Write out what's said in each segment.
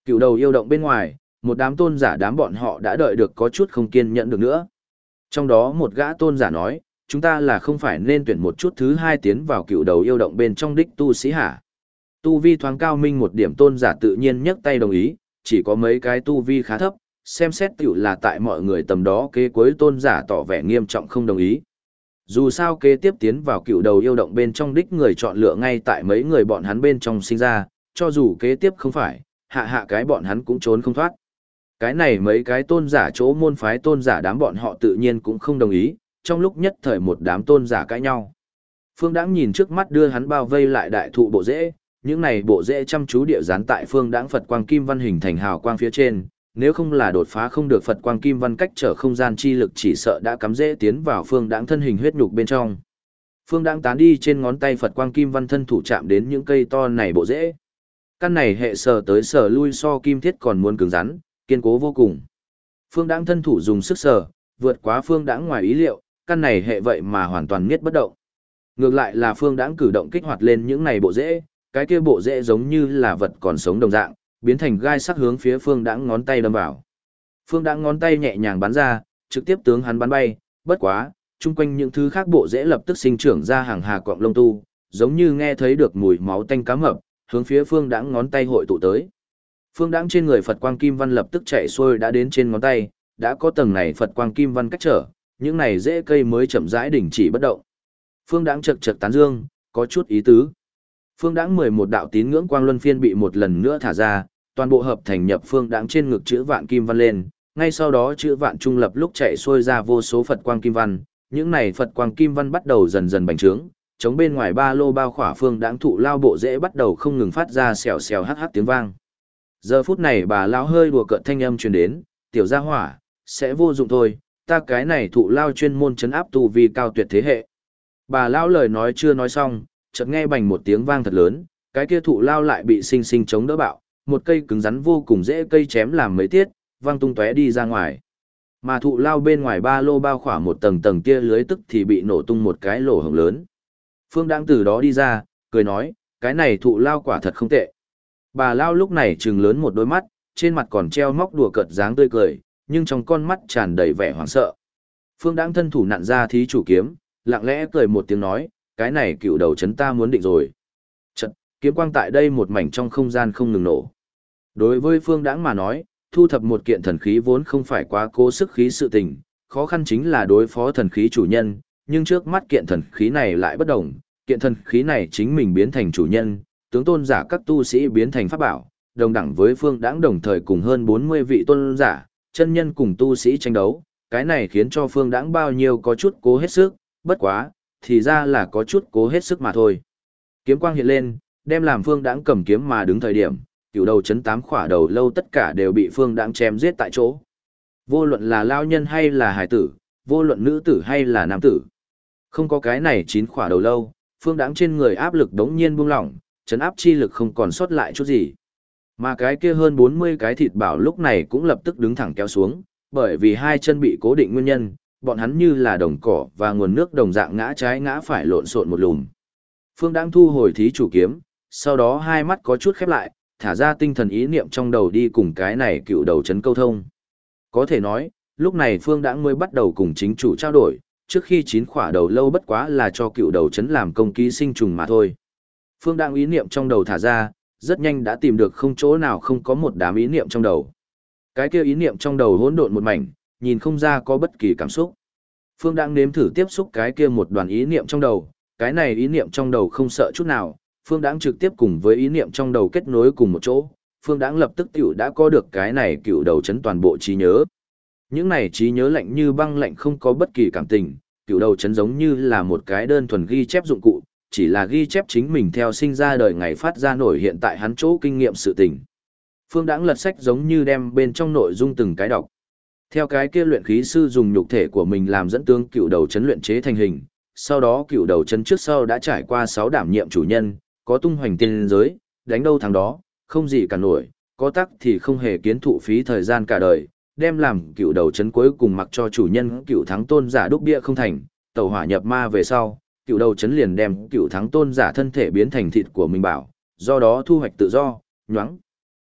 Cựu đầu yêu động bên ngoài, một đám tôn giả đám bọn họ đã đợi được có chút không kiên nhẫn được nữa. Trong đó một gã tôn giả nói, chúng ta là không phải nên tuyển một chút thứ hai tiến vào cựu đầu yêu động bên trong đích tu sĩ hả? Tu vi thoáng cao minh một điểm tôn giả tự nhiên nhấc tay đồng ý, chỉ có mấy cái tu vi khá thấp, xem xét tiểu là tại mọi người tầm đó kế cuối tôn giả tỏ vẻ nghiêm trọng không đồng ý. Dù sao kế tiếp tiến vào cựu đầu yêu động bên trong đích người chọn lựa ngay tại mấy người bọn hắn bên trong sinh ra, cho dù kế tiếp không phải, hạ cái bọn hắn cũng trốn không thoát. Cái này mấy cái tôn giả chỗ môn phái tôn giả đám bọn họ tự nhiên cũng không đồng ý, trong lúc nhất thời một đám tôn giả cãi nhau. Phương Đãng nhìn trước mắt đưa hắn bao vây lại đại thụ bộ rễ, những này bộ rễ chăm chú địa dán tại Phương Đãng Phật quang kim văn hình thành hào quang phía trên, nếu không là đột phá không được Phật quang kim văn cách trở không gian chi lực chỉ sợ đã cắm rễ tiến vào Phương Đãng thân hình huyết nhục bên trong. Phương Đãng tán đi trên ngón tay Phật quang kim văn thân thủ chạm đến những cây to này bộ rễ. Căn này hệ sờ tới sờ lui so kim thiết còn muốn cứng rắn, kiên cố vô cùng. Phương Đãng thân thủ dùng sức sờ, vượt quá Phương Đãng ngoài ý liệu, căn này hệ vậy mà hoàn toàn miết bất động. Ngược lại là Phương Đãng cử động kích hoạt lên những này bộ rễ, cái kia bộ rễ giống như là vật còn sống đồng dạng, biến thành gai sắc hướng phía Phương Đãng ngón tay đâm vào. Phương Đãng ngón tay nhẹ nhàng bắn ra, trực tiếp tướng hắn bắn bay, bất quá, chung quanh những thứ khác bộ rễ lập tức sinh trưởng ra hàng hà quặng lông tu, giống như nghe thấy được mùi máu tanh cá mập, hướng phía Phương Đãng ngón tay hội tụ tới. Phương Đãng trên người Phật quang kim văn lập tức chạy xuôi đã đến trên ngón tay, đã có tầng này Phật quang kim văn cách trở, những này rễ cây mới chậm rãi đình chỉ bất động. Phương Đãng chật chật tán dương, có chút ý tứ. Phương Đãng 11 đạo tín ngưỡng quang luân phiên bị một lần nữa thả ra, toàn bộ hợp thành nhập Phương Đãng trên ngực chữ vạn kim văn lên, ngay sau đó chữ vạn trung lập lúc chạy xuôi ra vô số Phật quang kim văn, những này Phật quang kim văn bắt đầu dần dần bành trướng, chống bên ngoài ba lô bao khỏa Phương Đãng thụ lao bộ rễ bắt đầu không ngừng phát ra xèo xèo hắc hắc tiếng vang. Giờ phút này bà lão hơi đùa cợt thanh âm truyền đến, tiểu gia hỏa, sẽ vô dụng thôi, ta cái này thụ lao chuyên môn chấn áp tu vi cao tuyệt thế hệ. Bà lão lời nói chưa nói xong, chợt nghe bành một tiếng vang thật lớn, cái kia thụ lao lại bị sinh sinh chống đỡ bạo, một cây cứng rắn vô cùng dễ cây chém làm mấy tiết, vang tung tóe đi ra ngoài. Mà thụ lao bên ngoài ba lô bao khỏa một tầng tầng kia lưới tức thì bị nổ tung một cái lỗ hổng lớn. Phương Đãng từ đó đi ra, cười nói, cái này thụ lao quả thật không tệ. Bà lao lúc này trừng lớn một đôi mắt, trên mặt còn treo móc đùa cợt dáng tươi cười, nhưng trong con mắt tràn đầy vẻ hoảng sợ. Phương Đãng thân thủ nặn ra thí chủ kiếm, lặng lẽ cười một tiếng nói, cái này cựu đầu chấn ta muốn định rồi. Chật, kiếm quang tại đây một mảnh trong không gian không ngừng nổ. Đối với Phương Đãng mà nói, thu thập một kiện thần khí vốn không phải quá cố sức khí sự tình, khó khăn chính là đối phó thần khí chủ nhân, nhưng trước mắt kiện thần khí này lại bất đồng, kiện thần khí này chính mình biến thành chủ nhân, tướng tôn giả các tu sĩ biến thành pháp bảo, đồng đẳng với Phương Đãng đồng thời cùng hơn 40 vị tôn giả, chân nhân cùng tu sĩ tranh đấu, cái này khiến cho Phương Đãng bao nhiêu có chút cố hết sức, bất quá, thì ra là có chút cố hết sức mà thôi. Kiếm quang hiện lên, đem làm Phương Đãng cầm kiếm mà đứng thời điểm, cửu đầu chấn 8 khỏa đầu lâu tất cả đều bị Phương Đãng chém giết tại chỗ. Vô luận là lao nhân hay là hài tử, vô luận nữ tử hay là nam tử. Không có cái này 9 khỏa đầu lâu, Phương Đãng trên người áp lực đống nhiên buông lỏng, chấn áp chi lực không còn sót lại chút gì. Mà cái kia hơn 40 cái thịt bảo lúc này cũng lập tức đứng thẳng kéo xuống, bởi vì hai chân bị cố định nguyên nhân, bọn hắn như là đồng cỏ và nguồn nước đồng dạng ngã trái ngã phải lộn xộn một lùm. Phương Đãng thu hồi thí chủ kiếm, sau đó hai mắt có chút khép lại, thả ra tinh thần ý niệm trong đầu đi cùng cái này cựu đầu chấn câu thông. Có thể nói, lúc này Phương Đãng mới bắt đầu cùng chính chủ trao đổi, trước khi 9 khỏa đầu lâu bất quá là cho cựu đầu chấn làm công ký sinh trùng mà thôi. Phương Đãng ý niệm trong đầu thả ra, rất nhanh đã tìm được không chỗ nào không có một đám ý niệm trong đầu. Cái kia ý niệm trong đầu hỗn độn một mảnh, nhìn không ra có bất kỳ cảm xúc. Phương Đãng nếm thử tiếp xúc cái kia một đoàn ý niệm trong đầu, cái này ý niệm trong đầu không sợ chút nào, Phương Đãng trực tiếp cùng với ý niệm trong đầu kết nối cùng một chỗ, Phương Đãng lập tức tiểu đã có được cái này cựu đầu chấn toàn bộ trí nhớ. Những này trí nhớ lạnh như băng lạnh không có bất kỳ cảm tình, cựu đầu chấn giống như là một cái đơn thuần ghi chép dụng cụ, chỉ là ghi chép chính mình theo sinh ra đời ngày phát ra nổi hiện tại hắn chỗ kinh nghiệm sự tình. Phương Đãng lật sách giống như đem bên trong nội dung từng cái đọc. Theo cái kia luyện khí sư dùng nhục thể của mình làm dẫn tương cựu đầu chấn luyện chế thành hình, sau đó cựu đầu chấn trước sau đã trải qua 6 đảm nhiệm chủ nhân, có tung hoành tiên giới, đánh đâu thắng đó, không gì cả nổi, có tắc thì không hề kiến thụ phí thời gian cả đời, đem làm cựu đầu chấn cuối cùng mặc cho chủ nhân cựu thắng tôn giả đúc bia không thành, tẩu hỏa nhập ma về sau, cựu đầu chấn liền đem cựu thắng tôn giả thân thể biến thành thịt của mình bảo, do đó thu hoạch tự do, nhoáng.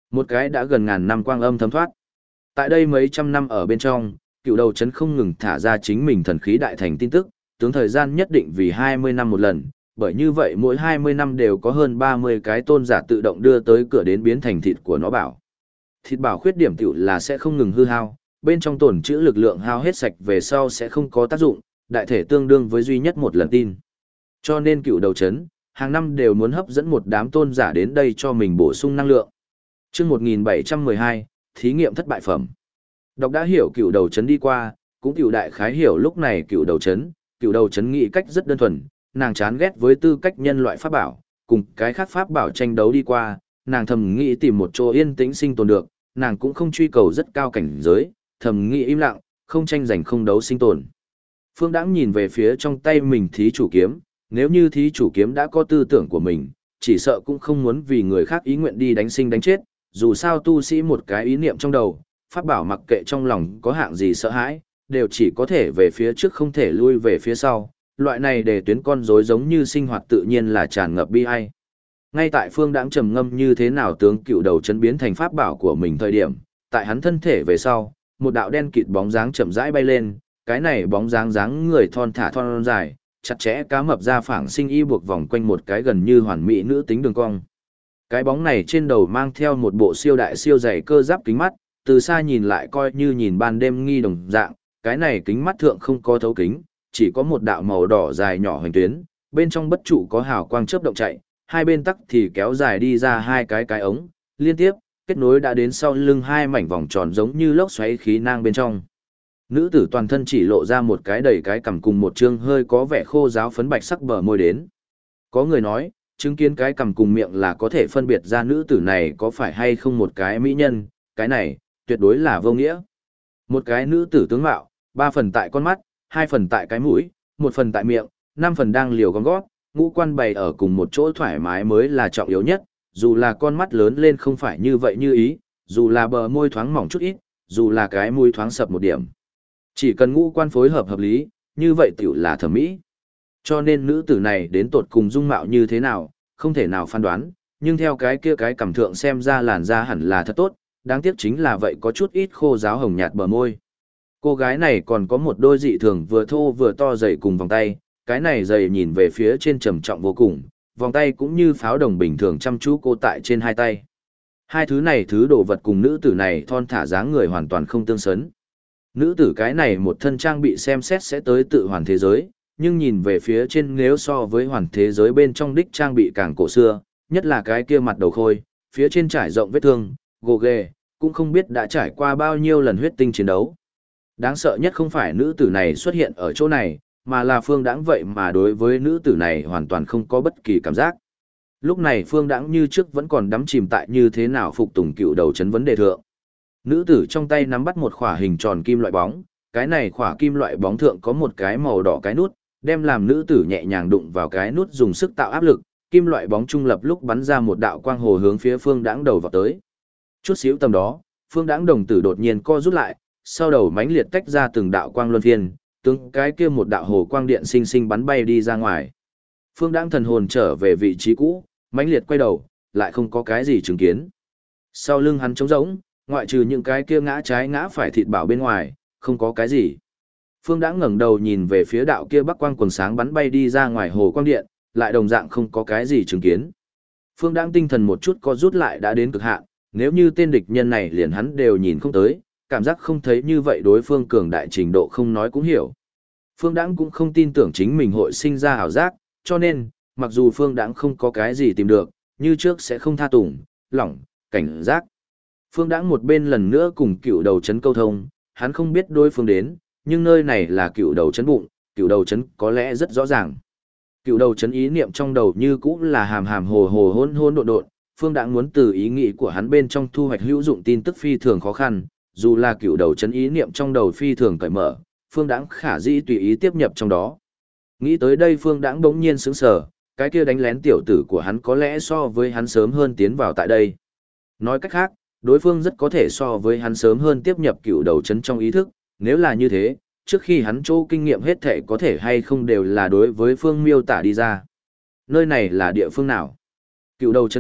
Một cái đã gần ngàn năm quang âm thấm thoát. Tại đây mấy trăm năm ở bên trong, cựu đầu chấn không ngừng thả ra chính mình thần khí đại thành tin tức, tướng thời gian nhất định vì 20 năm một lần, bởi như vậy mỗi 20 năm đều có hơn 30 cái tôn giả tự động đưa tới cửa đến biến thành thịt của nó bảo. Thịt bảo khuyết điểm tiểu là sẽ không ngừng hư hao, bên trong tồn trữ lực lượng hao hết sạch về sau sẽ không có tác dụng, đại thể tương đương với duy nhất một lần tin. Cho nên cựu đầu chấn, hàng năm đều muốn hấp dẫn một đám tôn giả đến đây cho mình bổ sung năng lượng. Chương 1712, thí nghiệm thất bại phẩm. Đọc đã hiểu cựu đầu chấn đi qua, cũng cựu đại khái hiểu lúc này cựu đầu chấn nghĩ cách rất đơn thuần, nàng chán ghét với tư cách nhân loại pháp bảo, cùng cái khác pháp bảo tranh đấu đi qua, nàng thầm nghĩ tìm một chỗ yên tĩnh sinh tồn được, nàng cũng không truy cầu rất cao cảnh giới, thầm nghĩ im lặng, không tranh giành không đấu sinh tồn. Phương Đãng nhìn về phía trong tay mình thí chủ kiếm, nếu như thí chủ kiếm đã có tư tưởng của mình, chỉ sợ cũng không muốn vì người khác ý nguyện đi đánh sinh đánh chết, dù sao tu sĩ một cái ý niệm trong đầu, pháp bảo mặc kệ trong lòng có hạng gì sợ hãi, đều chỉ có thể về phía trước không thể lui về phía sau, loại này để tuyến con rối giống như sinh hoạt tự nhiên là tràn ngập bi ai. Ngay tại Phương Đãng trầm ngâm như thế nào tướng cựu đầu chấn biến thành pháp bảo của mình thời điểm, tại hắn thân thể về sau, một đạo đen kịt bóng dáng chậm rãi bay lên, cái này bóng dáng dáng người thon thả thon dài, chặt chẽ cá mập ra phảng sinh y buộc vòng quanh một cái gần như hoàn mỹ nữ tính đường cong. Cái bóng này trên đầu mang theo một bộ siêu đại siêu dày cơ giáp kính mắt, từ xa nhìn lại coi như nhìn ban đêm nghi đồng dạng, cái này kính mắt thượng không có thấu kính, chỉ có một đạo màu đỏ dài nhỏ hoành tuyến, bên trong bất trụ có hào quang chớp động chạy, hai bên tắc thì kéo dài đi ra hai cái ống, liên tiếp, kết nối đã đến sau lưng hai mảnh vòng tròn giống như lốc xoáy khí nang bên trong. Nữ tử toàn thân chỉ lộ ra một cái đầy cái cằm cùng một trương hơi có vẻ khô ráo phấn bạch sắc bờ môi đến. Có người nói, chứng kiến cái cằm cùng miệng là có thể phân biệt ra nữ tử này có phải hay không một cái mỹ nhân, cái này, tuyệt đối là vô nghĩa. Một cái nữ tử tướng mạo, 3 phần tại con mắt, 2 phần tại cái mũi, 1 phần tại miệng, 5 phần đang liều gom gót, ngũ quan bày ở cùng một chỗ thoải mái mới là trọng yếu nhất, dù là con mắt lớn lên không phải như vậy như ý, dù là bờ môi thoáng mỏng chút ít, dù là cái mũi thoáng sập một điểm. Chỉ cần ngũ quan phối hợp hợp lý, như vậy tiểu là thẩm mỹ. Cho nên nữ tử này đến tột cùng dung mạo như thế nào, không thể nào phán đoán, nhưng theo cái kia cái cảm thượng xem ra làn da hẳn là thật tốt, đáng tiếc chính là vậy có chút ít khô ráo hồng nhạt bờ môi. Cô gái này còn có một đôi dị thường vừa thô vừa to dày cùng vòng tay, cái này dày nhìn về phía trên trầm trọng vô cùng, vòng tay cũng như pháo đồng bình thường chăm chú cô tại trên hai tay. Hai thứ này thứ đồ vật cùng nữ tử này thon thả dáng người hoàn toàn không tương xứng. Nữ tử cái này một thân trang bị xem xét sẽ tới tự hoàn thế giới, nhưng nhìn về phía trên nếu so với hoàn thế giới bên trong đích trang bị càng cổ xưa, nhất là cái kia mặt đầu khôi, phía trên trải rộng vết thương, gồ ghề, cũng không biết đã trải qua bao nhiêu lần huyết tinh chiến đấu. Đáng sợ nhất không phải nữ tử này xuất hiện ở chỗ này, mà là Phương Đãng vậy mà đối với nữ tử này hoàn toàn không có bất kỳ cảm giác. Lúc này Phương Đãng như trước vẫn còn đắm chìm tại như thế nào phục tùng cựu đầu chấn vấn đề thượng. Nữ tử trong tay nắm bắt một khỏa hình tròn kim loại bóng, cái này khỏa kim loại bóng thượng có một cái màu đỏ cái nút, đem làm nữ tử nhẹ nhàng đụng vào cái nút dùng sức tạo áp lực, kim loại bóng trung lập lúc bắn ra một đạo quang hồ hướng phía Phương Đãng đầu vào tới. Chút xíu tầm đó, Phương Đãng đồng tử đột nhiên co rút lại, sau đầu mãnh liệt tách ra từng đạo quang luân phiên, tướng cái kia một đạo hồ quang điện sinh sinh bắn bay đi ra ngoài. Phương Đãng thần hồn trở về vị trí cũ, mãnh liệt quay đầu, lại không có cái gì chứng kiến. Sau lưng hắn trống rỗng, ngoại trừ những cái kia ngã trái ngã phải thịt bảo bên ngoài, không có cái gì. Phương Đãng ngẩng đầu nhìn về phía đạo kia bắc quang quần sáng bắn bay đi ra ngoài hồ quang điện, lại đồng dạng không có cái gì chứng kiến. Phương Đãng tinh thần một chút co rút lại đã đến cực hạn, nếu như tên địch nhân này liền hắn đều nhìn không tới, cảm giác không thấy như vậy đối phương cường đại trình độ không nói cũng hiểu. Phương Đãng cũng không tin tưởng chính mình hội sinh ra ảo giác, cho nên, mặc dù Phương Đãng không có cái gì tìm được, như trước sẽ không tha tùng, lỏng, cảnh giác. Phương Đãng một bên lần nữa cùng cựu đầu chấn câu thông, hắn không biết đối phương đến, nhưng nơi này là cựu đầu chấn bụng, cựu đầu chấn có lẽ rất rõ ràng. Cựu đầu chấn ý niệm trong đầu như cũ là hàm hàm hồ hồ hỗn hỗn độn độn, Phương Đãng muốn từ ý nghĩ của hắn bên trong thu hoạch hữu dụng tin tức phi thường khó khăn, dù là cựu đầu chấn ý niệm trong đầu phi thường cởi mở, Phương Đãng khả dĩ tùy ý tiếp nhập trong đó. Nghĩ tới đây Phương Đãng bỗng nhiên sững sờ, cái kia đánh lén tiểu tử của hắn có lẽ so với hắn sớm hơn tiến vào tại đây. Nói cách khác, đối phương rất có thể so với hắn sớm hơn tiếp nhập cựu đầu chấn trong ý thức, nếu là như thế, trước khi hắn chỗ kinh nghiệm hết thể có thể hay không đều là đối với phương miêu tả đi ra. Nơi này là địa phương nào? Cựu đầu chấn bụng,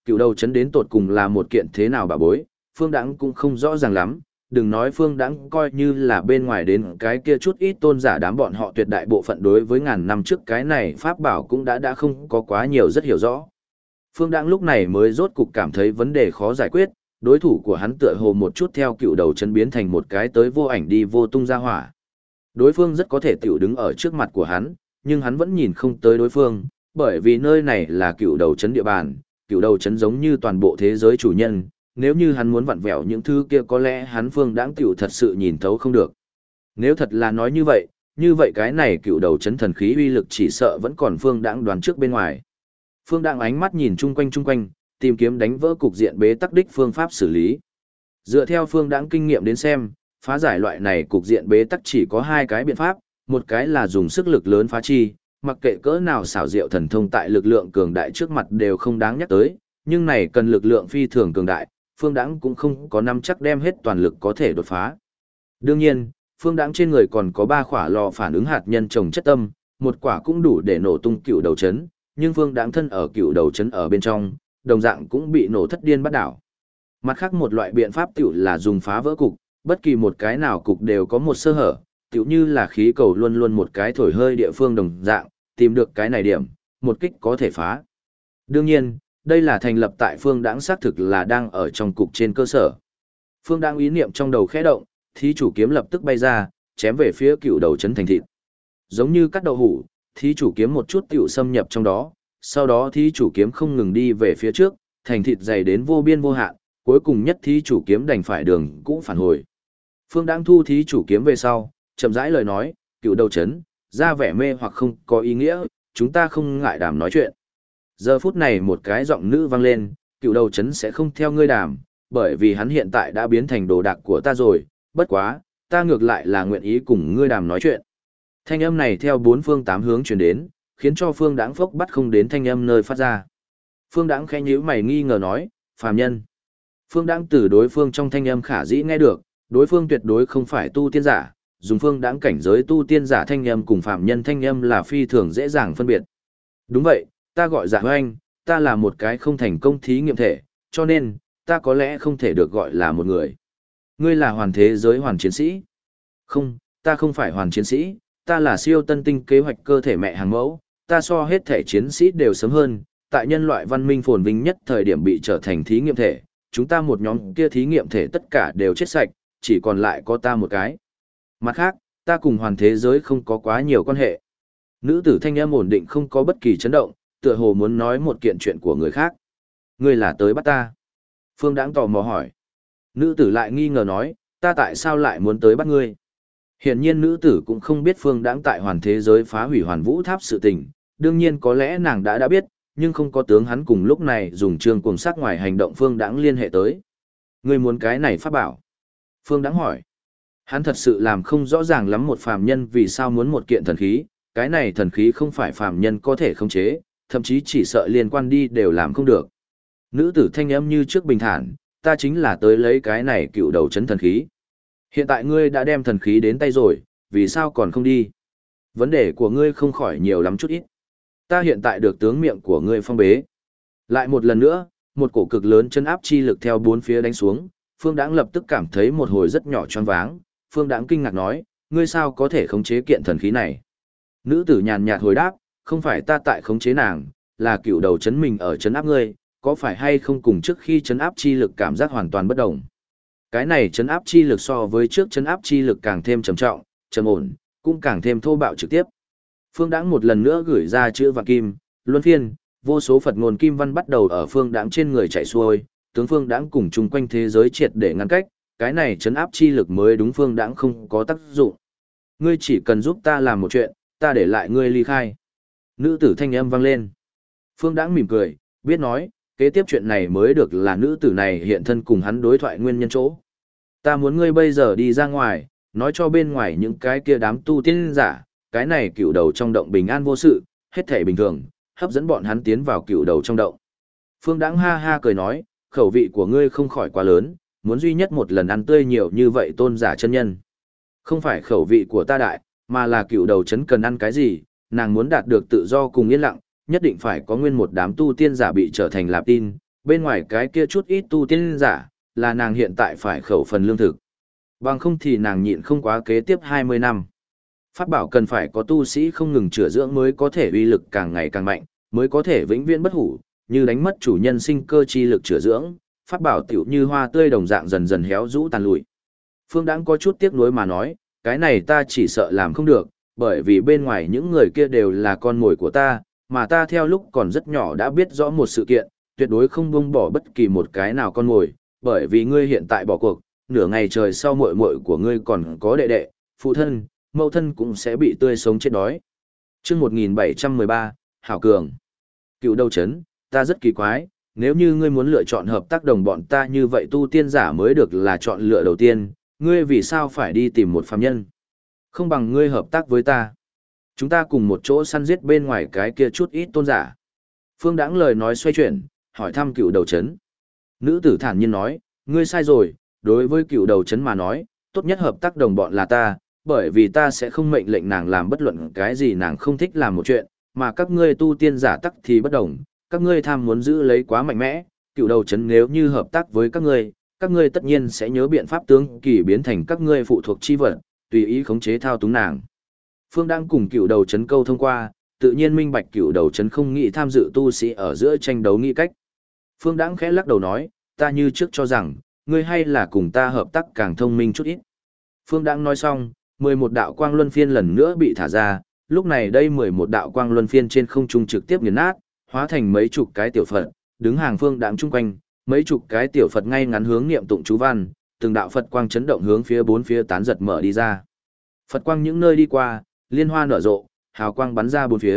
cựu đầu chấn đến tột cùng là một kiện thế nào bà bối, Phương Đãng cũng không rõ ràng lắm, đừng nói Phương Đãng coi như là bên ngoài đến cái kia chút ít tôn giả đám bọn họ tuyệt đại bộ phận đối với ngàn năm trước cái này pháp bảo cũng đã không có quá nhiều rất hiểu rõ. Phương Đãng lúc này mới rốt cục cảm thấy vấn đề khó giải quyết, đối thủ của hắn tựa hồ một chút theo cựu đầu chấn biến thành một cái tới vô ảnh đi vô tung ra hỏa. Đối phương rất có thể tiểu đứng ở trước mặt của hắn, nhưng hắn vẫn nhìn không tới đối phương, bởi vì nơi này là cựu đầu chấn địa bàn, cựu đầu chấn giống như toàn bộ thế giới chủ nhân, nếu như hắn muốn vặn vẹo những thứ kia có lẽ hắn Phương Đãng tiểu thật sự nhìn thấu không được. Nếu thật là nói như vậy cái này cựu đầu chấn thần khí uy lực chỉ sợ vẫn còn Phương Đãng đoán trước bên ngoài. Phương Đãng ánh mắt nhìn chung quanh, tìm kiếm đánh vỡ cục diện bế tắc đích phương pháp xử lý. Dựa theo Phương Đãng kinh nghiệm đến xem, phá giải loại này cục diện bế tắc chỉ có hai cái biện pháp, một cái là dùng sức lực lớn phá chi, mặc kệ cỡ nào xảo diệu thần thông tại lực lượng cường đại trước mặt đều không đáng nhắc tới, nhưng này cần lực lượng phi thường cường đại, Phương Đãng cũng không có nắm chắc đem hết toàn lực có thể đột phá. Đương nhiên, Phương Đãng trên người còn có 3 quả lò phản ứng hạt nhân trồng chất tâm, một quả cũng đủ để nổ tung cựu đầu chấn, nhưng Phương Đãng thân ở cựu đầu chấn ở bên trong, đồng dạng cũng bị nổ thất điên bắt đảo. Mặt khác một loại biện pháp tiểu là dùng phá vỡ cục, bất kỳ một cái nào cục đều có một sơ hở, tiểu như là khí cầu luôn luôn một cái thổi hơi địa phương đồng dạng, tìm được cái này điểm, một kích có thể phá. Đương nhiên, đây là thành lập tại Phương Đãng xác thực là đang ở trong cục trên cơ sở. Phương Đãng ý niệm trong đầu khẽ động, thí chủ kiếm lập tức bay ra, chém về phía cựu đầu chấn thành thịt. Giống như cắt đậu hũ, thí chủ kiếm một chút tiểu xâm nhập trong đó, sau đó thí chủ kiếm không ngừng đi về phía trước, thành thịt dày đến vô biên vô hạn, cuối cùng nhất thí chủ kiếm đành phải đường cũ phản hồi. Phương Đãng thu thí chủ kiếm về sau, chậm rãi lời nói, cựu đầu chấn, ra vẻ mê hoặc không có ý nghĩa, chúng ta không ngại đàm nói chuyện. Giờ phút này một cái giọng nữ vang lên, cựu đầu chấn sẽ không theo ngươi đàm, bởi vì hắn hiện tại đã biến thành đồ đạc của ta rồi, bất quá, ta ngược lại là nguyện ý cùng ngươi đàm nói chuyện. Thanh âm này theo 4 phương 8 hướng truyền đến, khiến cho Phương Đãng phốc bắt không đến thanh âm nơi phát ra. Phương Đãng khẽ nhíu mày nghi ngờ nói, phàm nhân. Phương Đãng từ đối phương trong thanh âm khả dĩ nghe được, đối phương tuyệt đối không phải tu tiên giả, dùng Phương Đãng cảnh giới tu tiên giả thanh âm cùng phàm nhân thanh âm là phi thường dễ dàng phân biệt. Đúng vậy, ta gọi Dạ Hoanh, ta là một cái không thành công thí nghiệm thể, cho nên, ta có lẽ không thể được gọi là một người. Ngươi là hoàn thế giới hoàn chiến sĩ? Không, ta không phải hoàn chiến sĩ, ta là siêu tân tinh kế hoạch cơ thể mẹ hàng mẫu, ta so hết thể chiến sĩ đều sớm hơn, tại nhân loại văn minh phồn vinh nhất thời điểm bị trở thành thí nghiệm thể, chúng ta một nhóm kia thí nghiệm thể tất cả đều chết sạch, chỉ còn lại có ta một cái. Mặt khác, ta cùng hoàn thế giới không có quá nhiều quan hệ. Nữ tử thanh âm ổn định không có bất kỳ chấn động, tựa hồ muốn nói một kiện chuyện của người khác. Ngươi là tới bắt ta. Phương Đãng tò mò hỏi. Nữ tử lại nghi ngờ nói, ta tại sao lại muốn tới bắt ngươi? Hiển nhiên nữ tử cũng không biết Phương Đãng tại hoàn thế giới phá hủy hoàn vũ tháp sự tình, đương nhiên có lẽ nàng đã biết, nhưng không có tướng hắn cùng lúc này dùng trương cuồng sắc ngoài hành động Phương Đãng liên hệ tới. Ngươi muốn cái này pháp bảo? Phương Đãng hỏi. Hắn thật sự làm không rõ ràng lắm một phàm nhân vì sao muốn một kiện thần khí, cái này thần khí không phải phàm nhân có thể khống chế, thậm chí chỉ sợ liên quan đi đều làm không được. Nữ tử thanh âm như trước bình thản, ta chính là tới lấy cái này cựu đầu chấn thần khí. Hiện tại ngươi đã đem thần khí đến tay rồi, vì sao còn không đi? Vấn đề của ngươi không khỏi nhiều lắm chút ít. Ta hiện tại được tướng miệng của ngươi phong bế. Lại một lần nữa, một cổ cực lớn chân áp chi lực theo 4 phía đánh xuống, Phương Đãng lập tức cảm thấy một hồi rất nhỏ choáng váng. Phương Đãng kinh ngạc nói, ngươi sao có thể khống chế kiện thần khí này? Nữ tử nhàn nhạt hồi đáp, không phải ta tại khống chế nàng, là cựu đầu chấn mình ở chấn áp ngươi, có phải hay không cùng trước khi chấn áp chi lực cảm giác hoàn toàn bất đồng? Cái này chấn áp chi lực so với trước chấn áp chi lực càng thêm trầm trọng, trầm ổn, cũng càng thêm thô bạo trực tiếp. Phương Đãng một lần nữa gửi ra chữ vạn kim, luân phiên, vô số Phật ngôn kim văn bắt đầu ở Phương Đãng trên người chạy xuôi, tướng Phương Đãng cùng chung quanh thế giới triệt để ngăn cách, cái này chấn áp chi lực mới đúng Phương Đãng không có tác dụng. Ngươi chỉ cần giúp ta làm một chuyện, ta để lại ngươi ly khai. Nữ tử thanh âm vang lên. Phương Đãng mỉm cười, biết nói, kế tiếp chuyện này mới được là nữ tử này hiện thân cùng hắn đối thoại nguyên nhân chỗ. Ta muốn ngươi bây giờ đi ra ngoài, nói cho bên ngoài những cái kia đám tu tiên giả, cái này cựu đầu trong động bình an vô sự, hết thể bình thường, hấp dẫn bọn hắn tiến vào cựu đầu trong động. Phương Đãng ha ha cười nói, khẩu vị của ngươi không khỏi quá lớn, muốn duy nhất một lần ăn tươi nhiều như vậy tôn giả chân nhân. Không phải khẩu vị của ta đại, mà là cựu đầu chấn cần ăn cái gì, nàng muốn đạt được tự do cùng yên lặng, nhất định phải có nguyên một đám tu tiên giả bị trở thành lạp tin, bên ngoài cái kia chút ít tu tiên giả, là nàng hiện tại phải khẩu phần lương thực. Bằng không thì nàng nhịn không quá kế tiếp 20 năm. Pháp bảo cần phải có tu sĩ không ngừng chữa dưỡng mới có thể uy lực càng ngày càng mạnh, mới có thể vĩnh viễn bất hủ, như đánh mất chủ nhân sinh cơ chi lực chữa dưỡng, pháp bảo tiểu như hoa tươi đồng dạng dần dần héo rũ tàn lụi. Phương Đãng có chút tiếc nuối mà nói, cái này ta chỉ sợ làm không được, bởi vì bên ngoài những người kia đều là con mồi của ta, mà ta theo lúc còn rất nhỏ đã biết rõ một sự kiện, tuyệt đối không buông bỏ bất kỳ một cái nào con mồi, bởi vì ngươi hiện tại bỏ cuộc, nửa ngày trời sau muội muội của ngươi còn có đệ đệ, phụ thân, mẫu thân cũng sẽ bị tươi sống chết đói. Chương 1713, Hảo Cường. Cựu Đầu Chấn, ta rất kỳ quái, nếu như ngươi muốn lựa chọn hợp tác đồng bọn ta như vậy tu tiên giả mới được là chọn lựa đầu tiên, ngươi vì sao phải đi tìm một phàm nhân? Không bằng ngươi hợp tác với ta. Chúng ta cùng một chỗ săn giết bên ngoài cái kia chút ít tôn giả. Phương Đãng lời nói xoay chuyển, hỏi thăm Cựu Đầu Chấn. Nữ tử thản nhiên nói, ngươi sai rồi, đối với Cựu Đầu Chấn mà nói, tốt nhất hợp tác đồng bọn là ta, bởi vì ta sẽ không mệnh lệnh nàng làm bất luận cái gì nàng không thích làm một chuyện, mà các ngươi tu tiên giả tắc thì bất đồng, các ngươi tham muốn giữ lấy quá mạnh mẽ, Cựu Đầu Chấn nếu như hợp tác với các ngươi tất nhiên sẽ nhớ biện pháp tướng kỳ biến thành các ngươi phụ thuộc chi vật, tùy ý khống chế thao túng nàng. Phương đang cùng Cựu Đầu Chấn câu thông qua, tự nhiên minh bạch Cựu Đầu Chấn không nghĩ tham dự tu sĩ ở giữa tranh đấu nghĩ cách. Phương Đãng khẽ lắc đầu nói, ta như trước cho rằng, ngươi hay là cùng ta hợp tác càng thông minh chút ít. Phương Đãng nói xong, 11 đạo quang luân phiên lần nữa bị thả ra, lúc này đây 11 đạo quang luân phiên trên không trung trực tiếp nghiền nát, hóa thành mấy chục cái tiểu Phật, đứng hàng Phương Đãng chung quanh, mấy chục cái tiểu Phật ngay ngắn hướng niệm tụng chú văn, từng đạo Phật quang chấn động hướng phía bốn phía tán giật mở đi ra. Phật quang những nơi đi qua, liên hoa nở rộ, hào quang bắn ra bốn phía.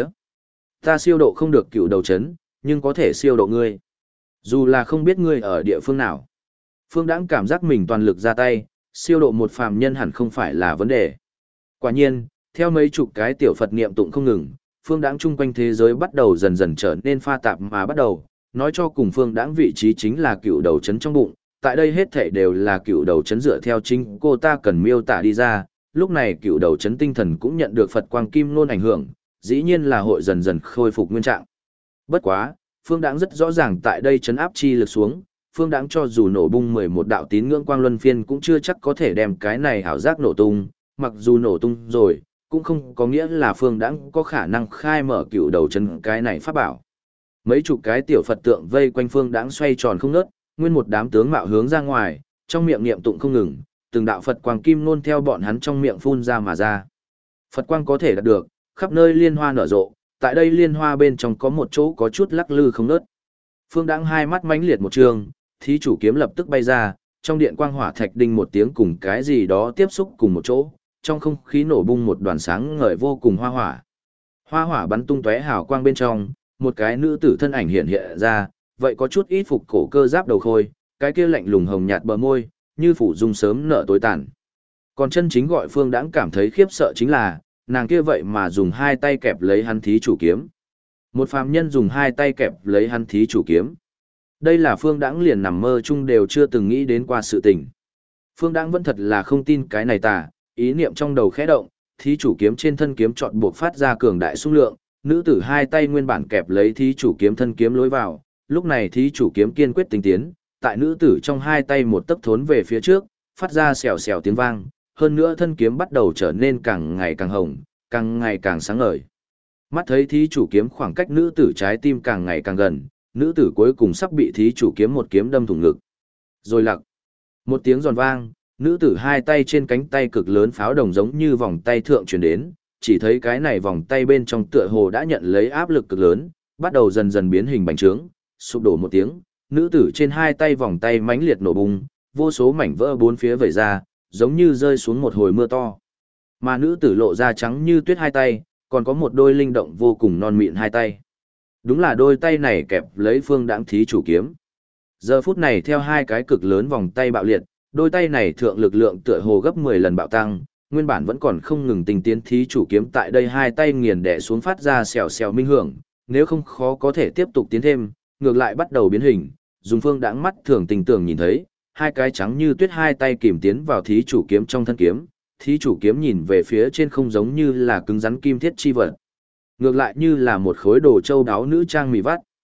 Ta siêu độ không được Cựu Đầu Chấn, nhưng có thể siêu độ ngươi. Dù là không biết ngươi ở địa phương nào. Phương Đãng cảm giác mình toàn lực ra tay, siêu độ một phàm nhân hẳn không phải là vấn đề. Quả nhiên, theo mấy chục cái tiểu Phật niệm tụng không ngừng, Phương Đãng chung quanh thế giới bắt đầu dần dần trở nên pha tạp mà bắt đầu, nói cho cùng Phương Đãng vị trí chính là Cựu Đầu Chấn trong bụng, tại đây hết thảy đều là Cựu Đầu Chấn dựa theo chính cô ta cần miêu tả đi ra, lúc này Cựu Đầu Chấn tinh thần cũng nhận được Phật quang kim nôn ảnh hưởng, dĩ nhiên là hội dần dần khôi phục nguyên trạng. Bất quá, Phương Đãng rất rõ ràng tại đây chấn áp chi lực xuống, Phương Đãng cho dù nổ bung 11 đạo tín ngưỡng quang luân phiên cũng chưa chắc có thể đem cái này hảo giác nổ tung, mặc dù nổ tung rồi, cũng không có nghĩa là Phương Đãng có khả năng khai mở Cựu Đầu Chấn cái này pháp bảo. Mấy chục cái tiểu Phật tượng vây quanh Phương Đãng xoay tròn không ngớt, nguyên một đám tướng mạo hướng ra ngoài, trong miệng niệm tụng không ngừng, từng đạo Phật quang kim nôn theo bọn hắn trong miệng phun ra mà ra. Phật quang có thể đạt được, khắp nơi liên hoa nở rộ, tại đây liên hoa bên trong có một chỗ có chút lắc lư không ngớt. Phương Đãng hai mắt mãnh liệt một trường, thí chủ kiếm lập tức bay ra, trong điện quang hỏa thạch đinh một tiếng cùng cái gì đó tiếp xúc cùng một chỗ, trong không khí nổ bung một đoàn sáng ngời vô cùng hoa hỏa. Hoa hỏa bắn tung tóe hào quang bên trong, một cái nữ tử thân ảnh hiện hiện ra, vậy có chút ít phục cổ cơ giáp đầu khôi, cái kia lạnh lùng hồng nhạt bờ môi, như phủ dung sớm nở tối tàn. Còn chân chính gọi Phương Đãng cảm thấy khiếp sợ chính là, nàng kia vậy mà dùng hai tay kẹp lấy hắn thí chủ kiếm. Một phàm nhân dùng hai tay kẹp lấy hắn thí chủ kiếm. Đây là Phương Đãng liền nằm mơ chung đều chưa từng nghĩ đến qua sự tình. Phương Đãng vẫn thật là không tin cái này tà, ý niệm trong đầu khẽ động, thí chủ kiếm trên thân kiếm chọn buộc phát ra cường đại xung lượng, nữ tử hai tay nguyên bản kẹp lấy thí chủ kiếm thân kiếm lối vào, lúc này thí chủ kiếm kiên quyết tinh tiến, tại nữ tử trong hai tay một tấc thốn về phía trước, phát ra xèo xèo tiếng vang, hơn nữa thân kiếm bắt đầu trở nên càng ngày càng hồng, càng ngày càng sáng ngời. Mắt thấy thí chủ kiếm khoảng cách nữ tử trái tim càng ngày càng gần, nữ tử cuối cùng sắp bị thí chủ kiếm một kiếm đâm thủng ngực. Rồi lặng. Một tiếng giòn vang, nữ tử hai tay trên cánh tay cực lớn pháo đồng giống như vòng tay thượng truyền đến, chỉ thấy cái này vòng tay bên trong tựa hồ đã nhận lấy áp lực cực lớn, bắt đầu dần dần biến hình bành trướng, sụp đổ một tiếng, nữ tử trên hai tay vòng tay mãnh liệt nổ bung, vô số mảnh vỡ bốn phía vẩy ra, giống như rơi xuống một hồi mưa to. Mà nữ tử lộ ra trắng như tuyết hai tay, còn có một đôi linh động vô cùng non mịn hai tay. Đúng là đôi tay này kẹp lấy Phương Đãng thí chủ kiếm. Giờ phút này theo hai cái cực lớn vòng tay bạo liệt, đôi tay này thượng lực lượng tựa hồ gấp 10 lần bạo tăng, nguyên bản vẫn còn không ngừng tình tiến thí chủ kiếm tại đây hai tay nghiền đè xuống phát ra xèo xèo minh hưởng, nếu không khó có thể tiếp tục tiến thêm, ngược lại bắt đầu biến hình, dùng Phương Đãng mắt thường tình tưởng nhìn thấy, hai cái trắng như tuyết hai tay kìm tiến vào thí chủ kiếm trong thân kiếm, thí chủ kiếm nhìn về phía trên không giống như là cứng rắn kim thiết chi vật, ngược lại như là một khối đồ châu đáo nữ trang mì vắt.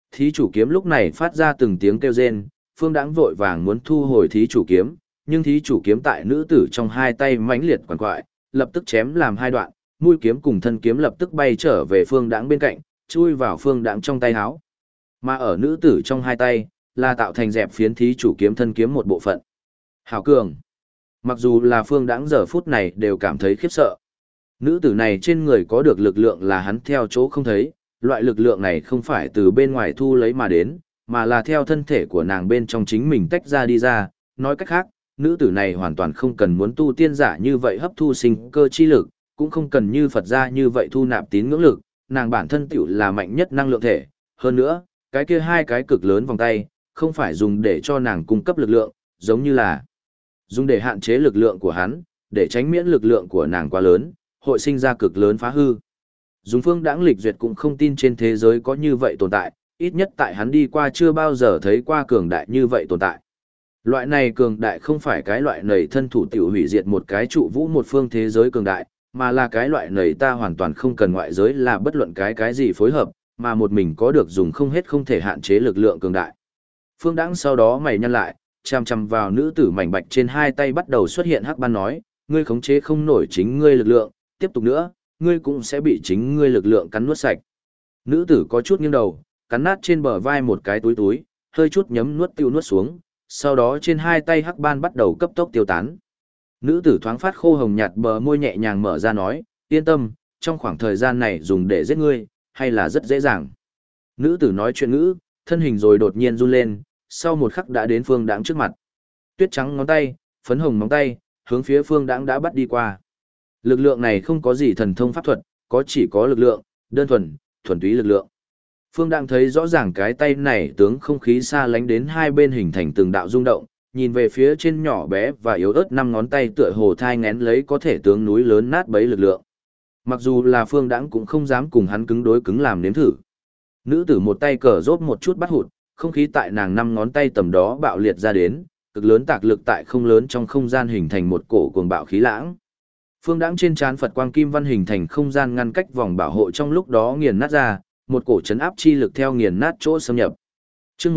Thí chủ kiếm lúc này phát ra từng tiếng kêu rên, Phương Đãng vội vàng muốn thu hồi thí chủ kiếm, nhưng thí chủ kiếm tại nữ tử trong hai tay mãnh liệt quằn quại, lập tức chém làm hai đoạn, mũi kiếm cùng thân kiếm lập tức bay trở về Phương Đãng bên cạnh, chui vào Phương Đãng trong tay áo. Mà ở nữ tử trong hai tay, là tạo thành dẹp phiến thí chủ kiếm thân kiếm một bộ phận. Hảo cường. Mặc dù là Phương Đãng giờ phút này đều cảm thấy khiếp sợ. Nữ tử này trên người có được lực lượng là hắn theo chỗ không thấy, loại lực lượng này không phải từ bên ngoài thu lấy mà đến, mà là theo thân thể của nàng bên trong chính mình tách ra đi ra. Nói cách khác, nữ tử này hoàn toàn không cần muốn tu tiên giả như vậy hấp thu sinh cơ chi lực, cũng không cần như Phật gia như vậy thu nạp tín ngưỡng lực, nàng bản thân tiểu là mạnh nhất năng lượng thể. Hơn nữa, cái kia hai cái cực lớn vòng tay, không phải dùng để cho nàng cung cấp lực lượng, giống như là dùng để hạn chế lực lượng của hắn, để tránh miễn lực lượng của nàng quá lớn, hội sinh ra cực lớn phá hư. Dùng Phương Đãng lịch duyệt cũng không tin trên thế giới có như vậy tồn tại, ít nhất tại hắn đi qua chưa bao giờ thấy qua cường đại như vậy tồn tại. Loại này cường đại không phải cái loại nầy thân thủ tiểu hủy diệt một cái trụ vũ một phương thế giới cường đại, mà là cái loại nầy ta hoàn toàn không cần ngoại giới là bất luận cái gì phối hợp, mà một mình có được dùng không hết không thể hạn chế lực lượng cường đại. Phương Đãng sau đó mày nhăn lại, chằm chằm vào nữ tử mảnh bạch trên hai tay bắt đầu xuất hiện hắc ban nói, ngươi khống chế không nổi chính ngươi lực lượng, tiếp tục nữa, ngươi cũng sẽ bị chính ngươi lực lượng cắn nuốt sạch. Nữ tử có chút nghiêng đầu, cắn nát trên bờ vai một cái túi, hơi chút nhấm nuốt tiêu nuốt xuống, sau đó trên hai tay hắc ban bắt đầu cấp tốc tiêu tán. Nữ tử thoáng phát khô hồng nhạt bờ môi nhẹ nhàng mở ra nói, yên tâm, trong khoảng thời gian này dùng để giết ngươi, hay là rất dễ dàng. Nữ tử nói chuyện ngữ, thân hình rồi đột nhiên run lên, sau một khắc đã đến Phương Đãng trước mặt. Tuyết trắng ngón tay, phấn hồng móng tay, hướng phía Phương Đãng đã bắt đi qua. Lực lượng này không có gì thần thông pháp thuật, có chỉ có lực lượng, đơn thuần túy lực lượng. Phương Đãng thấy rõ ràng cái tay này tướng không khí xa lánh đến hai bên hình thành từng đạo rung động, nhìn về phía trên nhỏ bé và yếu ớt năm ngón tay tựa hồ thai ngén lấy có thể tướng núi lớn nát bấy lực lượng. Mặc dù là Phương Đãng cũng không dám cùng hắn cứng đối cứng làm nếm thử. Nữ tử một tay cờ rốt một chút bắt hụt, không khí tại nàng năm ngón tay tầm đó bạo liệt ra đến, cực lớn tạc lực tại không lớn trong không gian hình thành một cổ cuồng bạo khí lãng. Phương Đãng trên trán Phật quang kim văn hình thành không gian ngăn cách vòng bảo hộ trong lúc đó nghiền nát ra, một cổ chấn áp chi lực theo nghiền nát chỗ xâm nhập. Chương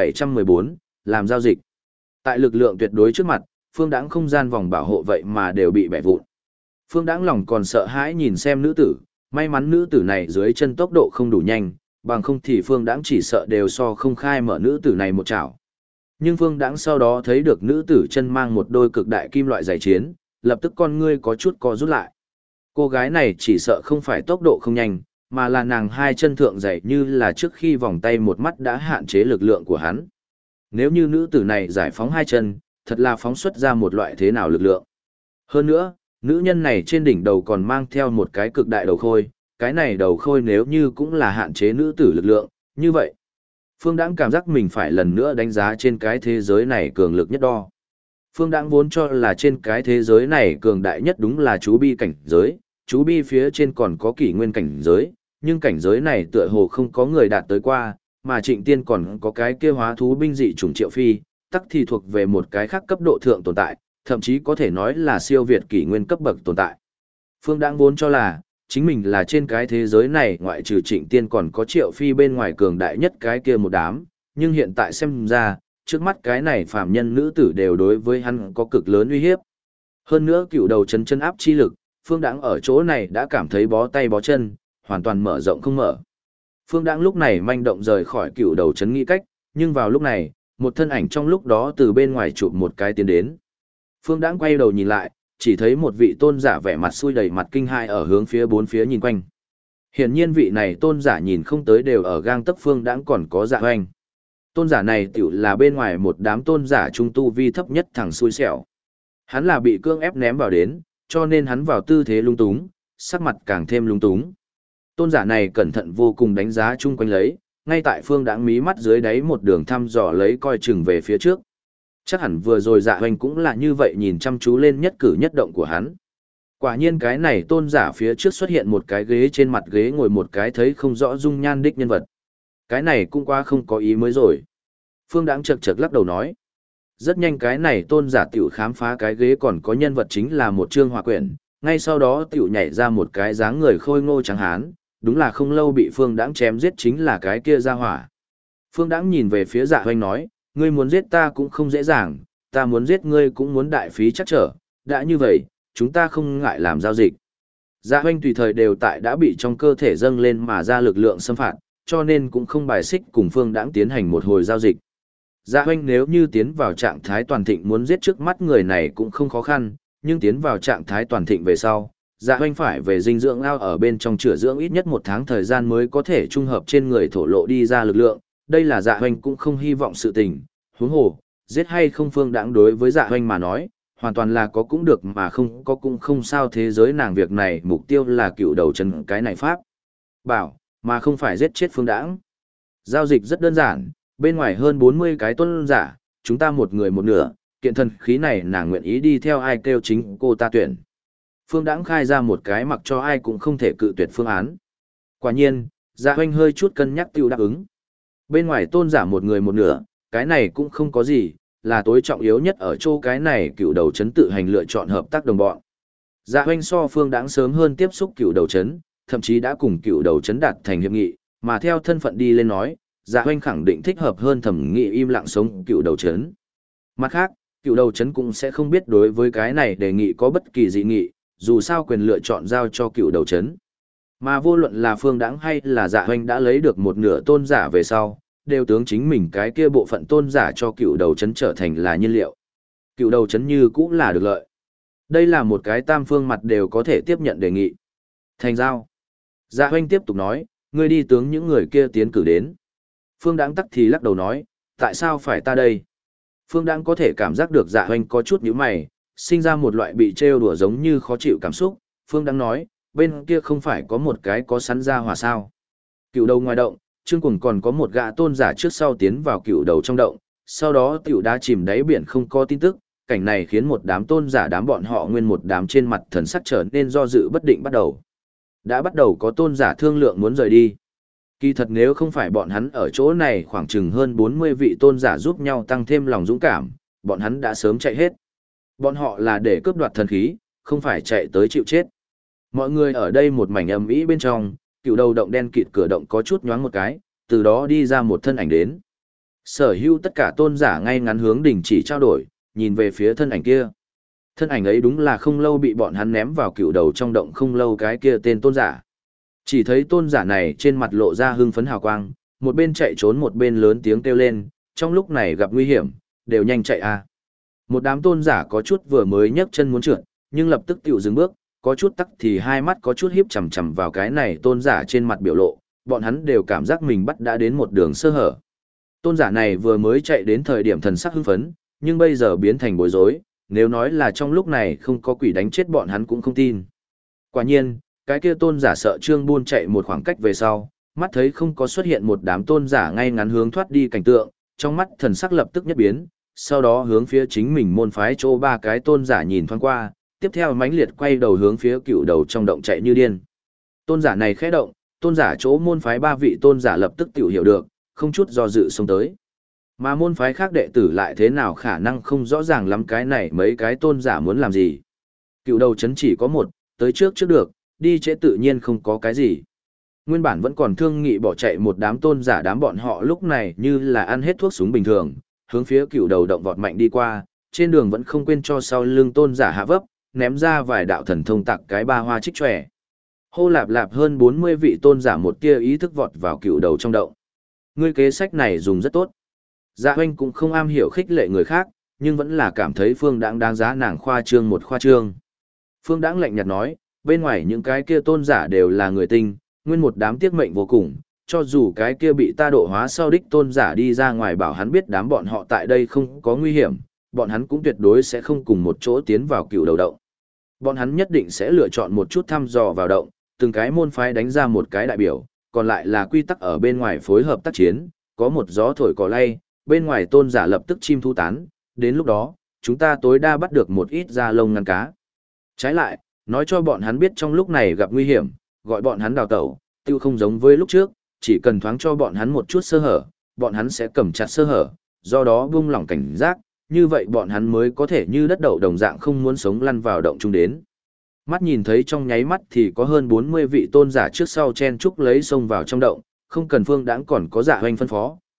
1714, làm giao dịch. Tại lực lượng tuyệt đối trước mặt, Phương Đãng không gian vòng bảo hộ vậy mà đều bị bẻ vụn. Phương Đãng lòng còn sợ hãi nhìn xem nữ tử, may mắn nữ tử này dưới chân tốc độ không đủ nhanh, bằng không thì Phương Đãng chỉ sợ đều so không khai mở nữ tử này một chảo. Nhưng Phương Đãng sau đó thấy được nữ tử chân mang một đôi cực đại kim loại giày chiến, lập tức con ngươi có chút co rút lại. Cô gái này chỉ sợ không phải tốc độ không nhanh, mà là nàng hai chân thượng giày như là trước khi vòng tay một mắt đã hạn chế lực lượng của hắn. Nếu như nữ tử này giải phóng hai chân, thật là phóng xuất ra một loại thế nào lực lượng. Hơn nữa, nữ nhân này trên đỉnh đầu còn mang theo một cái cực đại đầu khôi, cái này đầu khôi nếu như cũng là hạn chế nữ tử lực lượng, như vậy. Phương Đãng cảm giác mình phải lần nữa đánh giá trên cái thế giới này cường lực nhất đo. Phương Đãng vốn cho là trên cái thế giới này cường đại nhất đúng là chú bi cảnh giới, chú bi phía trên còn có kỷ nguyên cảnh giới, nhưng cảnh giới này tựa hồ không có người đạt tới qua, mà Trịnh Tiên còn có cái kia hóa thú binh dị chủng Triệu Phi, tắc thì thuộc về một cái khác cấp độ thượng tồn tại, thậm chí có thể nói là siêu việt kỷ nguyên cấp bậc tồn tại. Phương Đãng vốn cho là chính mình là trên cái thế giới này ngoại trừ Trịnh Tiên còn có Triệu Phi bên ngoài cường đại nhất cái kia một đám, nhưng hiện tại xem ra, trước mắt cái này phàm nhân nữ tử đều đối với hắn có cực lớn uy hiếp. Hơn nữa cựu đầu chân áp chi lực, Phương Đãng ở chỗ này đã cảm thấy bó tay bó chân, hoàn toàn mở rộng không mở. Phương Đãng lúc này manh động rời khỏi cựu đầu chấn nghĩ cách, nhưng vào lúc này, một thân ảnh trong lúc đó từ bên ngoài chụp một cái tiến đến. Phương Đãng quay đầu nhìn lại, chỉ thấy một vị tôn giả vẻ mặt xui đầy mặt kinh hãi ở hướng phía bốn phía nhìn quanh. Hiển nhiên vị này tôn giả nhìn không tới đều ở gang tấc Phương Đãng còn có dạ hoành. Tôn giả này tiểu là bên ngoài một đám tôn giả trung tu vi thấp nhất thằng xui xẻo. Hắn là bị cưỡng ép ném vào đến, cho nên hắn vào tư thế lung túng, sắc mặt càng thêm lung túng. Tôn giả này cẩn thận vô cùng đánh giá chung quanh lấy, ngay tại Phương Đãng mí mắt dưới đáy một đường thăm dò lấy coi chừng về phía trước. Chắc hẳn vừa rồi dạ hoành cũng là như vậy nhìn chăm chú lên nhất cử nhất động của hắn. Quả nhiên cái này tôn giả phía trước xuất hiện một cái ghế, trên mặt ghế ngồi một cái thấy không rõ dung nhan đích nhân vật. Cái này cũng qua không có ý mới rồi. Phương Đãng chật chật lắc đầu nói. Rất nhanh cái này tôn giả tiểu khám phá cái ghế còn có nhân vật chính là một trương họa quyển, ngay sau đó tiểu nhảy ra một cái dáng người khôi ngô trắng hán, đúng là không lâu bị Phương Đãng chém giết chính là cái kia ra hỏa. Phương Đãng nhìn về phía Dạ Hoanh nói, ngươi muốn giết ta cũng không dễ dàng, ta muốn giết ngươi cũng muốn đại phí chắc trở, đã như vậy, chúng ta không ngại làm giao dịch. Dạ Hoanh tùy thời đều tại đã bị trong cơ thể dâng lên mà ra lực lượng xâm phạt, cho nên cũng không bài xích cùng Phương Đãng tiến hành một hồi giao dịch. Dạ Hoanh nếu như tiến vào trạng thái toàn thịnh muốn giết trước mắt người này cũng không khó khăn, nhưng tiến vào trạng thái toàn thịnh về sau, Dạ Hoanh phải về dinh dưỡng ao ở bên trong chữa dưỡng ít nhất 1 tháng thời gian mới có thể trung hợp trên người thổ lộ đi ra lực lượng, đây là Dạ Hoanh cũng không hy vọng sự tình, huống hồ, giết hay không Phương Đãng đối với Dạ Hoanh mà nói, hoàn toàn là có cũng được mà không có cũng không sao, thế giới nàng việc này mục tiêu là cựu đầu trần cái này pháp bảo, mà không phải giết chết Phương Đãng. Giao dịch rất đơn giản, bên ngoài hơn 40 cái tôn giả, chúng ta một người một nửa, kiện thần khí này nàng nguyện ý đi theo ai kêu chính cô ta tuyển. Phương Đãng khai ra một cái mặc cho ai cũng không thể cự tuyệt phương án. Quả nhiên, Dạ Hoanh hơi chút cân nhắc tiêu đáp ứng. Bên ngoài tôn giả một người một nửa, cái này cũng không có gì, là tối trọng yếu nhất ở chỗ cái này cựu đầu chấn tự hành lựa chọn hợp tác đồng bọn. Dạ Hoanh so Phương Đãng sớm hơn tiếp xúc cựu đầu chấn, thậm chí đã cùng cựu đầu chấn đạt thành hiệp nghị, mà theo thân phận đi lên nói, Dạ Hoanh khẳng định thích hợp hơn Thẩm Nghị im lặng sống cựu đầu chấn. Mặt khác, cựu đầu chấn cũng sẽ không biết đối với cái này đề nghị có bất kỳ dị nghị, dù sao quyền lựa chọn giao cho cựu đầu chấn. Mà vô luận là Phương Đãng hay là Dạ Hoanh đã lấy được một nửa tôn giả về sau, đều tướng chính mình cái kia bộ phận tôn giả cho cựu đầu chấn trở thành là nhiên liệu. Cựu đầu chấn như cũng là được lợi. Đây là một cái tam phương mặt đều có thể tiếp nhận đề nghị. Thành giao. Dạ Hoanh tiếp tục nói, ngươi đi tướng những người kia tiến cử đến. Phương Đãng tắc thì lắc đầu nói, tại sao phải ta đây? Phương Đãng có thể cảm giác được Dạ Hoanh có chút nhíu mày, sinh ra một loại bị trêu đùa giống như khó chịu cảm xúc. Phương Đãng nói, bên kia không phải có một cái có sắn ra hòa sao. Cựu đầu ngoài động, Trương Cuồng còn có một gã tôn giả trước sau tiến vào cựu đầu trong động, sau đó tiểu đá chìm đáy biển không có tin tức, cảnh này khiến một đám tôn giả đám bọn họ nguyên một đám trên mặt thần sắc trở nên do dự bất định bắt đầu. Đã bắt đầu có tôn giả thương lượng muốn rời đi. Kỳ thật nếu không phải bọn hắn ở chỗ này khoảng chừng hơn 40 vị tôn giả giúp nhau tăng thêm lòng dũng cảm, bọn hắn đã sớm chạy hết. Bọn họ là để cướp đoạt thần khí, không phải chạy tới chịu chết. Mọi người ở đây một mảnh ầm ĩ bên trong, cựu đầu động đen kịt cửa động có chút nhoáng một cái, từ đó đi ra một thân ảnh đến. Sở hữu tất cả tôn giả ngay ngắn hướng đình chỉ trao đổi, nhìn về phía thân ảnh kia. Thân ảnh ấy đúng là không lâu bị bọn hắn ném vào cựu đầu trong động không lâu cái kia tên tôn giả. Chỉ thấy tôn giả này trên mặt lộ ra hưng phấn hào quang, một bên chạy trốn một bên lớn tiếng kêu lên, trong lúc này gặp nguy hiểm, đều nhanh chạy a. Một đám tôn giả có chút vừa mới nhấc chân muốn trượt, nhưng lập tức tiểu dừng bước, có chút tắc thì hai mắt có chút hiếp chằm chằm vào cái này tôn giả trên mặt biểu lộ, bọn hắn đều cảm giác mình bắt đã đến một đường sơ hở. Tôn giả này vừa mới chạy đến thời điểm thần sắc hưng phấn, nhưng bây giờ biến thành bối rối, nếu nói là trong lúc này không có quỷ đánh chết bọn hắn cũng không tin. Quả nhiên, cái kia tôn giả sợ Trương Buôn chạy một khoảng cách về sau, mắt thấy không có xuất hiện một đám tôn giả ngay ngắn hướng thoát đi cảnh tượng, trong mắt thần sắc lập tức nhất biến, sau đó hướng phía chính mình môn phái chỗ 3 cái tôn giả nhìn thoáng qua, tiếp theo mãnh liệt quay đầu hướng phía cựu đầu trong động chạy như điên. Tôn giả này khẽ động, tôn giả chỗ môn phái 3 vị tôn giả lập tức tiểu hiểu được, không chút do dự xông tới. Mà môn phái khác đệ tử lại thế nào khả năng không rõ ràng lắm cái này mấy cái tôn giả muốn làm gì. Cựu đầu chấn chỉ có một, tới trước được, đi trễ tự nhiên không có cái gì. Nguyên bản vẫn còn thương nghị bỏ chạy một đám tôn giả đám bọn họ lúc này như là ăn hết thuốc súng bình thường, hướng phía cựu đầu động vọt mạnh đi qua, trên đường vẫn không quên cho sau lưng tôn giả hạ vấp, ném ra vài đạo thần thông tặng cái 3 hoa trích tròe. Hô lạp lạp hơn 40 vị tôn giả một tia ý thức vọt vào cựu đầu trong động. Ngươi kế sách này dùng rất tốt. Dạ Hoanh cũng không am hiểu khích lệ người khác, nhưng vẫn là cảm thấy Phương Đãng đáng giá nàng khoa trương một khoa trương. Phương Đãng lạnh nhạt nói, bên ngoài những cái kia tôn giả đều là người tinh, nguyên một đám tiếc mệnh vô cùng, cho dù cái kia bị ta độ hóa sau đích tôn giả đi ra ngoài bảo hắn biết đám bọn họ tại đây không có nguy hiểm, bọn hắn cũng tuyệt đối sẽ không cùng một chỗ tiến vào cựu đầu động. Bọn hắn nhất định sẽ lựa chọn một chút thăm dò vào động, từng cái môn phái đánh ra một cái đại biểu, còn lại là quy tắc ở bên ngoài phối hợp tác chiến, có một gió thổi cỏ lay, bên ngoài tôn giả lập tức chim thu tán, đến lúc đó, chúng ta tối đa bắt được một ít da lông ngăn cá. Trái lại, nói cho bọn hắn biết trong lúc này gặp nguy hiểm, gọi bọn hắn đào tẩu, tiêu không giống với lúc trước, chỉ cần thoáng cho bọn hắn một chút sơ hở, bọn hắn sẽ cầm chặt sơ hở, do đó buông lỏng cảnh giác, như vậy bọn hắn mới có thể như đất đậu đồng dạng không muốn sống lăn vào động chung đến. Mắt nhìn thấy trong nháy mắt thì có hơn 40 vị tôn giả trước sau chen chúc lấy xông vào trong động, không cần Phương Đãng còn có Dạ Hoanh phân phó,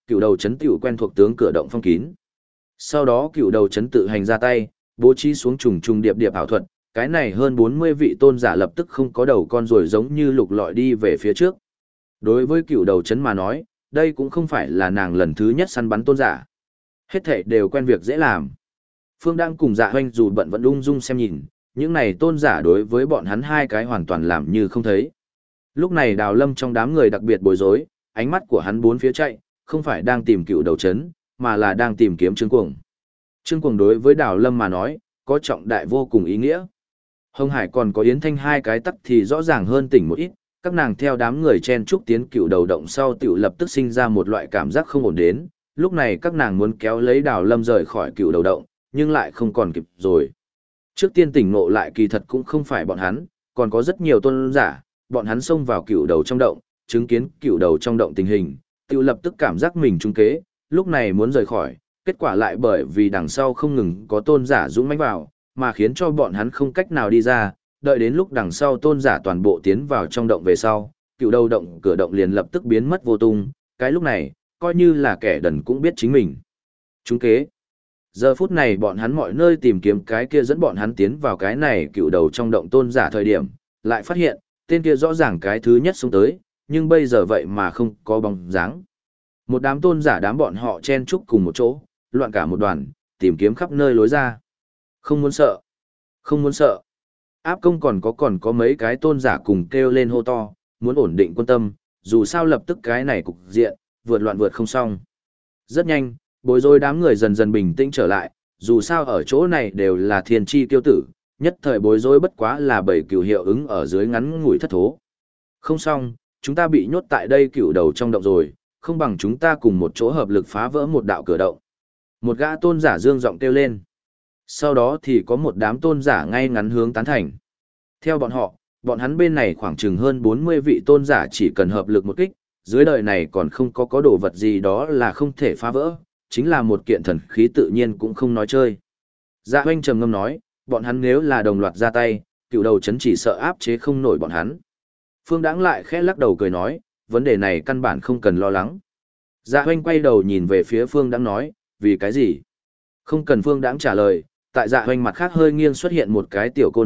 cựu đầu chấn tiểu quen thuộc tướng cửa động phong kín. Sau đó cựu đầu chấn tự hành ra tay, bố trí xuống trùng trùng điệp điệp ảo thuật, cái này hơn 40 vị tôn giả lập tức không có đầu con rồi giống như lục lọi đi về phía trước. Đối với cựu đầu chấn mà nói, đây cũng không phải là nàng lần thứ nhất săn bắn tôn giả. Hết thảy đều quen việc dễ làm. Phương đang cùng Dạ Hoanh dù bận vẫn ung dung xem nhìn, những này tôn giả đối với bọn hắn hai cái hoàn toàn làm như không thấy. Lúc này Đào Lâm trong đám người đặc biệt bối rối, ánh mắt của hắn bốn phía chạy, không phải đang tìm cựu đầu chấn, mà là đang tìm kiếm Trương Cuồng. Trương Cuồng đối với Đào Lâm mà nói, có trọng đại vô cùng ý nghĩa. Hồng Hải còn có Yến Thanh hai cái tắc thì rõ ràng hơn tỉnh một ít, các nàng theo đám người chen trúc tiến cựu đầu động sau tiểu lập tức sinh ra một loại cảm giác không ổn đến, lúc này các nàng muốn kéo lấy Đào Lâm rời khỏi cựu đầu động, nhưng lại không còn kịp rồi. Trước tiên tỉnh ngộ lại kỳ thật cũng không phải bọn hắn, còn có rất nhiều tôn giả, bọn hắn xông vào cựu đầu trong động, chứng kiến cựu đầu trong động tình hình, tiểu lập tức cảm giác mình trúng kế, lúc này muốn rời khỏi, kết quả lại bởi vì đằng sau không ngừng có tôn giả dũng mãnh vào, mà khiến cho bọn hắn không cách nào đi ra, đợi đến lúc đằng sau tôn giả toàn bộ tiến vào trong động về sau, cựu đầu động cửa động liền lập tức biến mất vô tung, cái lúc này, coi như là kẻ đần cũng biết chính mình. Trúng kế. Giờ phút này bọn hắn mọi nơi tìm kiếm cái kia dẫn bọn hắn tiến vào cái này cựu đầu trong động tôn giả thời điểm, lại phát hiện, tên kia rõ ràng cái thứ nhất xuống tới, nhưng bây giờ vậy mà không có bóng dáng. Một đám tôn giả đám bọn họ chen chúc cùng một chỗ, loạn cả một đoàn, tìm kiếm khắp nơi lối ra. Không muốn sợ. Không muốn sợ. Áp công còn có mấy cái tôn giả cùng kêu lên hô to, muốn ổn định quân tâm, dù sao lập tức cái này cục diện, vượt loạn vượt không xong. Rất nhanh, bối rối đám người dần dần bình tĩnh trở lại, dù sao ở chỗ này đều là thiên chi tiêu tử, nhất thời bối rối bất quá là bảy cửu hiệu ứng ở dưới ngắn ngủi thất thố. Không xong, chúng ta bị nhốt tại đây cửu đầu trong động rồi, không bằng chúng ta cùng một chỗ hợp lực phá vỡ một đạo cửa động. Một gã tôn giả dương giọng kêu lên. Sau đó thì có một đám tôn giả ngay ngắn hướng tán thành. Theo bọn họ, bọn hắn bên này khoảng chừng hơn 40 vị tôn giả chỉ cần hợp lực một kích, dưới đời này còn không có đồ vật gì đó là không thể phá vỡ, chính là một kiện thần khí tự nhiên cũng không nói chơi. Dạ Hoanh trầm ngâm nói, bọn hắn nếu là đồng loạt ra tay, cựu đầu chấn chỉ sợ áp chế không nổi bọn hắn. Phương Đãng lại khẽ lắc đầu cười nói, vấn đề này căn bản không cần lo lắng. Dạ Hoanh quay đầu nhìn về phía Phương Đãng nói, vì cái gì? Không cần Phương Đãng trả lời, tại Dạ Hoanh mặt khác hơi nghiêng xuất hiện một cái tiểu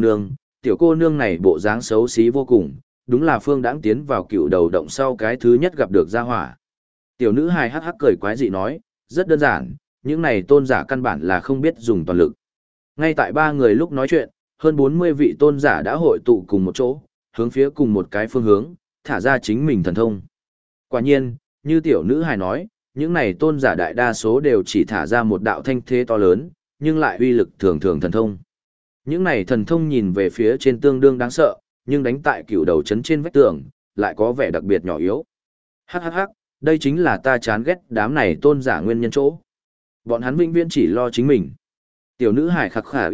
cô nương này bộ dáng xấu xí vô cùng, đúng là Phương Đãng tiến vào cựu đầu động sau cái thứ nhất gặp được gia hỏa. Tiểu nữ hài hắc hắc cười quái dị nói, rất đơn giản, những này tôn giả căn bản là không biết dùng toàn lực. Ngay tại ba người lúc nói chuyện, hơn 40 vị tôn giả đã hội tụ cùng một chỗ, hướng phía cùng một cái phương hướng, thả ra chính mình thần thông. Quả nhiên, như tiểu nữ hài nói, những này tôn giả đại đa số đều chỉ thả ra một đạo thanh thế to lớn, nhưng lại uy lực thường thường thần thông. Những này thần thông nhìn về phía trên tương đương đáng sợ, nhưng đánh tại cựu đầu chấn trên vách tường, lại có vẻ đặc biệt nhỏ yếu. Hắc hắc hắc, đây chính là ta chán ghét đám này tôn giả nguyên nhân chỗ. Bọn hắn vĩnh viễn chỉ lo chính mình. Tiểu nữ hải khắc khả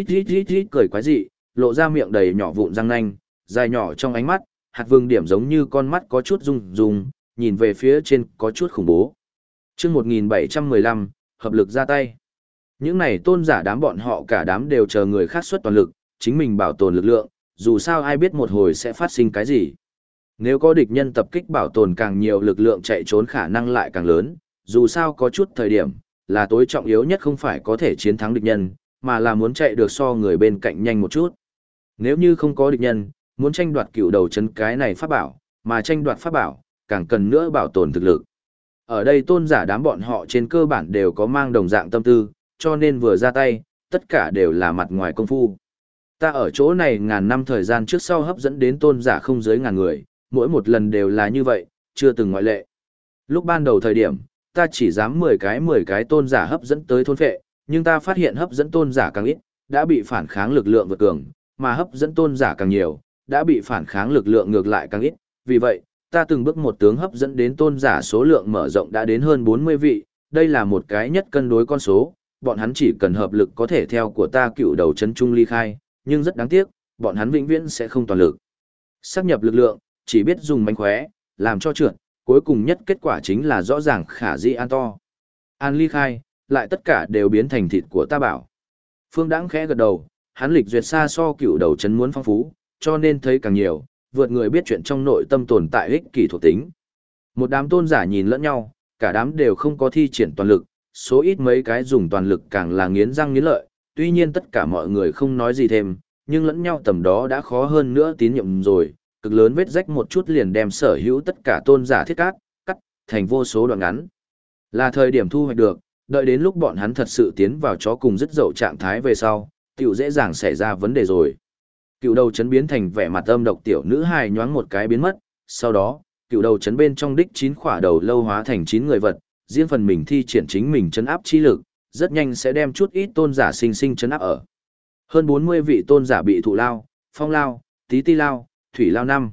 ít cười quái dị, lộ ra miệng đầy nhỏ vụn răng nanh, dài nhỏ trong ánh mắt, hạt vương điểm giống như con mắt có chút rung rung, nhìn về phía trên có chút khủng bố. Chương 1715, hợp lực ra tay. Những này tôn giả đám bọn họ cả đám đều chờ người khác xuất toàn lực, chính mình bảo tồn lực lượng, dù sao ai biết một hồi sẽ phát sinh cái gì. Nếu có địch nhân tập kích bảo tồn càng nhiều lực lượng chạy trốn khả năng lại càng lớn, dù sao có chút thời điểm, là tối trọng yếu nhất không phải có thể chiến thắng địch nhân, mà là muốn chạy được so người bên cạnh nhanh một chút. Nếu như không có địch nhân, muốn tranh đoạt cựu đầu chấn cái này pháp bảo, mà tranh đoạt pháp bảo, càng cần nữa bảo tồn thực lực. Ở đây tôn giả đám bọn họ trên cơ bản đều có mang đồng dạng tâm tư, cho nên vừa ra tay, tất cả đều là mặt ngoài công phu. Ta ở chỗ này ngàn năm thời gian trước sau hấp dẫn đến tôn giả không dưới ngàn người, mỗi một lần đều là như vậy, chưa từng ngoại lệ. Lúc ban đầu thời điểm, ta chỉ dám 10 cái tôn giả hấp dẫn tới thôn phệ, nhưng ta phát hiện hấp dẫn tôn giả càng ít, đã bị phản kháng lực lượng vượt cường, mà hấp dẫn tôn giả càng nhiều, đã bị phản kháng lực lượng ngược lại càng ít. Vì vậy, ta từng bước một tướng hấp dẫn đến tôn giả số lượng mở rộng đã đến hơn 40 vị, đây là một cái nhất cân đối con số, bọn hắn chỉ cần hợp lực có thể theo của ta cựu đầu chấn trung ly khai, nhưng rất đáng tiếc, bọn hắn vĩnh viễn sẽ không toàn lực. Sáp nhập lực lượng, chỉ biết dùng mánh khóe, làm cho trượt, cuối cùng nhất kết quả chính là rõ ràng khả dĩ an to. An ly khai, lại tất cả đều biến thành thịt của ta bảo. Phương Đãng khẽ gật đầu, hắn lịch duyệt xa so cựu đầu chấn muốn phong phú, cho nên thấy càng nhiều, vượt người biết chuyện trong nội tâm tồn tại ích kỷ thuộc tính. Một đám tôn giả nhìn lẫn nhau, cả đám đều không có thi triển toàn lực, số ít mấy cái dùng toàn lực càng là nghiến răng nghiến lợi, tuy nhiên tất cả mọi người không nói gì thêm, nhưng lẫn nhau tầm đó đã khó hơn nữa tín nhiệm rồi, cực lớn vết rách một chút liền đem sở hữu tất cả tôn giả thiết cắt thành vô số đoạn ngắn. Là thời điểm thu hoạch được, đợi đến lúc bọn hắn thật sự tiến vào chó cùng dứt dậu trạng thái về sau, tiểu dễ dàng xảy ra vấn đề rồi. Cựu đầu chấn biến thành vẻ mặt âm độc tiểu nữ hài nhoáng một cái biến mất, sau đó, cựu đầu chấn bên trong đích 9 khỏa đầu lâu hóa thành 9 người vật, riêng phần mình thi triển chính mình chấn áp chi lực, rất nhanh sẽ đem chút ít tôn giả sinh sinh chấn áp ở. Hơn 40 vị tôn giả bị thụ lao, phong lao, tí ti lao, thủy lao 5.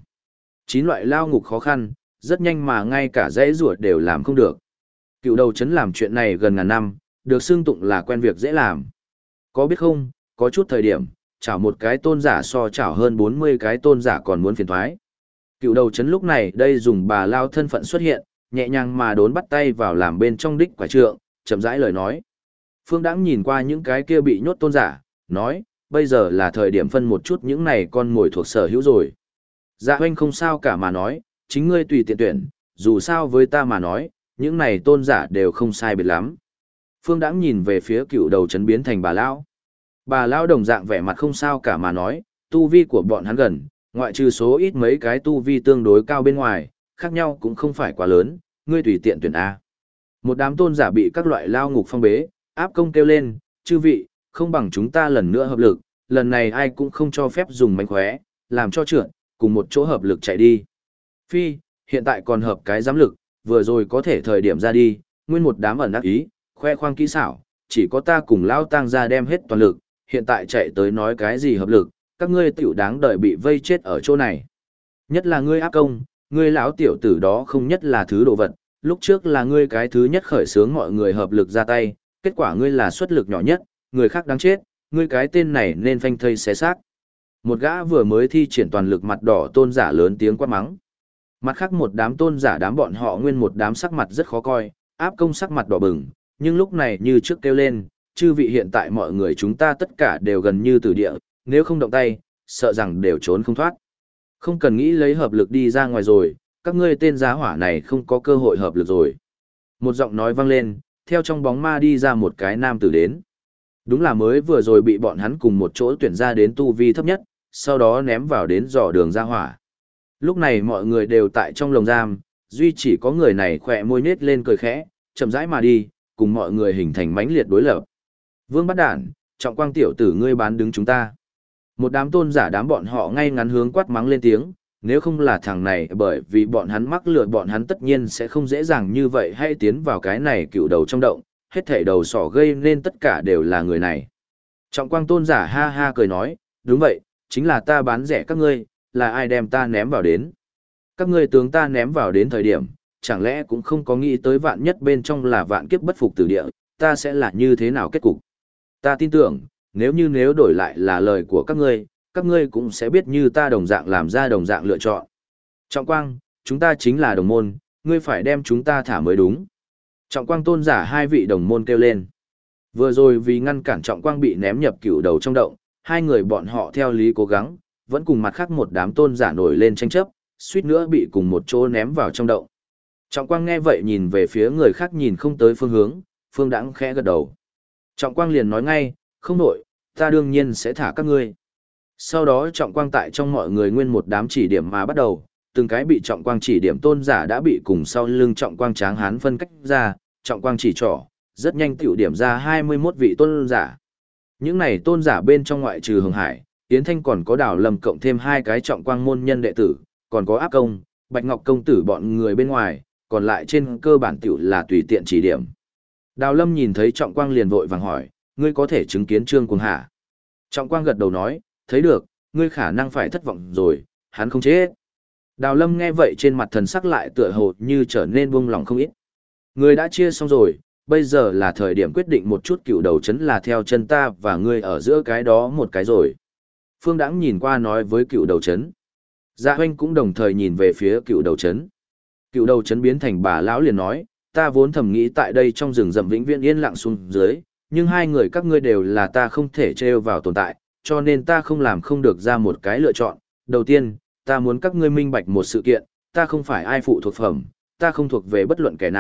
9 loại lao ngục khó khăn, rất nhanh mà ngay cả dãy ruột đều làm không được. Cựu đầu chấn làm chuyện này gần ngàn năm, được xưng tụng là quen việc dễ làm. Có biết không, có chút thời điểm, chảo một cái tôn giả so chảo hơn 40 cái tôn giả còn muốn phiền thoái. Cựu đầu chấn lúc này đây dùng bà lao thân phận xuất hiện, nhẹ nhàng mà đốn bắt tay vào làm bên trong đích quả trượng, chậm rãi lời nói. Phương Đãng nhìn qua những cái kia bị nhốt tôn giả, nói, bây giờ là thời điểm phân một chút những này con mồi thuộc sở hữu rồi. Dạ Hoanh không sao cả mà nói, chính ngươi tùy tiện tuyển, dù sao với ta mà nói, những này tôn giả đều không sai biệt lắm. Phương Đãng nhìn về phía cựu đầu chấn biến thành bà lão. Bà lão đồng dạng vẻ mặt không sao cả mà nói, tu vi của bọn hắn gần, ngoại trừ số ít mấy cái tu vi tương đối cao bên ngoài, khác nhau cũng không phải quá lớn, ngươi tùy tiện tuyển A. Một đám tôn giả bị các loại lao ngục phong bế, áp công kêu lên, chư vị, không bằng chúng ta lần nữa hợp lực, lần này ai cũng không cho phép dùng mánh khóe, làm cho trượt, cùng một chỗ hợp lực chạy đi. Phi, hiện tại còn hợp cái giám lực, vừa rồi có thể thời điểm ra đi, nguyên một đám ẩn ác ý, khoe khoang kỹ xảo, chỉ có ta cùng lao tang ra đem hết toàn lực, hiện tại chạy tới nói cái gì hợp lực, các ngươi tiểu đáng đợi bị vây chết ở chỗ này. Nhất là ngươi áp công, ngươi lão tiểu tử đó không nhất là thứ đồ vật, lúc trước là ngươi cái thứ nhất khởi xướng mọi người hợp lực ra tay, kết quả ngươi là xuất lực nhỏ nhất, người khác đáng chết, ngươi cái tên này nên phanh thây xé xác. Một gã vừa mới thi triển toàn lực mặt đỏ tôn giả lớn tiếng quát mắng. Mặt khác một đám tôn giả đám bọn họ nguyên một đám sắc mặt rất khó coi, áp công sắc mặt đỏ bừng, nhưng lúc này như trước kêu lên, chư vị hiện tại mọi người chúng ta tất cả đều gần như tử địa, nếu không động tay, sợ rằng đều trốn không thoát. Không cần nghĩ lấy hợp lực đi ra ngoài rồi, các ngươi tên giá hỏa này không có cơ hội hợp lực rồi. Một giọng nói vang lên, theo trong bóng ma đi ra một cái nam tử đến. Đúng là mới vừa rồi bị bọn hắn cùng một chỗ tuyển ra đến tu vi thấp nhất, sau đó ném vào đến dò đường ra hỏa. Lúc này mọi người đều tại trong lồng giam, duy chỉ có người này khỏe môi nết lên cười khẽ, chậm rãi mà đi, cùng mọi người hình thành mãnh liệt đối lập. Vương bắt đản, trọng quang tiểu tử ngươi bán đứng chúng ta. Một đám tôn giả đám bọn họ ngay ngắn hướng quát mắng lên tiếng, nếu không là thằng này bởi vì bọn hắn mắc lừa bọn hắn tất nhiên sẽ không dễ dàng như vậy hay tiến vào cái này cựu đầu trong động, hết thảy đầu sỏ gây nên tất cả đều là người này. Trọng quang tôn giả ha ha cười nói, đúng vậy, chính là ta bán rẻ các ngươi, là ai đem ta ném vào đến. Các ngươi tướng ta ném vào đến thời điểm, chẳng lẽ cũng không có nghĩ tới vạn nhất bên trong là vạn kiếp bất phục tử địa, ta sẽ là như thế nào kết cục. Ta tin tưởng, nếu đổi lại là lời của các ngươi cũng sẽ biết như ta đồng dạng làm ra đồng dạng lựa chọn. Trọng quang, chúng ta chính là đồng môn, ngươi phải đem chúng ta thả mới đúng. Trọng quang tôn giả hai vị đồng môn kêu lên. Vừa rồi vì ngăn cản trọng quang bị ném nhập cựu đầu trong động, hai người bọn họ theo lý cố gắng, vẫn cùng mặt khác một đám tôn giả nổi lên tranh chấp, suýt nữa bị cùng một chỗ ném vào trong động. Trọng quang nghe vậy nhìn về phía người khác nhìn không tới phương hướng, Phương Đãng khẽ gật đầu. Trọng quang liền nói ngay, không nổi, ta đương nhiên sẽ thả các ngươi. Sau đó trọng quang tại trong mọi người nguyên một đám chỉ điểm mà bắt đầu, từng cái bị trọng quang chỉ điểm tôn giả đã bị cùng sau lưng trọng quang tráng hán phân cách ra, trọng quang chỉ trỏ, rất nhanh tiểu điểm ra 21 vị tôn giả. Những này tôn giả bên trong ngoại trừ Hồng Hải, Yến Thanh còn có Đào Lâm cộng thêm hai cái trọng quang môn nhân đệ tử, còn có Áp Công, Bạch Ngọc công tử bọn người bên ngoài, còn lại trên cơ bản tiểu là tùy tiện chỉ điểm. Đào Lâm nhìn thấy trọng quang liền vội vàng hỏi, ngươi có thể chứng kiến Trương Cuồng hả? Trọng quang gật đầu nói, thấy được, ngươi khả năng phải thất vọng rồi, hắn không chết. Đào Lâm nghe vậy trên mặt thần sắc lại tựa hồ như trở nên buông lòng không ít. Ngươi đã chia xong rồi, bây giờ là thời điểm quyết định một chút cựu đầu chấn là theo chân ta và ngươi ở giữa cái đó một cái rồi. Phương Đãng nhìn qua nói với cựu đầu chấn. Dạ Hoanh cũng đồng thời nhìn về phía cựu đầu chấn. Cựu đầu chấn biến thành bà lão liền nói, ta vốn thầm nghĩ tại đây trong rừng rậm vĩnh viễn yên lặng xuống dưới, nhưng hai người các ngươi đều là ta không thể trêu vào tồn tại, cho nên ta không làm không được ra một cái lựa chọn. Đầu tiên, ta muốn các ngươi minh bạch một sự kiện, ta không phải ai phụ thuộc phẩm, ta không thuộc về bất luận kẻ nào,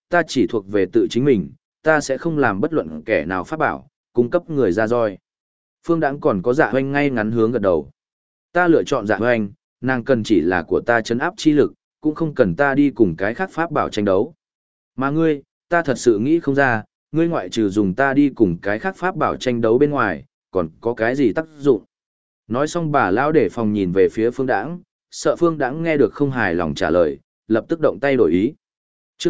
ta chỉ thuộc về tự chính mình, ta sẽ không làm bất luận kẻ nào pháp bảo, cung cấp người ra roi. Phương Đãng còn có Dạ Hoanh ngay ngắn hướng gật đầu. Ta lựa chọn Dạ Hoanh, nàng cần chỉ là của ta trấn áp chi lực, cũng không cần ta đi cùng cái khác pháp bảo tranh đấu. Mà ngươi, ta thật sự nghĩ không ra, ngươi ngoại trừ dùng ta đi cùng cái khác pháp bảo tranh đấu bên ngoài, còn có cái gì tác dụng. Nói xong bà lão để phòng nhìn về phía Phương Đãng, sợ Phương Đãng nghe được không hài lòng trả lời, lập tức động tay đổi ý. Chương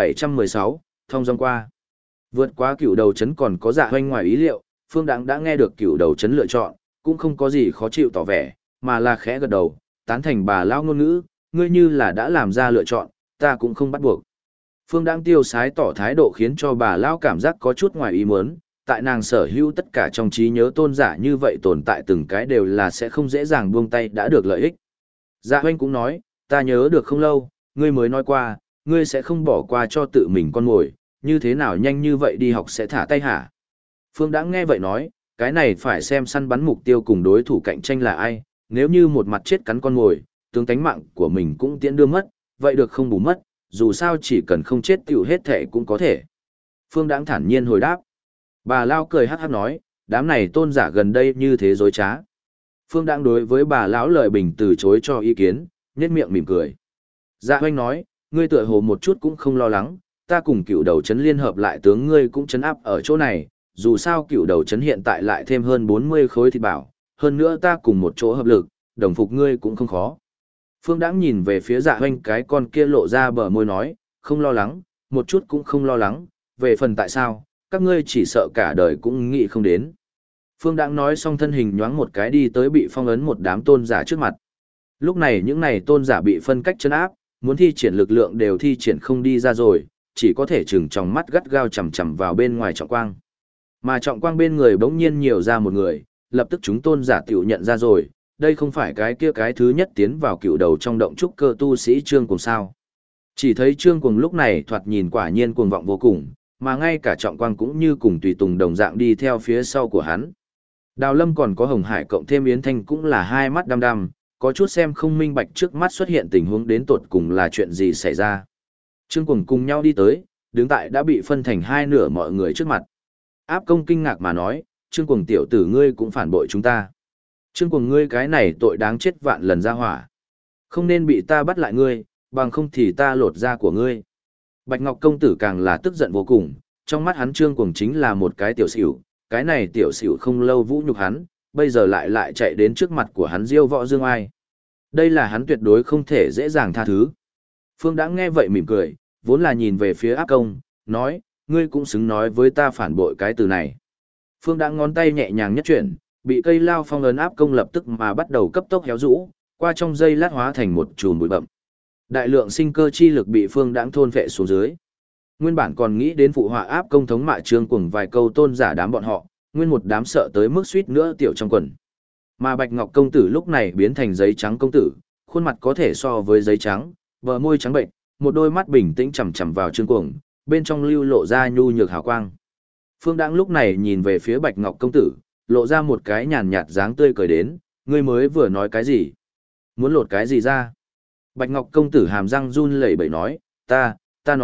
1716, thông dong qua. Vượt qua cựu đầu chấn còn có Dạ Hoanh ngoài ý liệu, Phương Đãng đã nghe được cựu đầu chấn lựa chọn, cũng không có gì khó chịu tỏ vẻ, mà là khẽ gật đầu, tán thành bà lão ngôn ngữ, ngươi như là đã làm ra lựa chọn, ta cũng không bắt buộc. Phương Đãng tiêu sái tỏ thái độ khiến cho bà lão cảm giác có chút ngoài ý muốn, tại nàng sở hữu tất cả trong trí nhớ tôn giả như vậy tồn tại từng cái đều là sẽ không dễ dàng buông tay đã được lợi ích. Dạ Hoanh cũng nói, ta nhớ được không lâu, ngươi mới nói qua, ngươi sẽ không bỏ qua cho tự mình con mồi, như thế nào nhanh như vậy đi học sẽ thả tay hả? Phương Đãng nghe vậy nói, cái này phải xem săn bắn mục tiêu cùng đối thủ cạnh tranh là ai, nếu như một mặt chết cắn con mồi, tướng tánh mạng của mình cũng tiễn đưa mất, vậy được không bù mất, dù sao chỉ cần không chết tiểu hết thể cũng có thể. Phương Đãng thản nhiên hồi đáp. Bà Lao cười hát hát nói, đám này tôn giả gần đây như thế dối trá. Phương Đãng đối với bà lão lời bình từ chối cho ý kiến, nhếch miệng mỉm cười. Dạ Hoanh nói, ngươi tựa hồ một chút cũng không lo lắng, ta cùng cựu đầu chấn liên hợp lại tướng ngươi cũng chấn áp ở chỗ này, dù sao cựu đầu chấn hiện tại lại thêm hơn 40 khối thịt bảo, hơn nữa ta cùng một chỗ hợp lực, đồng phục ngươi cũng không khó. Phương Đãng nhìn về phía Dạ Hoanh cái con kia lộ ra bờ môi nói, không lo lắng, một chút cũng không lo lắng, về phần tại sao, các ngươi chỉ sợ cả đời cũng nghĩ không đến. Phương Đãng nói xong thân hình nhoáng một cái đi tới bị phong ấn một đám tôn giả trước mặt. Lúc này những này tôn giả bị phân cách chân áp, muốn thi triển lực lượng đều thi triển không đi ra rồi, chỉ có thể chừng trong mắt gắt gao chằm chằm vào bên ngoài trọng quang. Mà trọng quang bên người bỗng nhiên nhiều ra một người, lập tức chúng tôn giả tiểu nhận ra rồi, đây không phải cái kia cái thứ nhất tiến vào cựu đầu trong động trúc cơ tu sĩ Trương Cuồng sao. Chỉ thấy Trương Cuồng lúc này thoạt nhìn quả nhiên cuồng vọng vô cùng, mà ngay cả trọng quang cũng như cùng tùy tùng đồng dạng đi theo phía sau của hắn. Đào Lâm còn có Hồng Hải cộng thêm Yến Thanh cũng là hai mắt đăm đăm, có chút xem không minh bạch trước mắt xuất hiện tình huống đến tột cùng là chuyện gì xảy ra. Trương Cuồng cùng nhau đi tới, đứng tại đã bị phân thành hai nửa mọi người trước mặt. Áp Công kinh ngạc mà nói, Trương Cuồng tiểu tử ngươi cũng phản bội chúng ta. Trương Cuồng ngươi cái này tội đáng chết vạn lần ra hỏa. Không nên bị ta bắt lại ngươi, bằng không thì ta lột da của ngươi. Bạch Ngọc công tử càng là tức giận vô cùng, trong mắt hắn Trương Cuồng chính là một cái tiểu xỉu, cái này tiểu xỉu không lâu vũ nhục hắn, bây giờ lại chạy đến trước mặt của hắn diêu võ dương ai. Đây là hắn tuyệt đối không thể dễ dàng tha thứ. Phương đã nghe vậy mỉm cười, vốn là nhìn về phía Áp Công, nói, ngươi cũng xứng nói với ta phản bội cái từ này. Phương đã ngón tay nhẹ nhàng nhất chuyển, bị cây lao phong ấn Áp Công lập tức mà bắt đầu cấp tốc héo rũ, qua trong giây lát hóa thành một chùm bụi bậm. Đại lượng sinh cơ chi lực bị Phương Đãng thôn phệ xuống dưới. Nguyên bản còn nghĩ đến phụ họa Áp Công thống mạ Trương Cuồng vài câu tôn giả đám bọn họ, nguyên một đám sợ tới mức suýt nữa tiểu trong quần. Mà Bạch Ngọc công tử lúc này biến thành giấy trắng công tử, khuôn mặt có thể so với giấy trắng, bờ môi trắng bệnh, một đôi mắt bình tĩnh chằm chằm vào Trương Cuồng, bên trong lưu lộ ra nhu nhược hào quang. Phương Đãng lúc này nhìn về phía Bạch Ngọc công tử, lộ ra một cái nhàn nhạt dáng tươi cười đến, ngươi mới vừa nói cái gì? Muốn lột cái gì ra? Bạch Ngọc công tử hàm răng run lẩy bẩy nói, ta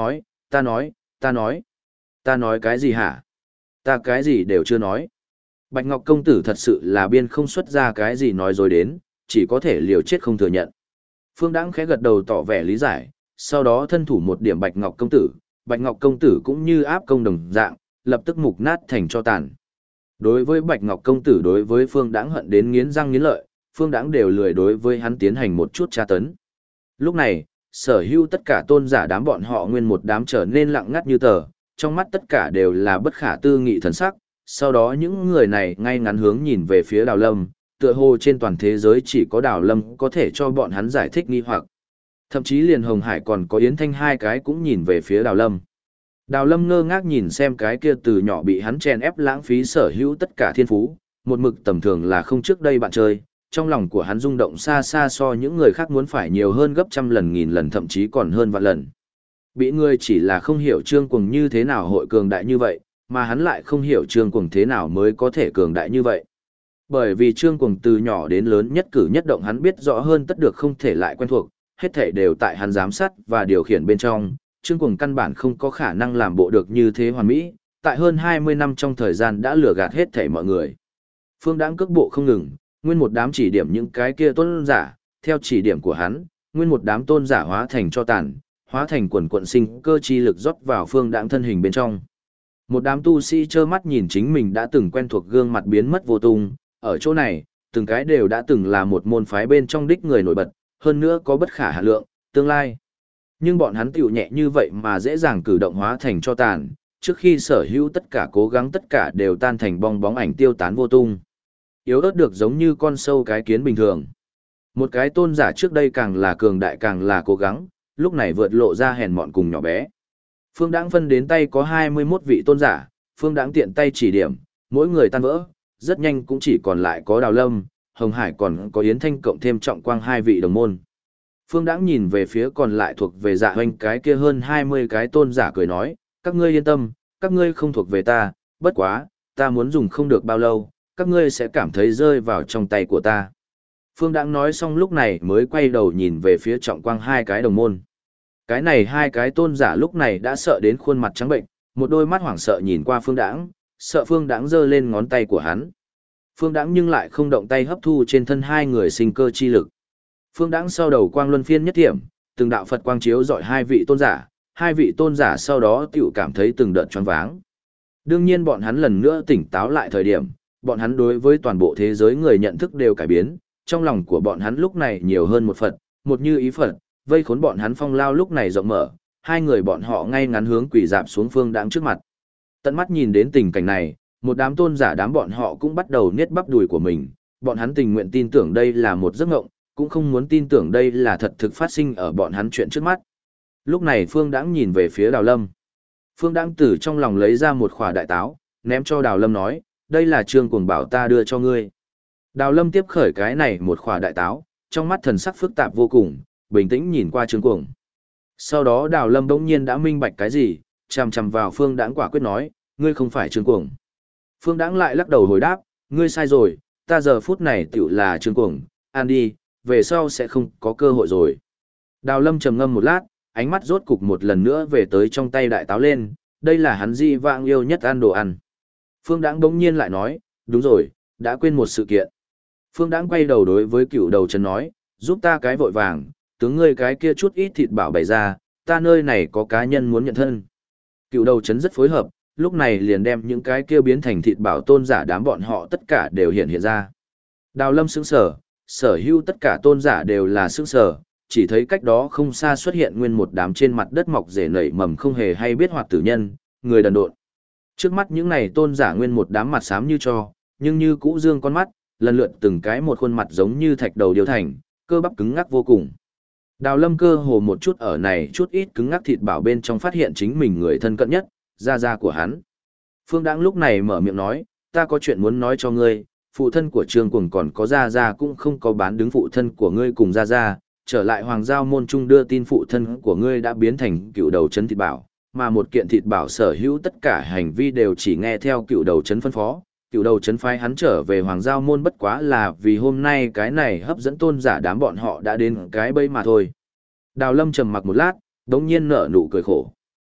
nói cái gì hả? Ta cái gì đều chưa nói. Bạch Ngọc công tử thật sự là biên không xuất ra cái gì nói rồi đến, chỉ có thể liều chết không thừa nhận. Phương Đãng khẽ gật đầu tỏ vẻ lý giải, sau đó thân thủ một điểm Bạch Ngọc công tử cũng như Áp Công đồng dạng, lập tức mục nát thành cho tàn. Đối với Bạch Ngọc công tử đối với Phương Đãng hận đến nghiến răng nghiến lợi, Phương Đãng đều lười đối với hắn tiến hành một chút tra tấn. Lúc này, sở hữu tất cả tôn giả đám bọn họ nguyên một đám trở nên lặng ngắt như tờ, trong mắt tất cả đều là bất khả tư nghị thần sắc, sau đó những người này ngay ngắn hướng nhìn về phía Đào Lâm, tựa hồ trên toàn thế giới chỉ có Đào Lâm có thể cho bọn hắn giải thích nghi hoặc. Thậm chí liền Hồng Hải còn có Yến Thanh hai cái cũng nhìn về phía Đào Lâm. Đào Lâm ngơ ngác nhìn xem cái kia từ nhỏ bị hắn chèn ép lãng phí sở hữu tất cả thiên phú, một mực tầm thường là không trước đây bạn chơi, trong lòng của hắn rung động xa xa so những người khác muốn phải nhiều hơn gấp trăm lần nghìn lần thậm chí còn hơn vạn lần. Bị người chỉ là không hiểu Trương Cuồng như thế nào hội cường đại như vậy, mà hắn lại không hiểu Trương Cuồng thế nào mới có thể cường đại như vậy. Bởi vì Trương Cuồng từ nhỏ đến lớn nhất cử nhất động hắn biết rõ hơn tất được không thể lại quen thuộc, hết thể đều tại hắn giám sát và điều khiển bên trong, Trương Cuồng căn bản không có khả năng làm bộ được như thế hoàn mỹ, tại hơn 20 năm trong thời gian đã lừa gạt hết thảy mọi người. Phương Đãng cước bộ không ngừng, nguyên một đám chỉ điểm những cái kia tôn giả, theo chỉ điểm của hắn, nguyên một đám tôn giả hóa thành cho tàn, hóa thành quần quận sinh cơ chi lực rót vào Phương Đãng thân hình bên trong. Một đám tu sĩ trơ mắt nhìn chính mình đã từng quen thuộc gương mặt biến mất vô tung, ở chỗ này, từng cái đều đã từng là một môn phái bên trong đích người nổi bật, hơn nữa có bất khả hạn lượng, tương lai. Nhưng bọn hắn tiểu nhẹ như vậy mà dễ dàng cử động hóa thành cho tàn, trước khi sở hữu tất cả cố gắng tất cả đều tan thành bong bóng ảnh tiêu tán vô tung. Yếu ớt được giống như con sâu cái kiến bình thường. Một cái tôn giả trước đây càng là cường đại càng là cố gắng, lúc này vượt lộ ra hèn mọn cùng nhỏ bé. Phương Đãng phân đến tay có 21 vị tôn giả, Phương Đãng tiện tay chỉ điểm, mỗi người tan vỡ, rất nhanh cũng chỉ còn lại có Đào Lâm, Hồng Hải còn có Yến Thanh cộng thêm Trọng Quang hai vị đồng môn. Phương Đãng nhìn về phía còn lại thuộc về Dạ Hoành cái kia hơn 20 cái tôn giả cười nói, các ngươi yên tâm, các ngươi không thuộc về ta, bất quá, ta muốn dùng không được bao lâu, các ngươi sẽ cảm thấy rơi vào trong tay của ta. Phương Đãng nói xong lúc này mới quay đầu nhìn về phía Trọng Quang hai cái đồng môn. Cái này hai cái tôn giả lúc này đã sợ đến khuôn mặt trắng bệnh, một đôi mắt hoảng sợ nhìn qua Phương Đãng, sợ Phương Đãng giơ lên ngón tay của hắn. Phương Đãng nhưng lại không động tay hấp thu trên thân hai người sinh cơ chi lực. Phương Đãng sau đầu quang luân phiên nhất thiểm, từng đạo Phật quang chiếu rọi hai vị tôn giả sau đó tiểu cảm thấy từng đợt choáng váng. Đương nhiên bọn hắn lần nữa tỉnh táo lại thời điểm, bọn hắn đối với toàn bộ thế giới người nhận thức đều cải biến, trong lòng của bọn hắn lúc này nhiều hơn một Phật, một như ý Phật, vây khốn bọn hắn phong lao lúc này rộng mở, hai người bọn họ ngay ngắn hướng quỳ dạp xuống Phương Đãng trước mặt. Tận mắt nhìn đến tình cảnh này, một đám tôn giả đám bọn họ cũng bắt đầu niết bắp đùi của mình, bọn hắn tình nguyện tin tưởng đây là một giấc mộng, cũng không muốn tin tưởng đây là thật thực phát sinh ở bọn hắn chuyện trước mắt. Lúc này Phương Đãng nhìn về phía Đào Lâm. Phương Đãng từ trong lòng lấy ra một khỏa đại táo, ném cho Đào Lâm nói, đây là Trương Cuồng bảo ta đưa cho ngươi. Đào Lâm tiếp khởi cái này một khỏa đại táo, trong mắt thần sắc phức tạp vô cùng, bình tĩnh nhìn qua Trương Cuồng. Sau đó Đào Lâm bỗng nhiên đã minh bạch cái gì, chằm chằm vào Phương Đãng quả quyết nói, ngươi không phải Trương Cuồng. Phương Đãng lại lắc đầu hồi đáp, ngươi sai rồi, ta giờ phút này tiểu là Trương Cuồng, ăn đi, về sau sẽ không có cơ hội rồi. Đào Lâm trầm ngâm một lát, ánh mắt rốt cục một lần nữa về tới trong tay đại táo lên, đây là hắn di vãng yêu nhất ăn đồ ăn. Phương Đãng bỗng nhiên lại nói, đúng rồi, đã quên một sự kiện. Phương Đãng quay đầu đối với Cựu Đầu Trấn nói, giúp ta cái vội vàng, tướng ngươi cái kia chút ít thịt bảo bày ra, ta nơi này có cá nhân muốn nhận thân. Cựu Đầu Trấn rất phối hợp, lúc này liền đem những cái kia biến thành thịt bảo tôn giả đám bọn họ tất cả đều hiện ra. Đào Lâm sững sờ, sở hữu tất cả tôn giả đều là sững sờ, chỉ thấy cách đó không xa xuất hiện nguyên một đám trên mặt đất mọc rễ nảy mầm không hề hay biết hoạt tử nhân, người đần độn. Trước mắt những này tôn giả nguyên một đám mặt xám như tro, nhưng như cũ dương con mắt, lần lượt từng cái một khuôn mặt giống như thạch đầu điêu thành, cơ bắp cứng ngắc vô cùng. Đào Lâm cơ hồ một chút ở này chút ít cứng ngắc thịt bảo bên trong phát hiện chính mình người thân cận nhất, gia gia của hắn. Phương Đãng lúc này mở miệng nói, ta có chuyện muốn nói cho ngươi, phụ thân của Trương Cuồng còn có gia gia cũng không có bán đứng phụ thân của ngươi cùng gia gia, trở lại Hoàng Giao môn trung đưa tin phụ thân của ngươi đã biến thành Cựu Đầu Trấn thịt bảo, mà một kiện thịt bảo sở hữu tất cả hành vi đều chỉ nghe theo Cựu Đầu Trấn phân phó. Cựu Đầu Trấn phái hắn trở về Hoàng Giao môn bất quá là vì hôm nay cái này hấp dẫn tôn giả đám bọn họ đã đến cái bẫy mà thôi. Đào Lâm trầm mặc một lát, đống nhiên nở nụ cười khổ.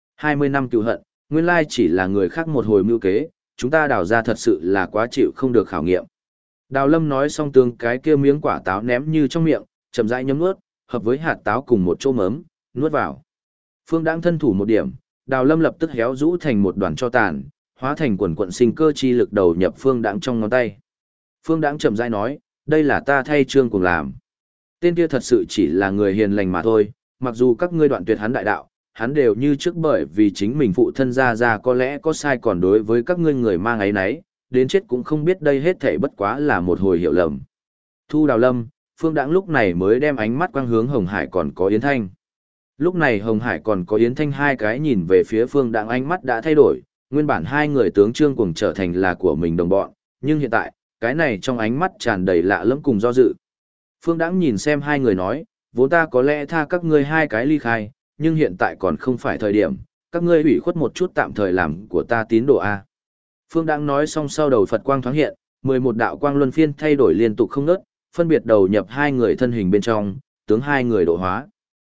20 năm cựu hận, nguyên lai chỉ là người khác một hồi mưu kế, chúng ta đào ra thật sự là quá chịu không được khảo nghiệm. Đào Lâm nói xong tương cái kia miếng quả táo ném như trong miệng, chậm rãi nhấm nuốt, hợp với hạt táo cùng một chỗ mớm, nuốt vào. Phương Đãng thân thủ một điểm, Đào Lâm lập tức héo rũ thành một đoàn cho tàn, hóa thành quần quận sinh cơ chi lực đầu nhập Phương Đãng trong ngón tay. Phương Đãng chậm rãi nói, đây là ta thay Trương Cuồng làm. Tên kia thật sự chỉ là người hiền lành mà thôi, mặc dù các ngươi đoạn tuyệt hắn đại đạo, hắn đều như trước bởi vì chính mình phụ thân ra có lẽ có sai còn đối với các ngươi người mang ấy nấy, đến chết cũng không biết đây hết thảy bất quá là một hồi hiểu lầm. Thu Đào Lâm, Phương Đãng lúc này mới đem ánh mắt quang hướng Hồng Hải còn có Yến Thanh. Lúc này Hồng Hải còn có Yến Thanh hai cái nhìn về phía Phương Đãng ánh mắt đã thay đổi, nguyên bản hai người tướng Trương Cuồng trở thành là của mình đồng bọn, nhưng hiện tại, cái này trong ánh mắt tràn đầy lạ lẫm cùng do dự. Phương Đãng nhìn xem hai người nói, vốn ta có lẽ tha các ngươi hai cái ly khai, nhưng hiện tại còn không phải thời điểm, các ngươi hủy khuất một chút tạm thời làm của ta tín đồ A. Phương Đãng nói xong sau đầu Phật quang thoáng hiện, 11 đạo quang luân phiên thay đổi liên tục không ngớt, phân biệt đầu nhập hai người thân hình bên trong, tướng hai người độ hóa.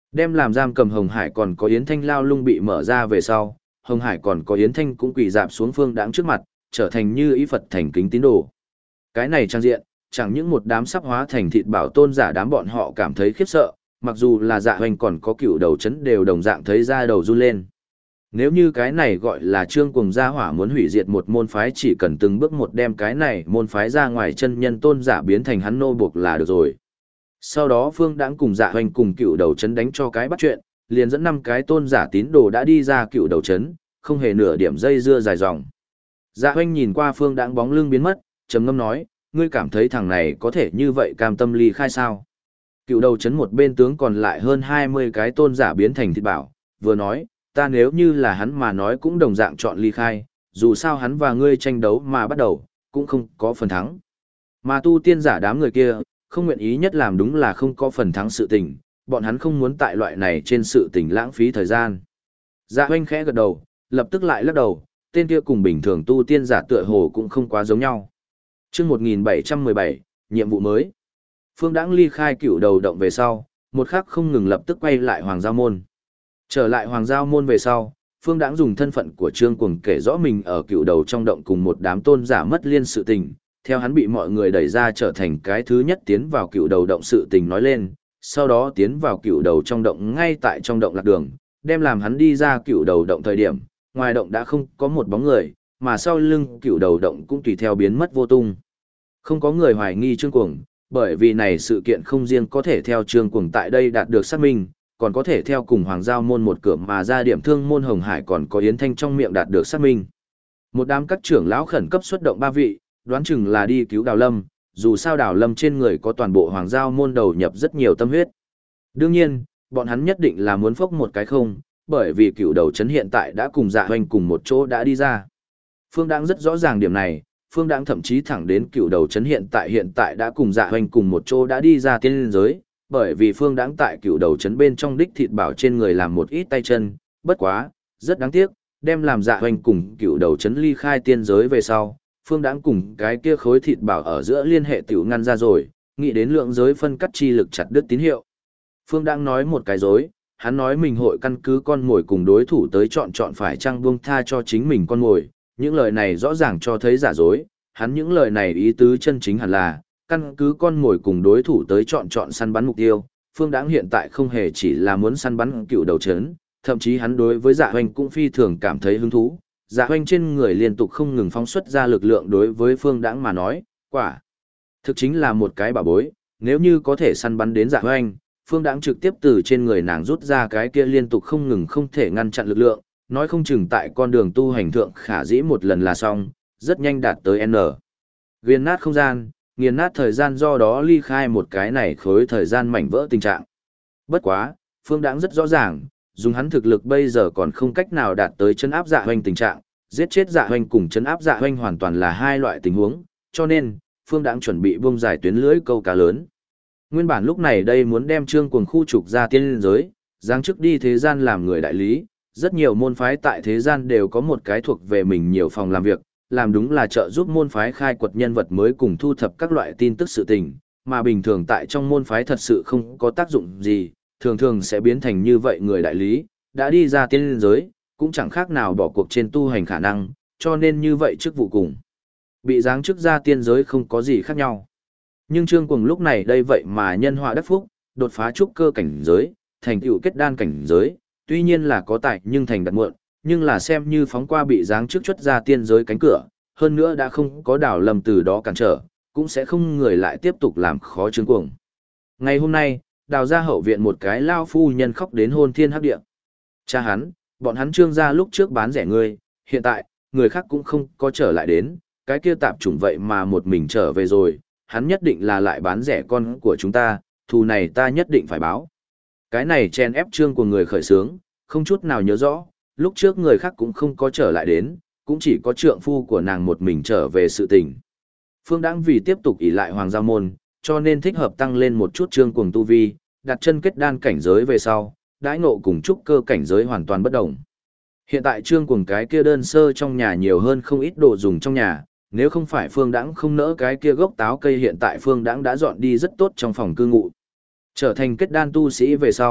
Đem làm giam cầm Hồng Hải còn có Yến Thanh lao lung bị mở ra về sau, Hồng Hải còn có Yến Thanh cũng quỳ dạp xuống Phương Đãng trước mặt, trở thành như ý Phật thành kính tín đồ. Cái này trang diện, chẳng những một đám sắp hóa thành thịt bảo tôn giả đám bọn họ cảm thấy khiếp sợ, mặc dù là Dạ Hoành còn có Cựu Đầu Chấn đều đồng dạng thấy da đầu run lên. Nếu như cái này gọi là Trương Cuồng gia hỏa muốn hủy diệt một môn phái, chỉ cần từng bước một đem cái này môn phái ra ngoài chân nhân tôn giả biến thành hắn nô buộc là được rồi. Sau đó Phương Đãng cùng Dạ Hoành cùng Cựu Đầu Chấn đánh cho cái bắt chuyện, liền dẫn 5 cái tôn giả tín đồ đã đi ra Cựu Đầu Chấn, không hề nửa điểm dây dưa dài dòng. Dạ Hoành nhìn qua Phương Đãng bóng lưng biến mất, trầm ngâm nói, ngươi cảm thấy thằng này có thể như vậy cam tâm ly khai sao? Cựu Đầu Chấn một bên tướng còn lại hơn 20 cái tôn giả biến thành thịt bảo, vừa nói, ta nếu như là hắn mà nói cũng đồng dạng chọn ly khai, dù sao hắn và ngươi tranh đấu mà bắt đầu, cũng không có phần thắng. Mà tu tiên giả đám người kia, không nguyện ý nhất làm đúng là không có phần thắng sự tình, bọn hắn không muốn tại loại này trên sự tình lãng phí thời gian. Dạ Hoành khẽ gật đầu, lập tức lại lắc đầu, tên kia cùng bình thường tu tiên giả tựa hồ cũng không quá giống nhau. Chương 1717, nhiệm vụ mới. Phương Đãng ly khai Cựu Đầu động về sau, một khắc không ngừng lập tức quay lại Hoàng Giao môn. Trở lại Hoàng Giao môn về sau, Phương Đãng dùng thân phận của Trương Cuồng kể rõ mình ở Cựu Đầu trong động cùng một đám tôn giả mất liên sự tình, theo hắn bị mọi người đẩy ra trở thành cái thứ nhất tiến vào Cựu Đầu động sự tình nói lên, sau đó tiến vào Cựu Đầu trong động ngay tại trong động lạc đường, đem làm hắn đi ra Cựu Đầu động thời điểm, ngoài động đã không có một bóng người, mà sau lưng Cựu Đầu động cũng tùy theo biến mất vô tung. Không có người hoài nghi Trương Cuồng, bởi vì này sự kiện không riêng có thể theo Trương Cuồng tại đây đạt được xác minh, còn có thể theo cùng Hoàng Giao môn một cửa mà ra điểm thương môn Hồng Hải còn có Yến Thanh trong miệng đạt được xác minh. Một đám các trưởng lão khẩn cấp xuất động 3 vị, đoán chừng là đi cứu Đào Lâm, dù sao Đào Lâm trên người có toàn bộ Hoàng Giao môn đầu nhập rất nhiều tâm huyết. Đương nhiên, bọn hắn nhất định là muốn phốc một cái không, bởi vì Cựu Đầu Chấn hiện tại đã cùng Dạ Hoành cùng một chỗ đã đi ra. Phương Đãng rất rõ ràng điểm này, Phương Đãng thậm chí thẳng đến Cựu Đầu Chấn hiện tại đã cùng Dạ Hoành cùng một chỗ đã đi ra tiên giới, bởi vì Phương Đãng tại Cựu Đầu Chấn bên trong đích thịt bảo trên người làm một ít tay chân, bất quá, rất đáng tiếc, đem làm Dạ Hoành cùng Cựu Đầu Chấn ly khai tiên giới về sau, Phương Đãng cùng cái kia khối thịt bảo ở giữa liên hệ tiểu ngăn ra rồi, nghĩ đến lượng giới phân cắt chi lực chặt đứt tín hiệu. Phương Đãng nói một cái dối, hắn nói mình hội căn cứ con mồi cùng đối thủ tới chọn phải chăng buông tha cho chính mình con mồi, những lời này rõ ràng cho thấy giả dối, hắn những lời này ý tứ chân chính hẳn là, căn cứ con mồi cùng đối thủ tới chọn săn bắn mục tiêu, Phương Đãng hiện tại không hề chỉ là muốn săn bắn Cựu Đầu Chấn, thậm chí hắn đối với Dạ Hoành cũng phi thường cảm thấy hứng thú. Dạ Hoành trên người liên tục không ngừng phóng xuất ra lực lượng đối với Phương Đãng mà nói, quả thực chính là một cái bảo bối, nếu như có thể săn bắn đến Dạ Hoành, Phương Đãng trực tiếp từ trên người nàng rút ra cái kia liên tục không ngừng không thể ngăn chặn lực lượng, nói không chừng tại con đường tu hành thượng khả dĩ một lần là xong, rất nhanh đạt tới N. Nghiền nát không gian, nghiền nát thời gian, do đó ly khai một cái này khối thời gian mảnh vỡ tình trạng. Bất quá, Phương Đãng rất rõ ràng, dùng hắn thực lực bây giờ còn không cách nào đạt tới trấn áp Dạ Hoành tình trạng, giết chết Dạ Hoành cùng trấn áp Dạ Hoành hoàn toàn là hai loại tình huống, cho nên, Phương Đãng chuẩn bị buông dài tuyến lưới câu cá lớn. Nguyên bản lúc này đây muốn đem Trương Cuồng khu trục ra tiên giới, giáng chức đi thế gian làm người đại lý, rất nhiều môn phái tại thế gian đều có một cái thuộc về mình nhiều phòng làm việc, làm đúng là trợ giúp môn phái khai quật nhân vật mới cùng thu thập các loại tin tức sự tình, mà bình thường tại trong môn phái thật sự không có tác dụng gì, thường thường sẽ biến thành như vậy người đại lý, đã đi ra tiên giới, cũng chẳng khác nào bỏ cuộc trên tu hành khả năng, cho nên như vậy chức vụ cùng bị giáng chức ra tiên giới không có gì khác nhau. Nhưng Trương Cuồng lúc này đây vậy mà nhân họa đắc phúc, đột phá trúc cơ cảnh giới, thành tựu kết đan cảnh giới, tuy nhiên là có tài nhưng thành đặt muộn, nhưng là xem như phóng qua bị giáng chức chuất ra tiên giới cánh cửa, hơn nữa đã không có Đào Lâm từ đó cản trở, cũng sẽ không người lại tiếp tục làm khó Trương Cuồng. Ngày hôm nay, Đào gia hậu viện một cái lao phu nhân khóc đến hôn thiên hấp địa. Cha hắn, bọn hắn Trương gia lúc trước bán rẻ ngươi, hiện tại, người khác cũng không có trở lại đến, cái kia tạp chủng vậy mà một mình trở về rồi, hắn nhất định là lại bán rẻ con của chúng ta, thù này ta nhất định phải báo. Cái này chen ép Trương của người khởi sướng, không chút nào nhớ rõ, lúc trước người khác cũng không có trở lại đến, cũng chỉ có trượng phu của nàng một mình trở về sự tình. Phương Đãng vì tiếp tục ỷ lại Hoàng Giao môn, cho nên thích hợp tăng lên một chút Trương Cuồng tu vi, đặt chân kết đan cảnh giới về sau, đãi ngộ cùng trúc cơ cảnh giới hoàn toàn bất đồng. Hiện tại Trương Cuồng cái kia đơn sơ trong nhà nhiều hơn không ít đồ dùng trong nhà, nếu không phải Phương Đãng không nỡ cái kia gốc táo cây hiện tại Phương Đãng đã dọn đi rất tốt trong phòng cư ngụ. Trở thành kết đan tu sĩ về sau,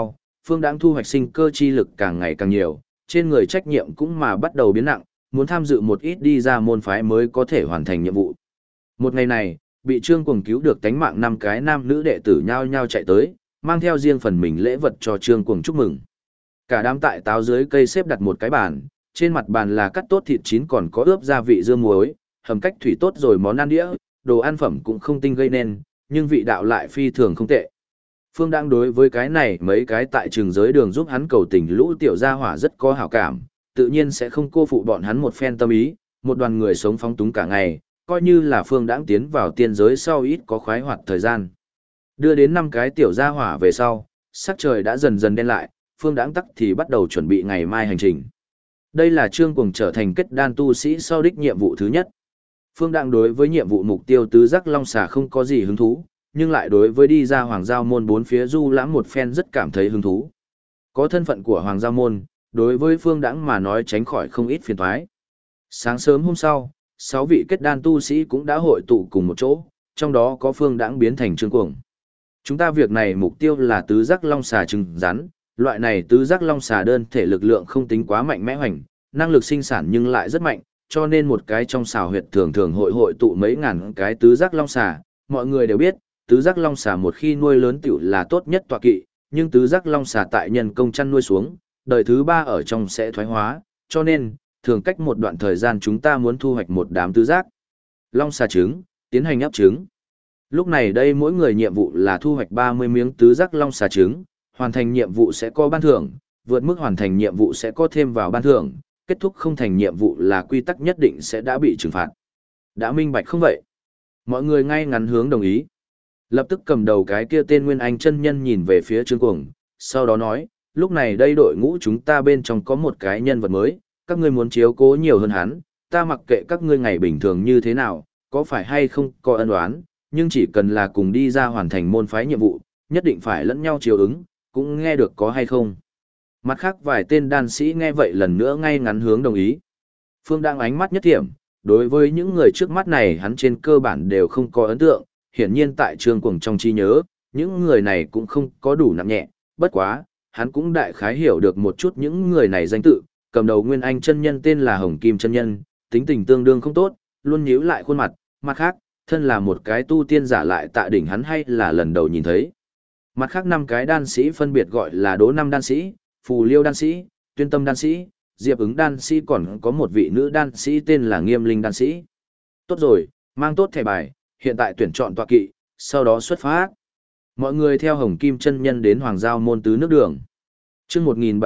Phương Đãng thu hoạch sinh cơ chi lực càng ngày càng nhiều, trên người trách nhiệm cũng mà bắt đầu biến nặng, muốn tham dự một ít đi ra môn phái mới có thể hoàn thành nhiệm vụ. Một ngày này, bị Trương Cuồng cứu được tánh mạng 5 cái nam nữ đệ tử nhao nhao chạy tới, mang theo riêng phần mình lễ vật cho Trương Cuồng chúc mừng. Cả đám tại táo dưới cây xếp đặt một cái bàn, trên mặt bàn là cắt tốt thịt chín còn có ướp gia vị dưa muối, hầm cách thủy tốt rồi món ăn đĩa, đồ ăn phẩm cũng không tinh gây nên, nhưng vị đạo lại phi thường không tệ. Phương Đãng đối với cái này mấy cái tại trường giới đường giúp hắn cầu tình lũ tiểu gia hỏa rất có hảo cảm, tự nhiên sẽ không cô phụ bọn hắn một phen tâm ý, một đoàn người sống phóng túng cả ngày, coi như là Phương Đãng tiến vào tiên giới sau ít có khoái hoạt thời gian. Đưa đến 5 cái tiểu gia hỏa về sau, sắc trời đã dần dần đen lại, Phương Đãng tắc thì bắt đầu chuẩn bị ngày mai hành trình. Đây là Trương Cuồng trở thành kết đan tu sĩ sau đích nhiệm vụ thứ nhất. Phương Đãng đối với nhiệm vụ mục tiêu tứ giác long xà không có gì hứng thú, nhưng lại đối với đi ra Hoàng Giao Môn bốn phía du lãm một phen rất cảm thấy hứng thú. Có thân phận của Hoàng Giao Môn, đối với Phương Đãng mà nói tránh khỏi không ít phiền toái. Sáng sớm hôm sau, 6 vị kết đan tu sĩ cũng đã hội tụ cùng một chỗ, trong đó có Phương Đãng biến thành Trương Cuồng. Chúng ta việc này mục tiêu là tứ giác long xà trứng rắn, loại này tứ giác long xà đơn thể lực lượng không tính quá mạnh mẽ hoành, năng lực sinh sản nhưng lại rất mạnh, cho nên một cái trong xào huyệt thường thường hội tụ mấy ngàn cái tứ giác long xà. Mọi người đều biết, tứ giác long xà một khi nuôi lớn tiểu là tốt nhất tọa kỵ, nhưng tứ giác long xà tại nhân công chăn nuôi xuống, đời thứ 3 ở trong sẽ thoái hóa, cho nên, thường cách một đoạn thời gian chúng ta muốn thu hoạch một đám tứ giác long xà trứng, tiến hành ấp trứng. Lúc này đây mỗi người nhiệm vụ là thu hoạch 30 miếng tứ giác long xà trứng, hoàn thành nhiệm vụ sẽ có ban thưởng, vượt mức hoàn thành nhiệm vụ sẽ có thêm vào ban thưởng, kết thúc không thành nhiệm vụ là quy tắc nhất định sẽ đã bị trừng phạt. Đã minh bạch không vậy? Mọi người ngay ngắn hướng đồng ý. Lập tức cầm đầu cái kia tên Nguyên Anh chân nhân nhìn về phía Trương Cuồng, sau đó nói, lúc này đây đội ngũ chúng ta bên trong có một cái nhân vật mới, các ngươi muốn chiếu cố nhiều hơn hắn, ta mặc kệ các ngươi ngày bình thường như thế nào, có phải hay không có ân oán, nhưng chỉ cần là cùng đi ra hoàn thành môn phái nhiệm vụ, nhất định phải lẫn nhau chiếu ứng, cũng nghe được có hay không. Mặt khác vài tên đan sĩ nghe vậy lần nữa ngay ngắn hướng đồng ý. Phương đang ánh mắt nhất thiểm, đối với những người trước mắt này hắn trên cơ bản đều không có ấn tượng, hiển nhiên tại Trương Cuồng trong trí nhớ, những người này cũng không có đủ nặng nhẹ, bất quá, hắn cũng đại khái hiểu được một chút những người này danh tự, cầm đầu Nguyên Anh chân nhân tên là Hồng Kim chân nhân, tính tình tương đương không tốt, luôn nhíu lại khuôn mặt, mặt khác, thân là một cái tu tiên giả lại tại đỉnh hắn hay là lần đầu nhìn thấy. Mặt khác 5 cái đan sĩ phân biệt gọi là Đỗ Năm đan sĩ, Phù Liêu đan sĩ, Tuyên Tâm đan sĩ, Diệp Ứng đan sĩ, còn có một vị nữ đan sĩ tên là Nghiêm Linh đan sĩ. Tốt rồi, mang tốt thẻ bài, hiện tại tuyển chọn tọa kỵ, sau đó xuất phát. Mọi người theo Hồng Kim chân nhân đến Hoàng Giao Môn tứ nước đường. Chương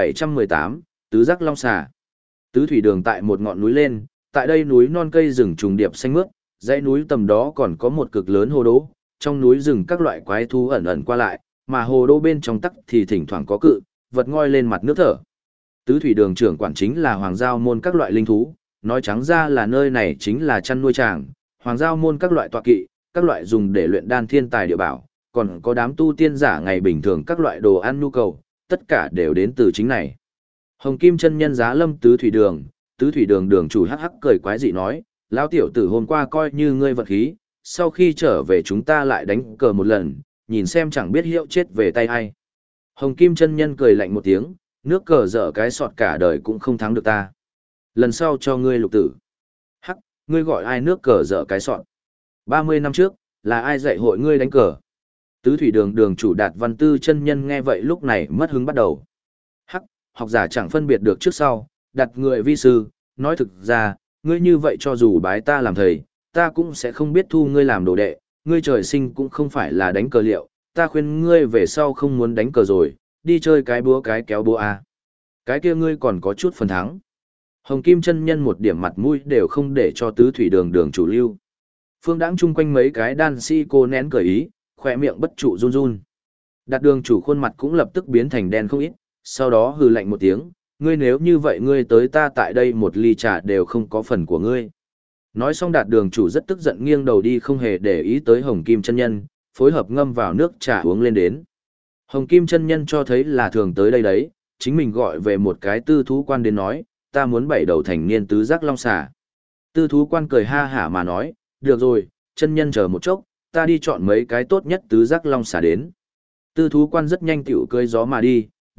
1718, Tứ Giác Long Xà. Tứ thủy đường tại một ngọn núi lên, tại đây núi non cây rừng trùng điệp xanh mướt, dãy núi tầm đó còn có một cực lớn hồ đô, trong núi rừng các loại quái thú ẩn ẩn qua lại, mà hồ đô bên trong tắc thì thỉnh thoảng có cự vật ngoi lên mặt nước thở. Tứ thủy đường trưởng quản chính là Hoàng Giao Môn các loại linh thú, nói trắng ra là nơi này chính là chăn nuôi tràng, Hoàng Giao Môn các loại tọa kỵ, các loại dùng để luyện đan thiên tài địa bảo, còn có đám tu tiên giả ngày bình thường các loại đồ ăn nhu cầu, tất cả đều đến từ chính này. Hồng Kim chân nhân giá lâm tứ thủy đường đường chủ hắc hắc cười quái dị nói, lão tiểu tử hôm qua coi như ngươi vật khí, sau khi trở về chúng ta lại đánh cờ một lần, nhìn xem chẳng biết hiệu chết về tay ai. Hồng Kim chân nhân cười lạnh một tiếng, nước cờ dở cái sọt cả đời cũng không thắng được ta. Lần sau cho ngươi lục tử. Hắc, ngươi gọi ai nước cờ dở cái sọt? 30 năm trước, là ai dạy hội ngươi đánh cờ? Tứ thủy đường đường chủ Đạt Văn Tư chân nhân nghe vậy lúc này mất hứng bắt đầu. Hắc, học giả chẳng phân biệt được trước sau, đặt người vi sư, nói thực ra, ngươi như vậy cho dù bái ta làm thầy, ta cũng sẽ không biết thu ngươi làm đồ đệ, ngươi trời sinh cũng không phải là đánh cờ liệu, ta khuyên ngươi về sau không muốn đánh cờ rồi, đi chơi cái búa cái kéo búa a. Cái kia ngươi còn có chút phần thắng. Hồng Kim chân nhân một điểm mặt mũi đều không để cho tứ thủy đường đường chủ lưu. Phương Đãng chung quanh mấy cái đan si cô nén cười ý, khỏe miệng bất trụ run run. Đạt đường chủ khuôn mặt cũng lập tức biến thành đen không ít, sau đó hừ lạnh một tiếng, ngươi nếu như vậy ngươi tới ta tại đây một ly trà đều không có phần của ngươi. Nói xong Đạt đường chủ rất tức giận nghiêng đầu đi không hề để ý tới Hồng Kim chân nhân, phối hợp ngâm vào nước trà uống lên đến. Hồng Kim chân nhân cho thấy là thường tới đây đấy, chính mình gọi về một cái tư thú quan đến nói, ta muốn 7 đầu thành niên tứ giác long xà. Tư thú quan cười ha hả mà nói, được rồi, chân nhân chờ một chốc, ta đi chọn mấy cái tốt nhất tứ giác long xà đến. Tư thú quan rất nhanh tiểu cơi gió mà đi,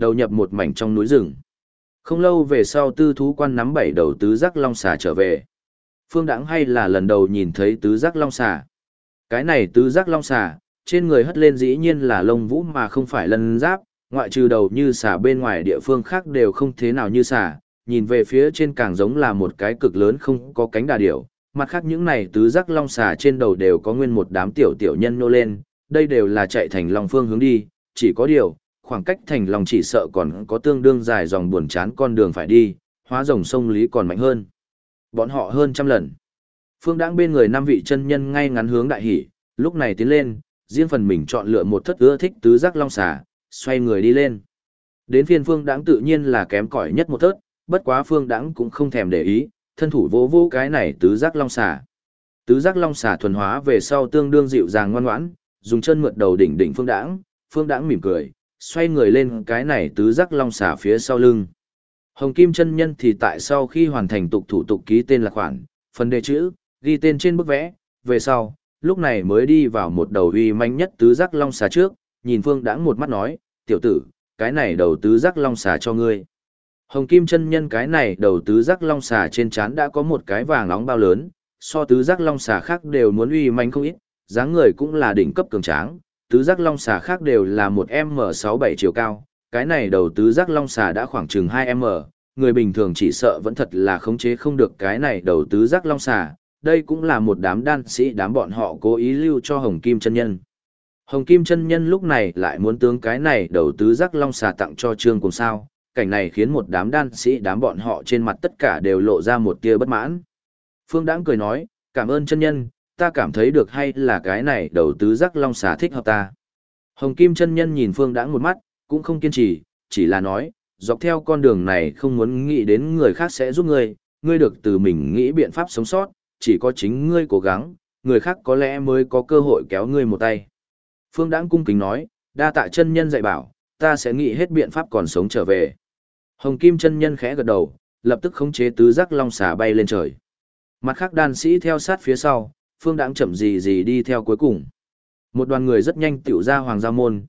đầu nhập một mảnh trong núi rừng. Không lâu về sau Tư Thú Quan nắm 7 đầu tứ giác long xà trở về. Phương Đãng hay là lần đầu nhìn thấy tứ giác long xà. Cái này tứ giác long xà, trên người hất lên dĩ nhiên là lông vũ mà không phải lân giáp, ngoại trừ đầu như xà bên ngoài địa phương khác đều không thế nào như xà, nhìn về phía trên càng giống là một cái cực lớn không có cánh đà điểu. Mặt khác những này tứ giác long xà trên đầu đều có nguyên một đám tiểu tiểu nhân nô lên, đây đều là chạy thành long phương hướng đi, chỉ có điều, khoảng cách thành long chỉ sợ còn có tương đương dài dòng buồn chán con đường phải đi, hóa rồng sông lý còn mạnh hơn. Bọn họ hơn trăm lần. Phương Đãng bên người 5 vị chân nhân ngay ngắn hướng đại hỉ, lúc này tiến lên, riêng phần mình chọn lựa một thất ưa thích tứ giác long xà, xoay người đi lên. Đến phiên Phương Đãng tự nhiên là kém cỏi nhất một thất, bất quá Phương Đãng cũng không thèm để ý, thân thủ vỗ vỗ cái này tứ giác long xà. Tứ giác long xà thuần hóa về sau tương đương dịu dàng ngoan ngoãn, dùng chân mượt đầu đỉnh đỉnh Phương Đãng mỉm cười, xoay người lên cái này tứ giác long xà phía sau lưng. Hồng Kim chân nhân thì tại sau khi hoàn thành thủ tục ký tên là khoản, phần đề chữ, ghi tên trên bức vẽ, về sau, lúc này mới đi vào một đầu uy manh nhất tứ giác long xà trước, nhìn Phương Đãng một mắt nói, tiểu tử, cái này đầu tứ giác long xà cho ngươi. Hồng Kim chân nhân cái này đầu tứ giác long xà trên trán đã có một cái vàng nóng bao lớn, so tứ giác long xà khác đều muốn uy manh không ít, dáng người cũng là đỉnh cấp cường tráng, tứ giác long xà khác đều là một M67 chiều cao, cái này đầu tứ giác long xà đã khoảng chừng 2M, người bình thường chỉ sợ vẫn thật là khống chế không được cái này đầu tứ giác long xà, đây cũng là một đám đan sĩ đám bọn họ cố ý lưu cho Hồng Kim chân nhân. Hồng Kim chân nhân lúc này lại muốn tướng cái này đầu tứ giác long xà tặng cho Trương Cùng sao, cảnh này khiến một đám đan sĩ đám bọn họ trên mặt tất cả đều lộ ra một tia bất mãn. Phương Đãng cười nói, cảm ơn chân nhân, ta cảm thấy được hay là cái này đầu tứ giác long xà thích hợp ta. Hồng Kim chân nhân nhìn Phương Đãng một mắt, cũng không kiên trì, chỉ là nói, dọc theo con đường này không muốn nghĩ đến người khác sẽ giúp ngươi, ngươi được từ mình nghĩ biện pháp sống sót, chỉ có chính ngươi cố gắng, người khác có lẽ mới có cơ hội kéo ngươi một tay. Phương Đãng cung kính nói, đa tạ chân nhân dạy bảo, ta sẽ nghĩ hết biện pháp còn sống trở về. Hồng Kim chân nhân khẽ gật đầu, lập tức khống chế tứ giác long xà bay lên trời. Mặt khác đan sĩ theo sát phía sau, Phương Đãng chậm gì đi theo cuối cùng. Một đoàn người rất nhanh tiểu ra Hoàng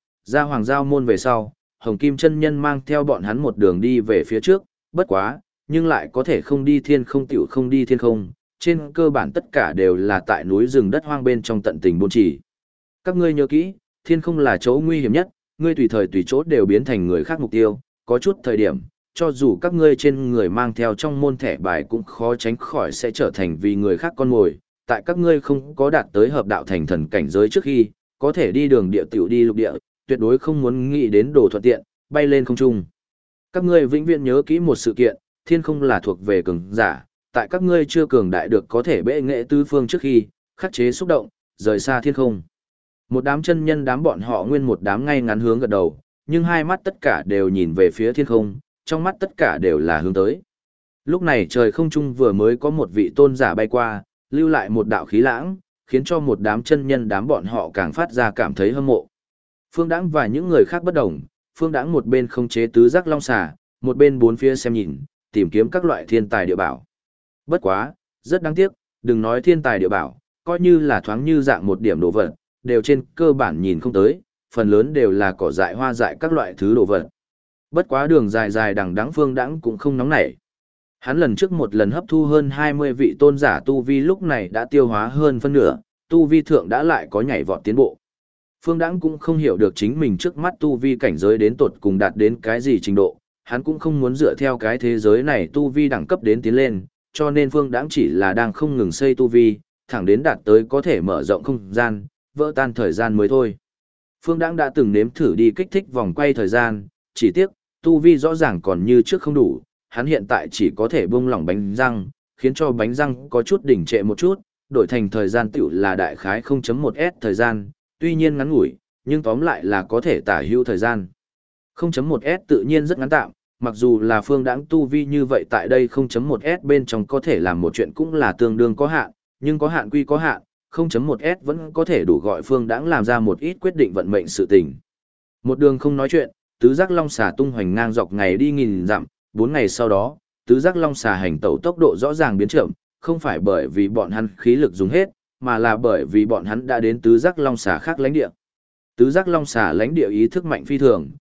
Giao Môn về sau, Hồng Kim chân nhân mang theo bọn hắn một đường đi về phía trước, bất quá, nhưng lại có thể không đi thiên không tiểu không đi thiên không, trên cơ bản tất cả đều là tại núi rừng đất hoang bên trong tận tình buôn chỉ. Các ngươi nhớ kỹ, thiên không là chỗ nguy hiểm nhất, ngươi tùy thời tùy chỗ đều biến thành người khác mục tiêu, có chút thời điểm, cho dù các ngươi trên người mang theo trong môn thẻ bài cũng khó tránh khỏi sẽ trở thành vì người khác con mồi, tại các ngươi không có đạt tới hợp đạo thành thần cảnh giới trước khi, có thể đi đường địa tiểu đi lục địa, tuyệt đối không muốn nghĩ đến đồ thuận tiện, bay lên không trung. Các ngươi vĩnh viễn nhớ kỹ một sự kiện, thiên không là thuộc về cường giả, tại các ngươi chưa cường đại được có thể bệ nghệ tứ phương trước khi, khắc chế xúc động, rời xa thiên không. Một đám chân nhân đám bọn họ nguyên một đám ngay ngắn hướng gật đầu, nhưng hai mắt tất cả đều nhìn về phía thiên không, trong mắt tất cả đều là hướng tới. Lúc này trời không trung vừa mới có một vị tôn giả bay qua, lưu lại một đạo khí lãng, khiến cho một đám chân nhân đám bọn họ càng phát ra cảm thấy hâm mộ. Phương Đãng và những người khác bất đồng, Phương Đãng một bên khống chế tứ giác long xà, một bên bốn phía xem nhìn, tìm kiếm các loại thiên tài địa bảo. Bất quá, rất đáng tiếc, đừng nói thiên tài địa bảo, coi như là thoáng như dạng một điểm đồ vật, đều trên cơ bản nhìn không tới, phần lớn đều là cỏ dại hoa dại các loại thứ đồ vật. Bất quá đường dài dài đằng đẵng Phương Đãng cũng không nóng nảy. Hắn lần trước một lần hấp thu hơn 20 vị tôn giả tu vi lúc này đã tiêu hóa hơn phân nửa, tu vi thượng đã lại có nhảy vọt tiến bộ. Phương Đãng cũng không hiểu được chính mình trước mắt tu vi cảnh giới đến tột cùng đạt đến cái gì trình độ, hắn cũng không muốn dựa theo cái thế giới này tu vi đẳng cấp đến tiến lên, cho nên Phương Đãng chỉ là đang không ngừng xây tu vi, thẳng đến đạt tới có thể mở rộng không gian, vỡ tan thời gian mới thôi. Phương Đãng đã từng nếm thử đi kích thích vòng quay thời gian, chỉ tiếc, tu vi rõ ràng còn như trước không đủ, hắn hiện tại chỉ có thể buông lỏng bánh răng, khiến cho bánh răng có chút đỉnh trệ một chút, đổi thành thời gian tiểu là đại khái 0.1s thời gian, tuy nhiên ngắn ngủi, nhưng tóm lại là có thể tả hữu thời gian. 0.1s tự nhiên rất ngắn tạm, mặc dù là Phương Đãng tu vi như vậy tại đây 0.1s bên trong có thể làm một chuyện cũng là tương đương có hạn, nhưng có hạn quy có hạn, 0.1s vẫn có thể đủ gọi Phương Đãng làm ra một ít quyết định vận mệnh sự tình. Một đường không nói chuyện, tứ giác long xà tung hoành ngang dọc ngày đi nghìn dặm, 4 ngày sau đó, tứ giác long xà hành tẩu tốc độ rõ ràng biến chậm, không phải bởi vì bọn hắn khí lực dùng hết, mà là bởi vì bọn hắn đã đến tứ giác long xà khác lãnh địa. Tứ giác long xà lãnh địa ý thức mạnh phi thường,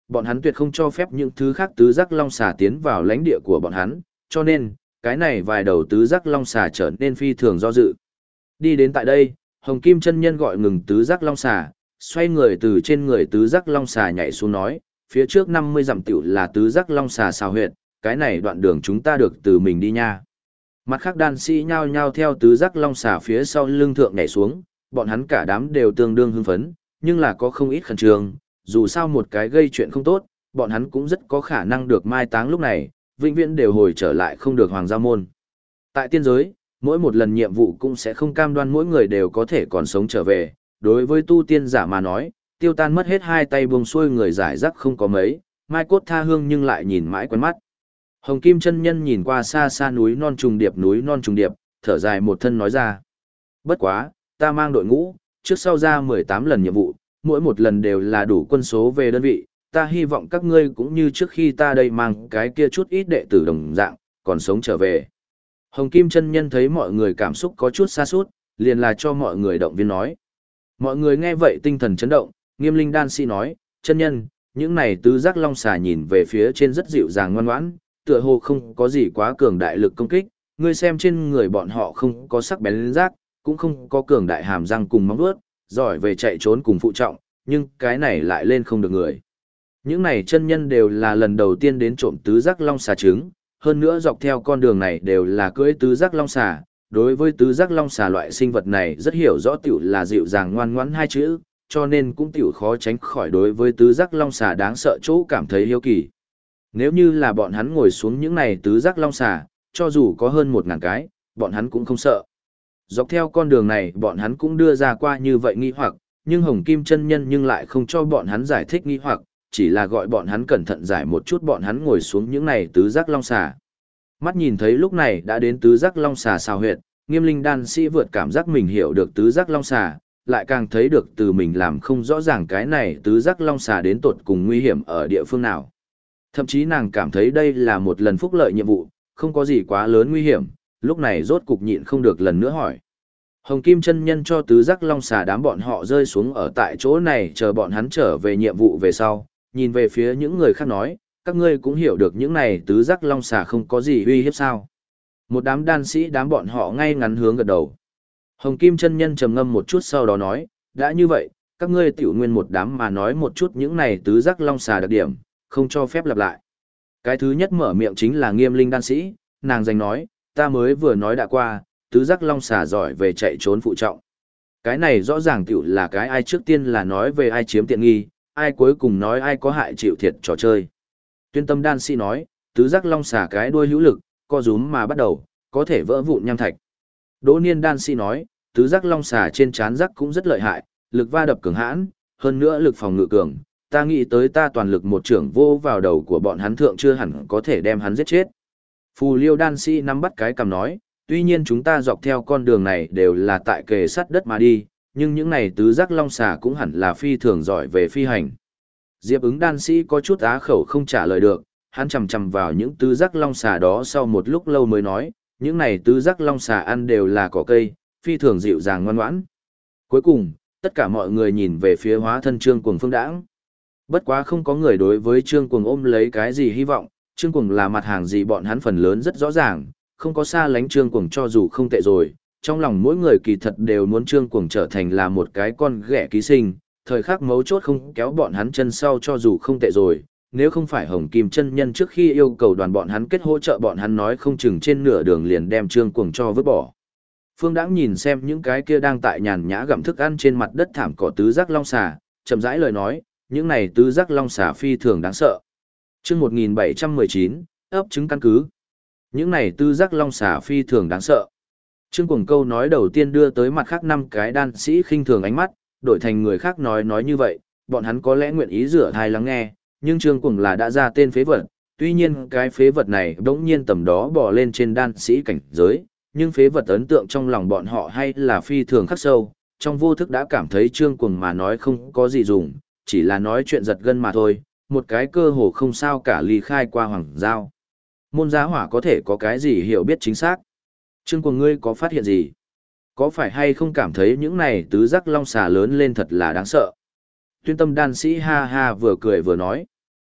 bọn hắn tuyệt không cho phép những thứ khác tứ giác long xà tiến vào lãnh địa của bọn hắn, cho nên, cái này vài đầu tứ giác long xà trở nên phi thường do dự. Đi đến tại đây, Hồng Kim chân nhân gọi ngừng tứ giác long xà, xoay người từ trên người tứ giác long xà nhảy xuống nói, phía trước 50 dặm tiểu là tứ giác long xà xào huyệt, cái này đoạn đường chúng ta được từ mình đi nha. Mặt khác đan sĩ nhao nhao theo tứ giác long xà phía sau lưng thượng nhảy xuống, bọn hắn cả đám đều tương đương hưng phấn, nhưng là có không ít khẩn trương, dù sao một cái gây chuyện không tốt, bọn hắn cũng rất có khả năng được mai táng lúc này, vĩnh viễn đều hồi trở lại không được hoàng gia môn. Tại tiên giới, mỗi một lần nhiệm vụ cũng sẽ không cam đoan mỗi người đều có thể còn sống trở về, đối với tu tiên giả mà nói, tiêu tan mất hết hai tay buông xuôi người giải rác không có mấy, mai cốt tha hương nhưng lại nhìn mãi quen mắt. Hồng Kim chân nhân nhìn qua xa xa núi non trùng điệp, thở dài một thân nói ra. Bất quá, ta mang đội ngũ, trước sau ra 18 lần nhiệm vụ, mỗi một lần đều là đủ quân số về đơn vị, ta hy vọng các ngươi cũng như trước khi ta đây mang cái kia chút ít đệ tử đồng dạng, còn sống trở về. Hồng Kim chân nhân thấy mọi người cảm xúc có chút xa sút, liền là cho mọi người động viên nói. Mọi người nghe vậy tinh thần chấn động, Nghiêm Linh đan sĩ nói, chân nhân, những này tứ giác long xà nhìn về phía trên rất dịu dàng ngoan ngoãn, tựa hồ không có gì quá cường đại lực công kích, ngươi xem trên người bọn họ không có sắc bén rác, cũng không có cường đại hàm răng cùng móng vuốt, giỏi về chạy trốn cùng phụ trọng, nhưng cái này lại lên không được người. Những này chân nhân đều là lần đầu tiên đến trộm tứ giác long xà trứng, hơn nữa dọc theo con đường này đều là cưỡi tứ giác long xà, đối với tứ giác long xà loại sinh vật này rất hiểu rõ tiểu là dịu dàng ngoan ngoãn hai chữ, cho nên cũng tiểu khó tránh khỏi đối với tứ giác long xà đáng sợ chỗ cảm thấy hiếu kỳ. Nếu như là bọn hắn ngồi xuống những này tứ giác long xà, cho dù có hơn 1000 cái, bọn hắn cũng không sợ. Dọc theo con đường này bọn hắn cũng đưa ra qua như vậy nghi hoặc, nhưng Hồng Kim chân nhân nhưng lại không cho bọn hắn giải thích nghi hoặc, chỉ là gọi bọn hắn cẩn thận giải một chút bọn hắn ngồi xuống những này tứ giác long xà. Mắt nhìn thấy lúc này đã đến tứ giác long xà xào huyệt, Nghiêm Linh đan sĩ vượt cảm giác mình hiểu được tứ giác long xà, lại càng thấy được từ mình làm không rõ ràng cái này tứ giác long xà đến tột cùng nguy hiểm ở địa phương nào. Thậm chí nàng cảm thấy đây là một lần phúc lợi nhiệm vụ, không có gì quá lớn nguy hiểm, lúc này rốt cục nhịn không được lần nữa hỏi. Hồng Kim chân nhân cho tứ giác long xà đám bọn họ rơi xuống ở tại chỗ này chờ bọn hắn trở về nhiệm vụ về sau, nhìn về phía những người khác nói, các ngươi cũng hiểu được những này tứ giác long xà không có gì uy hiếp sao. Một đám đan sĩ đám bọn họ ngay ngắn hướng gật đầu. Hồng Kim chân nhân trầm ngâm một chút sau đó nói, đã như vậy, các ngươi tiểu nguyên một đám mà nói một chút những này tứ giác long xà đặc điểm, không cho phép lặp lại. Cái thứ nhất mở miệng chính là Nghiêm Linh đan sĩ, nàng giành nói, ta mới vừa nói đã qua, tứ giác long xà giỏi về chạy trốn phụ trọng. Cái này rõ ràng tiểu là cái ai trước tiên là nói về ai chiếm tiện nghi, ai cuối cùng nói ai có hại chịu thiệt trò chơi. Tuyên tâm đan sĩ nói, tứ giác long xà cái đuôi hữu lực, co rúm mà bắt đầu, có thể vỡ vụn nham thạch. Đỗ niên đan sĩ nói, tứ giác long xà trên trán giác cũng rất lợi hại, lực va đập cường hãn, hơn nữa lực phòng ngự cường. Ta nghĩ tới ta toàn lực một trưởng vô vào đầu của bọn hắn thượng chưa hẳn có thể đem hắn giết chết. Phù Liêu đan sĩ nắm bắt cái cầm nói, tuy nhiên chúng ta dọc theo con đường này đều là tại kề sát đất mà đi, nhưng những này tứ giác long xà cũng hẳn là phi thường giỏi về phi hành. Diệp ứng đan sĩ có chút á khẩu không trả lời được, hắn chầm chầm vào những tứ giác long xà đó sau một lúc lâu mới nói, những này tứ giác long xà ăn đều là cỏ cây, phi thường dịu dàng ngoan ngoãn. Cuối cùng, tất cả mọi người nhìn về phía hóa thân Trương Cuồng Phương Đãng. Bất quá không có người đối với Trương Cuồng ôm lấy cái gì hy vọng, Trương Cuồng là mặt hàng gì bọn hắn phần lớn rất rõ ràng, không có xa lánh Trương Cuồng cho dù không tệ rồi, trong lòng mỗi người kỳ thật đều muốn Trương Cuồng trở thành là một cái con ghẻ ký sinh, thời khắc mấu chốt không kéo bọn hắn chân sau cho dù không tệ rồi, nếu không phải Hồng Kim chân nhân trước khi yêu cầu đoàn bọn hắn kết hỗ trợ bọn hắn nói không chừng trên nửa đường liền đem Trương Cuồng cho vứt bỏ. Phương Đãng nhìn xem những cái kia đang tại nhàn nhã gặm thức ăn trên mặt đất thảm cỏ tứ giác long xà, chậm rãi lời nói, những này tứ giác long xà phi thường đáng sợ. Chương 1719, ấp trứng căn cứ. Những này tứ giác long xà phi thường đáng sợ. Trương Cuồng câu nói đầu tiên đưa tới mặt khác 5 cái đan sĩ khinh thường ánh mắt, đổi thành người khác nói như vậy, bọn hắn có lẽ nguyện ý rửa thai lắng nghe, nhưng Trương Cuồng là đã ra tên phế vật, tuy nhiên cái phế vật này đống nhiên tầm đó bò lên trên đan sĩ cảnh giới, nhưng phế vật ấn tượng trong lòng bọn họ hay là phi thường khắc sâu, trong vô thức đã cảm thấy Trương Cuồng mà nói không có gì dùng, chỉ là nói chuyện giật gân mà thôi, một cái cơ hồ không sao cả ly khai qua hoàng giao. Môn giá hỏa có thể có cái gì hiểu biết chính xác. Trương Cuồng ngươi có phát hiện gì? Có phải hay không cảm thấy những này tứ giác long xà lớn lên thật là đáng sợ? Tuyên tâm đan sĩ ha ha vừa cười vừa nói.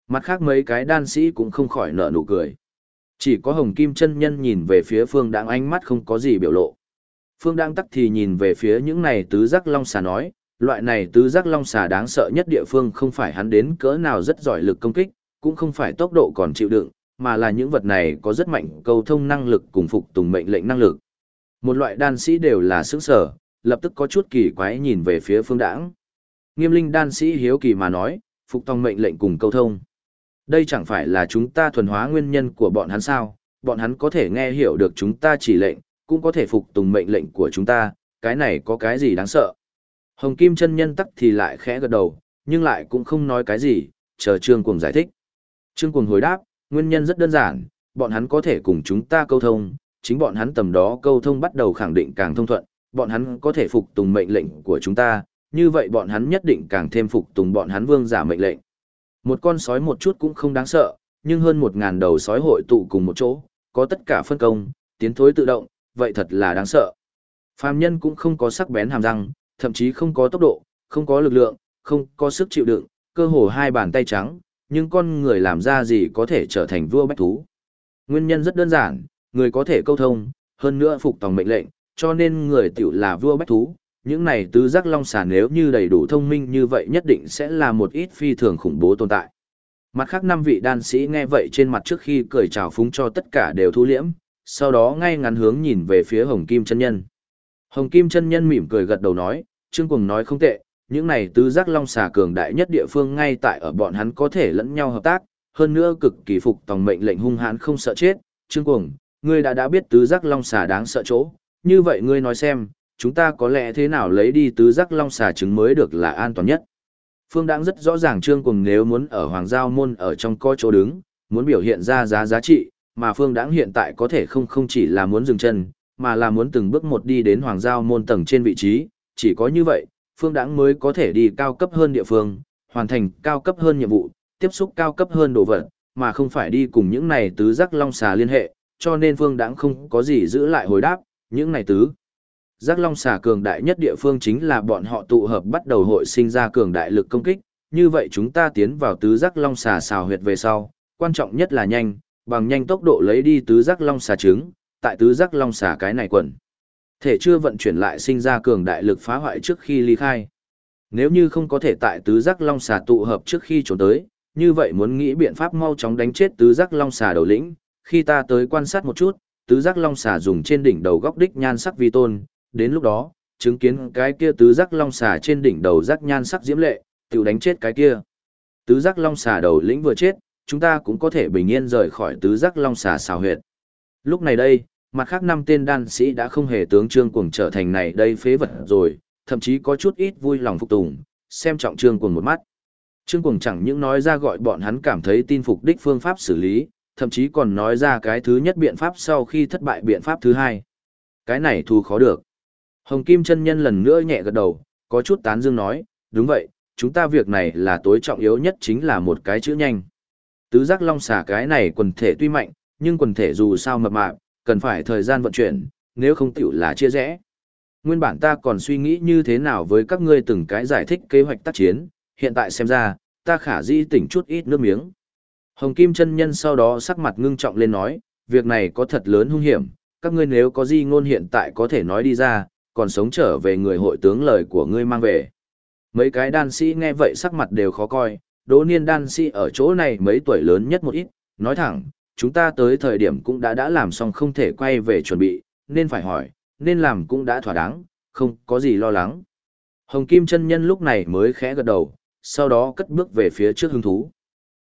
Mặt khác mấy cái đan sĩ cũng không khỏi nở nụ cười. Chỉ có Hồng Kim chân nhân nhìn về phía Phương Đãng ánh mắt không có gì biểu lộ. Phương Đãng tắc thì nhìn về phía những này tứ giác long xà nói, loại này tứ giác long xà đáng sợ nhất địa phương không phải hắn đến cỡ nào rất giỏi lực công kích, cũng không phải tốc độ còn chịu đựng, mà là những vật này có rất mạnh cầu thông năng lực cùng phục tùng mệnh lệnh năng lực. Một loại đan sĩ đều là sững sở, lập tức có chút kỳ quái nhìn về phía Phương Đãng. Nghiêm Linh đan sĩ hiếu kỳ mà nói, phục tòng mệnh lệnh cùng câu thông. Đây chẳng phải là chúng ta thuần hóa nguyên nhân của bọn hắn sao, bọn hắn có thể nghe hiểu được chúng ta chỉ lệnh, cũng có thể phục tùng mệnh lệnh của chúng ta, cái này có cái gì đáng sợ. Hồng Kim chân nhân tắc thì lại khẽ gật đầu, nhưng lại cũng không nói cái gì, chờ Trương Cuồng giải thích. Trương Cuồng hồi đáp, nguyên nhân rất đơn giản, bọn hắn có thể cùng chúng ta câu thông, chính bọn hắn tầm đó câu thông bắt đầu khẳng định càng thông thuận, bọn hắn có thể phục tùng mệnh lệnh của chúng ta, như vậy bọn hắn nhất định càng thêm phục tùng bọn hắn vương giả mệnh lệnh. Một con sói một chút cũng không đáng sợ, nhưng hơn 1000 đầu sói hội tụ cùng một chỗ, có tất cả phân công, tiến thối tự động, vậy thật là đáng sợ. Phàm nhân cũng không có sắc bén hàm răng, thậm chí không có tốc độ, không có lực lượng, không có sức chịu đựng, cơ hồ hai bàn tay trắng, nhưng con người làm ra gì có thể trở thành vua bách thú. Nguyên nhân rất đơn giản, người có thể câu thông, hơn nữa phục tòng mệnh lệnh, cho nên người tiểu là vua bách thú. Những này tứ giác long xà nếu như đầy đủ thông minh như vậy nhất định sẽ là một ít phi thường khủng bố tồn tại. Mặt khác 5 vị đan sĩ nghe vậy trên mặt trước khi cười chào phúng cho tất cả đều thu liễm, sau đó ngay ngắn hướng nhìn về phía Hồng Kim chân nhân. Hồng Kim chân nhân mỉm cười gật đầu nói, Trương Cuồng nói không tệ, những này tứ giác long xà cường đại nhất địa phương ngay tại ở bọn hắn có thể lẫn nhau hợp tác, hơn nữa cực kỳ phục tòng mệnh lệnh hung hãn không sợ chết. Trương Cuồng, ngươi đã biết tứ giác long xà đáng sợ chỗ, như vậy ngươi nói xem, chúng ta có lẽ thế nào lấy đi tứ giác long xà trứng mới được là an toàn nhất. Phương Đãng rất rõ ràng Trương Cuồng nếu muốn ở Hoàng Giao Môn ở trong coi chỗ đứng, muốn biểu hiện ra giá trị, mà Phương Đãng hiện tại có thể không chỉ là muốn dừng chân, mà là muốn từng bước một đi đến Hoàng Giao Môn tầng trên vị trí, chỉ có như vậy, Phương Đãng mới có thể đi cao cấp hơn địa phương, hoàn thành cao cấp hơn nhiệm vụ, tiếp xúc cao cấp hơn đồ vật, mà không phải đi cùng những này tứ giác long xà liên hệ, cho nên Phương Đãng không có gì giữ lại hồi đáp, những này tứ giác long xà cường đại nhất địa phương chính là bọn họ tụ hợp bắt đầu hội sinh ra cường đại lực công kích, như vậy chúng ta tiến vào tứ giác long xà xào huyệt về sau, quan trọng nhất là nhanh, bằng nhanh tốc độ lấy đi tứ giác long xà trứng, tại tứ giác long xà cái này quần thể chưa vận chuyển lại sinh ra cường đại lực phá hoại trước khi ly khai. Nếu như không có thể tại tứ giác long xà tụ hợp trước khi trốn tới, như vậy muốn nghĩ biện pháp mau chóng đánh chết tứ giác long xà đầu lĩnh, khi ta tới quan sát một chút, tứ giác long xà dùng trên đỉnh đầu góc đích nhan sắc vi tôn, đến lúc đó, chứng kiến cái kia tứ giác long xà trên đỉnh đầu giác nhan sắc diễm lệ, tự đánh chết cái kia. Tứ giác long xà đầu lĩnh vừa chết, chúng ta cũng có thể bình yên rời khỏi tứ giác long xà xào huyệt. Lúc này đây, mặt khác 5 tên đan sĩ đã không hề tướng Trương Cuồng trở thành này đây phế vật rồi, thậm chí có chút ít vui lòng phục tùng, xem trọng Trương Cuồng một mắt. Trương Cuồng chẳng những nói ra gọi bọn hắn cảm thấy tin phục đích phương pháp xử lý, thậm chí còn nói ra cái thứ nhất biện pháp sau khi thất bại biện pháp thứ hai. Cái này thu khó được. Hồng Kim chân nhân lần nữa nhẹ gật đầu, có chút tán dương nói, đúng vậy, chúng ta việc này là tối trọng yếu nhất chính là một cái chữ nhanh. Tứ giác long xà cái này quần thể tuy mạnh, nhưng quần thể dù sao mập mạp, cần phải thời gian vận chuyển, nếu không tiểu là chia rẽ. Nguyên bản ta còn suy nghĩ như thế nào với các ngươi từng cái giải thích kế hoạch tác chiến, hiện tại xem ra, ta khả dĩ tỉnh chút ít nước miếng. Hồng Kim chân nhân sau đó sắc mặt ngưng trọng lên nói, việc này có thật lớn hung hiểm, các ngươi nếu có gì ngôn hiện tại có thể nói đi ra, còn sống trở về người hội tướng lời của ngươi mang về. Mấy cái đan sĩ nghe vậy sắc mặt đều khó coi, đỗ niên đan sĩ ở chỗ này mấy tuổi lớn nhất một ít, nói thẳng, chúng ta tới thời điểm cũng đã làm xong không thể quay về chuẩn bị, nên phải hỏi, nên làm cũng đã thỏa đáng, không có gì lo lắng. Hồng Kim chân nhân lúc này mới khẽ gật đầu, sau đó cất bước về phía trước hứng thú.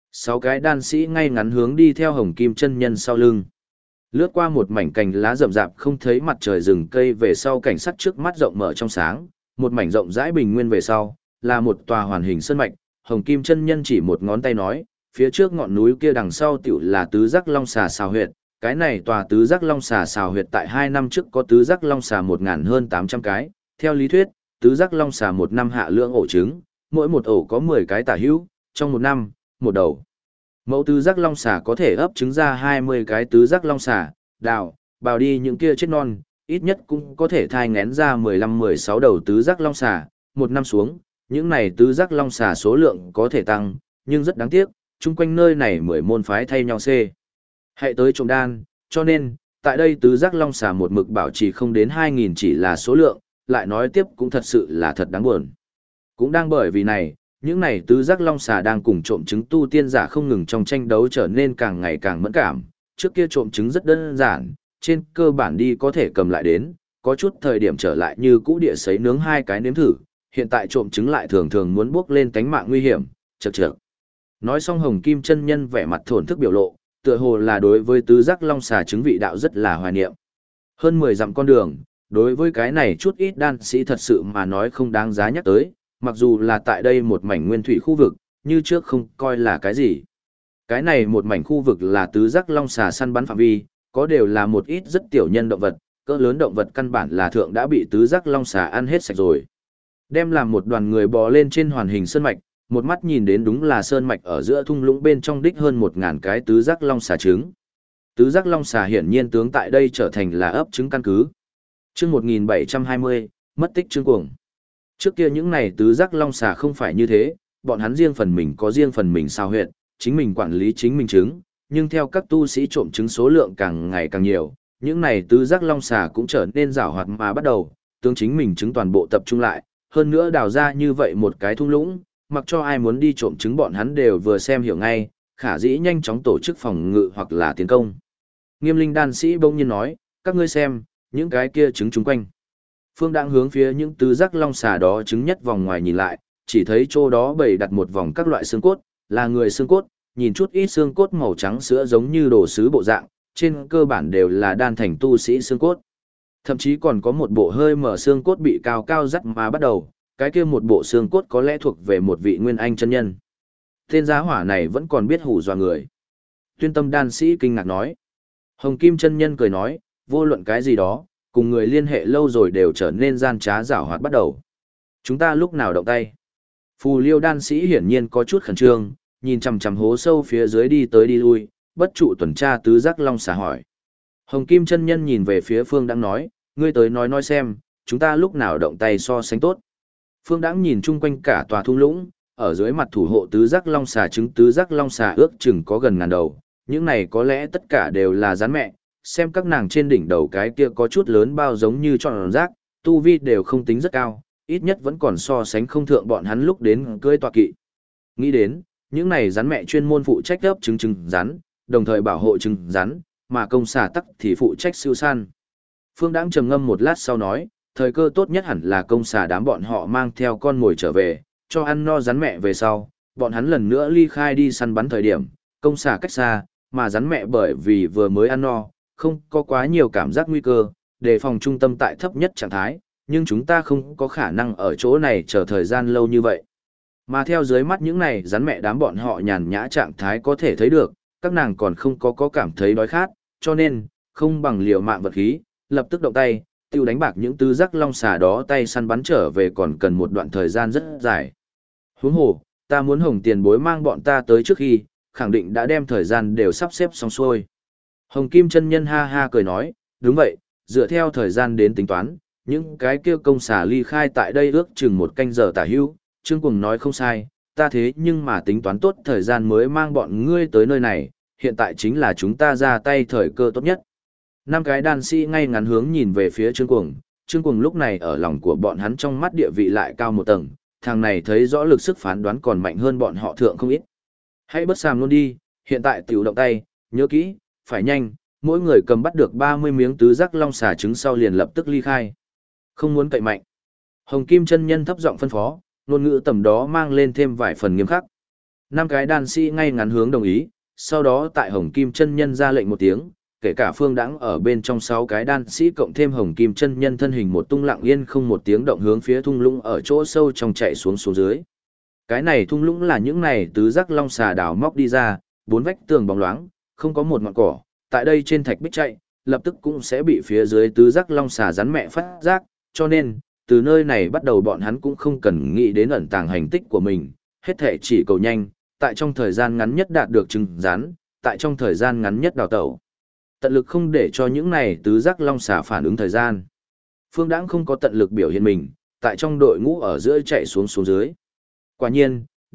6 cái đan sĩ ngay ngắn hướng đi theo Hồng Kim chân nhân sau lưng. Lướt qua một mảnh cành lá rậm rạp không thấy mặt trời rừng cây về sau cảnh sắc trước mắt rộng mở trong sáng, một mảnh rộng rãi bình nguyên về sau, là một tòa hoàn hình sơn mạch, Hồng Kim chân nhân chỉ một ngón tay nói, phía trước ngọn núi kia đằng sau tiểu là tứ giác long xà xào huyệt, cái này tòa tứ giác long xà xào huyệt tại 2 năm trước có tứ giác long xà 1000 hơn 800 cái, theo lý thuyết, tứ giác long xà một năm hạ lượng ổ trứng, mỗi một ổ có 10 cái tả hữu, trong một năm, một đầu. Mẫu tứ giác long xà có thể ấp trứng ra 20 cái tứ giác long xà, đào, bào đi những kia chết non, ít nhất cũng có thể thai ngén ra 15-16 đầu tứ giác long xà, một năm xuống, những này tứ giác long xà số lượng có thể tăng, nhưng rất đáng tiếc, chung quanh nơi này 10 môn phái thay nhau xê. Hãy tới trộm đan, cho nên, tại đây tứ giác long xà một mực bảo trì không đến 2.000 chỉ là số lượng, lại nói tiếp cũng thật sự là thật đáng buồn. Cũng đang bởi vì này, những này tứ giác long xà đang cùng trộm trứng tu tiên giả không ngừng trong tranh đấu trở nên càng ngày càng mẫn cảm. Trước kia trộm trứng rất đơn giản, trên cơ bản đi có thể cầm lại đến, có chút thời điểm trở lại như cũ địa sấy nướng 2 cái nếm thử, hiện tại trộm trứng lại thường thường muốn bước lên tánh mạng nguy hiểm, chậc chậc. Nói xong Hồng Kim chân nhân vẻ mặt thổn thức biểu lộ, tựa hồ là đối với tứ giác long xà trứng vị đạo rất là hoài niệm. Hơn 10 dặm con đường, đối với cái này chút ít đan sĩ thật sự mà nói không đáng giá nhắc tới, mặc dù là tại đây một mảnh nguyên thủy khu vực, như trước không coi là cái gì. Cái này một mảnh khu vực là tứ giác long xà săn bắn phạm vi, có đều là một ít rất tiểu nhân động vật, cỡ lớn động vật căn bản là thượng đã bị tứ giác long xà ăn hết sạch rồi. Đem làm một đoàn người bò lên trên hoàn hình sơn mạch, một mắt nhìn đến đúng là sơn mạch ở giữa thung lũng bên trong đích hơn 1.000 cái tứ giác long xà trứng. Tứ giác long xà hiển nhiên tướng tại đây trở thành là ấp trứng căn cứ. Chương 1720, mất tích trứng cuồng. Trước kia những này tứ giác long xà không phải như thế, bọn hắn riêng phần mình có riêng phần mình sao huyệt, chính mình quản lý chính mình trứng, nhưng theo các tu sĩ trộm trứng số lượng càng ngày càng nhiều, những này tứ giác long xà cũng trở nên giảo hoạt mà bắt đầu, tướng chính mình trứng toàn bộ tập trung lại, hơn nữa đào ra như vậy một cái thung lũng, mặc cho ai muốn đi trộm trứng bọn hắn đều vừa xem hiểu ngay, khả dĩ nhanh chóng tổ chức phòng ngự hoặc là tiến công. Nghiêm Linh đan sĩ bỗng nhiên nói, các ngươi xem, những cái kia trứng chung quanh. Phương đang hướng phía những tứ giác long xà đó trứng nhất vòng ngoài nhìn lại, chỉ thấy chỗ đó bày đặt một vòng các loại xương cốt, là người xương cốt, nhìn chút ít xương cốt màu trắng sữa giống như đồ sứ bộ dạng, trên cơ bản đều là đan thành tu sĩ xương cốt. Thậm chí còn có một bộ hơi mở xương cốt bị cao cao dắt mà bắt đầu, cái kia một bộ xương cốt có lẽ thuộc về một vị nguyên anh chân nhân. Tên giá hỏa này vẫn còn biết hù dọa người. Tuyên tâm đan sĩ kinh ngạc nói. Hồng Kim chân nhân cười nói, vô luận cái gì đó, cùng người liên hệ lâu rồi đều trở nên gian trá giảo hoạt bắt đầu. Chúng ta lúc nào động tay? Phù Liêu đan sĩ hiển nhiên có chút khẩn trương, nhìn chằm chằm hố sâu phía dưới đi tới đi lui, bất trụ tuần tra tứ giác long xà hỏi. Hồng Kim chân nhân nhìn về phía Phương Đãng nói, ngươi tới nói xem, chúng ta lúc nào động tay so sánh tốt. Phương Đãng nhìn chung quanh cả tòa thung lũng, ở dưới mặt thủ hộ tứ giác long xà trứng tứ giác long xà ước chừng có gần ngàn đầu, những này có lẽ tất cả đều là rắn mẹ, xem các nàng trên đỉnh đầu cái kia có chút lớn bao giống như tròn rác, tu vi đều không tính rất cao, ít nhất vẫn còn so sánh không thượng bọn hắn lúc đến cưỡi tọa kỵ. Nghĩ đến, những này rắn mẹ chuyên môn phụ trách ấp trứng rắn, đồng thời bảo hộ trứng rắn, mà công xà tắc thì phụ trách siêu săn. Phương Đãng trầm ngâm một lát sau nói, thời cơ tốt nhất hẳn là công xà đám bọn họ mang theo con mồi trở về, cho ăn no rắn mẹ về sau, bọn hắn lần nữa ly khai đi săn bắn thời điểm, công xà cách xa, mà rắn mẹ bởi vì vừa mới ăn no, không có quá nhiều cảm giác nguy cơ, đề phòng trung tâm tại thấp nhất trạng thái, nhưng chúng ta không có khả năng ở chỗ này chờ thời gian lâu như vậy. Mà theo dưới mắt những này rắn mẹ đám bọn họ nhàn nhã trạng thái có thể thấy được, các nàng còn không có cảm thấy đói khát, cho nên, không bằng liều mạng vật khí, lập tức động tay, tiêu đánh bạc những tứ giác long xà đó tay săn bắn trở về còn cần một đoạn thời gian rất dài. Huống hồ, ta muốn Hồng tiền bối mang bọn ta tới trước khi, khẳng định đã đem thời gian đều sắp xếp xong xuôi. Hồng Kim chân nhân ha ha cười nói, đúng vậy, dựa theo thời gian đến tính toán, những cái kia công xà ly khai tại đây ước chừng 1 canh giờ tả hữu, Trương Cuồng nói không sai, ta thế nhưng mà tính toán tốt thời gian mới mang bọn ngươi tới nơi này, hiện tại chính là chúng ta ra tay thời cơ tốt nhất. 5 cái đan sĩ ngay ngắn hướng nhìn về phía Trương Cuồng lúc này ở lòng của bọn hắn trong mắt địa vị lại cao một tầng, thằng này thấy rõ lực sức phán đoán còn mạnh hơn bọn họ thượng không ít. Hãy bất sàm luôn đi, hiện tại tiểu động tay, nhớ kỹ, phải nhanh, mỗi người cầm bắt được 30 miếng tứ giác long xà trứng sau liền lập tức ly khai. Không muốn cậy mạnh. Hồng Kim chân nhân thấp giọng phân phó, ngôn ngữ tầm đó mang lên thêm vài phần nghiêm khắc. 5 cái đan sĩ ngay ngắn hướng đồng ý, sau đó tại Hồng Kim chân nhân ra lệnh một tiếng, kể cả Phương Đãng ở bên trong 6 cái đan sĩ cộng thêm Hồng Kim chân nhân thân hình một tung lặng yên không một tiếng động hướng phía thung lũng ở chỗ sâu trong chạy xuống dưới. Cái này thung lũng là những này tứ giác long xà đào móc đi ra, 4 vách tường bóng loáng, không có một ngọn cỏ, tại đây trên thạch bích chạy, lập tức cũng sẽ bị phía dưới tứ giác long xà rắn mẹ phát giác, cho nên, từ nơi này bắt đầu bọn hắn cũng không cần nghĩ đến ẩn tàng hành tích của mình, hết thể chỉ cầu nhanh, tại trong thời gian ngắn nhất đạt được trứng rắn, tại trong thời gian ngắn nhất đào tẩu. Tận lực không để cho những này tứ giác long xà phản ứng thời gian. Phương Đãng không có tận lực biểu hiện mình, tại trong đội ngũ ở giữa chạy xuống dưới. Quả nhiên,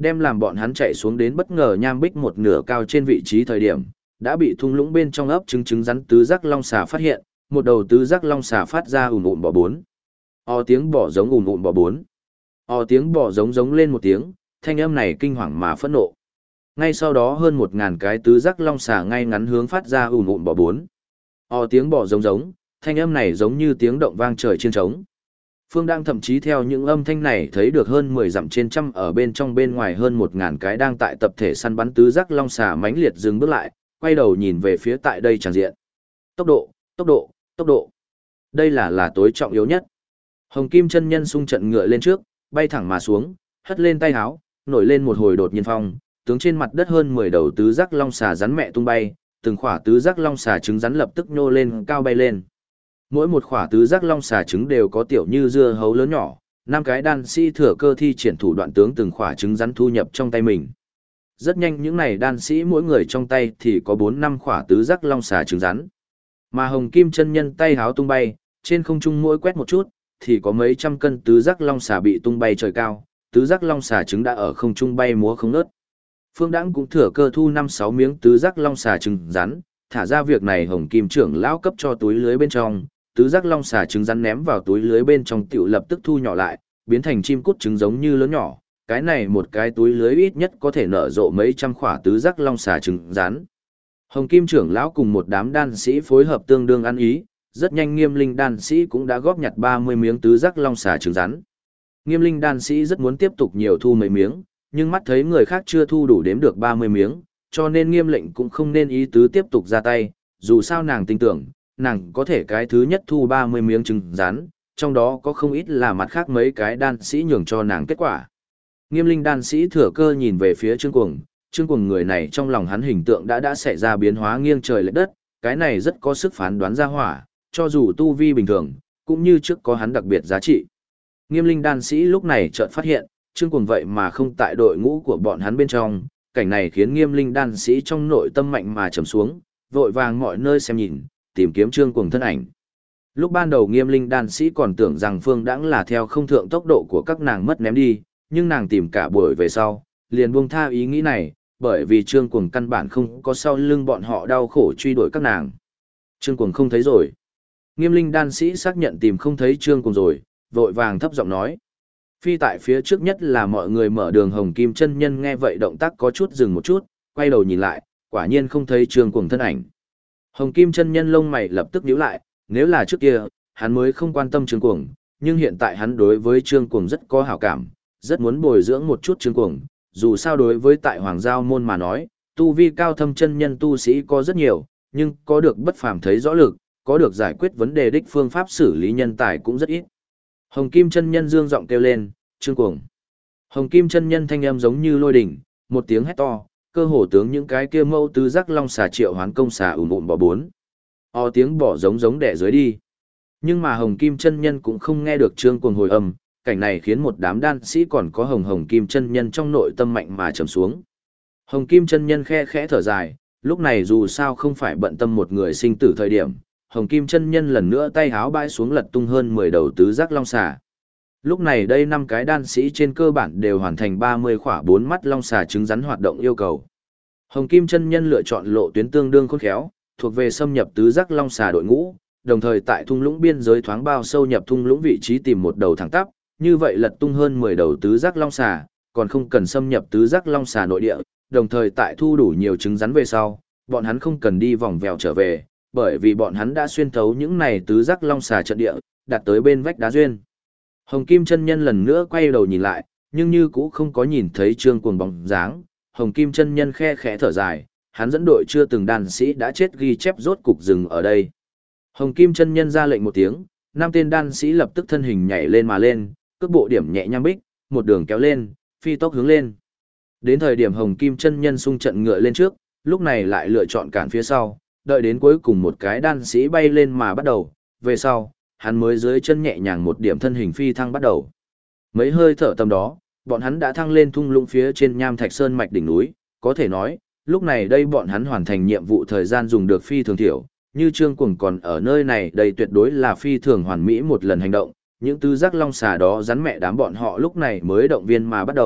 đem làm bọn hắn chạy xuống đến bất ngờ nham bích một nửa cao trên vị trí thời điểm, đã bị thung lũng bên trong ấp trứng rắn tứ giác long xà phát hiện, một đầu tứ giác long xà phát ra ùn ùn bò bốn. Tiếng bò giống ùn ùn bò bốn. Tiếng bò giống giống lên một tiếng, thanh âm này kinh hoàng mà phẫn nộ. Ngay sau đó hơn 1000 cái tứ giác long xà ngay ngắn hướng phát ra ùn ùn bò bốn. Tiếng bò giống giống, thanh âm này giống như tiếng động vang trời trên trống. Phương đang thậm chí theo những âm thanh này thấy được hơn 10 dặm trên trăm ở bên trong bên ngoài hơn 1000 cái đang tại tập thể săn bắn tứ giác long xà mãnh liệt dừng bước lại, quay đầu nhìn về phía tại đây tràng diện. Tốc độ, tốc độ, tốc độ. Đây là tối trọng yếu nhất. Hồng Kim chân nhân xung trận ngựa lên trước, bay thẳng mà xuống, hất lên tay háo, nổi lên một hồi đột nhiên phong, tướng trên mặt đất hơn 10 đầu tứ giác long xà rắn mẹ tung bay, từng khỏa tứ giác long xà trứng rắn lập tức nhô lên cao bay lên. Mỗi một khỏa tứ giác long xà trứng đều có tiểu như dưa hấu lớn nhỏ, 5 cái đan sĩ thừa cơ thi triển thủ đoạn tướng từng khỏa trứng rắn thu nhập trong tay mình. Rất nhanh những này đan sĩ mỗi người trong tay thì có 4-5 khỏa tứ giác long xà trứng rắn. Mà Hồng Kim chân nhân tay háo tung bay, trên không trung mỗi quét một chút, thì có mấy trăm cân tứ giác long xà bị tung bay trời cao, tứ giác long xà trứng đã ở không trung bay múa không ngớt. Phương Đãng cũng thừa cơ thu 5-6 miếng tứ giác long xà trứng rắn, thả ra việc này Hồng Kim trưởng lão cấp cho túi lưới bên trong, tứ giác long xà trứng rắn ném vào túi lưới bên trong tiểu lập tức thu nhỏ lại, biến thành chim cút trứng giống như lớn nhỏ. Cái này một cái túi lưới ít nhất có thể nở rộ mấy trăm khỏa tứ giác long xà trứng rắn. Hồng Kim trưởng lão cùng một đám đan sĩ phối hợp tương đương ăn ý, rất nhanh Nghiêm Linh đan sĩ cũng đã góp nhặt 30 miếng tứ giác long xà trứng rắn. Nghiêm Linh đan sĩ rất muốn tiếp tục nhiều thu mấy miếng, nhưng mắt thấy người khác chưa thu đủ đếm được 30 miếng, cho nên Nghiêm lệnh cũng không nên ý tứ tiếp tục ra tay, dù sao nàng tin tưởng, nàng có thể cái thứ nhất thu 30 miếng trứng rắn, trong đó có không ít là mặt khác mấy cái đan sĩ nhường cho nàng kết quả. Nghiêm Linh đan sĩ thừa cơ nhìn về phía Trương Cuồng người này trong lòng hắn hình tượng đã xảy ra biến hóa nghiêng trời lệch đất, cái này rất có sức phán đoán ra hỏa, cho dù tu vi bình thường, cũng như trước có hắn đặc biệt giá trị. Nghiêm Linh đan sĩ lúc này chợt phát hiện, Trương Cuồng vậy mà không tại đội ngũ của bọn hắn bên trong, cảnh này khiến Nghiêm Linh đan sĩ trong nội tâm mạnh mà trầm xuống, vội vàng mọi nơi xem nhìn, tìm kiếm Trương Cuồng thân ảnh. Lúc ban đầu Nghiêm Linh đan sĩ còn tưởng rằng Phương Đãng là theo không thượng tốc độ của các nàng mất ném đi, nhưng nàng tìm cả buổi về sau, liền buông tha ý nghĩ này, bởi vì Trương Cuồng căn bản không có sau lưng bọn họ đau khổ truy đuổi các nàng. Trương Cuồng không thấy rồi. Nghiêm Linh đan sĩ xác nhận tìm không thấy Trương Cuồng rồi, vội vàng thấp giọng nói. Phi tại phía trước nhất là mọi người mở đường. Hồng Kim chân nhân nghe vậy động tác có chút dừng một chút, quay đầu nhìn lại, quả nhiên không thấy Trương Cuồng thân ảnh. Hồng Kim chân nhân lông mày lập tức nhíu lại, nếu là trước kia, hắn mới không quan tâm Trương Cuồng, nhưng hiện tại hắn đối với Trương Cuồng rất có hảo cảm, rất muốn bồi dưỡng một chút Trương Cuồng, dù sao đối với tại Hoàng Giao môn mà nói, tu vi cao thâm chân nhân tu sĩ có rất nhiều, nhưng có được bất phàm thấy rõ lực, có được giải quyết vấn đề đích phương pháp xử lý nhân tài cũng rất ít. Hồng Kim chân nhân dương giọng kêu lên, Trương Cuồng. Hồng Kim chân nhân thanh âm giống như lôi đỉnh, một tiếng hét to, cơ hồ tướng những cái kia mâu tứ giác long xà triệu hoán công xà ùm ùm bỏ bốn. Tiếng bỏ giống đẻ dưới đi. Nhưng mà Hồng Kim chân nhân cũng không nghe được Trương Cuồng hồi âm, cảnh này khiến một đám đan sĩ còn có Hồng Kim chân nhân trong nội tâm mạnh mà trầm xuống. Hồng Kim chân nhân khe khẽ thở dài, lúc này dù sao không phải bận tâm một người sinh tử thời điểm, Hồng Kim chân nhân lần nữa tay háo bãi xuống lật tung hơn 10 đầu tứ giác long xà. Lúc này đây 5 cái đan sĩ trên cơ bản đều hoàn thành 30 khỏa 4 mắt long xà trứng rắn hoạt động yêu cầu. Hồng Kim chân nhân lựa chọn lộ tuyến tương đương khôn khéo, thuộc về xâm nhập tứ giác long xà đội ngũ, đồng thời tại thung lũng biên giới thoáng bao sâu nhập thung lũng vị trí tìm một đầu thẳng tắp, như vậy lật tung hơn 10 đầu tứ giác long xà, còn không cần xâm nhập tứ giác long xà nội địa, đồng thời tại thu đủ nhiều trứng rắn về sau, bọn hắn không cần đi vòng vèo trở về, bởi vì bọn hắn đã xuyên thấu những này tứ giác long xà trận địa, đặt tới bên vách đá duyên. Hồng Kim chân nhân lần nữa quay đầu nhìn lại, nhưng như cũ không có nhìn thấy Trương Cuồng bóng dáng, Hồng Kim chân nhân khe khẽ thở dài, hắn dẫn đội chưa từng đàn sĩ đã chết ghi chép rốt cục dừng ở đây. Hồng Kim chân nhân ra lệnh một tiếng, 5 tên đan sĩ lập tức thân hình nhảy lên mà lên, cước bộ điểm nhẹ nhàng bích, một đường kéo lên, phi tốc hướng lên. Đến thời điểm Hồng Kim chân nhân xung trận ngựa lên trước, lúc này lại lựa chọn cản phía sau, đợi đến cuối cùng một cái đan sĩ bay lên mà bắt đầu, về sau, hắn mới dưới chân nhẹ nhàng một điểm thân hình phi thăng bắt đầu. Mấy hơi thở tầm đó, bọn hắn đã thăng lên thung lũng phía trên Nham Thạch Sơn mạch đỉnh núi, có thể nói, lúc này đây bọn hắn hoàn thành nhiệm vụ thời gian dùng được phi thường thiểu, như Trương Cuồng còn ở nơi này đây tuyệt đối là phi thường hoàn mỹ một lần hành động, những tứ giác long xà đó rắn mẹ đám bọn họ lúc này mới động viên mà bắt đầu,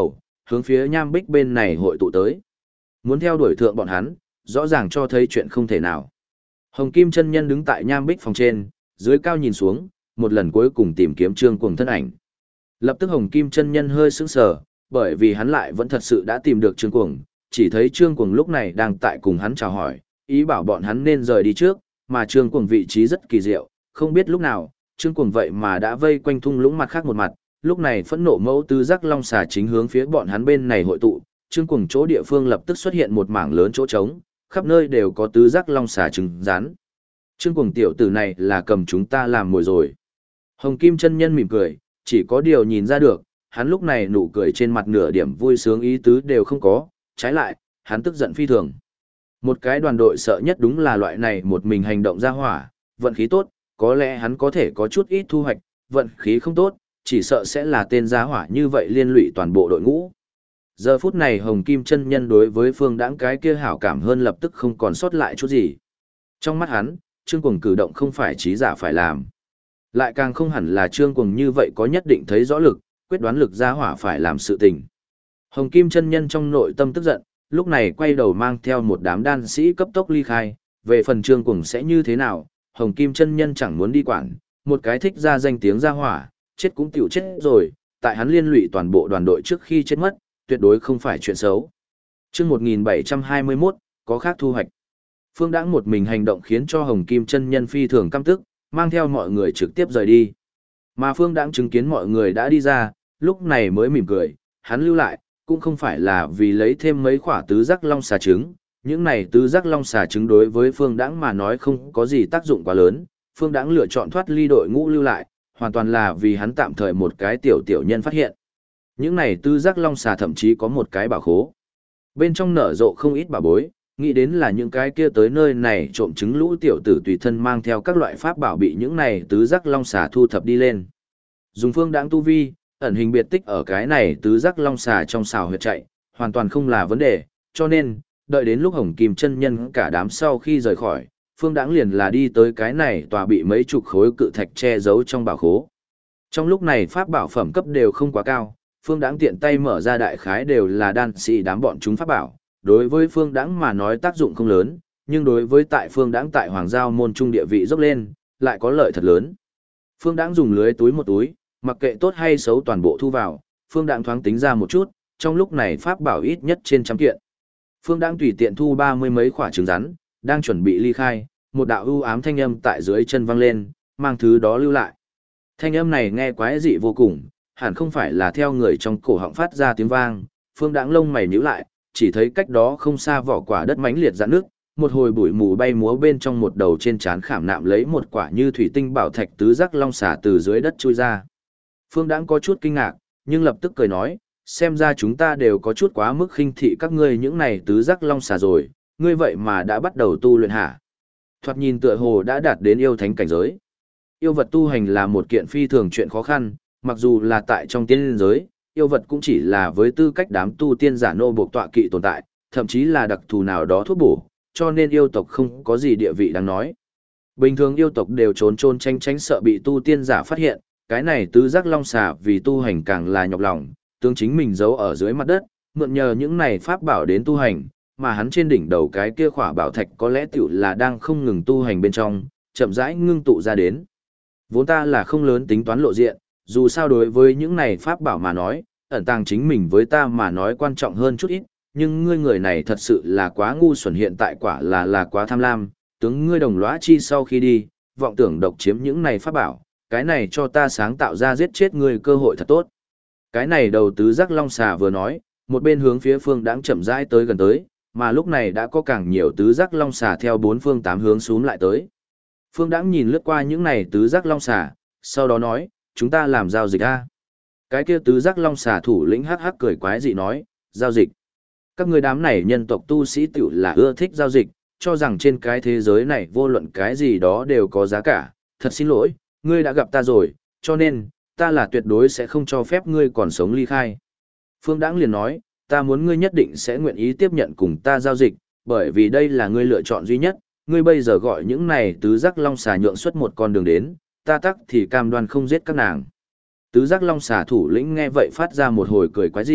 hướng phía Nham Bích bên này hội tụ tới. Muốn theo đuổi thượng bọn hắn, rõ ràng cho thấy chuyện không thể nào. Hồng Kim chân nhân đứng tại Nham Bích phòng trên, dưới cao nhìn xuống, một lần cuối cùng tìm kiếm Trương Cuồng thân ảnh. Lập tức Hồng Kim chân nhân hơi sững sờ, bởi vì hắn lại vẫn thật sự đã tìm được Trương Cuồng, chỉ thấy Trương Cuồng lúc này đang tại cùng hắn chào hỏi, ý bảo bọn hắn nên rời đi trước, mà Trương Cuồng vị trí rất kỳ diệu, không biết lúc nào, Trương Cuồng vậy mà đã vây quanh thung lũng mặt khác một mặt, lúc này phẫn nộ mẫu tứ giác long xà chính hướng phía bọn hắn bên này hội tụ, Trương Cuồng chỗ địa phương lập tức xuất hiện một mảng lớn chỗ trống, khắp nơi đều có tứ giác long xà trứng rắn. Trương Cuồng tiểu tử này là cầm chúng ta làm mồi rồi. Hồng Kim chân nhân mỉm cười, chỉ có điều nhìn ra được, hắn lúc này nụ cười trên mặt nửa điểm vui sướng ý tứ đều không có, trái lại, hắn tức giận phi thường. Một cái đoàn đội sợ nhất đúng là loại này một mình hành động ra hỏa, vận khí tốt, có lẽ hắn có thể có chút ít thu hoạch, vận khí không tốt, chỉ sợ sẽ là tên gia hỏa như vậy liên lụy toàn bộ đội ngũ. Giờ phút này Hồng Kim chân nhân đối với Phương Đãng cái kia hảo cảm hơn lập tức không còn sót lại chút gì. Trong mắt hắn, Trương Cuồng cử động không phải trí giả phải làm. Lại càng không hẳn là Trương Cuồng như vậy có nhất định thấy rõ lực, quyết đoán lực gia hỏa phải làm sự tình. Hồng Kim chân nhân trong nội tâm tức giận, lúc này quay đầu mang theo một đám đan sĩ cấp tốc ly khai, về phần Trương Cuồng sẽ như thế nào, Hồng Kim chân nhân chẳng muốn đi quản, một cái thích ra danh tiếng gia hỏa, chết cũng tiểu chết rồi, tại hắn liên lụy toàn bộ đoàn đội trước khi chết mất, tuyệt đối không phải chuyện xấu. Chương 1721, có khác thu hoạch. Phương Đãng một mình hành động khiến cho Hồng Kim chân nhân phi thường căm tức, mang theo mọi người trực tiếp rời đi. Mà Phương Đãng chứng kiến mọi người đã đi ra, lúc này mới mỉm cười, hắn lưu lại, cũng không phải là vì lấy thêm mấy quả tứ giác long xà trứng, những này tứ giác long xà trứng đối với Phương Đãng mà nói không có gì tác dụng quá lớn, Phương Đãng lựa chọn thoát ly đội ngũ lưu lại, hoàn toàn là vì hắn tạm thời một cái tiểu nhân phát hiện. Những này tứ giác long xà thậm chí có một cái bảo khố. Bên trong nở rộ không ít bảo bối, nghĩ đến là những cái kia tới nơi này trộm trứng lũ tiểu tử tùy thân mang theo các loại pháp bảo bị những này tứ giác long xà thu thập đi lên. Dùng Phương Đãng tu vi, ẩn hình biệt tích ở cái này tứ giác long xà trong xào huyệt chạy, hoàn toàn không là vấn đề, cho nên, đợi đến lúc Hồng Kim chân nhân cả đám sau khi rời khỏi, Phương Đãng liền là đi tới cái này tòa bị mấy chục khối cự thạch che giấu trong bảo khố. Trong lúc này pháp bảo phẩm cấp đều không quá cao, Phương Đãng tiện tay mở ra đại khái đều là đan sĩ đám bọn chúng pháp bảo, đối với Phương Đãng mà nói tác dụng không lớn, nhưng đối với tại Phương Đãng tại Hoàng Giao môn trung địa vị dốc lên, lại có lợi thật lớn. Phương Đãng dùng lưới túi một túi, mặc kệ tốt hay xấu toàn bộ thu vào, Phương Đãng thoáng tính ra một chút, trong lúc này pháp bảo ít nhất trên trăm kiện. Phương Đãng tùy tiện thu 30 mấy quả trứng rắn, đang chuẩn bị ly khai, một đạo ưu ám thanh âm tại dưới chân vang lên, mang thứ đó lưu lại. Thanh âm này nghe quái dị vô cùng, hẳn không phải là theo người trong cổ họng phát ra tiếng vang, Phương Đãng lông mày nhíu lại, chỉ thấy cách đó không xa vỏ quả đất mãnh liệt rạn nước, một hồi bụi mù bay múa bên trong một đầu trên trán khảm nạm lấy một quả như thủy tinh bảo thạch tứ giác long xà từ dưới đất chui ra. Phương Đãng có chút kinh ngạc, nhưng lập tức cười nói, xem ra chúng ta đều có chút quá mức khinh thị các ngươi những này tứ giác long xà rồi, ngươi vậy mà đã bắt đầu tu luyện hả? Thoạt nhìn tựa hồ đã đạt đến yêu thánh cảnh giới. Yêu vật tu hành là một kiện phi thường chuyện khó khăn, mặc dù là tại trong tiên giới, yêu vật cũng chỉ là với tư cách đám tu tiên giả nô buộc tọa kỵ tồn tại, thậm chí là đặc thù nào đó thuốc bổ, cho nên yêu tộc không có gì địa vị đáng nói. Bình thường yêu tộc đều trốn trôn tránh sợ bị tu tiên giả phát hiện, cái này tứ giác long xà vì tu hành càng là nhọc lòng, tướng chính mình giấu ở dưới mặt đất, mượn nhờ những này pháp bảo đến tu hành, mà hắn trên đỉnh đầu cái kia khỏa bảo thạch có lẽ tiểu là đang không ngừng tu hành bên trong, chậm rãi ngưng tụ ra đến. Vốn ta là không lớn tính toán lộ diện, dù sao đối với những này pháp bảo mà nói, ẩn tàng chính mình với ta mà nói quan trọng hơn chút ít, nhưng ngươi người này thật sự là quá ngu xuẩn, hiện tại quả là quá tham lam, tướng ngươi đồng lõa chi sau khi đi, vọng tưởng độc chiếm những này pháp bảo, cái này cho ta sáng tạo ra giết chết ngươi cơ hội thật tốt. Cái này đầu tứ giác long xà vừa nói, một bên hướng phía Phương Đãng chậm rãi tới gần tới, mà lúc này đã có càng nhiều tứ giác long xà theo bốn phương tám hướng xuống lại tới. Phương Đãng nhìn lướt qua những này tứ giác long xà, sau đó nói, chúng ta làm giao dịch a. Cái kia tứ giác long xà thủ lĩnh hắc hắc cười quái dị nói, giao dịch. Các người đám này nhân tộc tu sĩ tiểu là ưa thích giao dịch, cho rằng trên cái thế giới này vô luận cái gì đó đều có giá cả, thật xin lỗi, ngươi đã gặp ta rồi, cho nên, ta là tuyệt đối sẽ không cho phép ngươi còn sống ly khai. Phương Đãng liền nói, ta muốn ngươi nhất định sẽ nguyện ý tiếp nhận cùng ta giao dịch, bởi vì đây là ngươi lựa chọn duy nhất, ngươi bây giờ gọi những này tứ giác long xà nhượng xuất một con đường đến, ta tắc thì cam đoan không giết các nàng. Tứ giác long xà thủ lĩnh nghe vậy phát ra một hồi cười quái dị,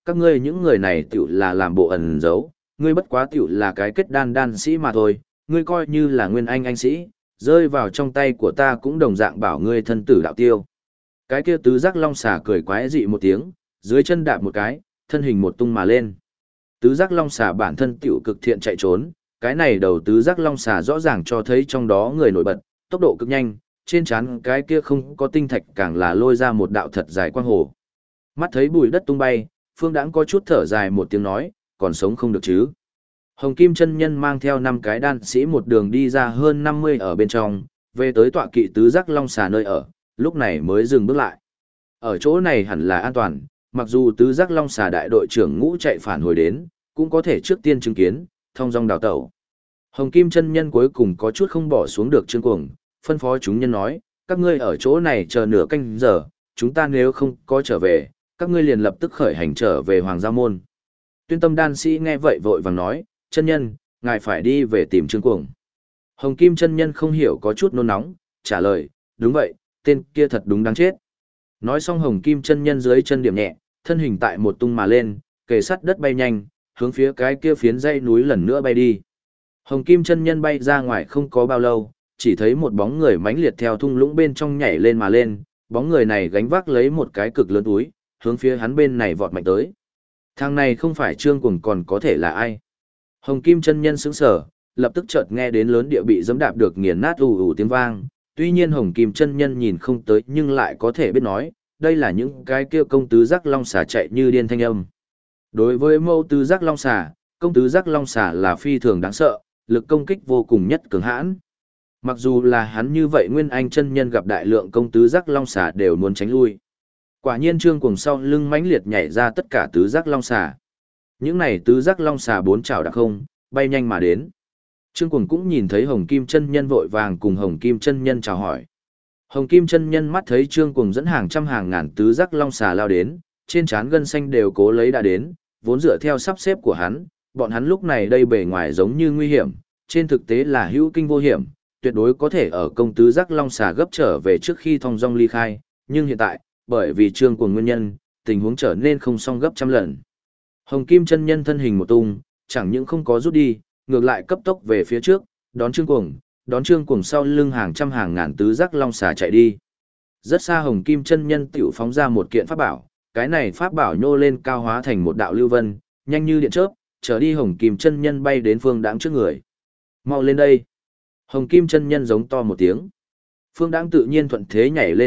các ngươi những người này tiểu là làm bộ ẩn giấu, ngươi bất quá tiểu là cái kết đan sĩ mà thôi, ngươi coi như là nguyên anh sĩ, rơi vào trong tay của ta cũng đồng dạng bảo ngươi thân tử đạo tiêu. Cái kia tứ giác long xà cười quái dị một tiếng, dưới chân đạp một cái, thân hình một tung mà lên. Tứ giác long xà bản thân tiểu cực thiện chạy trốn, cái này đầu tứ giác long xà rõ ràng cho thấy trong đó người nổi bật, tốc độ cực nhanh, trên trán cái kia không có tinh thạch càng là lôi ra một đạo thật dài quang hồ. Mắt thấy bụi đất tung bay, Phương Đãng có chút thở dài một tiếng nói, còn sống không được chứ. Hồng Kim chân nhân mang theo 5 cái đan sĩ một đường đi ra hơn 50 ở bên trong, về tới tọa kỵ tứ giác long xà nơi ở, lúc này mới dừng bước lại. Ở chỗ này hẳn là an toàn, mặc dù tứ giác long xà đại đội trưởng Ngũ chạy phản hồi đến, cũng có thể trước tiên chứng kiến, thông dong đào tẩu. Hồng Kim chân nhân cuối cùng có chút không bỏ xuống được Trương Cuồng, phân phó chúng nhân nói, các ngươi ở chỗ này chờ nửa canh giờ, chúng ta nếu không có trở về, các ngươi liền lập tức khởi hành trở về Hoàng Gia Môn. Tuyên tâm đan sĩ nghe vậy vội vàng nói, chân nhân, ngài phải đi về tìm Trương Cuồng. Hồng Kim chân nhân không hiểu có chút nôn nóng, trả lời, đúng vậy, tên kia thật đúng đáng chết. Nói xong Hồng Kim chân nhân dưới chân điểm nhẹ, thân hình tại một tung mà lên, kề sát đất bay nhanh, hướng phía cái kia phiến dãy núi lần nữa bay đi. Hồng Kim chân nhân bay ra ngoài không có bao lâu, chỉ thấy một bóng người mãnh liệt theo thung lũng bên trong nhảy lên mà lên, bóng người này gánh vác lấy một cái cực lớn túi, hướng phía hắn bên này vọt mạnh tới. Thằng này không phải Trương Cuồng còn có thể là ai? Hồng Kim chân nhân sững sờ, lập tức chợt nghe đến lớn địa bị giẫm đạp được nghiền nát ù ù tiếng vang. Tuy nhiên Hồng Kim chân nhân nhìn không tới nhưng lại có thể biết nói, đây là những cái kia công tứ giác long xà chạy như điên thanh âm. Đối với mâu tứ giác long xà, công tứ giác long xà là phi thường đáng sợ, lực công kích vô cùng nhất cường hãn. Mặc dù là hắn như vậy Nguyên Anh chân nhân gặp đại lượng công tứ giác long xà đều muốn tránh lui. Quả nhiên Trương Cuồng sau lưng mãnh liệt nhảy ra tất cả tứ giác long xà. Những này tứ giác long xà bốn chảo đặc không, bay nhanh mà đến. Trương Cuồng cũng nhìn thấy Hồng Kim chân nhân vội vàng cùng Hồng Kim chân nhân chào hỏi. Hồng Kim chân nhân mắt thấy Trương Cuồng dẫn hàng trăm hàng ngàn tứ giác long xà lao đến, trên trán gân xanh đều cố lấy đã đến, vốn dựa theo sắp xếp của hắn, bọn hắn lúc này đây bề ngoài giống như nguy hiểm, trên thực tế là hữu kinh vô hiểm, tuyệt đối có thể ở công tứ giác long xà gấp trở về trước khi thong dong ly khai, nhưng hiện tại, bởi vì Trương Cuồng nguyên nhân, tình huống trở nên không song gấp trăm lần. Hồng Kim chân nhân thân hình một tung, chẳng những không có rút đi, ngược lại cấp tốc về phía trước, đón Trương Cuồng sau lưng hàng trăm hàng ngàn tứ giác long xà chạy đi. Rất xa Hồng Kim chân nhân tiểu phóng ra một kiện pháp bảo, cái này pháp bảo nhô lên cao hóa thành một đạo lưu vân, nhanh như điện chớp, trở đi Hồng Kim chân nhân bay đến Phương Đãng trước người. Mau lên đây. Hồng Kim chân nhân giống to một tiếng. Phương Đãng tự nhiên thuận thế nhảy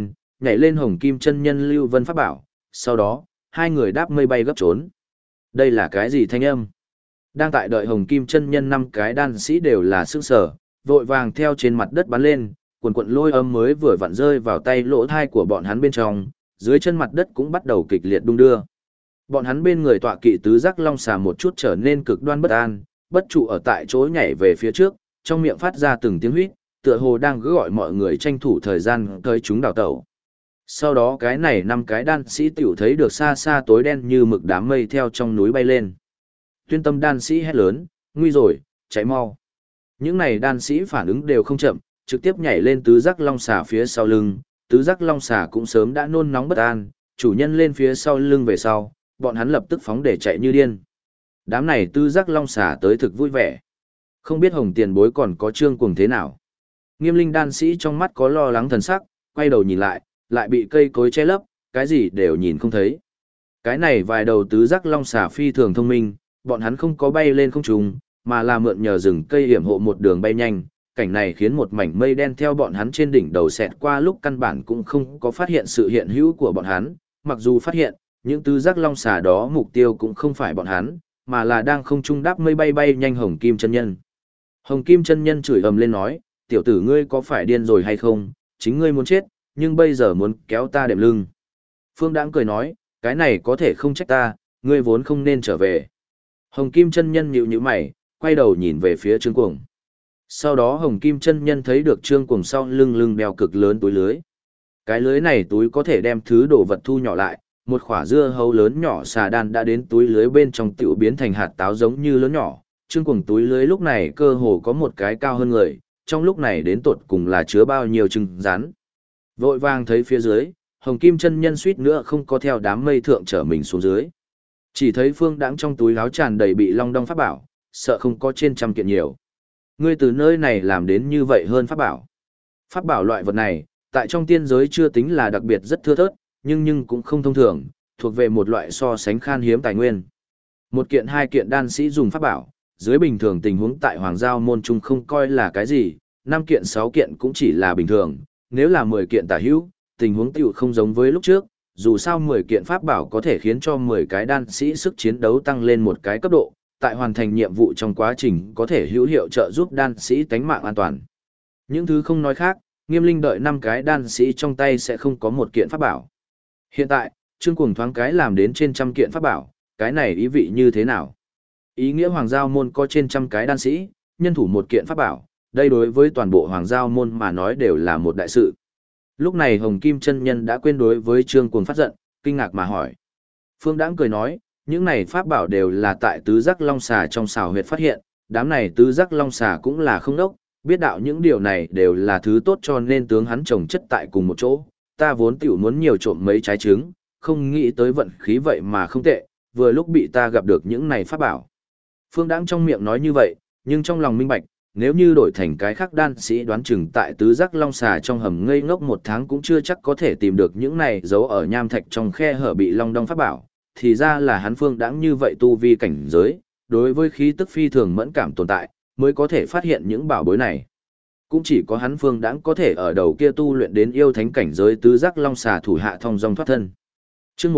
lên Hồng Kim chân nhân lưu vân pháp bảo, sau đó, hai người đáp mây bay gấp trốn. Đây là cái gì thanh âm? Đang tại đợi Hồng Kim chân nhân 5 cái đan sĩ đều là sững sờ, vội vàng theo trên mặt đất bắn lên, quần quần lôi âm mới vừa vặn rơi vào tay lỗ thai của bọn hắn bên trong, dưới chân mặt đất cũng bắt đầu kịch liệt đung đưa. Bọn hắn bên người tọa kỵ tứ giác long xà một chút trở nên cực đoan bất an, bất trụ ở tại chỗ nhảy về phía trước, trong miệng phát ra từng tiếng huýt, tựa hồ đang gọi mọi người tranh thủ thời gian tới chúng đào tẩu. Sau đó cái này 5 cái đan sĩ tiểu thấy được xa xa tối đen như mực đám mây theo trong núi bay lên. Tuyên tâm đan sĩ hét lớn, nguy rồi, chạy mau. Những này đan sĩ phản ứng đều không chậm, trực tiếp nhảy lên tứ giác long xà phía sau lưng, tứ giác long xà cũng sớm đã nôn nóng bất an, chủ nhân lên phía sau lưng về sau, bọn hắn lập tức phóng để chạy như điên. Đám này tứ giác long xà tới thực vui vẻ. Không biết Hồng tiền bối còn có Trương Cuồng thế nào. Nghiêm Linh đan sĩ trong mắt có lo lắng thần sắc, quay đầu nhìn lại bị cây cối che lấp, cái gì đều nhìn không thấy. Cái này vài đầu tứ giác long xà phi thường thông minh, bọn hắn không có bay lên không trung, mà là mượn nhờ rừng cây hiểm hộ một đường bay nhanh, cảnh này khiến một mảnh mây đen theo bọn hắn trên đỉnh đầu xẹt qua lúc căn bản cũng không có phát hiện sự hiện hữu của bọn hắn, mặc dù phát hiện, những tứ giác long xà đó mục tiêu cũng không phải bọn hắn, mà là đang không trung đáp mây bay bay nhanh Hồng Kim chân nhân. Hồng Kim chân nhân chửi ầm lên nói, tiểu tử ngươi có phải điên rồi hay không, chính ngươi muốn chết, nhưng bây giờ muốn kéo ta đệm lưng. Phương Đãng cười nói, cái này có thể không trách ta, ngươi vốn không nên trở về. Hồng Kim chân nhân nhíu nhíu mày, quay đầu nhìn về phía Trương Cuồng. Sau đó Hồng Kim chân nhân thấy được Trương Cuồng sau lưng đeo cực lớn túi lưới. Cái lưới này túi có thể đem thứ đồ vật thu nhỏ lại, một quả dưa hấu lớn nhỏ xà đan đã đến túi lưới bên trong tiểu biến thành hạt táo giống như lớn nhỏ. Trương Cuồng túi lưới lúc này cơ hồ có một cái cao hơn người, trong lúc này đến tột cùng là chứa bao nhiêu trứng rắn. Vội vàng thấy phía dưới, Hồng Kim chân nhân suýt nữa không có theo đám mây thượng trở mình xuống dưới. Chỉ thấy Phương Đãng trong túi áo tràn đầy bị long đong pháp bảo, sợ không có trên trăm kiện nhiều. Ngươi từ nơi này làm đến như vậy hơn pháp bảo. Pháp bảo loại vật này, tại trong tiên giới chưa tính là đặc biệt rất thưa thớt, nhưng cũng không thông thường, thuộc về một loại so sánh khan hiếm tài nguyên. Một kiện hai kiện đan sĩ dùng pháp bảo, dưới bình thường tình huống tại Hoàng Giao môn trung không coi là cái gì, 5 kiện 6 kiện cũng chỉ là bình thường, nếu là 10 kiện tả hữu, tình huống tiểu không giống với lúc trước, dù sao 10 kiện pháp bảo có thể khiến cho 10 cái đan sĩ sức chiến đấu tăng lên một cái cấp độ, tại hoàn thành nhiệm vụ trong quá trình có thể hữu hiệu trợ giúp đan sĩ tánh mạng an toàn. Những thứ không nói khác, Nghiêm Linh đợi 5 cái đan sĩ trong tay sẽ không có một kiện pháp bảo. Hiện tại, Trương Cuồng thoáng cái làm đến trên trăm kiện pháp bảo, cái này ý vị như thế nào? Ý nghĩa Hoàng Giao môn có trên trăm cái đan sĩ, nhân thủ một kiện pháp bảo, đây đối với toàn bộ Hoàng Giao môn mà nói đều là một đại sự. Lúc này Hồng Kim chân nhân đã quên đối với Trương Cuồng phát giận, kinh ngạc mà hỏi. Phương Đãng cười nói, những này pháp bảo đều là tại tứ giác long xà trong xào huyệt phát hiện, đám này tứ giác long xà cũng là không đốc, biết đạo những điều này đều là thứ tốt cho nên tướng hắn trồng chất tại cùng một chỗ. Ta vốn tiểu muốn nhiều trộm mấy trái trứng, không nghĩ tới vận khí vậy mà không tệ, vừa lúc bị ta gặp được những này pháp bảo. Phương Đãng trong miệng nói như vậy, nhưng trong lòng minh bạch, nếu như đổi thành cái khác đan sĩ đoán chừng tại tứ giác long xà trong hầm ngây ngốc 1 tháng cũng chưa chắc có thể tìm được những này giấu ở nham thạch trong khe hở bị long đong pháp bảo, thì ra là hắn Phương Đãng như vậy tu vi cảnh giới, đối với khí tức phi thường mẫn cảm tồn tại, mới có thể phát hiện những bảo bối này. Cũng chỉ có hắn Phương Đãng có thể ở đầu kia tu luyện đến yêu thánh cảnh giới tứ giác long xà thủ hạ thông dong thoát thân. Chương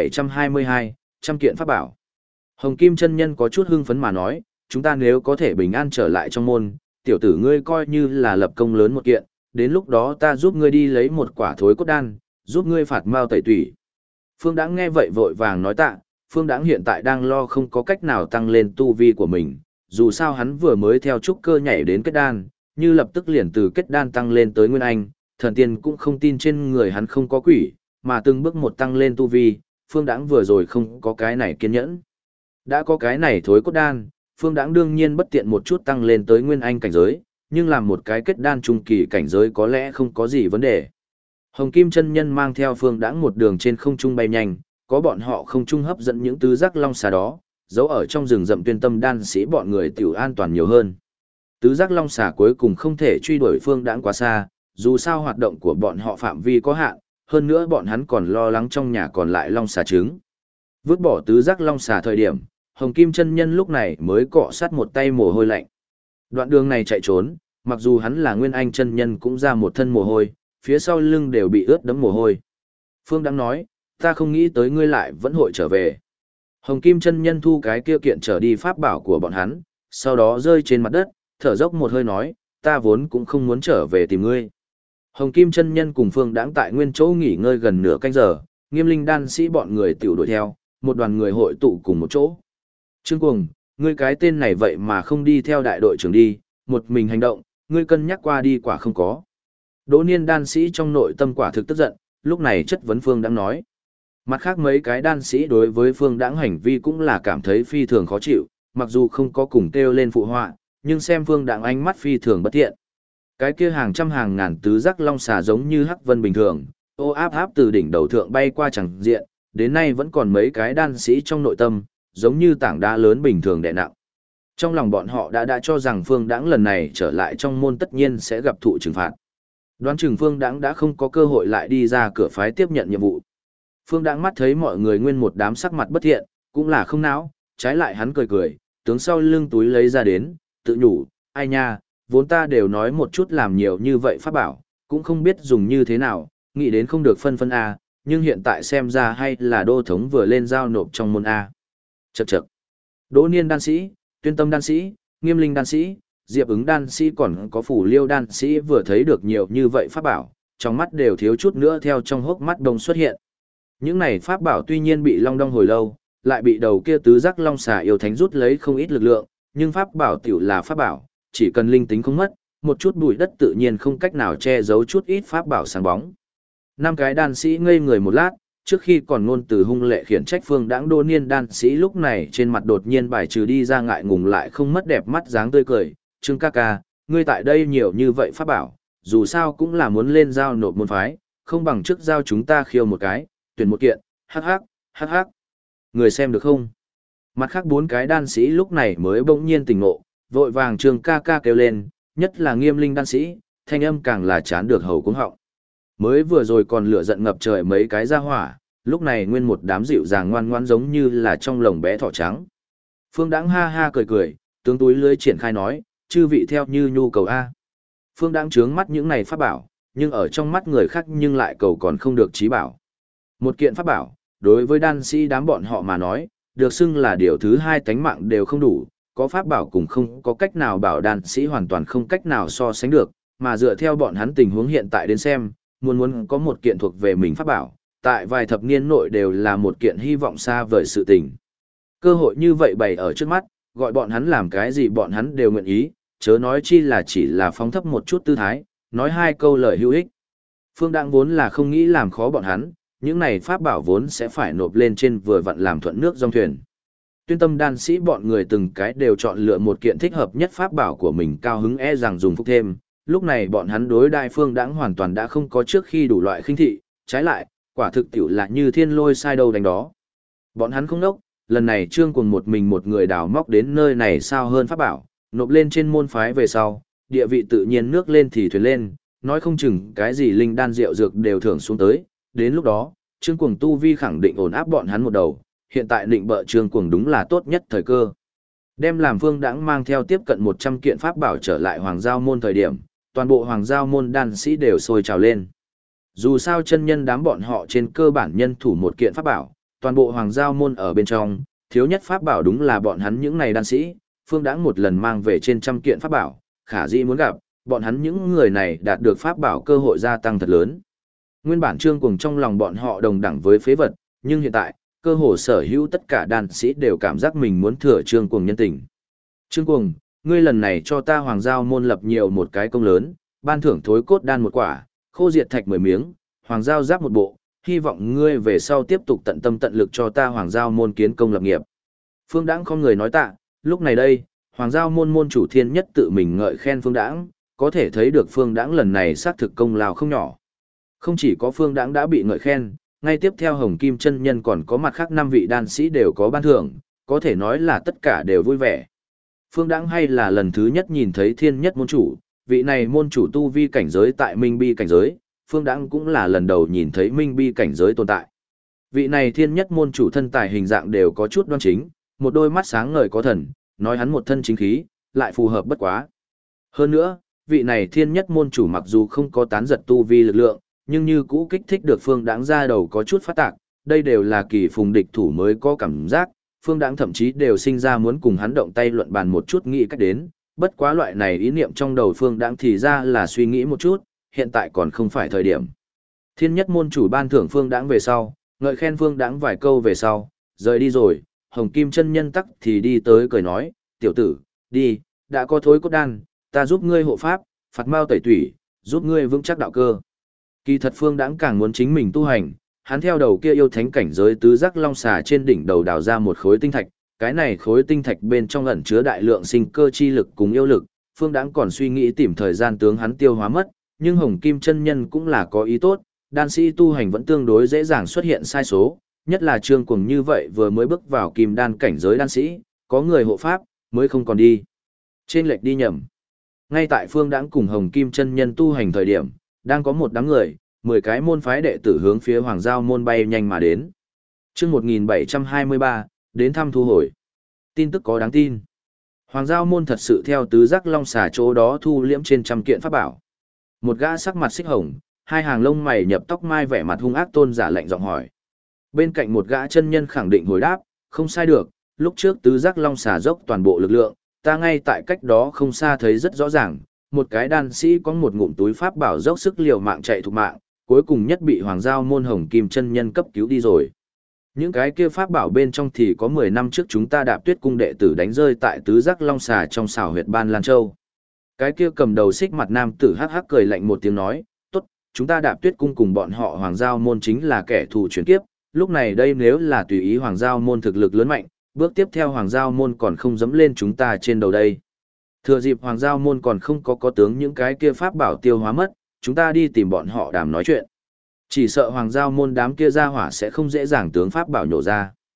1722, trăm kiện pháp bảo. Hồng Kim chân nhân có chút hưng phấn mà nói, chúng ta nếu có thể bình an trở lại trong môn, tiểu tử ngươi coi như là lập công lớn một kiện, đến lúc đó ta giúp ngươi đi lấy một quả thối cốt đan, giúp ngươi phạt mao tẩy tủy. Phương Đãng nghe vậy vội vàng nói tạ, Phương Đãng hiện tại đang lo không có cách nào tăng lên tu vi của mình, dù sao hắn vừa mới theo trúc cơ nhảy đến kết đan, như lập tức liền từ kết đan tăng lên tới nguyên anh, thần tiên cũng không tin trên người hắn không có quỷ, mà từng bước một tăng lên tu vi, Phương Đãng vừa rồi không có cái này kiên nhẫn. Đã có cái này thối cốt đan, Phương Đãng đương nhiên bất tiện một chút tăng lên tới nguyên anh cảnh giới, nhưng làm một cái kết đan trung kỳ cảnh giới có lẽ không có gì vấn đề. Hồng Kim chân nhân mang theo Phương Đãng một đường trên không trung bay nhanh, có bọn họ không trung hấp dẫn những tứ giác long xà đó, giấu ở trong rừng rậm tuyên tâm đan sĩ bọn người tiểu an toàn nhiều hơn. Tứ giác long xà cuối cùng không thể truy đuổi Phương Đãng quá xa, dù sao hoạt động của bọn họ phạm vi có hạn, hơn nữa bọn hắn còn lo lắng trong nhà còn lại long xà trứng. Vứt bỏ tứ giác long xà thời điểm, Hồng Kim chân nhân lúc này mới cọ sát một tay mồ hôi lạnh. Đoạn đường này chạy trốn, mặc dù hắn là nguyên anh chân nhân cũng ra một thân mồ hôi, phía sau lưng đều bị ướt đẫm mồ hôi. Phương Đãng nói, ta không nghĩ tới ngươi lại vẫn hội trở về. Hồng Kim chân nhân thu cái kia kiện trở đi pháp bảo của bọn hắn, sau đó rơi trên mặt đất, thở dốc một hơi nói, ta vốn cũng không muốn trở về tìm ngươi. Hồng Kim chân nhân cùng Phương Đãng tại nguyên chỗ nghỉ ngơi gần nửa canh giờ, Nghiêm Linh đan sĩ bọn người tiểu đuổi theo, một đoàn người hội tụ cùng một chỗ. Trương Cuồng, ngươi cái tên này vậy mà không đi theo đại đội trưởng đi, một mình hành động, ngươi cân nhắc qua đi quả không có. Đỗ Niên đan sĩ trong nội tâm quả thực tức giận, lúc này chất vấn Phương Đãng nói. Mặt khác mấy cái đan sĩ đối với Phương Đãng hành vi cũng là cảm thấy phi thường khó chịu, mặc dù không có cùng kêu lên phụ họa, nhưng xem Phương Đãng ánh mắt phi thường bất thiện. Cái kia hàng trăm hàng ngàn tứ giác long xà giống như hắc vân bình thường, ô áp áp từ đỉnh đầu thượng bay qua chẳng diện, đến nay vẫn còn mấy cái đan sĩ trong nội tâm, giống như tảng đá lớn bình thường đè nặng. Trong lòng bọn họ đã cho rằng Phương Đãng lần này trở lại trong môn tất nhiên sẽ gặp thụ trừng phạt. Đoán chừng Phương Đãng đã không có cơ hội lại đi ra cửa phái tiếp nhận nhiệm vụ. Phương Đãng mắt thấy mọi người nguyên một đám sắc mặt bất thiện, cũng là không não, trái lại hắn cười cười, tướng sau lưng túi lấy ra đến, tự nhủ, ai nha, vốn ta đều nói một chút làm nhiều như vậy pháp bảo, cũng không biết dùng như thế nào, nghĩ đến không được phân phân A, nhưng hiện tại xem ra hay là đô thống vừa lên giao nộp trong môn A. Chậc chậc. Đỗ Niên đan sĩ, Tuyên Tâm đan sĩ, Nghiêm Linh đan sĩ, Diệp Ứng đan sĩ còn có Phủ Liêu đan sĩ vừa thấy được nhiều như vậy pháp bảo, trong mắt đều thiếu chút nữa theo trong hốc mắt đồng xuất hiện. Những này pháp bảo tuy nhiên bị long đong hồi lâu, lại bị đầu kia tứ giác long xà yêu thánh rút lấy không ít lực lượng, nhưng pháp bảo tiểu là pháp bảo, chỉ cần linh tính không mất, một chút bụi đất tự nhiên không cách nào che giấu chút ít pháp bảo sáng bóng. 5 cái đan sĩ ngây người một lát, trước khi còn ngôn từ hung lệ khiển trách Phương Đãng Đỗ Niên đan sĩ lúc này trên mặt đột nhiên bài trừ đi ra ngại ngùng lại không mất đẹp mắt dáng tươi cười, "Trương ca ca, ngươi tại đây nhiều như vậy pháp bảo, dù sao cũng là muốn lên giao nộp môn phái, không bằng trước giao chúng ta khiêu một cái, tuyển một kiện." Hắc hắc, hắc hắc. Người xem được không? Mặt khác bốn cái đan sĩ lúc này mới bỗng nhiên tỉnh ngộ, vội vàng Trương ca ca kêu lên, nhất là Nghiêm Linh đan sĩ, thanh âm càng là chán được hầu cuống họng. Mới vừa rồi còn lửa giận ngập trời mấy cái ra hỏa, lúc này nguyên một đám dịu dàng ngoan ngoãn giống như là trong lồng bé thỏ trắng. Phương Đãng ha ha cười cười, tướng túi lưới triển khai nói, chư vị theo như nhu cầu A. Phương Đãng trướng mắt những này pháp bảo, nhưng ở trong mắt người khác nhưng lại cầu còn không được trí bảo. Một kiện pháp bảo, đối với đan sĩ đám bọn họ mà nói, được xưng là điều thứ hai tánh mạng đều không đủ, có pháp bảo cũng không có cách nào bảo đan sĩ hoàn toàn không cách nào so sánh được, mà dựa theo bọn hắn tình huống hiện tại đến xem, muốn có một kiện thuộc về mình pháp bảo, tại vài thập niên nội đều là một kiện hy vọng xa vời sự tình. Cơ hội như vậy bày ở trước mắt, gọi bọn hắn làm cái gì bọn hắn đều nguyện ý, chớ nói chi là chỉ là phóng thấp một chút tư thái, nói hai câu lời hữu ích. Phương Đãng vốn là không nghĩ làm khó bọn hắn, những này pháp bảo vốn sẽ phải nộp lên trên vừa vặn làm thuận nước dòng thuyền. Tuyên tâm đan sĩ bọn người từng cái đều chọn lựa một kiện thích hợp nhất pháp bảo của mình cao hứng rằng dùng phúc thêm, lúc này bọn hắn đối đại Phương Đãng hoàn toàn đã không có trước khi đủ loại khinh thị, trái lại, quả thực tiểu là như thiên lôi sai đâu đánh đó. Bọn hắn không nốc, lần này Trương Cuồng một mình một người đào móc đến nơi này sao hơn pháp bảo, nộp lên trên môn phái về sau, địa vị tự nhiên nước lên thì thuyền lên, nói không chừng cái gì linh đan rượu dược đều thưởng xuống tới, đến lúc đó, Trương Cuồng tu vi khẳng định ổn áp bọn hắn một đầu, hiện tại định bợ Trương Cuồng đúng là tốt nhất thời cơ. Đem làm Phương Đãng mang theo tiếp cận 100 kiện pháp bảo trở lại Hoàng Giao môn thời điểm, toàn bộ Hoàng Giao môn đan sĩ đều sôi trào lên. Dù sao chân nhân đám bọn họ trên cơ bản nhân thủ một kiện pháp bảo, toàn bộ Hoàng Giao môn ở bên trong, thiếu nhất pháp bảo đúng là bọn hắn những này đan sĩ, Phương Đãng một lần mang về trên trăm kiện pháp bảo, khả dĩ muốn gặp, bọn hắn những người này đạt được pháp bảo cơ hội gia tăng thật lớn. Nguyên bản Trương Cuồng trong lòng bọn họ đồng đẳng với phế vật, nhưng hiện tại, cơ hồ sở hữu tất cả đan sĩ đều cảm giác mình muốn thừa Trương Cuồng nhân tình. Trương Cuồng, ngươi lần này cho ta Hoàng Giao môn lập nhiều một cái công lớn, ban thưởng thối cốt đan một quả, khô diệt thạch 10 miếng, Hoàng Giao giáp một bộ, hy vọng ngươi về sau tiếp tục tận tâm tận lực cho ta Hoàng Giao môn kiến công lập nghiệp. Phương Đãng không người nói tạ, lúc này đây, Hoàng Giao môn môn chủ Thiên Nhất tự mình ngợi khen Phương Đãng, có thể thấy được Phương Đãng lần này xác thực công lao không nhỏ. Không chỉ có Phương Đãng đã bị ngợi khen, ngay tiếp theo Hồng Kim chân nhân còn có mặt khác 5 vị đan sĩ đều có ban thưởng, có thể nói là tất cả đều vui vẻ. Phương Đãng hay là lần thứ nhất nhìn thấy Thiên Nhất môn chủ, vị này môn chủ tu vi cảnh giới tại Minh Bi cảnh giới, Phương Đãng cũng là lần đầu nhìn thấy Minh Bi cảnh giới tồn tại. Vị này Thiên Nhất môn chủ thân tài hình dạng đều có chút đoan chính, một đôi mắt sáng ngời có thần, nói hắn một thân chính khí, lại phù hợp bất quá. Hơn nữa, vị này Thiên Nhất môn chủ mặc dù không có tán giật tu vi lực lượng, nhưng như cũ kích thích được Phương Đãng ra đầu có chút phát tạc, đây đều là kỳ phùng địch thủ mới có cảm giác, Phương Đãng thậm chí đều sinh ra muốn cùng hắn động tay luận bàn một chút nghĩ cách đến, bất quá loại này ý niệm trong đầu Phương Đãng thì ra là suy nghĩ một chút, hiện tại còn không phải thời điểm. Thiên Nhất môn chủ ban thưởng Phương Đãng về sau, ngợi khen Phương Đãng vài câu về sau, rời đi rồi, Hồng Kim chân nhân tắc thì đi tới cười nói, tiểu tử, đi, đã có thối cốt đan, ta giúp ngươi hộ pháp, phạt mao tẩy tủy, giúp ngươi vững chắc đạo cơ. Kỳ thật Phương Đãng càng muốn chính mình tu hành, hắn theo đầu kia yêu thánh cảnh giới tứ giác long xà trên đỉnh đầu đào ra một khối tinh thạch, cái này khối tinh thạch bên trong ẩn chứa đại lượng sinh cơ chi lực cùng yêu lực, Phương Đãng còn suy nghĩ tìm thời gian tướng hắn tiêu hóa mất, nhưng Hồng Kim chân nhân cũng là có ý tốt, đan sĩ tu hành vẫn tương đối dễ dàng xuất hiện sai số, nhất là Trương Cuồng như vậy vừa mới bước vào kim đan cảnh giới đan sĩ, có người hộ pháp, mới không còn đi. Trên lệch đi nhầm. Ngay tại Phương Đãng cùng Hồng Kim chân nhân tu hành thời điểm, đang có một đám người, 10 cái môn phái đệ tử hướng phía Hoàng Giao môn bay nhanh mà đến. Chương 1723, đến thăm thu hồi. Tin tức có đáng tin. Hoàng Giao môn thật sự theo tứ giác long xà chỗ đó thu liễm trên trăm kiện pháp bảo. Một gã sắc mặt xích hồng, hai hàng lông mày nhập tóc mai vẻ mặt hung ác tôn giả lạnh giọng hỏi. Bên cạnh một gã chân nhân khẳng định hồi đáp, không sai được, lúc trước tứ giác long xà dốc toàn bộ lực lượng, ta ngay tại cách đó không xa thấy rất rõ ràng, một cái đan sĩ có một ngụm túi pháp bảo dốc sức liều mạng chạy thục mạng, cuối cùng nhất bị Hoàng Giao môn Hồng Kim chân nhân cấp cứu đi rồi. Những cái kia pháp bảo bên trong thì có 10 năm trước chúng ta Đạp Tuyết cung đệ tử đánh rơi tại tứ giác long xà trong xào huyệt Ban Lan Châu. Cái kia cầm đầu xích mặt nam tử hắc hắc cười lạnh một tiếng nói, tốt, chúng ta Đạp Tuyết cung cùng bọn họ Hoàng Giao môn chính là kẻ thù chuyển kiếp, lúc này đây nếu là tùy ý Hoàng Giao môn thực lực lớn mạnh, bước tiếp theo Hoàng Giao môn còn không dẫm lên chúng ta trên đầu đây. Thừa dịp Hoàng Giao môn còn không có tướng những cái kia pháp bảo tiêu hóa mất, chúng ta đi tìm bọn họ đàm nói chuyện. Chỉ sợ Hoàng Giao môn đám kia ra hỏa sẽ không dễ dàng tướng pháp bảo nhổ ra.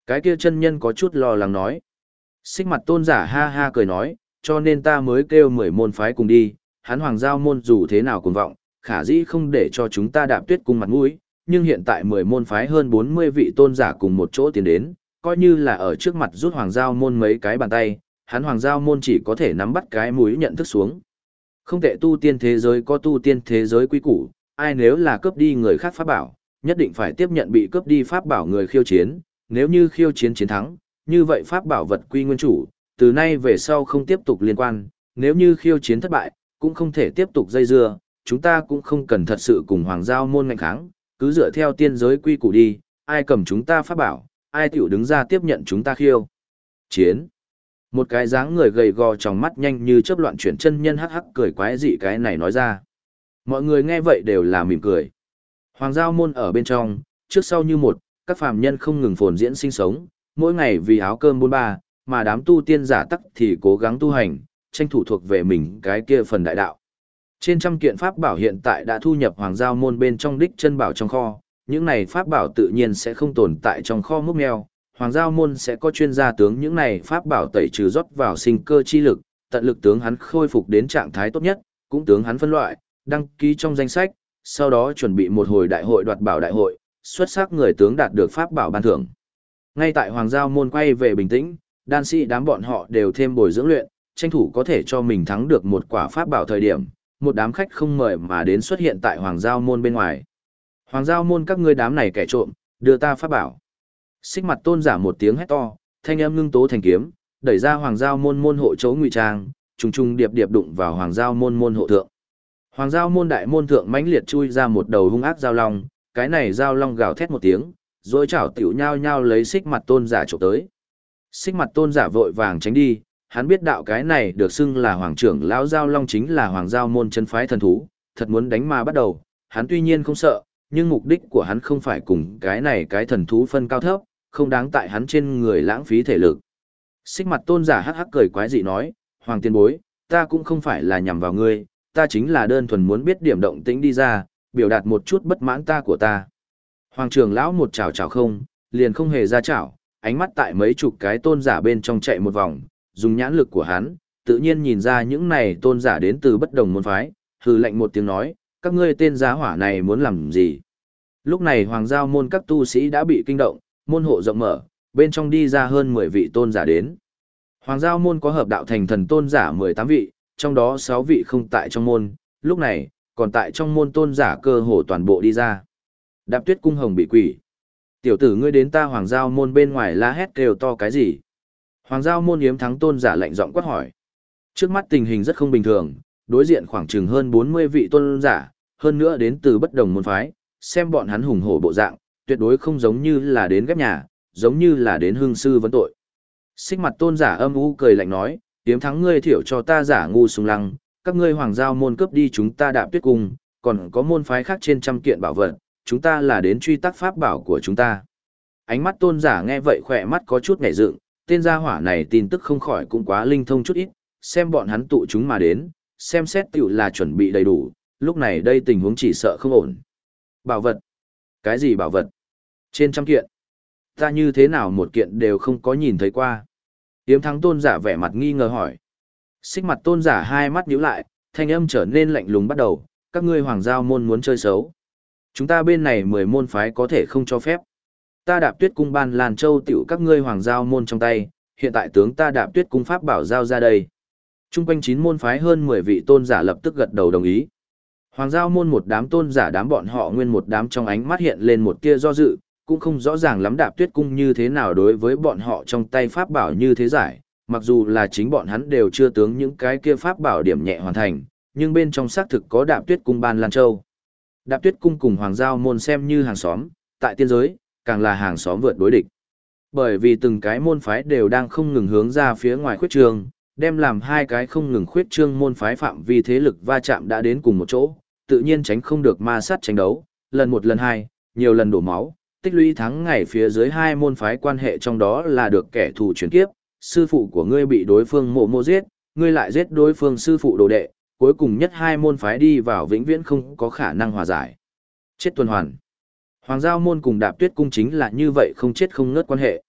Cái kia chân nhân có chút lo lắng nói. Xích mặt tôn giả ha ha cười nói, cho nên ta mới kêu 10 môn phái cùng đi, hắn Hoàng Giao môn dù thế nào cuồng vọng, khả dĩ không để cho chúng ta Đạp Tuyết cung mặt mũi, nhưng hiện tại 10 môn phái hơn 40 vị tôn giả cùng một chỗ tiến đến, coi như là ở trước mặt rút Hoàng Giao môn mấy cái bàn tay, hắn Hoàng Giao môn chỉ có thể nắm bắt cái mũi nhận thức xuống. Không tệ, tu tiên thế giới có tu tiên thế giới quy củ, ai nếu là cướp đi người khác pháp bảo, nhất định phải tiếp nhận bị cướp đi pháp bảo người khiêu chiến, nếu như khiêu chiến chiến thắng, như vậy pháp bảo vật quy nguyên chủ, từ nay về sau không tiếp tục liên quan, nếu như khiêu chiến thất bại, cũng không thể tiếp tục dây dưa, chúng ta cũng không cần thật sự cùng Hoàng Giao môn ngạnh kháng, cứ dựa theo tiên giới quy củ đi, ai cầm chúng ta pháp bảo, ai tiểu đứng ra tiếp nhận chúng ta khiêu chiến. Một cái dáng người gầy gò trong mắt nhanh như chớp loạn chuyển chân nhân hắc hắc cười quái dị cái này nói ra. Mọi người nghe vậy đều là mỉm cười. Hoàng Giao môn ở bên trong, trước sau như một, các phàm nhân không ngừng phồn diễn sinh sống, mỗi ngày vì áo cơm bôn ba, mà đám tu tiên giả tắc thì cố gắng tu hành, tranh thủ thuộc về mình cái kia phần đại đạo. Trên trăm kiện pháp bảo hiện tại đã thu nhập Hoàng Giao môn bên trong đích chân bảo trong kho, những này pháp bảo tự nhiên sẽ không tồn tại trong kho múc mèo. Hoàng Giao môn sẽ có chuyên gia tướng những này pháp bảo tẩy trừ rót vào sinh cơ chi lực, tận lực tướng hắn khôi phục đến trạng thái tốt nhất, cũng tướng hắn phân loại, đăng ký trong danh sách, sau đó chuẩn bị một hồi đại hội đoạt bảo đại hội, xuất sắc người tướng đạt được pháp bảo ban thưởng. Ngay tại Hoàng Giao môn quay về bình tĩnh, đan sĩ đám bọn họ đều thêm bồi dưỡng luyện, tranh thủ có thể cho mình thắng được một quả pháp bảo thời điểm, một đám khách không mời mà đến xuất hiện tại Hoàng Giao môn bên ngoài. Hoàng Giao môn các ngươi đám này kẻ trộm, đưa ta pháp bảo. Xích mặt tôn giả một tiếng hét to, thanh âm ngưng tố thành kiếm, đẩy ra Hoàng Giao môn môn hộ chỗ ngụy trang, trùng trùng điệp điệp đụng vào Hoàng Giao môn môn hộ thượng. Hoàng Giao môn đại môn thượng mãnh liệt chui ra một đầu hung ác giao long, cái này giao long gào thét một tiếng, rồi chảo tiểu nhao nhao lấy xích mặt tôn giả chụp tới. Xích mặt tôn giả vội vàng tránh đi, hắn biết đạo cái này được xưng là hoàng trưởng lão giao long chính là Hoàng Giao môn chân phái thần thú, thật muốn đánh mà bắt đầu, hắn tuy nhiên không sợ, nhưng mục đích của hắn không phải cùng cái này cái thần thú phân cao thấp, không đáng tại hắn trên người lãng phí thể lực. Xích mặt tôn giả hắc hắc cười quái dị nói, Hoàng tiên bối, ta cũng không phải là nhằm vào ngươi, ta chính là đơn thuần muốn biết điểm động tĩnh đi ra, biểu đạt một chút bất mãn ta của ta. Hoàng trưởng lão một chảo chảo không, liền không hề ra chảo, ánh mắt tại mấy chục cái tôn giả bên trong chạy một vòng, dùng nhãn lực của hắn, tự nhiên nhìn ra những này tôn giả đến từ bất đồng môn phái, hừ lạnh một tiếng nói, các ngươi tên giá hỏa này muốn làm gì? Lúc này Hoàng Giao môn các tu sĩ đã bị kinh động, môn hộ rộng mở, bên trong đi ra hơn 10 vị tôn giả đến. Hoàng Giao môn có hợp đạo thành thần tôn giả 18 vị, trong đó 6 vị không tại trong môn, lúc này, còn tại trong môn tôn giả cơ hồ toàn bộ đi ra. Đạp Tuyết cung hồng bị quỷ. Tiểu tử ngươi đến ta Hoàng Giao môn bên ngoài la hét kêu to cái gì? Hoàng Giao môn yếm thắng tôn giả lạnh giọng quát hỏi. Trước mắt tình hình rất không bình thường, đối diện khoảng chừng hơn 40 vị tôn giả, hơn nữa đến từ bất đồng môn phái, xem bọn hắn hùng hổ bộ dạng, tuyệt đối không giống như là đến ghép nhà, giống như là đến hương sư vấn tội. Xích mặt tôn giả âm u cười lạnh nói, yếm thắng ngươi thiểu cho ta giả ngu sùng lăng, các ngươi Hoàng Giao môn cướp đi chúng ta Đạp Tuyết cung, còn có môn phái khác trên trăm kiện bảo vật, chúng ta là đến truy tắc pháp bảo của chúng ta. Ánh mắt tôn giả nghe vậy khỏe mắt có chút nhảy dựng, tên gia hỏa này tin tức không khỏi cũng quá linh thông chút ít, xem bọn hắn tụ chúng mà đến, xem xét tiểu là chuẩn bị đầy đủ, lúc này đây tình huống chỉ sợ không ổn. Bảo vật? Cái gì bảo vật? Trên trăm kiện? Ta như thế nào một kiện đều không có nhìn thấy qua. Yếm thắng tôn giả vẻ mặt nghi ngờ hỏi. Xích mặt tôn giả hai mắt nhíu lại, thanh âm trở nên lạnh lùng bắt đầu, các ngươi Hoàng Giao môn muốn chơi xấu. Chúng ta bên này 10 môn phái có thể không cho phép. Ta Đạp Tuyết cung ban Làn Châu tiểu các ngươi Hoàng Giao môn trong tay, hiện tại tướng ta Đạp Tuyết cung pháp bảo giao ra đây. Trung quanh 9 môn phái hơn 10 vị tôn giả lập tức gật đầu đồng ý. Hoàng Giao môn một đám tôn giả đám bọn họ nguyên một đám trong ánh mắt hiện lên một tia do dự, cũng không rõ ràng lắm Đạp Tuyết cung như thế nào đối với bọn họ trong tay pháp bảo như thế giải, mặc dù là chính bọn hắn đều chưa tướng những cái kia pháp bảo điểm nhẹ hoàn thành, nhưng bên trong xác thực có Đạp Tuyết cung ban Lan Châu. Đạp Tuyết cung cùng Hoàng Giao môn xem như hàng xóm, tại tiên giới, càng là hàng xóm vượt đối địch. Bởi vì từng cái môn phái đều đang không ngừng hướng ra phía ngoài khuyết trương, đem làm hai cái không ngừng khuyết trương môn phái phạm vi thế lực va chạm đã đến cùng một chỗ, tự nhiên tránh không được ma sát tranh đấu, lần một lần hai, nhiều lần đổ máu, tích lũy thắng ngày phía dưới hai môn phái quan hệ trong đó là được kẻ thù chuyển kiếp, sư phụ của ngươi bị đối phương mộ giết, ngươi lại giết đối phương sư phụ đồ đệ, cuối cùng nhất hai môn phái đi vào vĩnh viễn không có khả năng hòa giải. Chết tuần hoàn. Hoàng Giao môn cùng Đạp Tuyết cung chính là như vậy không chết không ngớt quan hệ.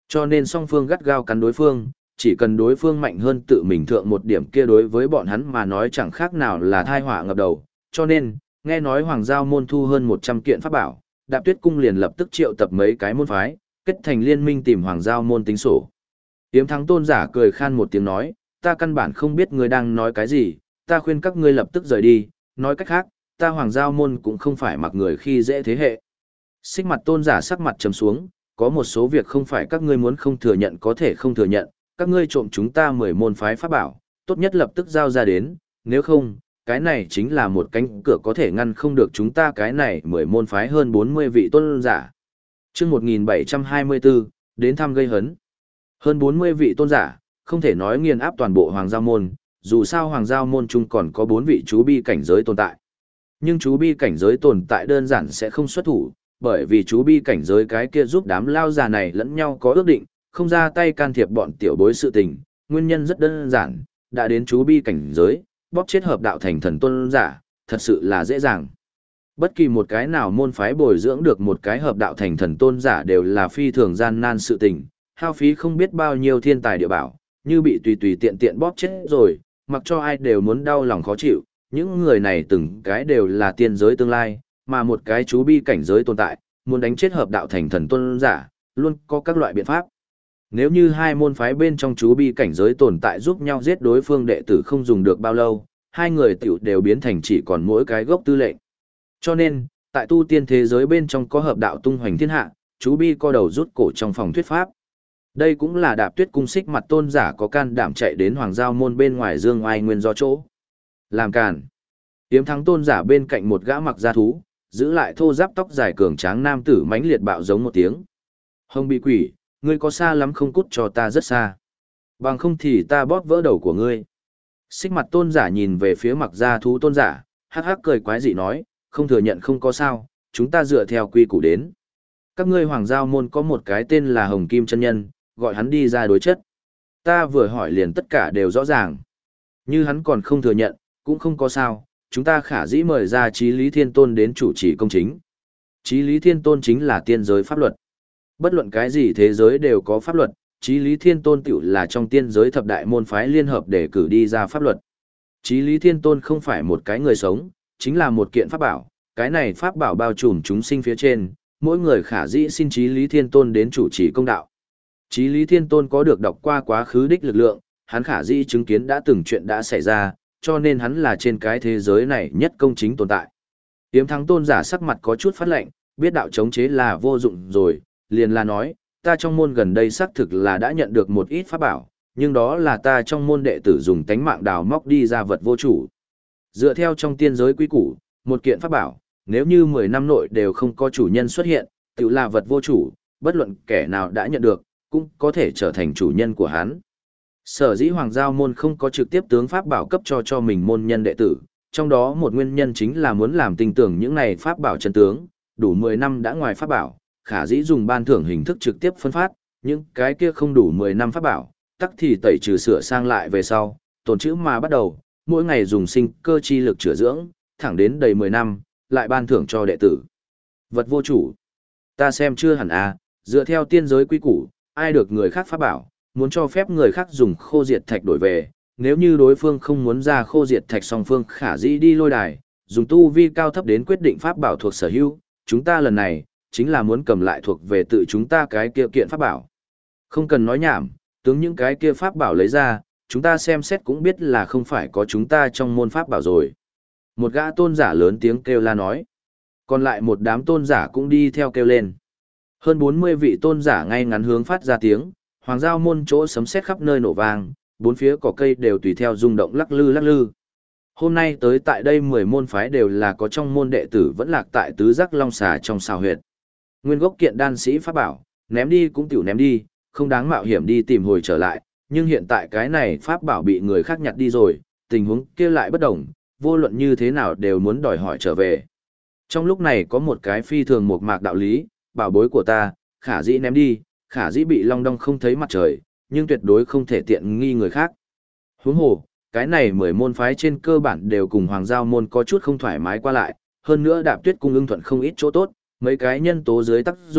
Cho nên song phương gắt gao cắn đối phương, chỉ cần đối phương mạnh hơn tự mình thượng một điểm kia đối với bọn hắn mà nói chẳng khác nào là thai họa ngập đầu. Cho nên, nghe nói Hoàng Giao môn thu hơn 100 kiện pháp bảo, Đạp Tuyết cung liền lập tức triệu tập mấy cái môn phái, kết thành liên minh tìm Hoàng Giao môn tính sổ. Tiếm Thắng tôn giả cười khan một tiếng nói, ta căn bản không biết ngươi đang nói cái gì, ta khuyên các ngươi lập tức rời đi, nói cách khác, ta Hoàng Giao môn cũng không phải mặc người khi dễ thế hệ. Xích mặt tôn giả sắc mặt trầm xuống, có một số việc không phải các ngươi muốn không thừa nhận có thể không thừa nhận, các ngươi trộm chúng ta 10 môn phái pháp bảo, tốt nhất lập tức giao ra đến, nếu không, cái này chính là một cánh cửa có thể ngăn không được chúng ta cái này 10 môn phái hơn 40 vị tôn giả. Chương 1724, đến thăm gây hấn. Hơn 40 vị tôn giả, không thể nói nghiền áp toàn bộ Hoàng Giao môn, dù sao Hoàng Giao môn chung còn có 4 vị chú bi cảnh giới tồn tại. Nhưng chú bi cảnh giới tồn tại đơn giản sẽ không xuất thủ, bởi vì chú bi cảnh giới cái kia giúp đám lao già này lẫn nhau có ước định, không ra tay can thiệp bọn tiểu bối sự tình, nguyên nhân rất đơn giản, đã đến chú bi cảnh giới, bóp chết hợp đạo thành thần tôn giả, thật sự là dễ dàng. Bất kỳ một cái nào môn phái bồi dưỡng được một cái hợp đạo thành thần tôn giả đều là phi thường gian nan sự tình, hao phí không biết bao nhiêu thiên tài địa bảo, như bị tùy tùy tiện tiện bóp chết rồi, mặc cho ai đều muốn đau lòng khó chịu, những người này từng cái đều là tiên giới tương lai, mà một cái chú bi cảnh giới tồn tại, muốn đánh chết hợp đạo thành thần tôn giả, luôn có các loại biện pháp. Nếu như hai môn phái bên trong chú bi cảnh giới tồn tại giúp nhau giết đối phương đệ tử không dùng được bao lâu, hai người tiểu đều biến thành chỉ còn mỗi cái gốc tư lệnh. Cho nên, tại tu tiên thế giới bên trong có hợp đạo tung hoành thiên hạ, chú bi co đầu rút cổ trong phòng thuyết pháp. Đây cũng là Đạp Tuyết cung xích mặt tôn giả có can đảm chạy đến Hoàng Giao môn bên ngoài dương oai nguyên do chỗ. Làm càn. Tiếm Thắng tôn giả bên cạnh một gã mặc da thú, giữ lại thô giáp tóc dài cường tráng nam tử mãnh liệt bạo giống một tiếng. Hồng bị quỷ, ngươi có xa lắm không cút cho ta rất xa. Bằng không thì ta bóp vỡ đầu của ngươi. Xích mặt tôn giả nhìn về phía mặc da thú tôn giả, hắc hắc cười quái dị nói, không thừa nhận không có sao, chúng ta dựa theo quy củ đến. Các ngươi Hoàng Giao môn có một cái tên là Hồng Kim chân nhân, gọi hắn đi ra đối chất. Ta vừa hỏi liền tất cả đều rõ ràng. Như hắn còn không thừa nhận, cũng không có sao, chúng ta khả dĩ mời ra Chí Lý Thiên Tôn đến chủ trì công chính. Chí Lý Thiên Tôn chính là tiên giới pháp luật. Bất luận cái gì thế giới đều có pháp luật, Chí Lý Thiên Tôn tiểu là trong tiên giới thập đại môn phái liên hợp để cử đi ra pháp luật. Chí Lý Thiên Tôn không phải một cái người sống, chính là một kiện pháp bảo, cái này pháp bảo bao trùm chúng sinh phía trên, mỗi người khả dĩ xin Chí Lý Thiên Tôn đến chủ trì công đạo. Chí Lý Thiên Tôn có được đọc qua quá khứ đích lực lượng, hắn khả dĩ chứng kiến đã từng chuyện đã xảy ra, cho nên hắn là trên cái thế giới này nhất công chính tồn tại. Tiếm Thắng tôn giả sắc mặt có chút phát lệnh, biết đạo chống chế là vô dụng rồi, liền là nói, ta trong môn gần đây xác thực là đã nhận được một ít pháp bảo, nhưng đó là ta trong môn đệ tử dùng tánh mạng đào móc đi ra vật vô chủ. Dựa theo trong tiên giới quy củ, một kiện pháp bảo, nếu như 10 năm nội đều không có chủ nhân xuất hiện, tự là vật vô chủ, bất luận kẻ nào đã nhận được, cũng có thể trở thành chủ nhân của hắn. Sở dĩ Hoàng Giao môn không có trực tiếp tướng pháp bảo cấp cho mình môn nhân đệ tử, trong đó một nguyên nhân chính là muốn làm tin tưởng những này pháp bảo chân tướng, đủ 10 năm đã ngoài pháp bảo, khả dĩ dùng ban thưởng hình thức trực tiếp phân phát, những cái kia không đủ 10 năm pháp bảo, tắc thì tẩy trừ sửa sang lại về sau, tồn trữ mà bắt đầu, mỗi ngày dùng sinh cơ chi lực chữa dưỡng, thẳng đến đầy 10 năm, lại ban thưởng cho đệ tử. Vật vô chủ. Ta xem chưa hẳn à, dựa theo tiên giới quy củ, ai được người khác pháp bảo, muốn cho phép người khác dùng khô diệt thạch đổi về, nếu như đối phương không muốn ra khô diệt thạch song phương khả dĩ đi lôi đài, dùng tu vi cao thấp đến quyết định pháp bảo thuộc sở hữu, chúng ta lần này, chính là muốn cầm lại thuộc về tự chúng ta cái kia kiện pháp bảo. Không cần nói nhảm, tướng những cái kia pháp bảo lấy ra, chúng ta xem xét cũng biết là không phải có chúng ta trong môn pháp bảo rồi. Một gã tôn giả lớn tiếng kêu la nói. Còn lại một đám tôn giả cũng đi theo kêu lên. Hơn 40 vị tôn giả ngay ngắn hướng phát ra tiếng, Hoàng Giao môn chỗ sấm sét khắp nơi nổ vang, bốn phía cỏ cây đều tùy theo rung động lắc lư lắc lư. Hôm nay tới tại đây 10 môn phái đều là có trong môn đệ tử vẫn lạc tại tứ giác long xà trong xào huyệt. Nguyên gốc kiện đan sĩ pháp bảo, ném đi cũng tiểu ném đi, không đáng mạo hiểm đi tìm hồi trở lại, nhưng hiện tại cái này pháp bảo bị người khác nhặt đi rồi, tình huống kia lại bất đồng, vô luận như thế nào đều muốn đòi hỏi trở về. Trong lúc này có một cái phi thường một mạc đạo lý, bảo bối của ta, khả dĩ ném đi, khả dĩ bị long đong không thấy mặt trời, nhưng tuyệt đối không thể tiện nghi người khác. Huống hồ, cái này 10 môn phái trên cơ bản đều cùng Hoàng Giao môn có chút không thoải mái qua lại, hơn nữa Đạp Tuyết cung ưng thuận không ít chỗ tốt, mấy cái nhân tố dưới tác dụng,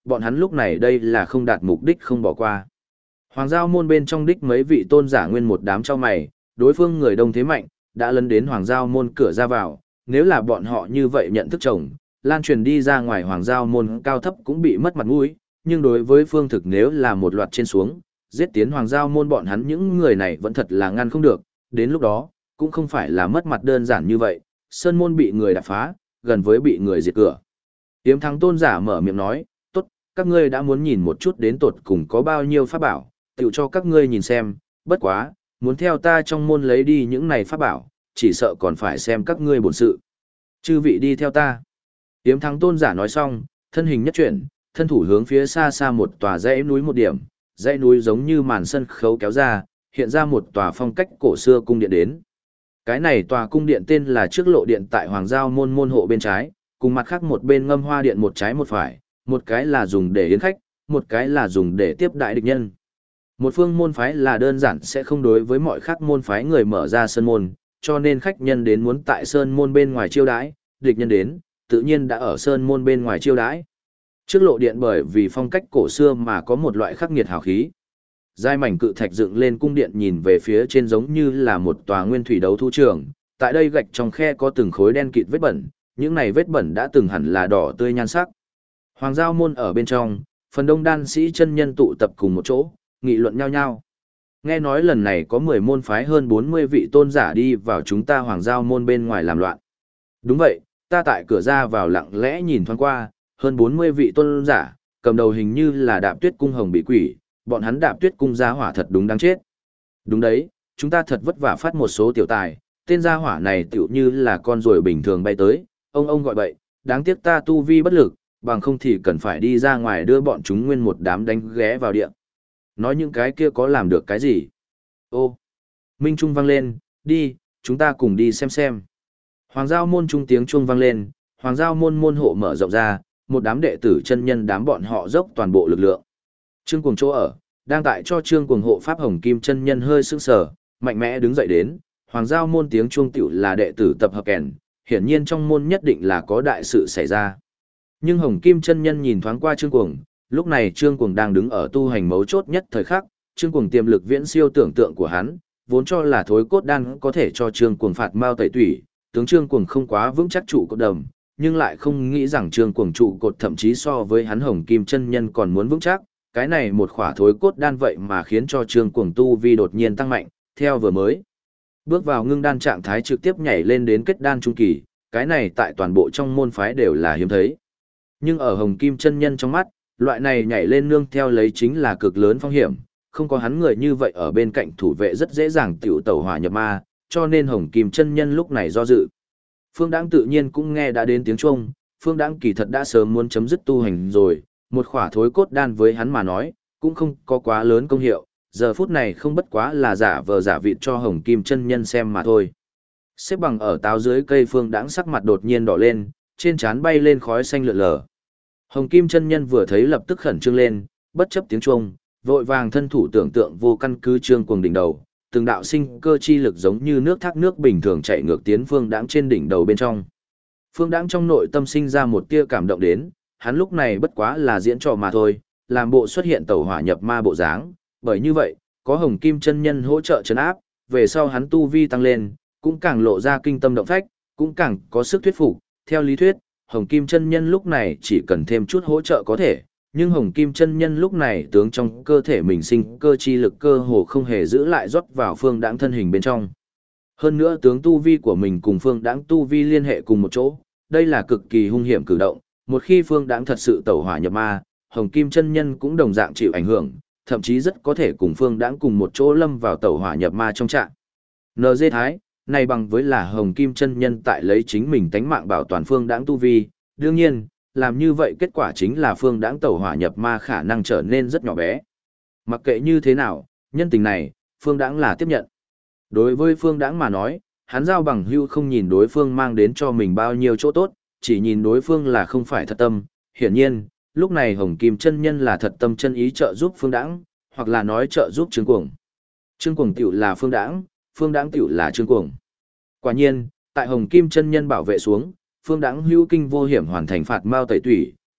bọn hắn lúc này đây là không đạt mục đích không bỏ qua. Hoàng giao môn bên trong đích mấy vị tôn giả nguyên một đám cho mày, đối phương người đông thế mạnh, đã lấn đến hoàng giao môn cửa ra vào, nếu là bọn họ như vậy nhận thức chồng, lan truyền đi ra ngoài hoàng giao môn cao thấp cũng bị mất mặt mũi, nhưng đối với phương thực nếu là một loạt trên xuống, giết tiến hoàng giao môn bọn hắn những người này vẫn thật là ngăn không được, đến lúc đó, cũng không phải là mất mặt đơn giản như vậy, sơn môn bị người đạp phá, gần với bị người diệt cửa. Tiếm thắng tôn giả mở miệng nói, tốt, các ngươi đã muốn nhìn một chút đến tột cùng có bao nhiêu pháp bảo, tiểu cho các ngươi nhìn xem, bất quá, muốn theo ta trong môn lấy đi những này pháp bảo, chỉ sợ còn phải xem các ngươi bổn sự. Chư vị đi theo ta. Tiếm thắng tôn giả nói xong, thân hình nhất chuyển, thân thủ hướng phía xa xa một tòa dãy núi một điểm, dãy núi giống như màn sân khấu kéo ra, hiện ra một tòa phong cách cổ xưa cung điện đến. Cái này tòa cung điện tên là trước lộ điện tại Hoàng Giao môn môn hộ bên trái, cùng mặt khác một bên ngâm hoa điện một trái một phải, một cái là dùng để yến khách, một cái là dùng để tiếp đại địch nhân. Một phương môn phái là đơn giản sẽ không đối với mọi khác môn phái người mở ra sơn môn, cho nên khách nhân đến muốn tại sơn môn bên ngoài chiêu đãi, địch nhân đến, tự nhiên đã ở sơn môn bên ngoài chiêu đãi. Trước lộ điện bởi vì phong cách cổ xưa mà có một loại khắc nghiệt hào khí. Giai mảnh cự thạch dựng lên cung điện nhìn về phía trên giống như là một tòa nguyên thủy đấu thu trường, tại đây gạch trong khe có từng khối đen kịt vết bẩn, những này vết bẩn đã từng hẳn là đỏ tươi nhan sắc. Hoàng Giao môn ở bên trong, phần đông đan sĩ chân nhân tụ tập cùng một chỗ, nghị luận nhau nhau. Nghe nói lần này có 10 môn phái hơn 40 vị tôn giả đi vào chúng ta Hoàng Giao môn bên ngoài làm loạn. Đúng vậy, ta tại cửa ra vào lặng lẽ nhìn thoáng qua, hơn 40 vị tôn giả, cầm đầu hình như là Đạp Tuyết cung hồng bị quỷ, bọn hắn Đạp Tuyết cung gia hỏa thật đúng đáng chết. Đúng đấy, chúng ta thật vất vả phát một số tiểu tài, tên gia hỏa này tựu như là con ruồi bình thường bay tới, ông gọi bậy, đáng tiếc ta tu vi bất lực, bằng không thì cần phải đi ra ngoài đưa bọn chúng nguyên một đám đánh ghé vào địa. Nói những cái kia có làm được cái gì? Ô, Minh Trung vang lên, đi, chúng ta cùng đi xem. Hoàng Giao môn trung tiếng chuông vang lên, Hoàng Giao môn môn hộ mở rộng ra, một đám đệ tử chân nhân đám bọn họ dốc toàn bộ lực lượng. Trương Cuồng chỗ ở, đang tại cho Trương Cuồng hộ pháp Hồng Kim chân nhân hơi sững sờ, mạnh mẽ đứng dậy đến, Hoàng Giao môn tiếng chuông tiểu là đệ tử tập hợp kèn, hiển nhiên trong môn nhất định là có đại sự xảy ra. Nhưng Hồng Kim chân nhân nhìn thoáng qua Trương Cuồng, lúc này Trương Cuồng đang đứng ở tu hành mấu chốt nhất thời khắc, Trương Cuồng tiềm lực viễn siêu tưởng tượng của hắn, vốn cho là thối cốt đan có thể cho Trương Cuồng phạt mao tẩy tủy, tướng Trương Cuồng không quá vững chắc trụ cột đầm, nhưng lại không nghĩ rằng Trương Cuồng trụ cột thậm chí so với hắn Hồng Kim chân nhân còn muốn vững chắc, cái này một khỏa thối cốt đan vậy mà khiến cho Trương Cuồng tu vi đột nhiên tăng mạnh, theo vừa mới bước vào ngưng đan trạng thái trực tiếp nhảy lên đến kết đan trung kỳ, cái này tại toàn bộ trong môn phái đều là hiếm thấy. Nhưng ở Hồng Kim chân nhân trong mắt, loại này nhảy lên nương theo lấy chính là cực lớn phong hiểm, không có hắn người như vậy ở bên cạnh thủ vệ rất dễ dàng tiểu tẩu hỏa nhập ma, cho nên Hồng Kim chân nhân lúc này do dự. Phương Đãng tự nhiên cũng nghe đã đến tiếng chuông, Phương Đãng kỳ thật đã sớm muốn chấm dứt tu hành rồi, một khỏa thối cốt đan với hắn mà nói, cũng không có quá lớn công hiệu, giờ phút này không bất quá là giả vờ giả vịt cho Hồng Kim chân nhân xem mà thôi. Xếp bằng ở táo dưới cây Phương Đãng sắc mặt đột nhiên đỏ lên, trên trán bay lên khói xanh lượn lờ. Hồng Kim chân nhân vừa thấy lập tức khẩn trương lên, bất chấp tiếng chuông, vội vàng thân thủ tưởng tượng vô căn cứ Trương Cuồng đỉnh đầu, từng đạo sinh cơ chi lực giống như nước thác nước bình thường chạy ngược tiến Phương Đãng trên đỉnh đầu bên trong. Phương Đãng trong nội tâm sinh ra một tia cảm động đến, hắn lúc này bất quá là diễn trò mà thôi, làm bộ xuất hiện tẩu hỏa nhập ma bộ dáng, bởi như vậy, có Hồng Kim chân nhân hỗ trợ trấn áp, về sau hắn tu vi tăng lên, cũng càng lộ ra kinh tâm động phách, cũng càng có sức thuyết phục, theo lý thuyết, Hồng Kim chân nhân lúc này chỉ cần thêm chút hỗ trợ có thể, nhưng Hồng Kim chân nhân lúc này tướng trong cơ thể mình sinh cơ chi lực cơ hồ không hề giữ lại rót vào Phương Đãng thân hình bên trong. Hơn nữa tướng tu vi của mình cùng Phương Đãng tu vi liên hệ cùng một chỗ, đây là cực kỳ hung hiểm cử động, một khi Phương Đãng thật sự tẩu hỏa nhập ma, Hồng Kim chân nhân cũng đồng dạng chịu ảnh hưởng, thậm chí rất có thể cùng Phương Đãng cùng một chỗ lâm vào tẩu hỏa nhập ma trong trạng. NG Thái, này bằng với là Hồng Kim chân nhân tại lấy chính mình tánh mạng bảo toàn Phương Đãng tu vi, đương nhiên, làm như vậy kết quả chính là Phương Đãng tẩu hỏa nhập ma khả năng trở nên rất nhỏ bé. Mặc kệ như thế nào, nhân tình này, Phương Đãng là tiếp nhận. Đối với Phương Đãng mà nói, hắn giao bằng hữu không nhìn đối phương mang đến cho mình bao nhiêu chỗ tốt, chỉ nhìn đối phương là không phải thật tâm. Hiển nhiên, lúc này Hồng Kim chân nhân là thật tâm chân ý trợ giúp Phương Đãng, hoặc là nói trợ giúp Trương Cuồng. Trương Cuồng tiểu là Phương Đãng, Phương Đãng tiểu là Trương Cuồng. Quả nhiên, tại Hồng Kim chân nhân bảo vệ xuống, Phương Đãng hữu kinh vô hiểm hoàn thành phạt mao tẩy tủy,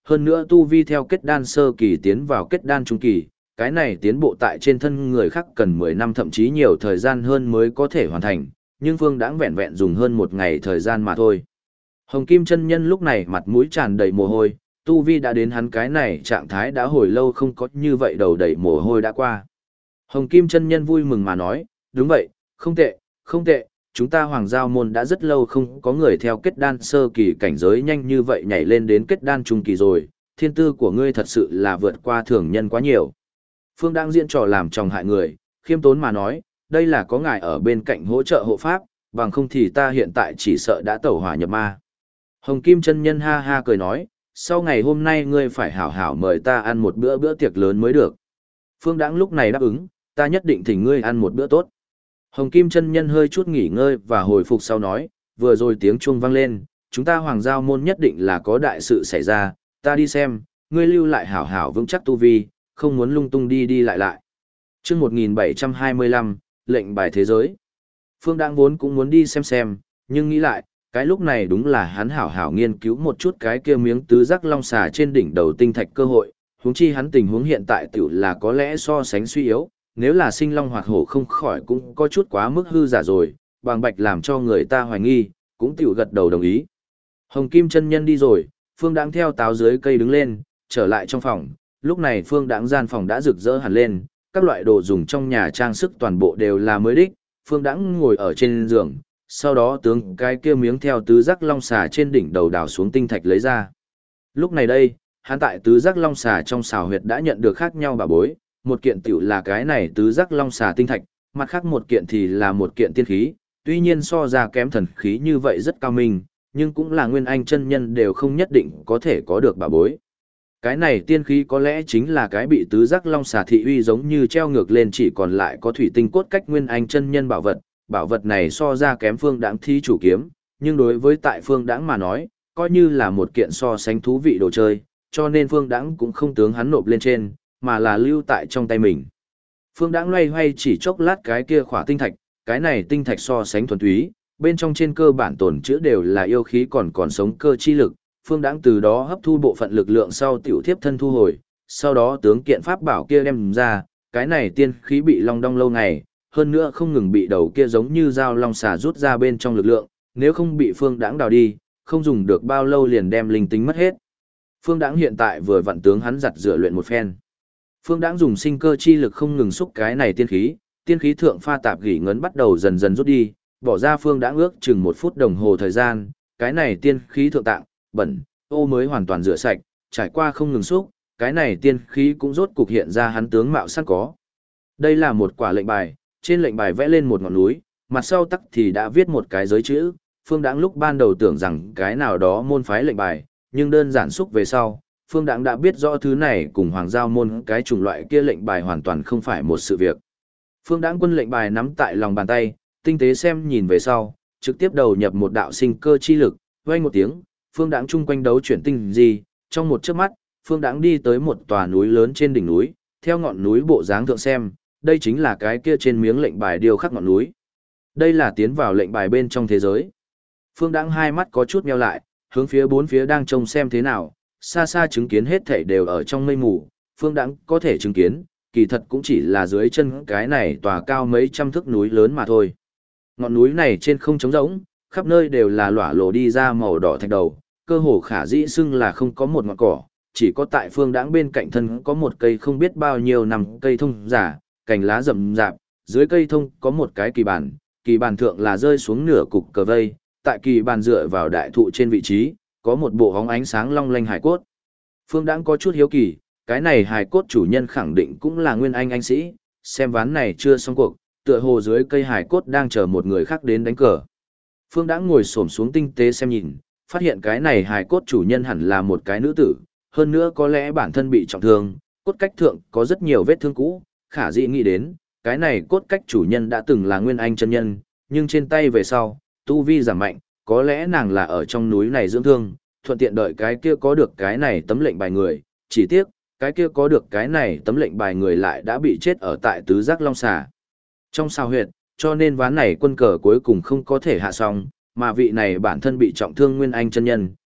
hơn nữa tu vi theo kết đan sơ kỳ tiến vào kết đan trung kỳ, cái này tiến bộ tại trên thân người khác cần 10 năm thậm chí nhiều thời gian hơn mới có thể hoàn thành, nhưng Phương Đãng vẹn vẹn dùng hơn một ngày thời gian mà thôi. Hồng Kim chân nhân lúc này mặt mũi tràn đầy mồ hôi, tu vi đã đến hắn cái này trạng thái đã hồi lâu không có như vậy đầu đầy mồ hôi đã qua. Hồng Kim chân nhân vui mừng mà nói, đúng vậy, không tệ, không tệ, chúng ta Hoàng Giao môn đã rất lâu không có người theo kết đan sơ kỳ cảnh giới nhanh như vậy nhảy lên đến kết đan trung kỳ rồi, thiên tư của ngươi thật sự là vượt qua thường nhân quá nhiều. Phương đang diễn trò làm chòng hại người, khiêm tốn mà nói, đây là có ngài ở bên cạnh hỗ trợ hộ pháp, bằng không thì ta hiện tại chỉ sợ đã tẩu hỏa nhập ma. Hồng Kim chân nhân ha ha cười nói, sau ngày hôm nay ngươi phải hảo hảo mời ta ăn một bữa tiệc lớn mới được. Phương Đãng lúc này đáp ứng, ta nhất định thỉnh ngươi ăn một bữa tốt. Hồng Kim chân nhân hơi chút nghỉ ngơi và hồi phục sau nói, vừa rồi tiếng chuông vang lên, chúng ta Hoàng Giao môn nhất định là có đại sự xảy ra, ta đi xem, ngươi lưu lại hảo hảo vững chắc tu vi, không muốn lung tung đi đi lại lại. Chương 1725, lệnh bài thế giới. Phương Đãng vốn cũng muốn đi xem, nhưng nghĩ lại, cái lúc này đúng là hắn hảo hảo nghiên cứu một chút cái kia miếng tứ giác long xà trên đỉnh đầu tinh thạch cơ hội, huống chi hắn tình huống hiện tại tiểu là có lẽ so sánh suy yếu, nếu là sinh long hoặc hổ không khỏi cũng có chút quá mức hư giả rồi, bằng bạch làm cho người ta hoài nghi, cũng tiểu gật đầu đồng ý. Hồng Kim chân nhân đi rồi, Phương Đãng theo táo dưới cây đứng lên, trở lại trong phòng, lúc này Phương Đãng gian phòng đã rực rỡ hẳn lên, các loại đồ dùng trong nhà trang sức toàn bộ đều là mới đích, Phương Đãng ngồi ở trên giường, sau đó tướng cái kia miếng theo tứ giác long xà trên đỉnh đầu đào xuống tinh thạch lấy ra. Lúc này đây, hắn tại tứ giác long xà trong xào huyệt đã nhận được khác nhau bảo bối, một kiện tiểu là cái này tứ giác long xà tinh thạch, mặt khác một kiện thì là một kiện tiên khí, tuy nhiên so ra kém thần khí như vậy rất cao minh, nhưng cũng là nguyên anh chân nhân đều không nhất định có thể có được bảo bối. Cái này tiên khí có lẽ chính là cái bị tứ giác long xà thị uy giống như treo ngược lên chỉ còn lại có thủy tinh cốt cách nguyên anh chân nhân bảo vật này so ra kém Phương Đãng thí chủ kiếm, nhưng đối với tại Phương Đãng mà nói, coi như là một kiện so sánh thú vị đồ chơi, cho nên Phương Đãng cũng không tướng hắn nộp lên trên, mà là lưu tại trong tay mình. Phương Đãng loay hoay chỉ chốc lát cái kia khỏa tinh thạch, cái này tinh thạch so sánh thuần túy, bên trong trên cơ bản tồn chứa đều là yêu khí còn sống cơ chi lực, Phương Đãng từ đó hấp thu bộ phận lực lượng sau tiểu thiếp thân thu hồi, sau đó tướng kiện pháp bảo kia đem ra, cái này tiên khí bị long đong lâu ngày, hơn nữa không ngừng bị đầu kia giống như dao long xà rút ra bên trong lực lượng, nếu không bị Phương Đãng đào đi, không dùng được bao lâu liền đem linh tính mất hết. Phương Đãng hiện tại vừa vặn tướng hắn giặt rửa luyện một phen. Phương Đãng dùng sinh cơ chi lực không ngừng xúc cái này tiên khí thượng pha tạp gỉ ngấn bắt đầu dần dần rút đi, bỏ ra Phương Đãng ước chừng 1 phút đồng hồ thời gian, cái này tiên khí thượng tạng, bẩn, ô mới hoàn toàn rửa sạch, trải qua không ngừng xúc, cái này tiên khí cũng rốt cục hiện ra hắn tướng mạo sẵn có. Đây là một quả lệnh bài, trên lệnh bài vẽ lên một ngọn núi, mặt sau tắc thì đã viết một cái giới chữ, Phương Đãng lúc ban đầu tưởng rằng cái nào đó môn phái lệnh bài, nhưng đơn giản xúc về sau, Phương Đãng đã biết rõ thứ này cùng Hoàng Giao môn cái chủng loại kia lệnh bài hoàn toàn không phải một sự việc. Phương Đãng quân lệnh bài nắm tại lòng bàn tay, tinh tế xem nhìn về sau, trực tiếp đầu nhập một đạo sinh cơ chi lực, vang một tiếng, Phương Đãng chung quanh đấu chuyển tinh gì, trong một chớp mắt, Phương Đãng đi tới một tòa núi lớn trên đỉnh núi, theo ngọn núi bộ dáng thượng xem, đây chính là cái kia trên miếng lệnh bài điêu khắc ngọn núi. Đây là tiến vào lệnh bài bên trong thế giới. Phương Đãng hai mắt có chút nheo lại, hướng phía bốn phía đang trông xem thế nào, xa xa chứng kiến hết thảy đều ở trong mây mù, Phương Đãng có thể chứng kiến, kỳ thật cũng chỉ là dưới chân cái này tòa cao mấy trăm thước núi lớn mà thôi. Ngọn núi này trên không trống rỗng, khắp nơi đều là lỏa lộ đi ra màu đỏ thạch đầu, cơ hồ khả dĩ xưng là không có một ngọn cỏ, chỉ có tại Phương Đãng bên cạnh thân có một cây không biết bao nhiêu năm cây thông giả, cành lá rậm rạp, dưới cây thông có một cái kỳ bàn thượng là rơi xuống nửa cục cờ vây, tại kỳ bàn dựa vào đại thụ trên vị trí, có một bộ hóng ánh sáng long lanh hài cốt. Phương Đãng có chút hiếu kỳ, cái này hài cốt chủ nhân khẳng định cũng là nguyên anh sĩ, xem ván này chưa xong cuộc, tựa hồ dưới cây hài cốt đang chờ một người khác đến đánh cờ. Phương Đãng ngồi xổm xuống tinh tế xem nhìn, phát hiện cái này hài cốt chủ nhân hẳn là một cái nữ tử, hơn nữa có lẽ bản thân bị trọng thương, cốt cách thượng có rất nhiều vết thương cũ, khả dĩ nghĩ đến, cái này cốt cách chủ nhân đã từng là nguyên anh chân nhân, nhưng trên tay về sau, tu vi giảm mạnh, có lẽ nàng là ở trong núi này dưỡng thương, thuận tiện đợi cái kia có được cái này tấm lệnh bài người, chỉ tiếc, cái kia có được cái này tấm lệnh bài người lại đã bị chết ở tại tứ giác long xà. Trong sao huyệt, cho nên ván này quân cờ cuối cùng không có thể hạ xong, mà vị này bản thân bị trọng thương nguyên anh chân nhân,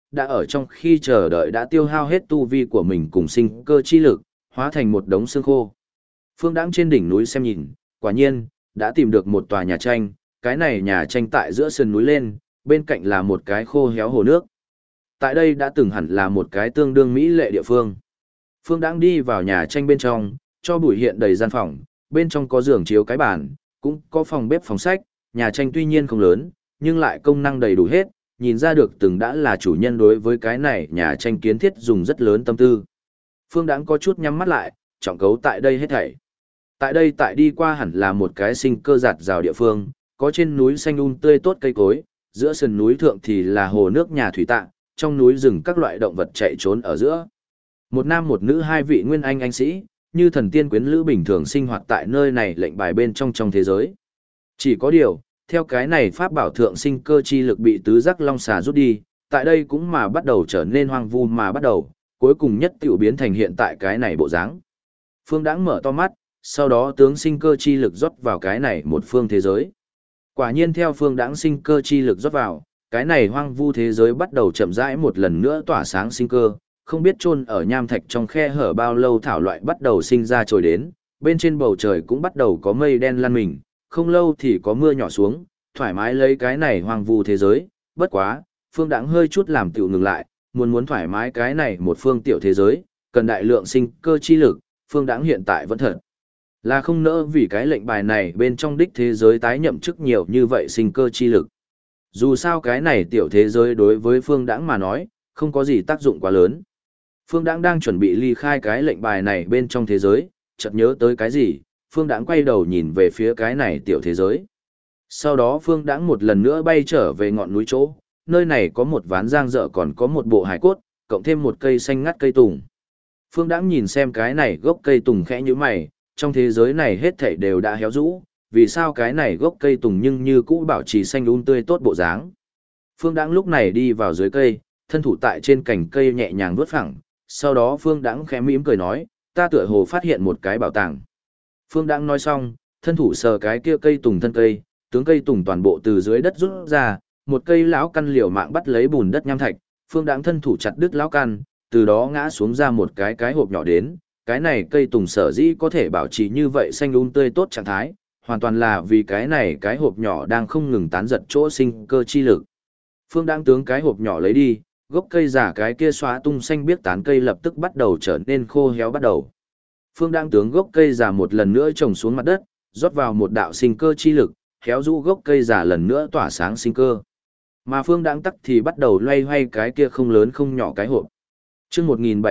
đã ở trong khi chờ đợi đã tiêu hao hết tu vi của mình cùng sinh cơ chi lực, hóa thành một đống xương khô. Phương Đãng trên đỉnh núi xem nhìn, quả nhiên, đã tìm được một tòa nhà tranh, cái này nhà tranh tại giữa sườn núi lên, bên cạnh là một cái khô héo hồ nước. Tại đây đã từng hẳn là một cái tương đương mỹ lệ địa phương. Phương Đãng đi vào nhà tranh bên trong, cho bụi hiện đầy gian phòng, bên trong có giường chiếu cái bàn, cũng có phòng bếp phòng sách, nhà tranh tuy nhiên không lớn, nhưng lại công năng đầy đủ hết, nhìn ra được từng đã là chủ nhân đối với cái này nhà tranh kiến thiết dùng rất lớn tâm tư. Phương Đãng có chút nhắm mắt lại, trọng cấu tại đây hết thảy. Tại đây tại đi qua hẳn là một cái sinh cơ giạt rào địa phương, có trên núi xanh tươi tốt cây cối, giữa sườn núi thượng thì là hồ nước nhà thủy tạng, trong núi rừng các loại động vật chạy trốn ở giữa. Một nam một nữ hai vị nguyên anh sĩ, như thần tiên quyến lữ bình thường sinh hoạt tại nơi này lệnh bài bên trong thế giới. Chỉ có điều, theo cái này pháp bảo thượng sinh cơ chi lực bị tứ giác long xà rút đi, tại đây cũng mà bắt đầu trở nên hoang vu mà bắt đầu, cuối cùng nhất tiểu biến thành hiện tại cái này bộ dáng. Phương Đãng mở to mắt, sau đó tướng sinh cơ chi lực rót vào cái này một phương thế giới. Quả nhiên theo Phương Đãng sinh cơ chi lực rót vào, cái này hoang vu thế giới bắt đầu chậm rãi một lần nữa tỏa sáng sinh cơ, không biết chôn ở nham thạch trong khe hở bao lâu thảo loại bắt đầu sinh ra trồi đến, bên trên bầu trời cũng bắt đầu có mây đen lăn mình, không lâu thì có mưa nhỏ xuống, thoải mái lấy cái này hoang vu thế giới, bất quá, Phương Đãng hơi chút làm tiểu ngừng lại, muốn thoải mái cái này một phương tiểu thế giới, cần đại lượng sinh cơ chi lực, Phương Đãng hiện tại vẫn thật là không nỡ vì cái lệnh bài này bên trong đích thế giới tái nhậm chức nhiều như vậy sinh cơ chi lực. Dù sao cái này tiểu thế giới đối với Phương Đãng mà nói, không có gì tác dụng quá lớn. Phương Đãng đang chuẩn bị ly khai cái lệnh bài này bên trong thế giới, chợt nhớ tới cái gì, Phương Đãng quay đầu nhìn về phía cái này tiểu thế giới. Sau đó Phương Đãng một lần nữa bay trở về ngọn núi chỗ, nơi này có một ván giang dở còn có một bộ hải cốt, cộng thêm một cây xanh ngắt cây tùng. Phương Đãng nhìn xem cái này gốc cây tùng khẽ nhíu mày, trong thế giới này hết thảy đều đã héo rũ, vì sao cái này gốc cây tùng nhưng như cũ bảo trì xanh tươi tốt bộ dáng. Phương Đãng lúc này đi vào dưới cây, thân thủ tại trên cành cây nhẹ nhàng vuốt phẳng, sau đó Phương Đãng khẽ mỉm cười nói, ta tựa hồ phát hiện một cái bảo tàng. Phương Đãng nói xong, thân thủ sờ cái kia cây tùng thân cây, tướng cây tùng toàn bộ từ dưới đất rút ra, một cây lão căn liều mạng bắt lấy bùn đất nham thạch, Phương Đãng thân thủ chặt đứt lão căn, từ đó ngã xuống ra một cái hộp nhỏ đến, cái này cây tùng sở dĩ có thể bảo trì như vậy xanh tươi tốt trạng thái, hoàn toàn là vì cái này cái hộp nhỏ đang không ngừng tán giật chỗ sinh cơ chi lực. Phương Đãng tướng cái hộp nhỏ lấy đi, gốc cây giả cái kia xóa tung xanh biếc tán cây lập tức bắt đầu trở nên khô héo bắt đầu. Phương Đãng tướng gốc cây giả một lần nữa trồng xuống mặt đất, rót vào một đạo sinh cơ chi lực, héo rũ gốc cây giả lần nữa tỏa sáng sinh cơ. Mà Phương Đãng tắc thì bắt đầu loay hoay cái kia không lớn không nhỏ cái hộp. Chương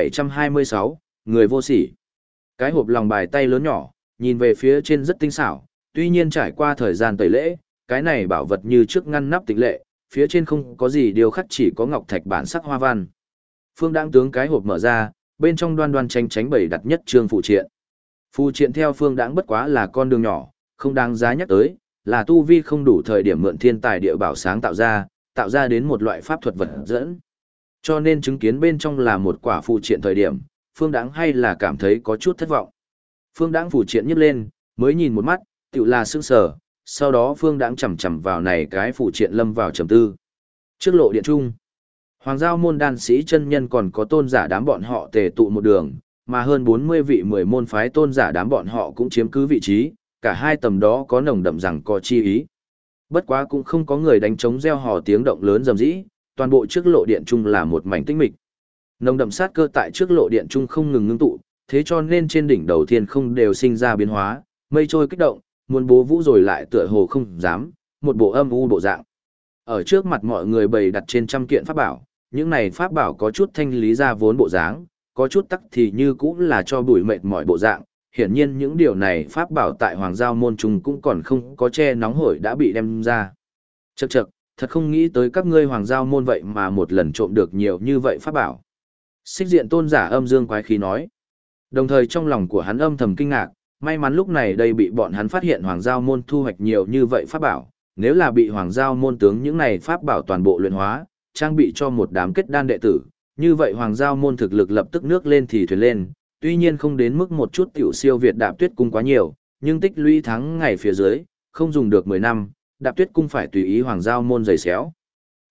1726, người vô sỉ. Cái hộp lòng bài tay lớn nhỏ, nhìn về phía trên rất tinh xảo, tuy nhiên trải qua thời gian tẩy lễ, cái này bảo vật như trước ngăn nắp tĩnh lệ, phía trên không có gì điều khắc chỉ có ngọc thạch bản sắc hoa văn. Phương Đãng tướng cái hộp mở ra, bên trong đoan đoan tranh tránh bày đặt nhất trương phụ triện. Phụ triện theo Phương Đãng bất quá là con đường nhỏ, không đáng giá nhắc tới, là tu vi không đủ thời điểm mượn thiên tài địa bảo sáng tạo ra đến một loại pháp thuật vật dẫn. Cho nên chứng kiến bên trong là một quả phụ triện thời điểm, Phương Đãng hay là cảm thấy có chút thất vọng. Phương Đãng phụ triện nhấc lên, mới nhìn một mắt, tựu là sững sờ, sau đó Phương Đãng chầm chầm vào này cái phụ triện lâm vào trầm tư. Trước lộ điện trung, Hoàng Giao môn đan sĩ chân nhân còn có tôn giả đám bọn họ tề tụ một đường, mà hơn 40 vị 10 môn phái tôn giả đám bọn họ cũng chiếm cứ vị trí, cả hai tầm đó có nồng đậm rằng có chi ý. Bất quá cũng không có người đánh trống reo hò tiếng động lớn rầm rĩ, toàn bộ trước lộ điện trung là một mảnh tĩnh mịch. Nồng đậm sát cơ tại trước lộ điện trung không ngừng ngưng tụ, thế cho nên trên đỉnh đầu thiên không đều sinh ra biến hóa, mây trôi kích động, muốn bố vũ rồi lại tựa hồ không dám, một bộ âm u bộ dạng. Ở trước mặt mọi người bày đặt trên trăm kiện pháp bảo, những này pháp bảo có chút thanh lý ra vốn bộ dáng, có chút tắc thì như cũng là cho bụi mệt mỏi bộ dạng. Hiển nhiên những điều này pháp bảo tại Hoàng Giao môn trung cũng còn không có che nóng hổi đã bị đem ra. Chậc chậc, thật không nghĩ tới các ngươi Hoàng Giao môn vậy mà một lần trộm được nhiều như vậy pháp bảo. Xích diện tôn giả âm dương quái khí nói. Đồng thời trong lòng của hắn âm thầm kinh ngạc, may mắn lúc này đây bị bọn hắn phát hiện Hoàng Giao môn thu hoạch nhiều như vậy pháp bảo, nếu là bị Hoàng Giao môn tướng những này pháp bảo toàn bộ luyện hóa, trang bị cho một đám kết đan đệ tử, như vậy Hoàng Giao môn thực lực lập tức nước lên thì thuyền lên, tuy nhiên không đến mức một chút tiểu siêu Việt Đạp Tuyết cung quá nhiều, nhưng tích lũy tháng ngày phía dưới, không dùng được 10 năm, Đạp Tuyết cung phải tùy ý Hoàng Giao môn giày xéo.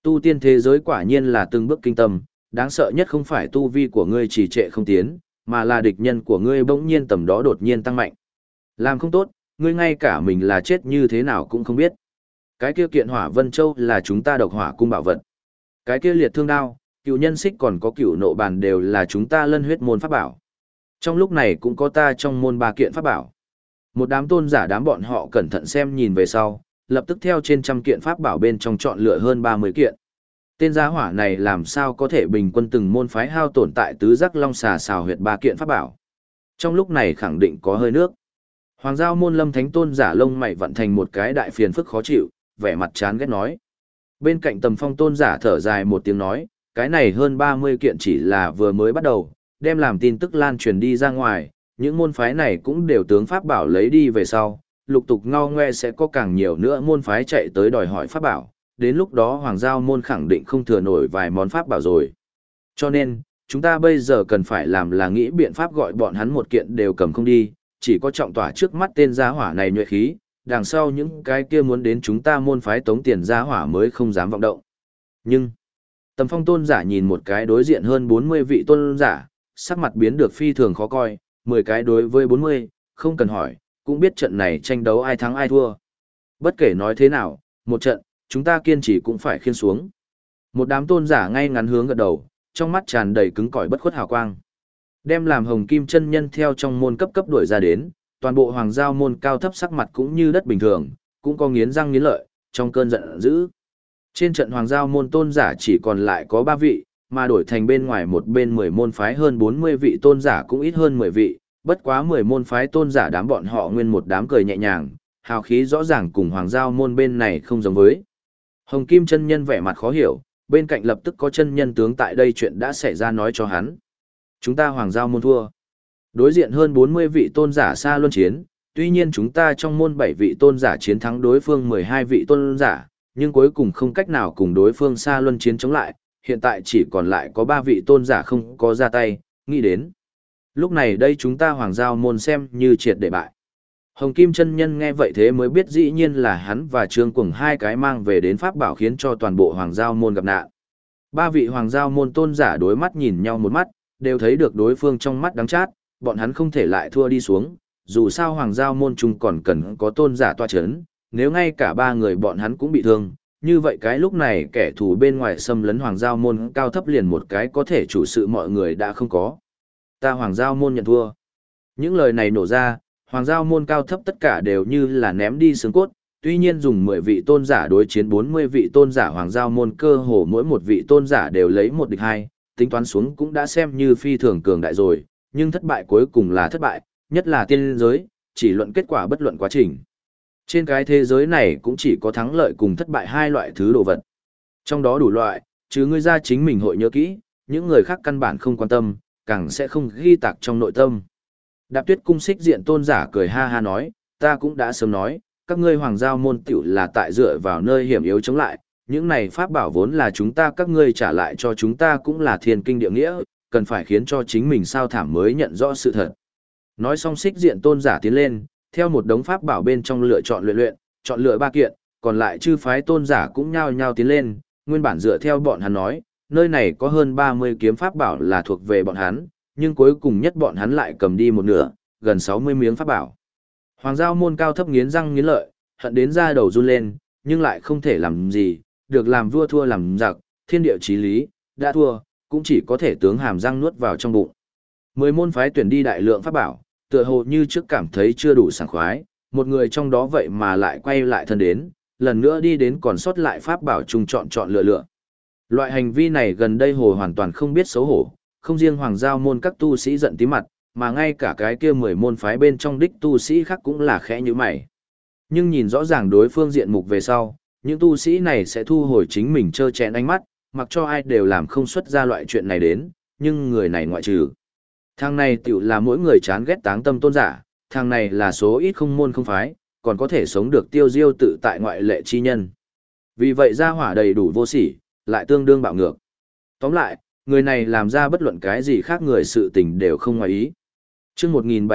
Tu tiên thế giới quả nhiên là từng bước kinh tâm, đáng sợ nhất không phải tu vi của ngươi trì trệ không tiến, mà là địch nhân của ngươi bỗng nhiên tầm đó đột nhiên tăng mạnh. Làm không tốt, ngươi ngay cả mình là chết như thế nào cũng không biết. Cái kia kiện hỏa vân châu là chúng ta độc hỏa cung bảo vật. Cái kia liệt thương đao, cựu nhân xích còn có cựu nộ bàn đều là chúng ta lân huyết môn pháp bảo. Trong lúc này cũng có ta trong môn ba kiện pháp bảo. Một đám tôn giả đám bọn họ cẩn thận xem nhìn về sau, lập tức theo trên trăm kiện pháp bảo bên trong chọn lựa hơn 30 kiện. Tên gia hỏa này làm sao có thể bình quân từng môn phái hao tổn tại tứ giác long xà xào huyệt ba kiện pháp bảo. Trong lúc này khẳng định có hơi nước. Hoàng giao môn lâm thánh tôn giả lông mày vận thành một cái đại phiền phức khó chịu, vẻ mặt chán ghét nói. Bên cạnh tầm phong tôn giả thở dài một tiếng nói, cái này hơn 30 kiện chỉ là vừa mới bắt đầu, đem làm tin tức lan truyền đi ra ngoài, những môn phái này cũng đều tướng pháp bảo lấy đi về sau, lục tục ngao ngoe sẽ có càng nhiều nữa môn phái chạy tới đòi hỏi pháp bảo, đến lúc đó hoàng giao môn khẳng định không thừa nổi vài món pháp bảo rồi. Cho nên, chúng ta bây giờ cần phải làm là nghĩ biện pháp gọi bọn hắn một kiện đều cầm không đi, chỉ có trọng tỏa trước mắt tên gia hỏa này nhuệ khí, đằng sau những cái kia muốn đến chúng ta môn phái tống tiền gia hỏa mới không dám vọng động. Nhưng, tầm phong tôn giả nhìn một cái đối diện hơn 40 vị tôn giả, sắc mặt biến được phi thường khó coi, 10 cái đối với 40, không cần hỏi, cũng biết trận này tranh đấu ai thắng ai thua. Bất kể nói thế nào, một trận, chúng ta kiên trì cũng phải khiên xuống. Một đám tôn giả ngay ngắn hướng gật đầu, trong mắt tràn đầy cứng cỏi bất khuất hào quang. Đem làm hồng kim chân nhân theo trong môn cấp cấp đuổi ra đến, toàn bộ hoàng giao môn cao thấp sắc mặt cũng như đất bình thường, cũng có nghiến răng nghiến lợi, trong cơn giận dữ. Trên trận hoàng giao môn tôn giả chỉ còn lại có 3 vị, mà đổi thành bên ngoài một bên 10 môn phái hơn 40 vị tôn giả cũng ít hơn 10 vị, bất quá 10 môn phái tôn giả đám bọn họ nguyên một đám cười nhẹ nhàng, hào khí rõ ràng cùng hoàng giao môn bên này không giống với. Hồng Kim chân nhân vẻ mặt khó hiểu, bên cạnh lập tức có chân nhân tướng tại đây chuyện đã xảy ra nói cho hắn. Chúng ta hoàng giao môn thua. Đối diện hơn 40 vị tôn giả xa luân chiến, tuy nhiên chúng ta trong môn 7 vị tôn giả chiến thắng đối phương 12 vị tôn giả, nhưng cuối cùng không cách nào cùng đối phương xa luân chiến chống lại, hiện tại chỉ còn lại có 3 vị tôn giả không có ra tay, nghĩ đến. Lúc này đây chúng ta hoàng giao môn xem như triệt để bại. Hồng Kim chân nhân nghe vậy thế mới biết dĩ nhiên là hắn và Trương Cuồng hai cái mang về đến pháp bảo khiến cho toàn bộ hoàng giao môn gặp nạn. 3 vị hoàng giao môn tôn giả đối mắt nhìn nhau một mắt, đều thấy được đối phương trong mắt đắng chát, bọn hắn không thể lại thua đi xuống, dù sao hoàng giao môn chung còn cần có tôn giả tọa chấn, nếu ngay cả 3 người bọn hắn cũng bị thương, như vậy cái lúc này kẻ thù bên ngoài xâm lấn hoàng giao môn cao thấp liền một cái có thể chủ sự mọi người đã không có. Ta hoàng giao môn nhận thua. Những lời này nổ ra, hoàng giao môn cao thấp tất cả đều như là ném đi xương cốt, tuy nhiên dùng 10 vị tôn giả đối chiến 40 vị tôn giả hoàng giao môn cơ hồ mỗi một vị tôn giả đều lấy một địch hai, tính toán xuống cũng đã xem như phi thường cường đại rồi, nhưng thất bại cuối cùng là thất bại, nhất là tiên giới, chỉ luận kết quả bất luận quá trình. Trên cái thế giới này cũng chỉ có thắng lợi cùng thất bại hai loại thứ đồ vật. Trong đó đủ loại, chứ ngươi ra chính mình hội nhớ kỹ, những người khác căn bản không quan tâm, càng sẽ không ghi tạc trong nội tâm. Đạp Tuyết cung xích diện tôn giả cười ha ha nói, ta cũng đã sớm nói, các ngươi hoàng giao môn tiểu là tại dựa vào nơi hiểm yếu chống lại, những này pháp bảo vốn là chúng ta các ngươi trả lại cho chúng ta cũng là thiên kinh địa nghĩa, cần phải khiến cho chính mình sao thảm mới nhận rõ sự thật. Nói xong xích diện tôn giả tiến lên, theo một đống pháp bảo bên trong lựa chọn luyện, chọn lựa 3 kiện, còn lại chư phái tôn giả cũng nhao nhao tiến lên, nguyên bản dựa theo bọn hắn nói, nơi này có hơn 30 kiếm pháp bảo là thuộc về bọn hắn, nhưng cuối cùng nhất bọn hắn lại cầm đi một nửa, gần 60 miếng pháp bảo. Hoàng giao môn cao thấp nghiến răng nghiến lợi, hận đến da đầu run lên, nhưng lại không thể làm gì, được làm vua thua làm giặc, thiên địa chí lý, đã thua, cũng chỉ có thể tướng hàm răng nuốt vào trong bụng. 10 môn phái tuyển đi đại lượng pháp bảo, tựa hồ như trước cảm thấy chưa đủ sảng khoái, một người trong đó vậy mà lại quay lại thân đến, lần nữa đi đến còn sót lại pháp bảo chung chọn lựa. Loại hành vi này gần đây hồ hoàn toàn không biết xấu hổ, không riêng hoàng giao môn các tu sĩ giận tí mặt, mà ngay cả cái kia 10 môn phái bên trong đích tu sĩ khác cũng là khẽ như mày. Nhưng nhìn rõ ràng đối phương diện mục về sau, những tu sĩ này sẽ thu hồi chính mình trơ chẽn ánh mắt, mặc cho ai đều làm không xuất ra loại chuyện này đến, nhưng người này ngoại trừ. Thằng này tiểu là mỗi người chán ghét táng tâm tôn giả, thằng này là số ít không môn không phái, còn có thể sống được tiêu diêu tự tại ngoại lệ chi nhân. Vì vậy gia hỏa đầy đủ vô sỉ, lại tương đương bạo ngược. Tóm lại, người này làm ra bất luận cái gì khác người sự tình đều không ngoài ý. Chương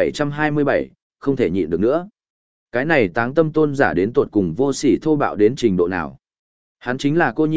1727, không thể nhịn được nữa. Cái này táng tâm tôn giả đến tột cùng vô sỉ thô bạo đến trình độ nào? Hắn chính là cô nhi,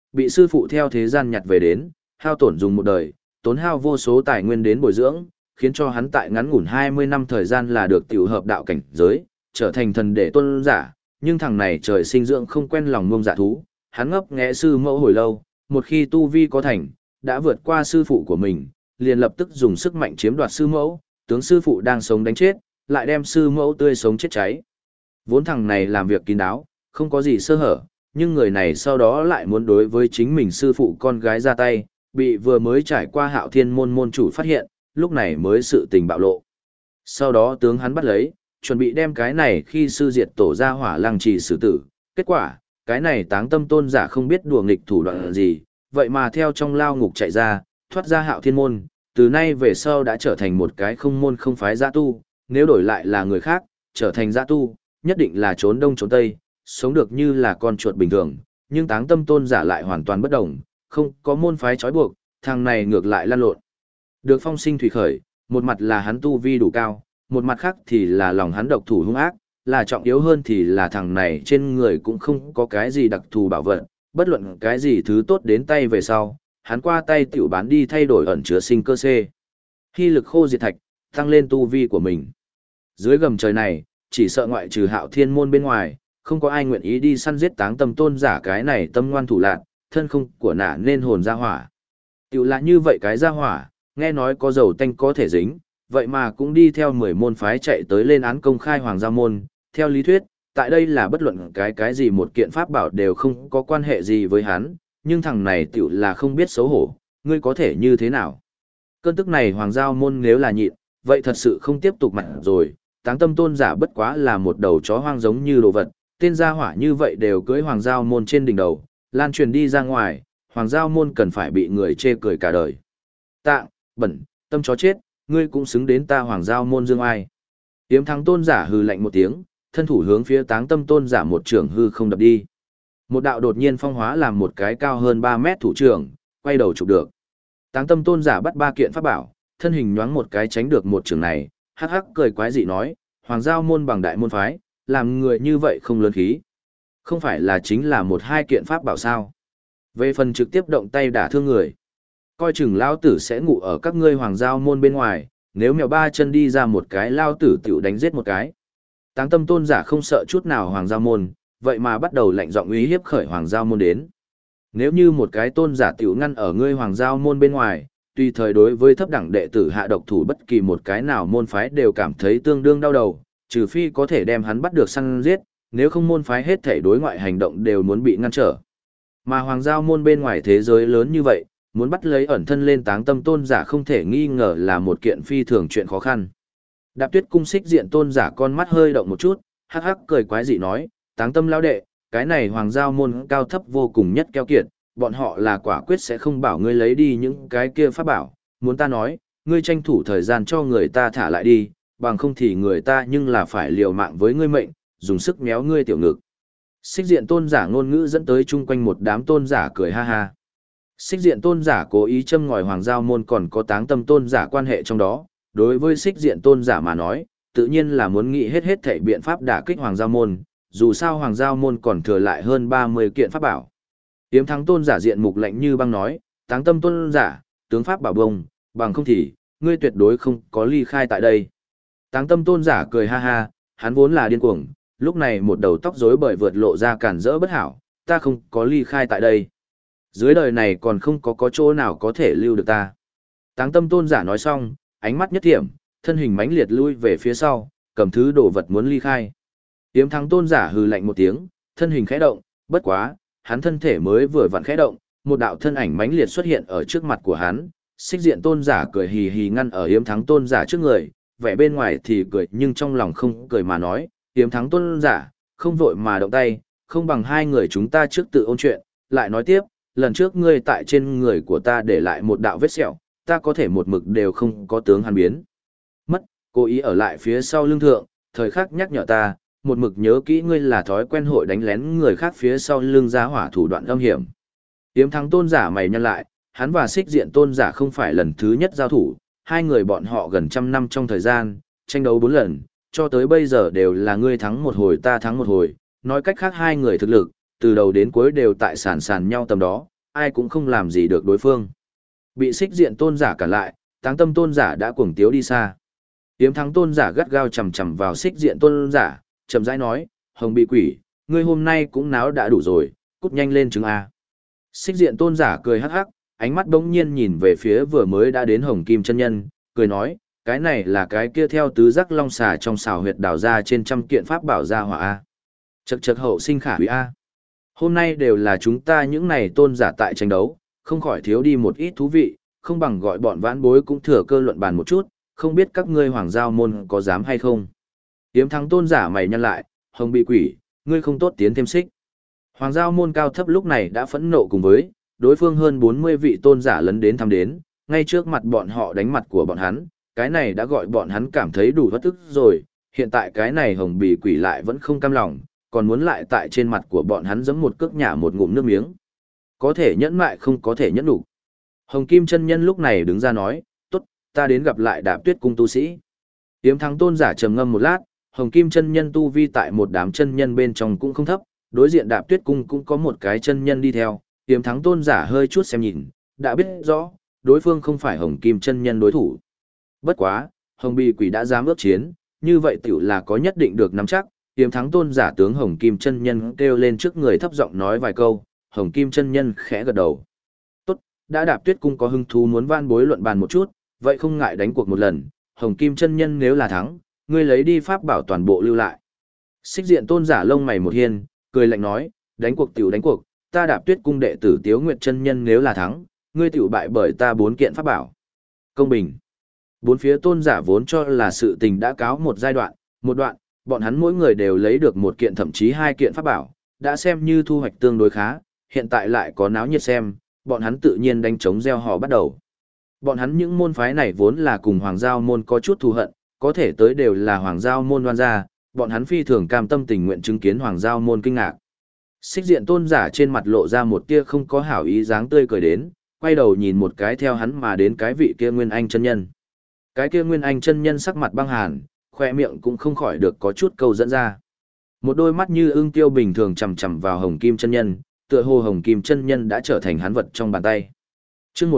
bị sư phụ theo thế gian nhặt về đến, hao tổn dùng một đời, tốn hao vô số tài nguyên đến bồi dưỡng, khiến cho hắn tại ngắn ngủn 20 năm thời gian là được tiểu hợp đạo cảnh giới, trở thành thần đệ tôn giả, nhưng thằng này trời sinh dưỡng không quen lòng ngông dạ thú, hắn ngấp nghé sư mẫu hồi lâu, một khi tu vi có thành, đã vượt qua sư phụ của mình, liền lập tức dùng sức mạnh chiếm đoạt sư mẫu, tướng sư phụ đang sống đánh chết, lại đem sư mẫu tươi sống chết cháy. Vốn thằng này làm việc kín đáo, không có gì sơ hở, nhưng người này sau đó lại muốn đối với chính mình sư phụ con gái ra tay, bị vừa mới trải qua Hạo Thiên môn môn chủ phát hiện, lúc này mới sự tình bạo lộ. Sau đó tướng hắn bắt lấy, chuẩn bị đem cái này khi sư diệt tổ ra hỏa lăng trì xử tử. Kết quả, cái này Táng Tâm tôn giả không biết đùa nghịch thủ đoạn gì, vậy mà theo trong lao ngục chạy ra, thoát ra Hạo Thiên môn, từ nay về sau đã trở thành một cái không môn không phái dã tu, nếu đổi lại là người khác, trở thành dã tu, nhất định là trốn đông trốn tây, sống được như là con chuột bình thường, nhưng Táng Tâm tôn giả lại hoàn toàn bất đồng, không có môn phái trói buộc, thằng này ngược lại lăn lộn. Được phong sinh thủy khởi, một mặt là hắn tu vi đủ cao, một mặt khác thì là lòng hắn độc thủ hung ác, là trọng yếu hơn thì là thằng này trên người cũng không có cái gì đặc thù bảo vật, bất luận cái gì thứ tốt đến tay về sau, hắn qua tay tiểu bán đi thay đổi ẩn chứa sinh cơ C. Khi lực khô diệt thạch, tăng lên tu vi của mình. Dưới gầm trời này, chỉ sợ ngoại trừ Hạo Thiên môn bên ngoài, không có ai nguyện ý đi săn giết Táng Tâm tôn giả cái này tâm ngoan thủ lạn, thân không của nả nên hồn ra hỏa. Tiểu là như vậy cái ra hỏa, nghe nói có dầu tanh có thể dính, vậy mà cũng đi theo 10 môn phái chạy tới lên án công khai Hoàng Giao môn, theo lý thuyết, tại đây là bất luận cái gì một kiện pháp bảo đều không có quan hệ gì với hắn, nhưng thằng này tiểu là không biết xấu hổ, ngươi có thể như thế nào? Cơn tức này Hoàng Giao môn nếu là nhịn, vậy thật sự không tiếp tục mặt rồi, Táng Tâm tôn giả bất quá là một đầu chó hoang giống như đồ vật, tên gia hỏa như vậy đều cưỡi Hoàng Giao môn trên đỉnh đầu, lan truyền đi ra ngoài, Hoàng Giao môn cần phải bị người chê cười cả đời. Tạng, bẩn, tâm chó chết, ngươi cũng xứng đến ta Hoàng Giao môn dương ai. Tiếm Thắng tôn giả hừ lạnh một tiếng, thân thủ hướng phía Táng Tâm tôn giả một trường hư không đập đi. Một đạo đột nhiên phong hóa làm một cái cao hơn 3 mét thủ trưởng, quay đầu chụp được. Táng Tâm tôn giả bắt 3 kiện pháp bảo, thân hình nhoáng một cái tránh được một trường này, hắc hắc cười quái dị nói, Hoàng Giao môn bằng đại môn phái, làm người như vậy không lớn khí. Không phải là chính là 1-2 kiện pháp bảo sao? Về phần trực tiếp động tay đả thương người, coi chừng lao tử sẽ ngủ ở các ngươi Hoàng Giao môn bên ngoài, nếu mèo 3 chân đi ra một cái lao tử tiểu đánh giết một cái. Táng Tâm tôn giả không sợ chút nào Hoàng Giao môn, vậy mà bắt đầu lạnh giọng uy hiếp khởi Hoàng Giao môn đến. Nếu như một cái tôn giả tiểu ngăn ở ngươi Hoàng Giao môn bên ngoài, tùy thời đối với thấp đẳng đệ tử hạ độc thủ bất kỳ một cái nào môn phái đều cảm thấy tương đương đau đầu, trừ phi có thể đem hắn bắt được săn giết, nếu không môn phái hết thể đối ngoại hành động đều muốn bị ngăn trở. Mà Hoàng Giao môn bên ngoài thế giới lớn như vậy, muốn bắt lấy ẩn thân lên Táng Tâm tôn giả không thể nghi ngờ là một kiện phi thường chuyện khó khăn. Đạp Tuyết cung Xích Diện tôn giả con mắt hơi động một chút, hắc hắc cười quái dị nói, Táng Tâm lão đệ, cái này Hoàng Giao môn cao thấp vô cùng nhất keo kiệt, bọn họ là quả quyết sẽ không bảo ngươi lấy đi những cái kia pháp bảo, muốn ta nói, ngươi tranh thủ thời gian cho người ta thả lại đi, bằng không thì người ta nhưng là phải liều mạng với ngươi mệnh, dùng sức méo ngươi tiểu ngực. Xích Diện tôn giả ngôn ngữ dẫn tới chung quanh một đám tôn giả cười ha ha. Xích Diện tôn giả cố ý châm ngòi Hoàng Giao môn còn có Táng Tâm tôn giả quan hệ trong đó, đối với Xích Diện tôn giả mà nói, tự nhiên là muốn nghĩ hết thảy biện pháp đả kích Hoàng Giao môn, dù sao Hoàng Giao môn còn thừa lại hơn 30 kiện pháp bảo. Tiếm Thắng tôn giả diện mục lạnh như băng nói, Táng Tâm tôn giả, tướng pháp bảo bông, bằng không thì, ngươi tuyệt đối không có ly khai tại đây. Táng Tâm tôn giả cười ha ha, hắn vốn là điên cuồng, lúc này một đầu tóc rối bời vượt lộ ra cản rỡ bất hảo, ta không có ly khai tại đây. Dưới đời này còn không có chỗ nào có thể lưu được ta. Táng Tâm tôn giả nói xong, ánh mắt nhất thiểm, thân hình mãnh liệt lui về phía sau, cầm thứ đồ vật muốn ly khai. Tiếm Thắng tôn giả hừ lạnh một tiếng, thân hình khẽ động, bất quá, hắn thân thể mới vừa vặn khẽ động, một đạo thân ảnh mãnh liệt xuất hiện ở trước mặt của hắn. Xích Diện tôn giả cười hì hì ngăn ở Yếm Thắng tôn giả trước người, vẻ bên ngoài thì cười nhưng trong lòng không cười mà nói, Yếm Thắng tôn giả, không vội mà động tay, không bằng hai người chúng ta trước tự ôn chuyện, lại nói tiếp, lần trước ngươi tại trên người của ta để lại một đạo vết sẹo, ta có thể một mực đều không có tướng hắn biến mất, cố ý ở lại phía sau lưng thượng, thời khắc nhắc nhở ta, một mực nhớ kỹ ngươi là thói quen hội đánh lén người khác phía sau lưng giá hỏa thủ đoạn âm hiểm. Yếm Thắng tôn giả mày nhăn lại, hắn và Xích Diện tôn giả không phải lần thứ nhất giao thủ, hai người bọn họ gần 100 năm trong thời gian, tranh đấu 4 lần, cho tới bây giờ đều là ngươi thắng một hồi ta thắng một hồi, nói cách khác hai người thực lực, từ đầu đến cuối đều tại sàn nhau tầm đó, ai cũng không làm gì được đối phương. Bị xích diện tôn giả cản lại, táng tâm tôn giả đã cuồng tiếu đi xa. Tiếm thắng tôn giả gắt gao chầm chầm vào xích diện tôn giả, chậm rãi nói, Hồng bị quỷ, ngươi hôm nay cũng náo đã đủ rồi, cút nhanh lên chứng A. Xích diện tôn giả cười hắc hắc, ánh mắt bỗng nhiên nhìn về phía vừa mới đã đến Hồng Kim chân nhân, cười nói, cái này là cái kia theo tứ giác long xà trong xào huyệt đào ra trên trăm kiện pháp bảo gia hỏa A. Chậc chậc hậu sinh khả quý A. Hôm nay đều là chúng ta những này tôn giả tại tranh đấu, không khỏi thiếu đi một ít thú vị, không bằng gọi bọn vãn bối cũng thừa cơ luận bàn một chút, không biết các ngươi hoàng giao môn có dám hay không. Tiếm thắng tôn giả mày nhăn lại, Hồng bị quỷ, ngươi không tốt tiến thêm xích. Hoàng giao môn cao thấp lúc này đã phẫn nộ cùng với, đối phương hơn 40 vị tôn giả lấn đến thăm đến, ngay trước mặt bọn họ đánh mặt của bọn hắn, cái này đã gọi bọn hắn cảm thấy đủ bất ức rồi, hiện tại cái này Hồng bị quỷ lại vẫn không cam lòng, còn muốn lại tại trên mặt của bọn hắn giẫm một cước nhả một ngụm nước miếng. Có thể nhẫn mại không có thể nhẫn đủ. Hồng Kim chân nhân lúc này đứng ra nói, tốt, ta đến gặp lại Đạp Tuyết cung tu sĩ. Tiếm thắng tôn giả trầm ngâm một lát, Hồng Kim chân nhân tu vi tại một đám chân nhân bên trong cũng không thấp, đối diện Đạp Tuyết cung cũng có một cái chân nhân đi theo, Tiếm thắng tôn giả hơi chút xem nhìn, đã biết rõ, đối phương không phải Hồng Kim chân nhân đối thủ. Bất quá, Hồng bị quỷ đã dám ước chiến, như vậy tiểu là có nhất định được nắm chắc, Tiếm thắng tôn giả tướng Hồng Kim chân nhân kêu lên trước người thấp giọng nói vài câu, Hồng Kim chân nhân khẽ gật đầu. Tốt, đã Đạp Tuyết cung có hứng thú muốn van bối luận bàn một chút, vậy không ngại đánh cuộc một lần, Hồng Kim chân nhân nếu là thắng, ngươi lấy đi pháp bảo toàn bộ lưu lại. Xích diện tôn giả lông mày một hiên, cười lạnh nói, đánh cuộc tiểu đánh cuộc, ta Đạp Tuyết cung đệ tử Tiếu Nguyệt chân nhân nếu là thắng, ngươi tiểu bại bởi ta 4 kiện pháp bảo. Công bình. Bốn phía tôn giả vốn cho là sự tình đã cáo một giai đoạn, một đoạn, bọn hắn mỗi người đều lấy được 1 kiện thậm chí 2 kiện pháp bảo, đã xem như thu hoạch tương đối khá, hiện tại lại có náo nhiệt xem, bọn hắn tự nhiên đánh trống gieo hò bắt đầu. Bọn hắn những môn phái này vốn là cùng Hoàng Giao môn có chút thù hận, có thể tới đều là Hoàng Giao môn đoan gia, bọn hắn phi thường cam tâm tình nguyện chứng kiến Hoàng Giao môn kinh ngạc. Xích diện tôn giả trên mặt lộ ra một tia không có hảo ý dáng tươi cười đến, quay đầu nhìn một cái theo hắn mà đến cái vị kia Nguyên Anh chân nhân. Cái kia Nguyên Anh chân nhân sắc mặt băng hàn, khoe miệng cũng không khỏi được có chút câu dẫn ra. Một đôi mắt như ưng tiêu bình thường chằm chằm vào Hồng Kim chân nhân, tựa hồ Hồng Kim chân nhân đã trở thành hắn vật trong bàn tay. Chương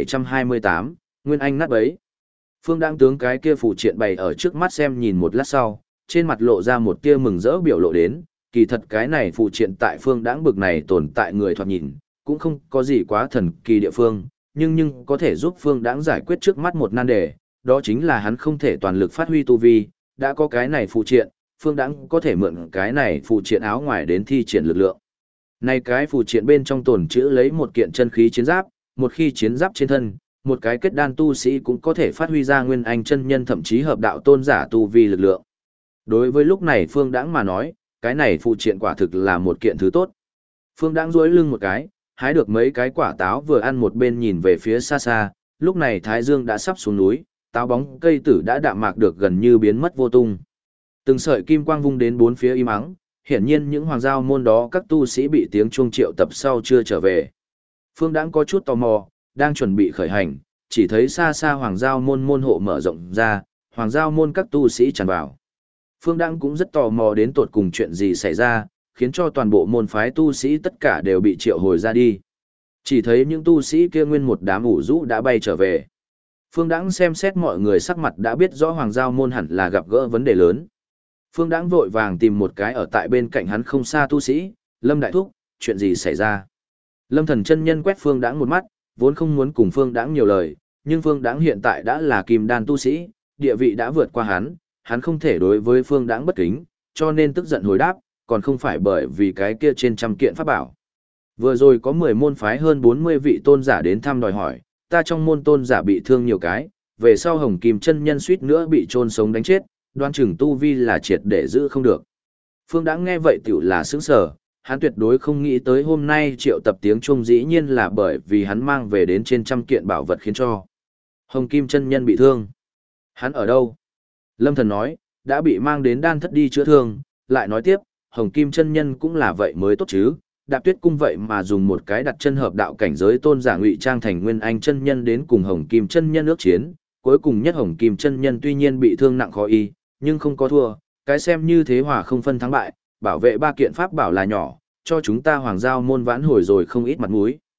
1728, Nguyên Anh nát bấy. Phương Đãng tướng cái kia phụ triện bày ở trước mắt xem nhìn một lát sau, trên mặt lộ ra một tia mừng rỡ biểu lộ đến, kỳ thật cái này phụ triện tại Phương Đãng bực này tồn tại người thoạt nhìn, cũng không có gì quá thần kỳ địa phương, nhưng có thể giúp Phương Đãng giải quyết trước mắt một nan đề, đó chính là hắn không thể toàn lực phát huy tu vi, đã có cái này phụ triện, Phương Đãng có thể mượn cái này phụ triện áo ngoài đến thi triển lực lượng. Này cái phụ triện bên trong tồn chữ lấy một kiện chân khí chiến giáp, một khi chiến giáp trên thân, một cái kết đan tu sĩ cũng có thể phát huy ra Nguyên Anh chân nhân thậm chí hợp đạo tôn giả tu vi lực lượng. Đối với lúc này Phương Đãng mà nói, cái này phụ triện quả thực là một kiện thứ tốt. Phương Đãng duỗi lưng một cái, hái được mấy cái quả táo vừa ăn một bên nhìn về phía xa xa, lúc này Thái Dương đã sắp xuống núi, táo bóng cây tử đã đạm mạc được gần như biến mất vô tung. Từng sợi kim quang vung đến bốn phía im ắng, hiển nhiên những hoàng giao môn đó các tu sĩ bị tiếng chuông triệu tập sau chưa trở về. Phương Đãng có chút tò mò, đang chuẩn bị khởi hành, chỉ thấy xa xa hoàng giao môn môn hộ mở rộng ra, hoàng giao môn các tu sĩ tràn vào. Phương Đãng cũng rất tò mò đến tột cùng chuyện gì xảy ra, khiến cho toàn bộ môn phái tu sĩ tất cả đều bị triệu hồi ra đi. Chỉ thấy những tu sĩ kia nguyên một đám ủ rũ đã bay trở về. Phương Đãng xem xét mọi người sắc mặt đã biết rõ hoàng giao môn hẳn là gặp gỡ vấn đề lớn. Phương Đãng vội vàng tìm một cái ở tại bên cạnh hắn không xa tu sĩ, Lâm Đại Thúc, chuyện gì xảy ra? Lâm Thần chân nhân quét Phương Đãng một mắt, vốn không muốn cùng Phương Đãng nhiều lời, nhưng Phương Đãng hiện tại đã là kim đan tu sĩ, địa vị đã vượt qua hắn không thể đối với Phương Đãng bất kính, cho nên tức giận hồi đáp, còn không phải bởi vì cái kia trên trăm kiện pháp bảo. Vừa rồi có 10 môn phái hơn 40 vị tôn giả đến thăm đòi hỏi, ta trong môn tôn giả bị thương nhiều cái, về sau Hồng Kim chân nhân suýt nữa bị chôn sống đánh chết, đoan chừng tu vi là triệt để giữ không được. Phương Đãng nghe vậy tiểu là sững sờ, hắn tuyệt đối không nghĩ tới hôm nay triệu tập tiếng chuông dĩ nhiên là bởi vì hắn mang về đến trên trăm kiện bảo vật khiến cho Hồng Kim chân nhân bị thương. Hắn ở đâu? Lâm Thần nói, đã bị mang đến đan thất đi chữa thương, lại nói tiếp, Hồng Kim chân nhân cũng là vậy mới tốt chứ. Đạp Tuyết cung vậy mà dùng một cái đặt chân hợp đạo cảnh giới tôn giả ngụy trang thành Nguyên Anh chân nhân đến cùng Hồng Kim chân nhân ước chiến, cuối cùng nhất Hồng Kim chân nhân tuy nhiên bị thương nặng khó y, nhưng không có thua, cái xem như thế hòa không phân thắng bại, bảo vệ 3 kiện pháp bảo là nhỏ, cho chúng ta hoàng giao môn vãn hồi rồi không ít mặt mũi.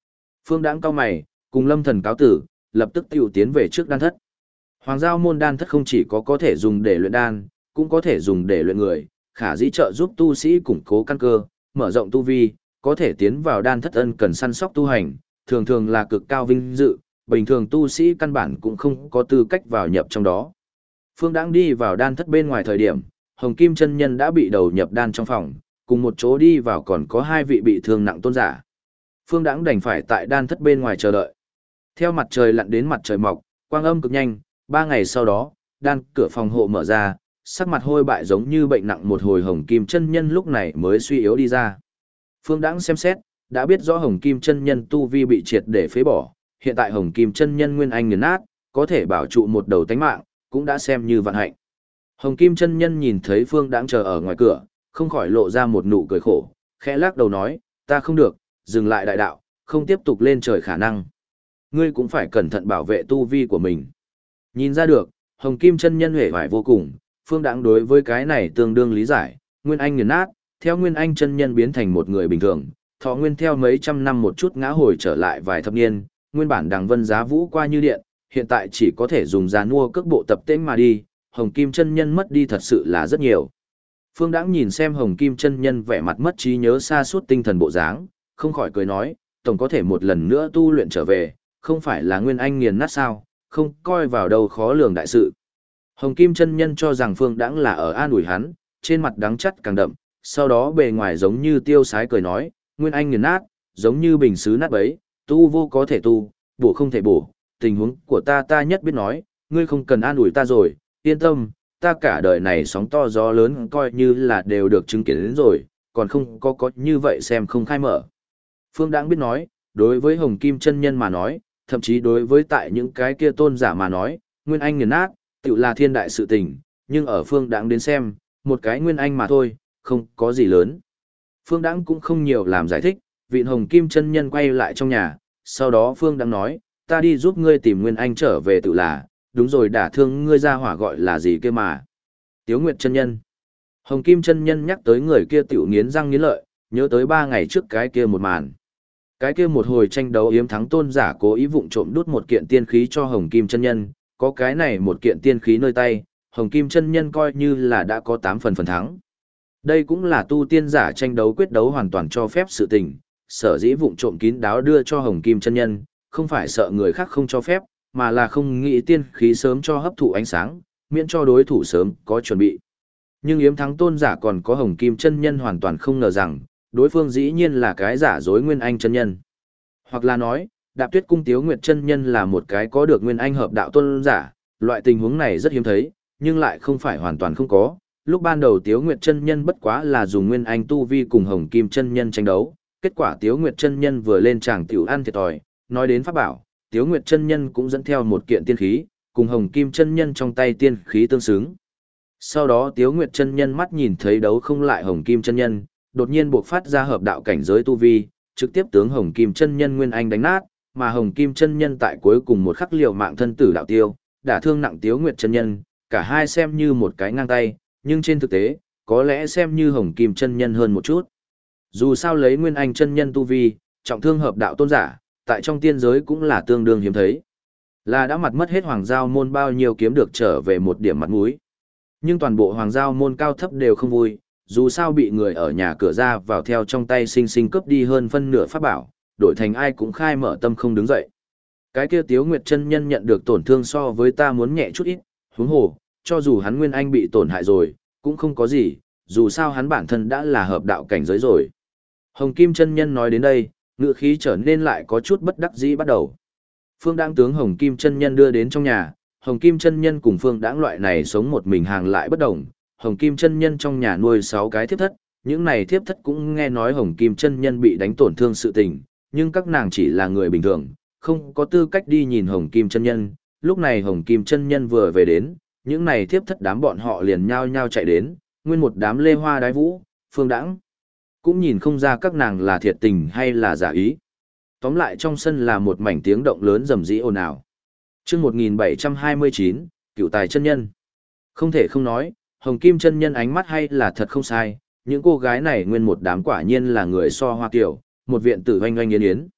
Phương Đãng cau mày, cùng Lâm Thần cáo tử, lập tức tiểu tiến về trước đan thất. Hoàng giao môn đan thất không chỉ có thể dùng để luyện đan, cũng có thể dùng để luyện người, khả dĩ trợ giúp tu sĩ củng cố căn cơ, mở rộng tu vi, có thể tiến vào đan thất ân cần săn sóc tu hành, thường thường là cực cao vinh dự, bình thường tu sĩ căn bản cũng không có tư cách vào nhập trong đó. Phương Đãng đi vào đan thất bên ngoài thời điểm, Hồng Kim chân nhân đã bị đầu nhập đan trong phòng, cùng một chỗ đi vào còn có hai vị bị thương nặng tôn giả. Phương Đãng đành phải tại đan thất bên ngoài chờ đợi. Theo mặt trời lặn đến mặt trời mọc, quang âm cực nhanh, 3 ngày sau đó, đan cửa phòng hộ mở ra, sắc mặt hôi bại giống như bệnh nặng một hồi Hồng Kim chân nhân lúc này mới suy yếu đi ra. Phương Đãng xem xét, đã biết rõ Hồng Kim chân nhân tu vi bị triệt để phế bỏ, hiện tại Hồng Kim chân nhân nguyên anh nghiền nát, có thể bảo trụ một đầu tánh mạng, cũng đã xem như vận hạnh. Hồng Kim chân nhân nhìn thấy Phương Đãng chờ ở ngoài cửa, không khỏi lộ ra một nụ cười khổ, khẽ lắc đầu nói, ta không được, dừng lại đại đạo, không tiếp tục lên trời khả năng. Ngươi cũng phải cẩn thận bảo vệ tu vi của mình. Nhìn ra được, Hồng Kim chân nhân huệ vải vô cùng, Phương Đãng đối với cái này tương đương lý giải, nguyên anh nghiền nát, theo nguyên anh chân nhân biến thành một người bình thường, thọ nguyên theo mấy trăm năm một chút ngã hồi trở lại vài thập niên, nguyên bản đằng vân giá vũ qua như điện, hiện tại chỉ có thể dùng giá nua cước bộ tập tễnh mà đi, Hồng Kim chân nhân mất đi thật sự là rất nhiều. Phương Đãng nhìn xem Hồng Kim chân nhân vẻ mặt mất trí nhớ xa suốt tinh thần bộ dáng, không khỏi cười nói, tổng có thể một lần nữa tu luyện trở về, không phải là nguyên anh nghiền nát sao, không coi vào đâu khó lường đại sự. Hồng Kim chân nhân cho rằng Phương Đãng là ở an ủi hắn, trên mặt đắng chắt càng đậm, sau đó bề ngoài giống như tiêu sái cười nói, nguyên anh nghiền nát, giống như bình sứ nát bấy, tu vô có thể tu, bổ không thể bổ, tình huống của ta nhất biết nói, ngươi không cần an ủi ta rồi, yên tâm, ta cả đời này sóng to gió lớn coi như là đều được chứng kiến đến rồi, còn không có như vậy xem không khai mở. Phương Đãng biết nói, đối với Hồng Kim chân nhân mà nói, thậm chí đối với tại những cái kia tôn giả mà nói, nguyên anh nghiền nát, tự là thiên đại sự tình, nhưng ở Phương Đãng đến xem, một cái nguyên anh mà thôi, không có gì lớn. Phương Đãng cũng không nhiều làm giải thích, vị Hồng Kim chân nhân quay lại trong nhà, sau đó Phương Đãng nói, ta đi giúp ngươi tìm nguyên anh trở về tự là, đúng rồi đả thương ngươi ra hỏa gọi là gì kia mà. Tiếu Nguyệt chân nhân. Hồng Kim chân nhân nhắc tới người kia tiểu nghiến răng nghiến lợi, nhớ tới 3 ngày trước cái kia một màn. Cái kia một hồi tranh đấu yếm thắng tôn giả cố ý vụng trộm đút một kiện tiên khí cho Hồng Kim chân nhân, có cái này một kiện tiên khí nơi tay, Hồng Kim chân nhân coi như là đã có 8 phần thắng. Đây cũng là tu tiên giả tranh đấu quyết đấu hoàn toàn cho phép sự tình, sở dĩ vụng trộm kín đáo đưa cho Hồng Kim chân nhân, không phải sợ người khác không cho phép, mà là không nghĩ tiên khí sớm cho hấp thụ ánh sáng, miễn cho đối thủ sớm có chuẩn bị. Nhưng yếm thắng tôn giả còn có Hồng Kim chân nhân hoàn toàn không ngờ rằng, đối phương dĩ nhiên là cái giả dối nguyên anh chân nhân. Hoặc là nói, Đạp Tuyết cung Tiếu Nguyệt chân nhân là một cái có được nguyên anh hợp đạo tôn giả, loại tình huống này rất hiếm thấy, nhưng lại không phải hoàn toàn không có. Lúc ban đầu Tiếu Nguyệt chân nhân bất quá là dùng nguyên anh tu vi cùng Hồng Kim chân nhân tranh đấu, kết quả Tiếu Nguyệt chân nhân vừa lên tràng tiểu ăn thiệt thòi, nói đến pháp bảo, Tiếu Nguyệt chân nhân cũng dẫn theo một kiện tiên khí, cùng Hồng Kim chân nhân trong tay tiên khí tương xứng. Sau đó Tiếu Nguyệt chân nhân mắt nhìn thấy đấu không lại Hồng Kim chân nhân, đột nhiên buộc phát ra hợp đạo cảnh giới tu vi, trực tiếp tướng Hồng Kim chân nhân nguyên anh đánh nát, mà Hồng Kim chân nhân tại cuối cùng một khắc liều mạng thân tử đạo tiêu, đả thương nặng Tiếu Nguyệt chân nhân, cả hai xem như một cái ngang tay, nhưng trên thực tế, có lẽ xem như Hồng Kim chân nhân hơn một chút. Dù sao lấy nguyên anh chân nhân tu vi, trọng thương hợp đạo tôn giả, tại trong tiên giới cũng là tương đương hiếm thấy. Là đã mặt mất hết hoàng giao môn bao nhiêu kiếm được trở về một điểm mặt mũi. Nhưng toàn bộ hoàng giao môn cao thấp đều không vui, dù sao bị người ở nhà cửa ra vào theo trong tay sinh sinh cướp đi hơn phân nửa pháp bảo, đổi thành ai cũng khai mở tâm không đứng dậy. Cái kia Tiếu Nguyệt chân nhân nhận được tổn thương so với ta muốn nhẹ chút ít, huống hồ, cho dù hắn nguyên anh bị tổn hại rồi, cũng không có gì, dù sao hắn bản thân đã là hợp đạo cảnh giới rồi. Hồng Kim chân nhân nói đến đây, ngữ khí trở nên lại có chút bất đắc dĩ bắt đầu. Phương Đãng tướng Hồng Kim chân nhân đưa đến trong nhà, Hồng Kim chân nhân cùng Phương Đãng loại này sống một mình hàng lại bất đồng. Hồng Kim chân nhân trong nhà nuôi 6 cái thiếp thất, những này thiếp thất cũng nghe nói Hồng Kim chân nhân bị đánh tổn thương sự tình, nhưng các nàng chỉ là người bình thường, không có tư cách đi nhìn Hồng Kim chân nhân. Lúc này Hồng Kim chân nhân vừa về đến, những này thiếp thất đám bọn họ liền nhao nhao chạy đến, nguyên một đám lê hoa đái vũ, Phương Đãng cũng nhìn không ra các nàng là thiệt tình hay là giả ý. Tóm lại trong sân là một mảnh tiếng động lớn rầm rĩ ồn ào. Chương 1729, Cửu Tài chân nhân. Không thể không nói, Hồng Kim chân nhân ánh mắt hay là thật không sai, những cô gái này nguyên một đám quả nhiên là người so hoa kiểu, một viện tử oanh oanh yến yến.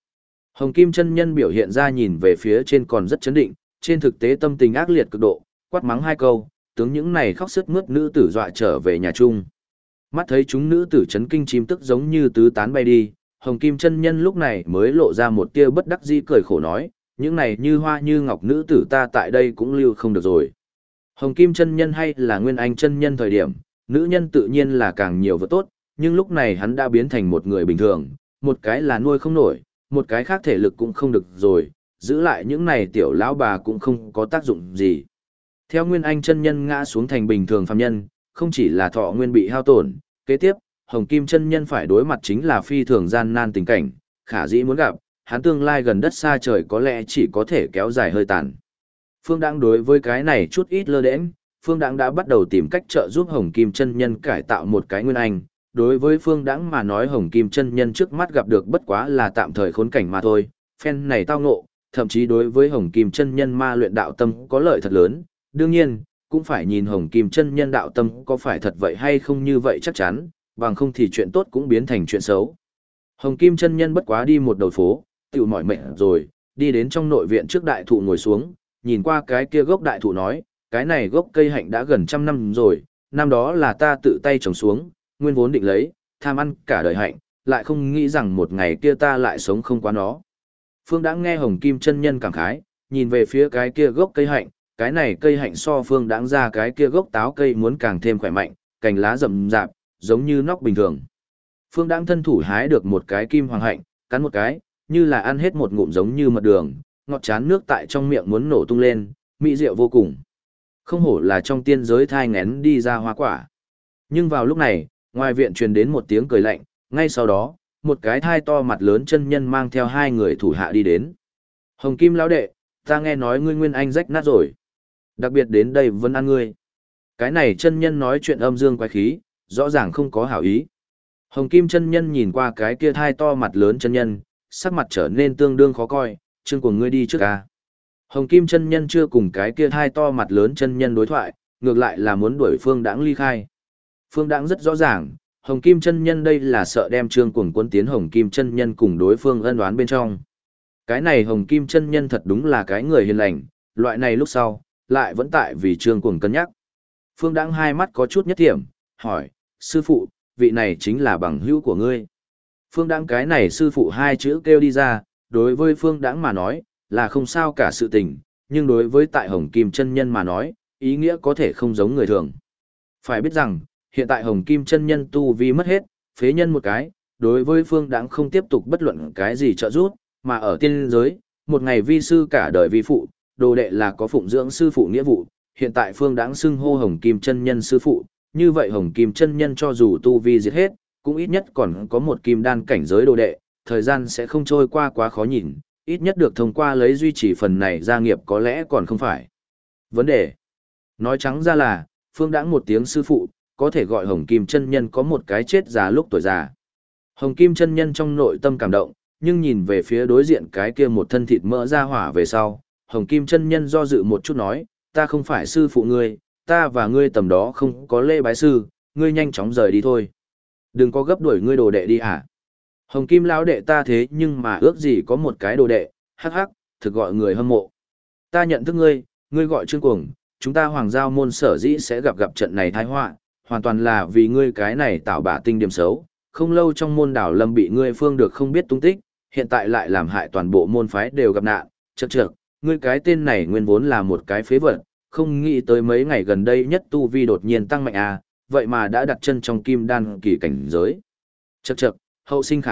Hồng Kim chân nhân biểu hiện ra nhìn về phía trên còn rất chấn định, trên thực tế tâm tình ác liệt cực độ, quát mắng hai câu, tướng những này khóc sướt mướt nữ tử dọa trở về nhà chung. Mắt thấy chúng nữ tử chấn kinh chim tức giống như tứ tán bay đi, Hồng Kim chân nhân lúc này mới lộ ra một tia bất đắc dĩ cười khổ nói, những này như hoa như ngọc nữ tử ta tại đây cũng lưu không được rồi. Hồng Kim chân nhân hay là Nguyên Anh chân nhân thời điểm, nữ nhân tự nhiên là càng nhiều và tốt, nhưng lúc này hắn đã biến thành một người bình thường, một cái là nuôi không nổi, một cái khác thể lực cũng không được rồi, giữ lại những này tiểu lão bà cũng không có tác dụng gì. Theo Nguyên Anh chân nhân ngã xuống thành bình thường phàm nhân, không chỉ là thọ nguyên bị hao tổn, kế tiếp, Hồng Kim chân nhân phải đối mặt chính là phi thường gian nan tình cảnh, khả dĩ muốn gặp, hắn tương lai gần đất xa trời có lẽ chỉ có thể kéo dài hơi tàn. Phương Đãng đối với cái này chút ít lơ đễnh, Phương Đãng đã bắt đầu tìm cách trợ giúp Hồng Kim chân nhân cải tạo một cái Nguyên Anh. Đối với Phương Đãng mà nói Hồng Kim chân nhân trước mắt gặp được bất quá là tạm thời khốn cảnh mà thôi, phen này tao ngộ, thậm chí đối với Hồng Kim chân nhân ma luyện đạo tâm có lợi thật lớn, đương nhiên, cũng phải nhìn Hồng Kim chân nhân đạo tâm có phải thật vậy hay không như vậy chắc chắn, bằng không thì chuyện tốt cũng biến thành chuyện xấu. Hồng Kim chân nhân bất quá đi một đầu phố, tiểu mỏi mệt rồi, đi đến trong nội viện trước đại thụ ngồi xuống, nhìn qua cái kia gốc đại thụ nói, cái này gốc cây hạnh đã gần 100 năm rồi, năm đó là ta tự tay trồng xuống, nguyên vốn định lấy, tham ăn cả đời hạnh, lại không nghĩ rằng một ngày kia ta lại sống không qua nó. Phương Đãng nghe Hồng Kim chân nhân cảm khái, nhìn về phía cái kia gốc cây hạnh, cái này cây hạnh so Phương Đãng ra cái kia gốc táo cây muốn càng thêm khỏe mạnh, cành lá rậm rạp, giống như nóc bình thường. Phương Đãng thân thủ hái được một cái kim hoàng hạnh, cắn một cái, như là ăn hết một ngụm giống như mật đường, ngọt chán nước tại trong miệng muốn nổ tung lên, mỹ diệu vô cùng. Không hổ là trong tiên giới thai ngén đi ra hoa quả. Nhưng vào lúc này, ngoài viện truyền đến một tiếng cười lạnh, ngay sau đó, một cái thai to mặt lớn chân nhân mang theo hai người thủ hạ đi đến. Hồng Kim lão đệ, ta nghe nói ngươi Nguyên Anh rách nát rồi. Đặc biệt đến đây vẫn ăn ngươi. Cái này chân nhân nói chuyện âm dương quái khí, rõ ràng không có hảo ý. Hồng Kim chân nhân nhìn qua cái kia thai to mặt lớn chân nhân, sắc mặt trở nên tương đương khó coi, chương của ngươi đi trước ca. Hồng Kim chân nhân chưa cùng cái kia thai to mặt lớn chân nhân đối thoại, ngược lại là muốn đuổi Phương Đãng ly khai. Phương Đãng rất rõ ràng, Hồng Kim chân nhân đây là sợ đem Trương Cuồng quân tiến Hồng Kim chân nhân cùng đối phương ân oán bên trong. Cái này Hồng Kim chân nhân thật đúng là cái người hiền lành, loại này lúc sau, lại vẫn tại vì Trương Cuồng cân nhắc. Phương Đãng hai mắt có chút nhất thiểm, hỏi, sư phụ, vị này chính là bằng hữu của ngươi. Phương Đãng cái này sư phụ hai chữ kêu đi ra, đối với Phương Đãng mà nói, là không sao cả sự tình, nhưng đối với tại Hồng Kim chân nhân mà nói, ý nghĩa có thể không giống người thường. Phải biết rằng, hiện tại Hồng Kim chân nhân tu vi mất hết, phế nhân một cái, đối với Phương Đãng không tiếp tục bất luận cái gì trợ giúp, mà ở tiên giới, một ngày vi sư cả đời vi phụ, đồ đệ là có phụng dưỡng sư phụ nghĩa vụ, hiện tại Phương Đãng xưng hô Hồng Kim chân nhân sư phụ, như vậy Hồng Kim chân nhân cho dù tu vi diệt hết, cũng ít nhất còn có một kim đan cảnh giới đồ đệ, thời gian sẽ không trôi qua quá khó nhìn, ít nhất được thông qua lấy duy trì phần này gia nghiệp có lẽ còn không phải vấn đề. Nói trắng ra là, Phương Đãng một tiếng sư phụ, có thể gọi Hồng Kim chân nhân có một cái chết già lúc tuổi già. Hồng Kim chân nhân trong nội tâm cảm động, nhưng nhìn về phía đối diện cái kia một thân thịt mỡ ra hỏa về sau, Hồng Kim chân nhân do dự một chút nói, ta không phải sư phụ ngươi, ta và ngươi tầm đó không có lễ bái sư, ngươi nhanh chóng rời đi thôi. Đừng có gấp đuổi ngươi đồ đệ đi hả? Hồng Kim lão đệ ta thế nhưng mà ước gì có một cái đồ đệ, hắc hắc, thực gọi người hâm mộ. Ta nhận thức ngươi, ngươi gọi Trương Cuồng, chúng ta Hoàng Giao môn sở dĩ sẽ gặp trận này tai họa, hoàn toàn là vì ngươi cái này tạo bả tinh điểm xấu, không lâu trong môn đảo lâm bị ngươi phương được không biết tung tích, hiện tại lại làm hại toàn bộ môn phái đều gặp nạn, chậc, ngươi cái tên này nguyên vốn là một cái phế vật, không nghĩ tới mấy ngày gần đây nhất tu vi đột nhiên tăng mạnh à, vậy mà đã đặt chân trong kim đan kỳ cảnh giới. Chậc, hậu sinh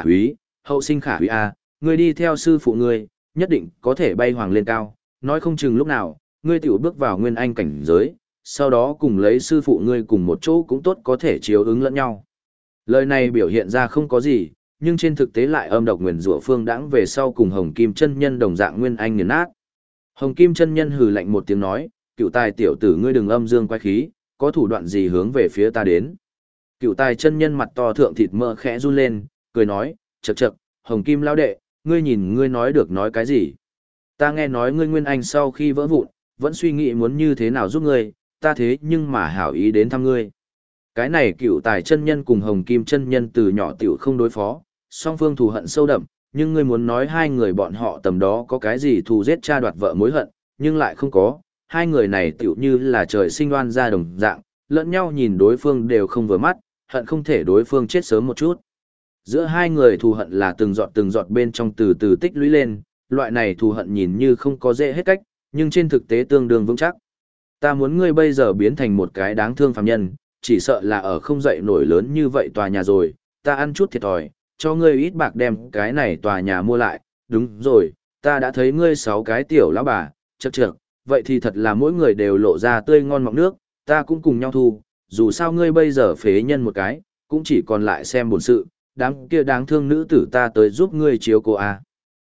khả úy à, ngươi đi theo sư phụ ngươi, nhất định có thể bay hoàng lên cao, nói không chừng lúc nào, ngươi tiểu bước vào nguyên anh cảnh giới, sau đó cùng lấy sư phụ ngươi cùng một chỗ cũng tốt có thể chiếu ứng lẫn nhau. Lời này biểu hiện ra không có gì, nhưng trên thực tế lại âm độc nguyền rủa Phương Đãng về sau cùng Hồng Kim chân nhân đồng dạng nguyên anh nghiền nát. Hồng Kim chân nhân hừ lạnh một tiếng nói, cựu tài tiểu tử ngươi đừng âm dương quái khí, có thủ đoạn gì hướng về phía ta đến. Cựu tài chân nhân mặt to thượng thịt mỡ khẽ run lên, cười nói, chậc, Hồng Kim lão đệ, ngươi nhìn ngươi nói được nói cái gì. Ta nghe nói ngươi nguyên anh sau khi vỡ vụn, vẫn suy nghĩ muốn như thế nào giúp ngươi, ta thế nhưng mà hảo ý đến thăm ngươi. Cái này cựu tài chân nhân cùng Hồng Kim chân nhân từ nhỏ tiểu không đối phó, song phương thù hận sâu đậm, nhưng ngươi muốn nói hai người bọn họ tầm đó có cái gì thù giết cha đoạt vợ mối hận, nhưng lại không có, hai người này tựu như là trời sinh oan ra đồng dạng, lẫn nhau nhìn đối phương đều không vừa mắt, hận không thể đối phương chết sớm một chút. Giữa hai người thù hận là từng giọt bên trong từ từ tích lũy lên, loại này thù hận nhìn như không có dễ hết cách, nhưng trên thực tế tương đương vững chắc. Ta muốn ngươi bây giờ biến thành một cái đáng thương phàm nhân, chỉ sợ là ở không dậy nổi lớn như vậy tòa nhà rồi, ta ăn chút thiệt thòi, cho ngươi ít bạc đem cái này tòa nhà mua lại, đúng rồi, ta đã thấy ngươi 6 cái tiểu lão bà, chậc chậc, vậy thì thật là mỗi người đều lộ ra tươi ngon mọng nước, ta cũng cùng nhau thu, dù sao ngươi bây giờ phế nhân một cái, cũng chỉ còn lại xem bổn sự, đám kia đáng thương nữ tử ta tới giúp ngươi chiếu cô à.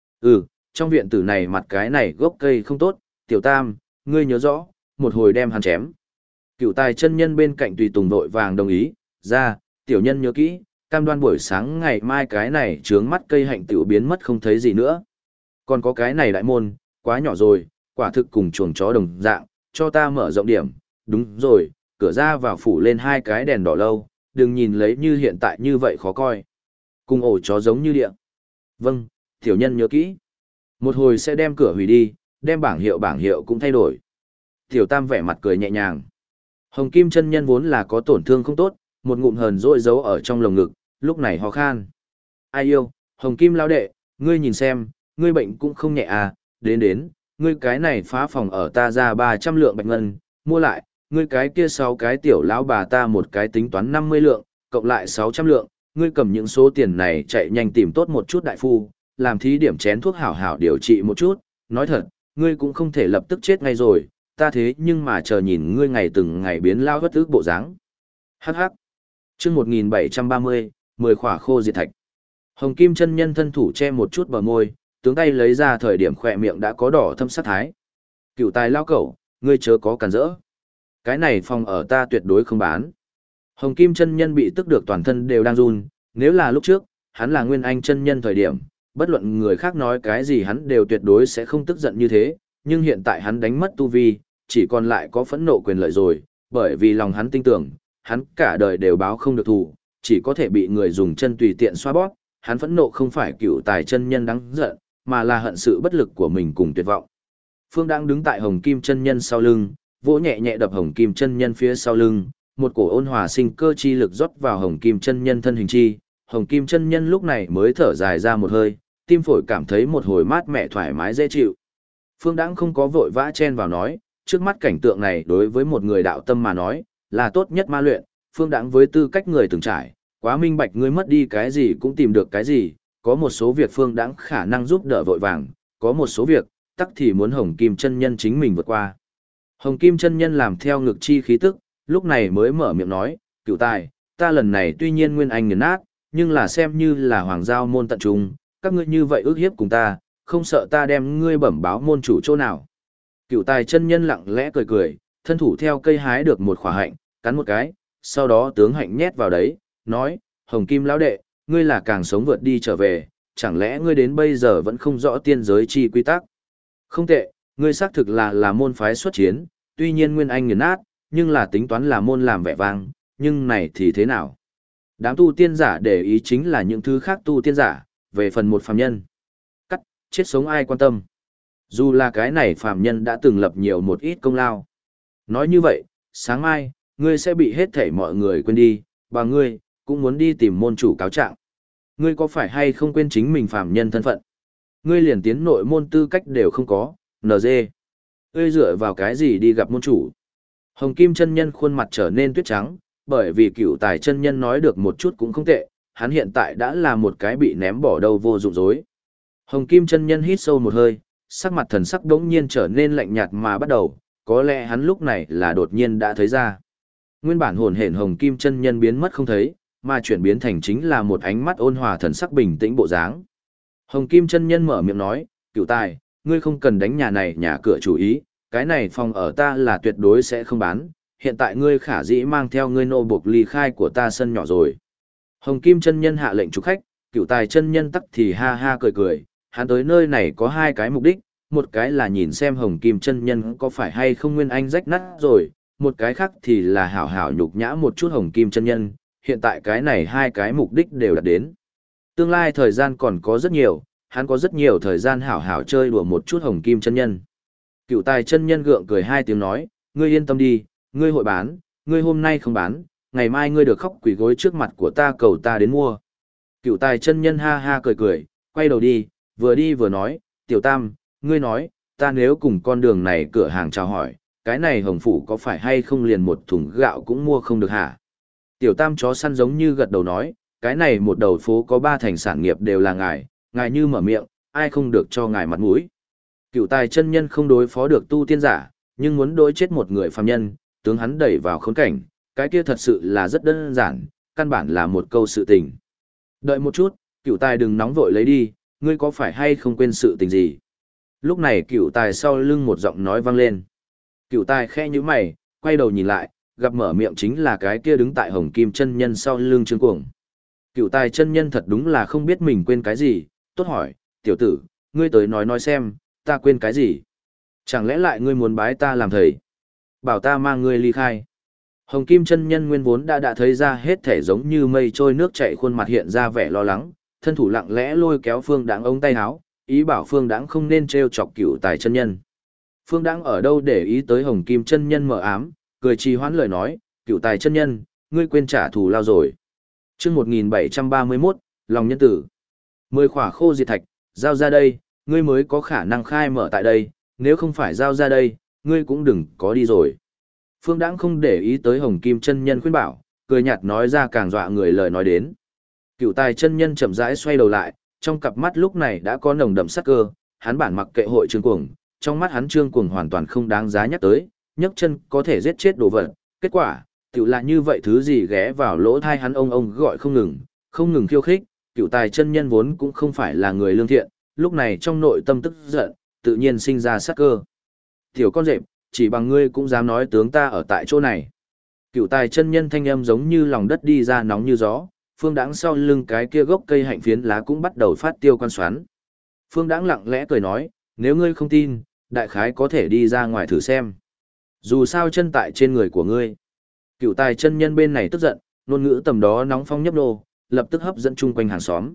Trong viện tử này mặt cái này gốc cây không tốt, tiểu tam, ngươi nhớ rõ, một hồi đem hắn chém. Cựu tài chân nhân bên cạnh tùy tùng vội vàng đồng ý, ra, tiểu nhân nhớ kỹ, cam đoan buổi sáng ngày mai cái này trướng mắt cây hạnh tiểu biến mất không thấy gì nữa. Còn có cái này đại môn, quá nhỏ rồi, quả thực cùng chuồng chó đồng dạng, cho ta mở rộng điểm, đúng rồi, cửa ra vào phủ lên 2 cái đèn đỏ lâu, đừng nhìn lấy như hiện tại như vậy khó coi. Cùng ổ chó giống như địa. Vâng, tiểu nhân nhớ kỹ. Một hồi sẽ đem cửa hủy đi, đem bảng hiệu cũng thay đổi. Tiểu tam vẻ mặt cười nhẹ nhàng. Hồng Kim chân nhân vốn là có tổn thương không tốt, một ngụm hờn dỗi giấu ở trong lồng ngực, lúc này ho khan. Ai yêu, Hồng Kim lão đệ, ngươi nhìn xem, ngươi bệnh cũng không nhẹ à, đến, ngươi cái này phá phòng ở ta ra 300 lượng bạch ngân, mua lại, ngươi cái kia 6 cái tiểu lão bà ta một cái tính toán 50 lượng, cộng lại 600 lượng, ngươi cầm những số tiền này chạy nhanh tìm tốt một chút đại phu, làm thí điểm chén thuốc hảo hảo điều trị một chút, nói thật, ngươi cũng không thể lập tức chết ngay rồi, ta thế nhưng mà chờ nhìn ngươi ngày từng ngày biến lao vất ức bộ dáng. Hắc hắc. Chương 1730, 10 khỏa khô diệt thạch. Hồng Kim chân nhân thân thủ che một chút bờ môi, tướng tay lấy ra thời điểm khỏe miệng đã có đỏ thâm sát thái. Cựu tài lao cẩu, ngươi chớ có cản rỡ. Cái này phòng ở ta tuyệt đối không bán. Hồng Kim chân nhân bị tức được toàn thân đều đang run, nếu là lúc trước, hắn là Nguyên Anh chân nhân thời điểm, bất luận người khác nói cái gì hắn đều tuyệt đối sẽ không tức giận như thế, nhưng hiện tại hắn đánh mất tu vi, chỉ còn lại có phẫn nộ quyền lợi rồi, bởi vì lòng hắn tin tưởng, hắn cả đời đều báo không được thù, chỉ có thể bị người dùng chân tùy tiện xoa bóp, hắn phẫn nộ không phải cựu tài chân nhân đáng giận, mà là hận sự bất lực của mình cùng tuyệt vọng. Phương đang đứng tại Hồng Kim chân nhân sau lưng, vỗ nhẹ nhẹ đập Hồng Kim chân nhân phía sau lưng, một cổ ôn hòa sinh cơ chi lực rót vào Hồng Kim chân nhân thân hình chi, Hồng Kim chân nhân lúc này mới thở dài ra một hơi, tim phổi cảm thấy một hồi mát mẻ thoải mái dễ chịu. Phương Đãng không có vội vã chen vào nói, trước mắt cảnh tượng này đối với một người đạo tâm mà nói, là tốt nhất ma luyện, Phương Đãng với tư cách người từng trải, quá minh bạch ngươi mất đi cái gì cũng tìm được cái gì, có một số việc Phương Đãng khả năng giúp đỡ vội vàng, có một số việc, tắc thì muốn Hồng Kim chân nhân chính mình vượt qua. Hồng Kim chân nhân làm theo ngực chi khí tức, lúc này mới mở miệng nói, cựu tài, ta lần này tuy nhiên nguyên anh nghiền nát, nhưng là xem như là hoàng giao môn tận trung, các ngươi như vậy ước hiếp cùng ta, không sợ ta đem ngươi bẩm báo môn chủ chỗ nào. Cựu tài chân nhân lặng lẽ cười cười, thân thủ theo cây hái được một khỏa hạnh, cắn một cái, sau đó tướng hạnh nhét vào đấy, nói, Hồng Kim lão đệ, ngươi là càng sống vượt đi trở về, chẳng lẽ ngươi đến bây giờ vẫn không rõ tiên giới chi quy tắc? Không tệ, ngươi xác thực là môn phái xuất chiến, tuy nhiên nguyên anh nghiền nát, nhưng là tính toán là môn làm vẻ vang, nhưng này thì thế nào? Đám tu tiên giả để ý chính là những thứ khác tu tiên giả, về phần một phàm nhân. Cắt, chết sống ai quan tâm. Dù là cái này phàm nhân đã từng lập nhiều một ít công lao. Nói như vậy, sáng mai, ngươi sẽ bị hết thảy mọi người quên đi, và ngươi, cũng muốn đi tìm môn chủ cáo trạng. Ngươi có phải hay không quên chính mình phàm nhân thân phận? Ngươi liền tiến nội môn tư cách đều không có, NG. Ngươi dựa vào cái gì đi gặp môn chủ? Hồng Kim chân nhân khuôn mặt trở nên tuyết trắng, bởi vì cựu tài chân nhân nói được một chút cũng không tệ, hắn hiện tại đã là một cái bị ném bỏ đâu vô dụng dối. Hồng Kim chân nhân hít sâu một hơi, sắc mặt thần sắc đống nhiên trở nên lạnh nhạt mà bắt đầu, có lẽ hắn lúc này là đột nhiên đã thấy ra. Nguyên bản hồn hển Hồng Kim chân nhân biến mất không thấy, mà chuyển biến thành chính là một ánh mắt ôn hòa thần sắc bình tĩnh bộ dáng. Hồng Kim chân nhân mở miệng nói, cựu tài, ngươi không cần đánh nhà này nhà cửa chủ ý, cái này phòng ở ta là tuyệt đối sẽ không bán, hiện tại ngươi khả dĩ mang theo ngươi nô buộc ly khai của ta sân nhỏ rồi. Hồng Kim chân nhân hạ lệnh chủ khách, cựu tài chân nhân tắc thì ha ha cười cười, hắn tới nơi này có 2 cái mục đích, một cái là nhìn xem Hồng Kim chân nhân có phải hay không nguyên anh rách nát rồi, một cái khác thì là hảo hảo nhục nhã một chút Hồng Kim chân nhân, hiện tại cái này 2 cái mục đích đều đạt đến. Tương lai thời gian còn có rất nhiều, hắn có rất nhiều thời gian hảo hảo chơi đùa một chút Hồng Kim chân nhân. Cựu Tài chân nhân gượng cười hai tiếng nói, ngươi yên tâm đi, ngươi hội bán, ngươi hôm nay không bán, ngày mai ngươi được khóc quỳ gối trước mặt của ta cầu ta đến mua. Cựu Tài chân nhân ha ha cười cười, quay đầu đi vừa nói, Tiểu Tam, ngươi nói, ta nếu cùng con đường này cửa hàng chào hỏi, cái này Hồng Phủ có phải hay không liền một thùng gạo cũng mua không được hả? Tiểu Tam chó săn giống như gật đầu nói, cái này một đầu phố có 3 thành sản nghiệp đều là ngài như mở miệng, ai không được cho ngài mặt mũi. Cựu Tài chân nhân không đối phó được tu tiên giả, nhưng muốn đối chết một người phàm nhân, tướng hắn đẩy vào khốn cảnh, cái kia thật sự là rất đơn giản, căn bản là một câu sự tình. Đợi một chút, Cựu Tài đừng nóng vội lấy đi, ngươi có phải hay không quên sự tình gì? Lúc này Cựu Tài sau lưng một giọng nói vang lên. Cựu Tài khẽ nhíu mày, quay đầu nhìn lại, gặp mở miệng chính là cái kia đứng tại Hồng Kim chân nhân sau lưng Trương Cuồng. Cựu Tài chân nhân thật đúng là không biết mình quên cái gì, tốt hỏi, tiểu tử, ngươi tới nói xem, ta quên cái gì? Chẳng lẽ lại ngươi muốn bái ta làm thầy? Bảo ta mang ngươi ly khai. Hồng Kim chân nhân nguyên vốn đã thấy ra hết thể giống như mây trôi nước chảy, khuôn mặt hiện ra vẻ lo lắng, thân thủ lặng lẽ lôi kéo Phương Đãng ống tay áo, ý bảo Phương Đãng không nên trêu chọc Cựu Tài chân nhân. Phương Đãng ở đâu để ý tới Hồng Kim chân nhân mờ ám, cười trì hoãn lời nói, Cựu Tài chân nhân, ngươi quên trả thù lao rồi. Chương 1731, lòng nhân tử. 10 khỏa khô diệt thạch, giao ra đây, ngươi mới có khả năng khai mở tại đây, nếu không phải giao ra đây, ngươi cũng đừng có đi rồi. Phương Đãng không để ý tới Hồng Kim chân nhân khuyên bảo, cười nhạt nói ra càng dọa người lời nói đến. Cựu Tài chân nhân chậm rãi xoay đầu lại, trong cặp mắt lúc này đã có nồng đậm sắc cơ, hắn bản mặc kệ hội Trương Cuồng, trong mắt hắn Trương Cuồng hoàn toàn không đáng giá nhắc tới, nhấc chân có thể giết chết đồ vật, kết quả, tiểu là như vậy thứ gì ghé vào lỗ thai hắn ông gọi không ngừng khiêu khích, Cựu Tài chân nhân vốn cũng không phải là người lương thiện, lúc này trong nội tâm tức giận, tự nhiên sinh ra sát cơ. Tiểu con rệp, chỉ bằng ngươi cũng dám nói tướng ta ở tại chỗ này. Cựu Tài chân nhân thanh âm giống như lòng đất đi ra nóng như gió, Phương Đãng sau lưng cái kia gốc cây hạnh phiến lá cũng bắt đầu phát tiêu quan xoắn. Phương Đãng lặng lẽ cười nói, nếu ngươi không tin, đại khái có thể đi ra ngoài thử xem. Dù sao chân tại trên người của ngươi. Cựu Tài chân nhân bên này tức giận, ngôn ngữ tầm đó nóng phong nhấp nô, lập tức hấp dẫn chung quanh hàng xóm.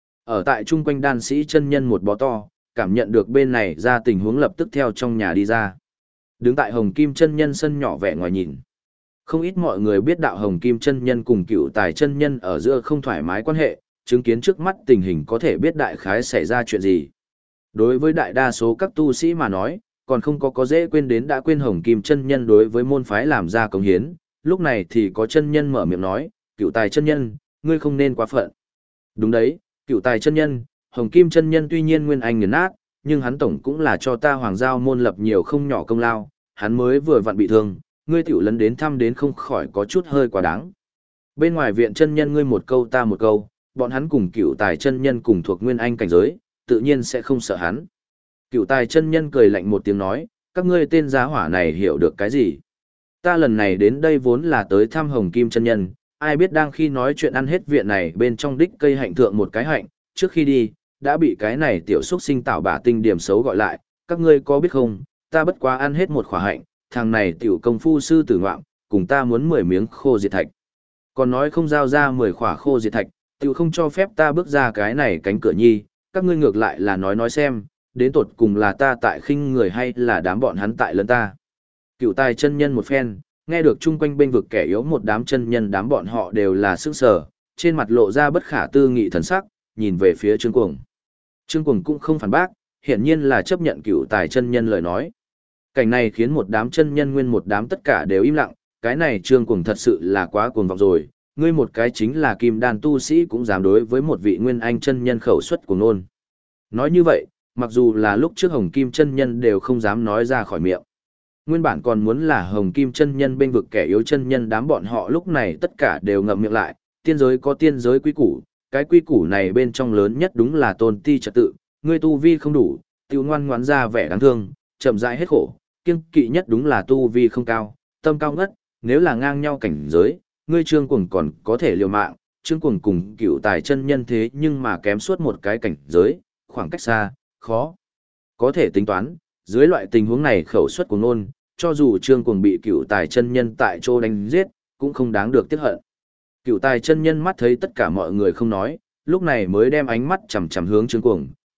Ở tại chung quanh đan sĩ chân nhân một bó to, cảm nhận được bên này ra tình huống lập tức theo trong nhà đi ra. Đứng tại Hồng Kim chân nhân sân nhỏ vẻ ngoài nhìn. Không ít mọi người biết đạo Hồng Kim chân nhân cùng Cựu Tài chân nhân ở giữa không thoải mái quan hệ, chứng kiến trước mắt tình hình có thể biết đại khái xảy ra chuyện gì. Đối với đại đa số các tu sĩ mà nói, còn không có dễ quên đến đã quên Hồng Kim chân nhân đối với môn phái làm ra công hiến, lúc này thì có chân nhân mở miệng nói, Cựu Tài chân nhân, ngươi không nên quá phận. Đúng đấy, Cựu Tài chân nhân, Hồng Kim chân nhân tuy nhiên nguyên anh nghiền nát, nhưng hắn tổng cũng là cho ta Hoàng Giao môn lập nhiều không nhỏ công lao, hắn mới vừa vặn bị thương, ngươi tiểu lấn đến thăm đến không khỏi có chút hơi quá đáng. Bên ngoài viện chân nhân ngươi một câu ta một câu, bọn hắn cùng Cựu Tài chân nhân cùng thuộc nguyên anh cảnh giới, tự nhiên sẽ không sợ hắn. Cựu Tài chân nhân cười lạnh một tiếng nói, các ngươi tên giá hỏa này hiểu được cái gì? Ta lần này đến đây vốn là tới thăm Hồng Kim chân nhân, ai biết đang khi nói chuyện ăn hết viện này bên trong đích cây hạnh thượng một cái hạnh, trước khi đi, đã bị cái này tiểu xuất sinh tảo bả tinh điểm xấu gọi lại, các ngươi có biết không, ta bất quá ăn hết một khỏa hạnh, thằng này tiểu công phu sư tử ngoạm, cùng ta muốn 10 miếng khô diệt thạch. Còn nói không giao ra 10 khỏa khô diệt thạch, tiểu không cho phép ta bước ra cái này cánh cửa nhi, các ngươi ngược lại là nói xem, đến tột cùng là ta tại khinh người hay là đám bọn hắn tại lấn ta. Cựu Tài chân nhân một phen, nghe được chung quanh bên vực kẻ yếu một đám chân nhân đám bọn họ đều là sức sở, trên mặt lộ ra bất khả tư nghị thần sắc, nhìn về phía Trương Cuồng. Trương Cuồng cũng không phản bác, hiển nhiên là chấp nhận Cựu Tài chân nhân lời nói. Cảnh này khiến một đám chân nhân nguyên một đám tất cả đều im lặng, cái này Trương Cuồng thật sự là quá cuồng vọng rồi, ngươi một cái chính là kim đan tu sĩ cũng dám đối với một vị nguyên anh chân nhân khẩu xuất cuồng nôn. Nói như vậy, mặc dù là lúc trước Hồng Kim chân nhân đều không dám nói ra khỏi miệng. Nguyên bản còn muốn là Hồng Kim chân nhân bên vực kẻ yếu chân nhân đám bọn họ lúc này tất cả đều ngậm miệng lại, tiên giới có tiên giới quy củ, cái quy củ này bên trong lớn nhất đúng là tôn ti trật tự, ngươi tu vi không đủ, tiêu ngoan ngoãn ra vẻ đáng thương, chậm rãi hết khổ, kiêng kỵ nhất đúng là tu vi không cao, tâm cao ngất, nếu là ngang nhau cảnh giới, ngươi Trương Cuồng còn có thể liều mạng, Trương Cuồng cùng Cựu Tài chân nhân thế nhưng mà kém suốt một cái cảnh giới, khoảng cách xa, khó có thể tính toán, dưới loại tình huống này khẩu suất của nôn, cho dù Trương Cuồng bị Cựu Tài chân nhân tại chỗ đánh giết, cũng không đáng được tiếc hận. Cựu Tài chân nhân mắt thấy tất cả mọi người không nói, lúc này mới đem ánh mắt chằm chằm hướng Trương Cuồng,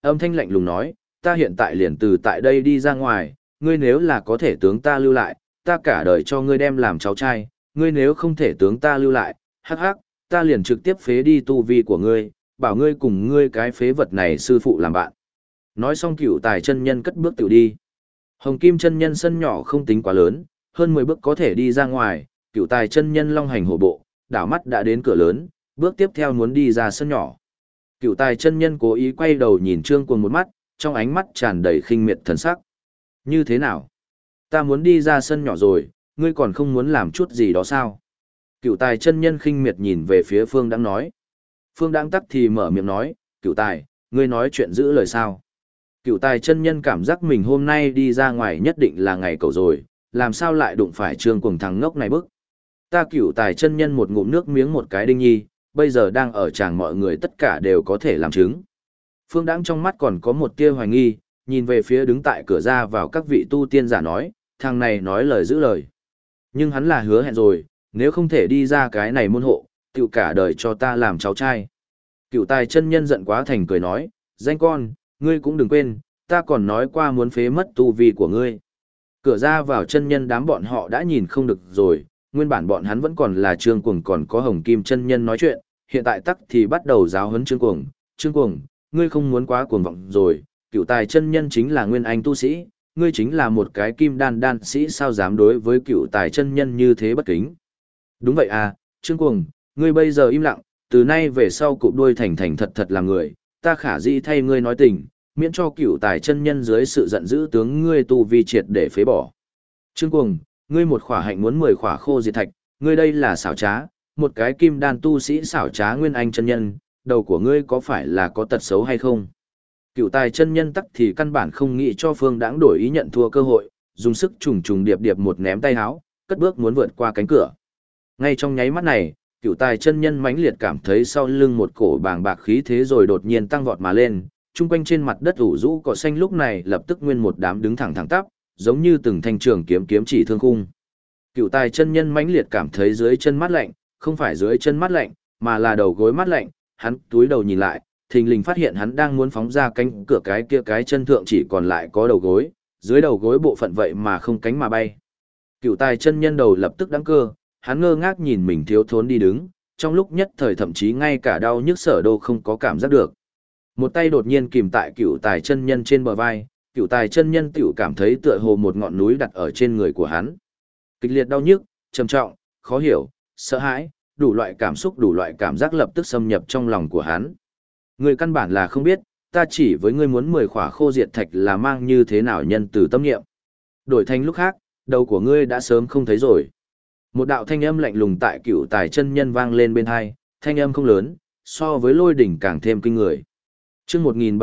Âm thanh lạnh lùng nói, ta hiện tại liền từ tại đây đi ra ngoài, ngươi nếu là có thể tướng ta lưu lại, ta cả đời cho ngươi đem làm cháu trai, ngươi nếu không thể tướng ta lưu lại, hắc hắc, ta liền trực tiếp phế đi tu vi của ngươi, bảo ngươi cùng ngươi cái phế vật này sư phụ làm bạn. Nói xong Cửu Tài chân nhân cất bước tiểu đi. Hồng Kim chân nhân sân nhỏ không tính quá lớn, hơn 10 bước có thể đi ra ngoài, Cửu Tài chân nhân long hành hổ bộ, đảo mắt đã đến cửa lớn, bước tiếp theo muốn đi ra sân nhỏ. Cửu Tài chân nhân cố ý quay đầu nhìn Trương Cuồng một mắt, trong ánh mắt tràn đầy khinh miệt thần sắc. Như thế nào? Ta muốn đi ra sân nhỏ rồi, ngươi còn không muốn làm chút gì đó sao? Cửu Tài chân nhân khinh miệt nhìn về phía Phương Đãng nói. Phương Đãng tắc thì mở miệng nói, Cửu Tài, ngươi nói chuyện giữ lời sao? Cửu Tài chân nhân cảm giác mình hôm nay đi ra ngoài nhất định là ngày cầu rồi, làm sao lại đụng phải Trương Cuồng thằng ngốc này bức. Ta Cửu Tài chân nhân một ngụm nước miếng một cái đinh nhi, bây giờ đang ở tràng mọi người tất cả đều có thể làm chứng. Phương Đãng trong mắt còn có một tia hoài nghi, nhìn về phía đứng tại cửa ra vào các vị tu tiên giả nói, thằng này nói lời giữ lời. Nhưng hắn là hứa hẹn rồi, nếu không thể đi ra cái này môn hộ, tiểu cả đời cho ta làm cháu trai. Cửu Tài chân nhân giận quá thành cười nói, danh con, ngươi cũng đừng quên, ta còn nói qua muốn phế mất tu vi của ngươi. Cửa ra vào chân nhân đám bọn họ đã nhìn không được rồi, nguyên bản bọn hắn vẫn còn là Trương Cuồng còn có Hồng Kim chân nhân nói chuyện, hiện tại tắc thì bắt đầu giáo huấn Trương Cuồng. Trương Cuồng, ngươi không muốn quá cuồng vọng rồi, Cửu Tài chân nhân chính là nguyên anh tu sĩ, ngươi chính là một cái kim đan đan sĩ sao dám đối với Cửu Tài chân nhân như thế bất kính. Đúng vậy à, Trương Cuồng, ngươi bây giờ im lặng, từ nay về sau cụp đuôi thành thành thật thật làm người, ta khả dĩ thay ngươi nói tình, miễn cho Cửu Tài chân nhân dưới sự giận dữ tướng ngươi tu vi triệt để phế bỏ. Trương Cuồng, ngươi một khỏa hạnh muốn 10 khỏa khô diệt thạch, ngươi đây là xảo trá, một cái kim đan tu sĩ xảo trá nguyên anh chân nhân, đầu của ngươi có phải là có tật xấu hay không? Cửu Tài chân nhân tắc thì căn bản không nghĩ cho Phương Đãng đổi ý nhận thua cơ hội, dùng sức trùng trùng điệp điệp một ném tay háo, cất bước muốn vượt qua cánh cửa. Ngay trong nháy mắt này, Cửu Tài chân nhân mãnh liệt cảm thấy sau lưng một cổ bàng bạc khí thế rồi đột nhiên tăng vọt mà lên, chung quanh trên mặt đất ủ rũ cỏ xanh lúc này lập tức nguyên một đám đứng thẳng thẳng tắp, giống như từng thanh trường kiếm kiếm chỉ thương khung. Cửu Tài chân nhân mãnh liệt cảm thấy dưới chân mát lạnh, không phải dưới chân mát lạnh, mà là đầu gối mát lạnh, hắn túi đầu nhìn lại, thình lình phát hiện hắn đang muốn phóng ra cánh cửa cái kia cái chân thượng chỉ còn lại có đầu gối, dưới đầu gối bộ phận vậy mà không cánh mà bay. Cửu Tài chân nhân đầu lập tức đắng cơ, hắn ngơ ngác nhìn mình thiếu thốn đi đứng, trong lúc nhất thời thậm chí ngay cả đau nhức sở đô không có cảm giác được. Một tay đột nhiên kìm tại Cửu Tài chân nhân trên bờ vai, Cửu Tài chân nhân tiểu cảm thấy tựa hồ một ngọn núi đặt ở trên người của hắn. Kịch liệt đau nhức, trầm trọng, khó hiểu, sợ hãi, đủ loại cảm xúc đủ loại cảm giác lập tức xâm nhập trong lòng của hắn. Người căn bản là không biết, ta chỉ với ngươi muốn 10 khỏa khô diệt thạch là mang như thế nào nhân từ tâm niệm. Đổi thành lúc khác, đầu của ngươi đã sớm không thấy rồi. Một đạo thanh âm lạnh lùng tại Cửu Tài chân nhân vang lên bên hai, thanh âm không lớn, so với lôi đỉnh càng thêm kinh người. Chương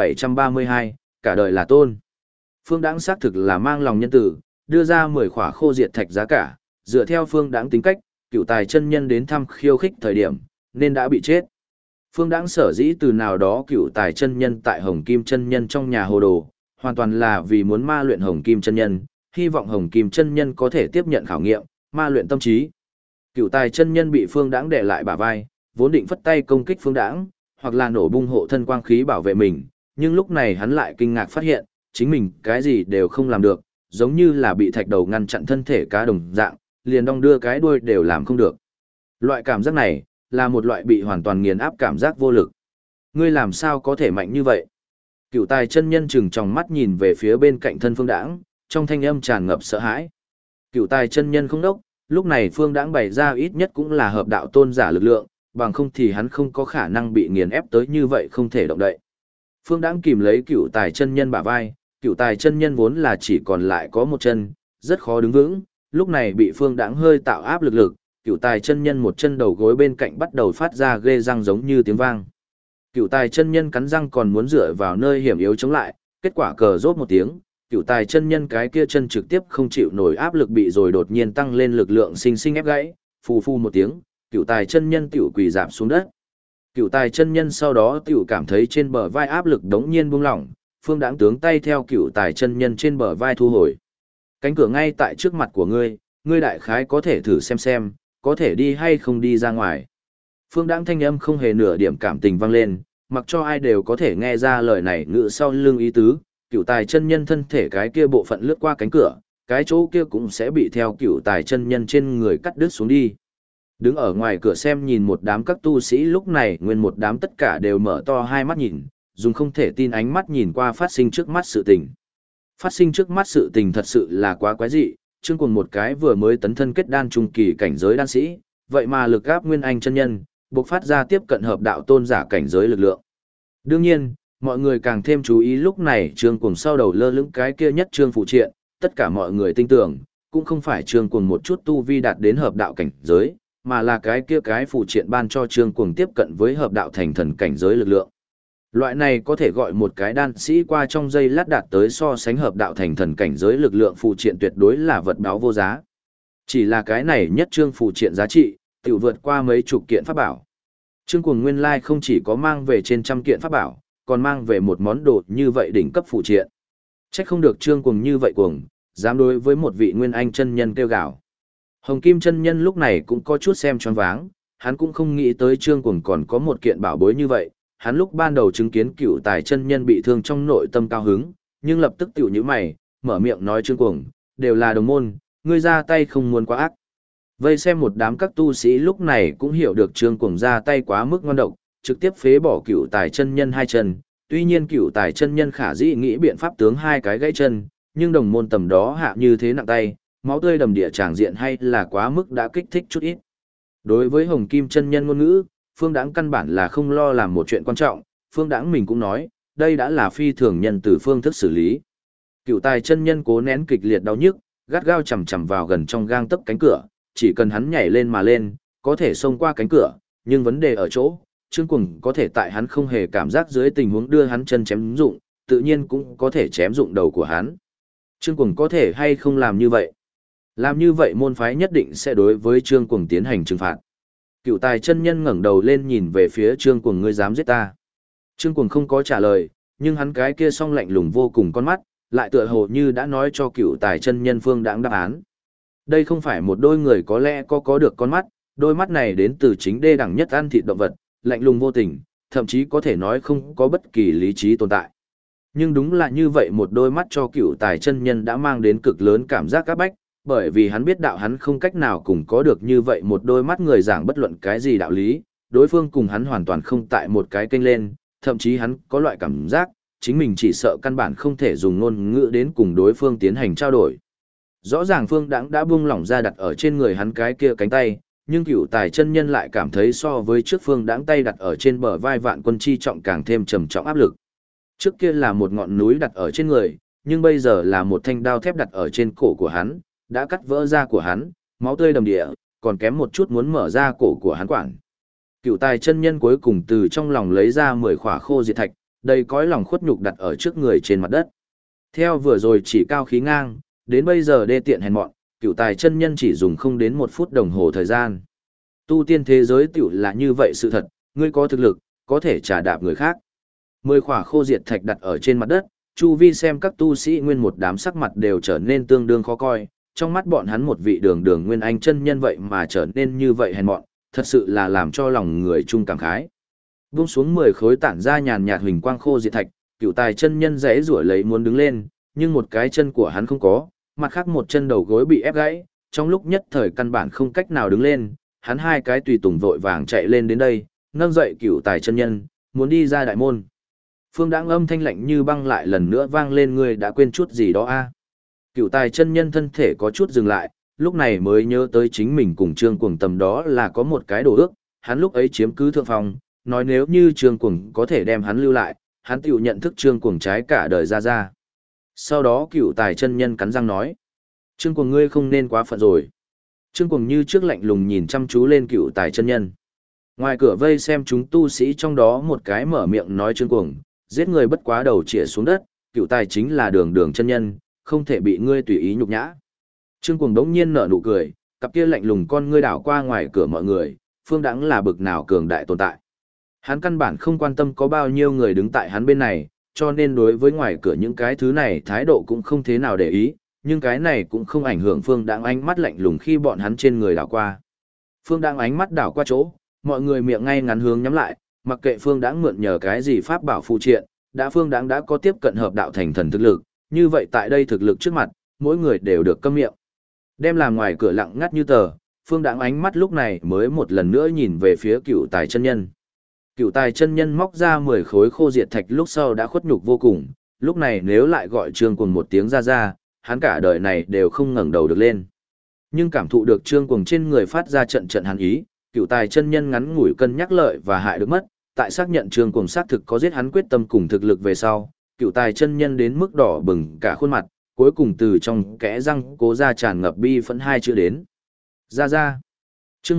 1732, cả đời là tôn. Phương Đãng xác thực là mang lòng nhân tử, đưa ra 10 khỏa khô diệt thạch giá cả, dựa theo Phương Đãng tính cách, Cửu Tài chân nhân đến thăm khiêu khích thời điểm, nên đã bị chết. Phương Đãng sở dĩ từ nào đó Cửu Tài chân nhân tại Hồng Kim chân nhân trong nhà hồ đồ, hoàn toàn là vì muốn ma luyện Hồng Kim chân nhân, hy vọng Hồng Kim chân nhân có thể tiếp nhận khảo nghiệm, ma luyện tâm trí. Cửu Tài chân nhân bị Phương Đãng đè lại bả vai, vốn định phất tay công kích Phương Đãng, hoặc là nổ bung hộ thân quang khí bảo vệ mình, nhưng lúc này hắn lại kinh ngạc phát hiện, chính mình cái gì đều không làm được, giống như là bị thạch đầu ngăn chặn thân thể cá đồng dạng, liền đong đưa cái đuôi đều làm không được. Loại cảm giác này, là một loại bị hoàn toàn nghiền áp cảm giác vô lực. Ngươi làm sao có thể mạnh như vậy? Cửu Tài chân nhân trừng tròng mắt nhìn về phía bên cạnh thân Phương Đãng, trong thanh âm tràn ngập sợ hãi. Cửu Tài chân nhân không đốc, lúc này Phương Đãng bày ra ít nhất cũng là hợp đạo tôn giả lực lượng, bằng không thì hắn không có khả năng bị nghiền ép tới như vậy không thể động đậy. Phương Đãng kìm lấy Cửu Tài chân nhân bả vai, Cửu Tài chân nhân vốn là chỉ còn lại có một chân, rất khó đứng vững, lúc này bị Phương Đãng hơi tạo áp lực, Cửu Tài chân nhân một chân đầu gối bên cạnh bắt đầu phát ra ghê răng giống như tiếng vang. Cửu Tài chân nhân cắn răng còn muốn dựa vào nơi hiểm yếu chống lại, kết quả cờ rốt một tiếng, Cửu Tài chân nhân cái kia chân trực tiếp không chịu nổi áp lực bị rồi đột nhiên tăng lên lực lượng sinh sinh ép gãy, phù phù một tiếng, Cửu Tài chân nhân tiểu quỳ rạp xuống đất. Cửu Tài chân nhân sau đó tiểu cảm thấy trên bờ vai áp lực đống nhiên buông lỏng, Phương Đãng tướng tay theo Cửu Tài chân nhân trên bờ vai thu hồi. Cánh cửa ngay tại trước mặt của ngươi, ngươi đại khái có thể thử xem, có thể đi hay không đi ra ngoài. Phương Đãng thanh âm không hề nửa điểm cảm tình vang lên, Mặc cho ai đều có thể nghe ra lời này ngữ sau lưng ý tứ, Cửu Tài chân nhân thân thể cái kia bộ phận lướt qua cánh cửa, cái chỗ kia cũng sẽ bị theo Cửu Tài chân nhân trên người cắt đứt xuống đi. Đứng ở ngoài cửa xem nhìn một đám các tu sĩ lúc này nguyên một đám tất cả đều mở to hai mắt nhìn, dùng không thể tin ánh mắt nhìn qua phát sinh trước mắt sự tình. Phát sinh trước mắt sự tình thật sự là quá quái dị, Trương Cuồng một cái vừa mới tấn thân kết đan trung kỳ cảnh giới đan sĩ, vậy mà lực áp Nguyên Anh chân nhân, bộc phát ra tiếp cận hợp đạo tôn giả cảnh giới lực lượng. Đương nhiên, mọi người càng thêm chú ý lúc này Trương Cuồng sau đầu lơ lửng cái kia nhất trương phụ triện, tất cả mọi người tin tưởng, cũng không phải Trương Cuồng một chút tu vi đạt đến hợp đạo cảnh giới, mà là cái kia cái phụ triện ban cho Trương Cuồng tiếp cận với hợp đạo thành thần cảnh giới lực lượng. Loại này có thể gọi một cái đan sĩ qua trong giây lát đạt tới so sánh hợp đạo thành thần cảnh giới lực lượng phụ triện tuyệt đối là vật báo vô giá. Chỉ là cái này nhất trương phụ triện giá trị, tiểu vượt qua mấy chục kiện pháp bảo. Trương Cuồng nguyên lai không chỉ có mang về trên trăm kiện pháp bảo, còn mang về một món đồ như vậy đỉnh cấp phụ triện. Trách không được Trương Cuồng như vậy cuồng, dám đối với một vị nguyên anh chân nhân kêu gào. Hồng Kim chân nhân lúc này cũng có chút xem choáng váng, hắn cũng không nghĩ tới Trương Cuồng còn có một kiện bảo bối như vậy. Hắn lúc ban đầu chứng kiến Cửu Tài chân nhân bị thương trong nội tâm cao hứng, nhưng lập tức tiểu nhíu mày, mở miệng nói Trương Cuồng, đều là đồng môn, ngươi ra tay không muốn quá ác. Vây xem một đám các tu sĩ lúc này cũng hiểu được Trương Cuồng ra tay quá mức ngon độc, trực tiếp phế bỏ Cửu Tài chân nhân hai chân. Tuy nhiên Cửu Tài chân nhân khả dĩ nghĩ biện pháp tướng hai cái gãy chân, nhưng đồng môn tầm đó hạ như thế nặng tay, máu tươi đầm địa tràng diện hay là quá mức đã kích thích chút ít. Đối với Hồng Kim chân nhân ngôn ngữ, Phương Đãng căn bản là không lo làm một chuyện quan trọng, Phương Đãng mình cũng nói, đây đã là phi thường nhân từ phương thức xử lý. Cửu Tài chân nhân cố nén kịch liệt đau nhức, gắt gao chầm chầm vào gần trong gang tấc cánh cửa, chỉ cần hắn nhảy lên mà lên, có thể xông qua cánh cửa, nhưng vấn đề ở chỗ, Trương Cuồng có thể tại hắn không hề cảm giác dưới tình huống đưa hắn chân chém dụng, tự nhiên cũng có thể chém dụng đầu của hắn. Trương Cuồng có thể hay không làm như vậy? Làm như vậy môn phái nhất định sẽ đối với Trương Cuồng tiến hành trừng phạt. Cửu Tài chân nhân ngẩng đầu lên nhìn về phía Trương Cuồng, ngươi dám giết ta. Trương Cuồng không có trả lời, nhưng hắn cái kia song lạnh lùng vô cùng con mắt, lại tựa hồ như đã nói cho Cửu Tài chân nhân Phương Đãng đáp án. Đây không phải một đôi người có lẽ có được con mắt, đôi mắt này đến từ chính đê đẳng nhất ăn thịt động vật, lạnh lùng vô tình, thậm chí có thể nói không có bất kỳ lý trí tồn tại. Nhưng đúng là như vậy một đôi mắt cho Cửu Tài chân nhân đã mang đến cực lớn cảm giác áp bách, bởi vì hắn biết đạo hắn không cách nào cùng có được như vậy một đôi mắt người giảng bất luận cái gì đạo lý, đối phương cùng hắn hoàn toàn không tại một cái kênh lên, thậm chí hắn có loại cảm giác, chính mình chỉ sợ căn bản không thể dùng ngôn ngữ đến cùng đối phương tiến hành trao đổi. Rõ ràng Phương Đãng đã buông lỏng ra đặt ở trên người hắn cái kia cánh tay, nhưng Cửu Tài chân nhân lại cảm thấy so với trước Phương Đãng tay đặt ở trên bờ vai Vạn Quân chi trọng càng thêm trầm trọng áp lực. Trước kia là một ngọn núi đặt ở trên người, nhưng bây giờ là một thanh đao thép đặt ở trên cổ của hắn, đã cắt vỡ da của hắn, máu tươi đầm địa, còn kém một chút muốn mở ra cổ của hắn quảng. Cửu Tài chân nhân cuối cùng từ trong lòng lấy ra 10 khỏa khô diệt thạch, đầy cõi lòng khuất nhục đặt ở trước người trên mặt đất. Theo vừa rồi chỉ cao khí ngang, đến bây giờ đê tiện hèn mọn, Cửu Tài chân nhân chỉ dùng không đến 1 phút đồng hồ thời gian. Tu tiên thế giới tiểu là như vậy sự thật, ngươi có thực lực, có thể trả đạp người khác. 10 khỏa khô diệt thạch đặt ở trên mặt đất, chu vi xem các tu sĩ nguyên một đám sắc mặt đều trở nên tương đương khó coi, trong mắt bọn hắn một vị đường đường nguyên anh chân nhân vậy mà trở nên như vậy hèn mọn, thật sự là làm cho lòng người chung cảm khái. Buông xuống 10 khối tản ra nhàn nhạt huỳnh quang khô diệt thạch, Cửu Tài chân nhân rẽ rủa lấy muốn đứng lên, nhưng một cái chân của hắn không có, mặt khác một chân đầu gối bị ép gãy, trong lúc nhất thời căn bản không cách nào đứng lên, hắn hai cái tùy tùng vội vàng chạy lên đến đây, nâng dậy Cửu Tài chân nhân, muốn đi ra đại môn. Phương Đãng âm thanh lạnh như băng lại lần nữa vang lên, ngươi đã quên chút gì đó a? Cửu Tài chân nhân thân thể có chút dừng lại, lúc này mới nhớ tới chính mình cùng Trương Cuồng tầm đó là có một cái đồ ước, hắn lúc ấy chiếm cứ thượng phòng, nói nếu như Trương Cuồng có thể đem hắn lưu lại, hắn tiểu nhận thức Trương Cuồng trái cả đời ra. Sau đó Cửu Tài chân nhân cắn răng nói, Trương Cuồng ngươi không nên quá phận rồi. Trương Cuồng như trước lạnh lùng nhìn chăm chú lên Cửu Tài chân nhân. Ngoài cửa vây xem chúng tu sĩ trong đó một cái mở miệng nói Trương Cuồng, giết người bất quá đầu chĩa xuống đất, Cửu Tài chính là đường đường chân nhân, không thể bị ngươi tùy ý nhục nhã. Trương Cuồng đống nhiên nở nụ cười, cặp kia lạnh lùng con ngươi đảo qua ngoài cửa mọi người, Phương Đãng là bực nào cường đại tồn tại. Hắn căn bản không quan tâm có bao nhiêu người đứng tại hắn bên này, cho nên đối với ngoài cửa những cái thứ này thái độ cũng không thế nào để ý, nhưng cái này cũng không ảnh hưởng Phương Đãng ánh mắt lạnh lùng khi bọn hắn trên người đảo qua. Phương Đãng ánh mắt đảo qua chỗ, mọi người miệng ngay ngắn hướng nhắm lại, Mặc kệ Phương Đãng mượn nhờ cái gì pháp bảo phụ triện, Phương Đãng đã có tiếp cận hợp đạo thành thần thực lực, như vậy tại đây thực lực trước mặt, mỗi người đều được câm miệng. Đem làm ngoài cửa lặng ngắt như tờ, Phương Đãng ánh mắt lúc này mới một lần nữa nhìn về phía Cựu Tài chân nhân. Cựu Tài chân nhân móc ra 10 khối khô diệt thạch lúc sau đã khuất nhục vô cùng, lúc này nếu lại gọi Trương Cuồng một tiếng ra, hắn cả đời này đều không ngẩng đầu được lên. Nhưng cảm thụ được Trương Cuồng trên người phát ra trận trận hàn ý, Cựu Tài chân nhân ngắn ngủi cân nhắc lợi và hại được mất, tại xác nhận Trương Cuồng xác thực có giết hắn quyết tâm cùng thực lực về sau, Cựu Tài chân nhân đến mức đỏ bừng cả khuôn mặt, cuối cùng từ trong kẽ răng cố ra tràn ngập bi phẫn hai chữ đến. Ra. Chương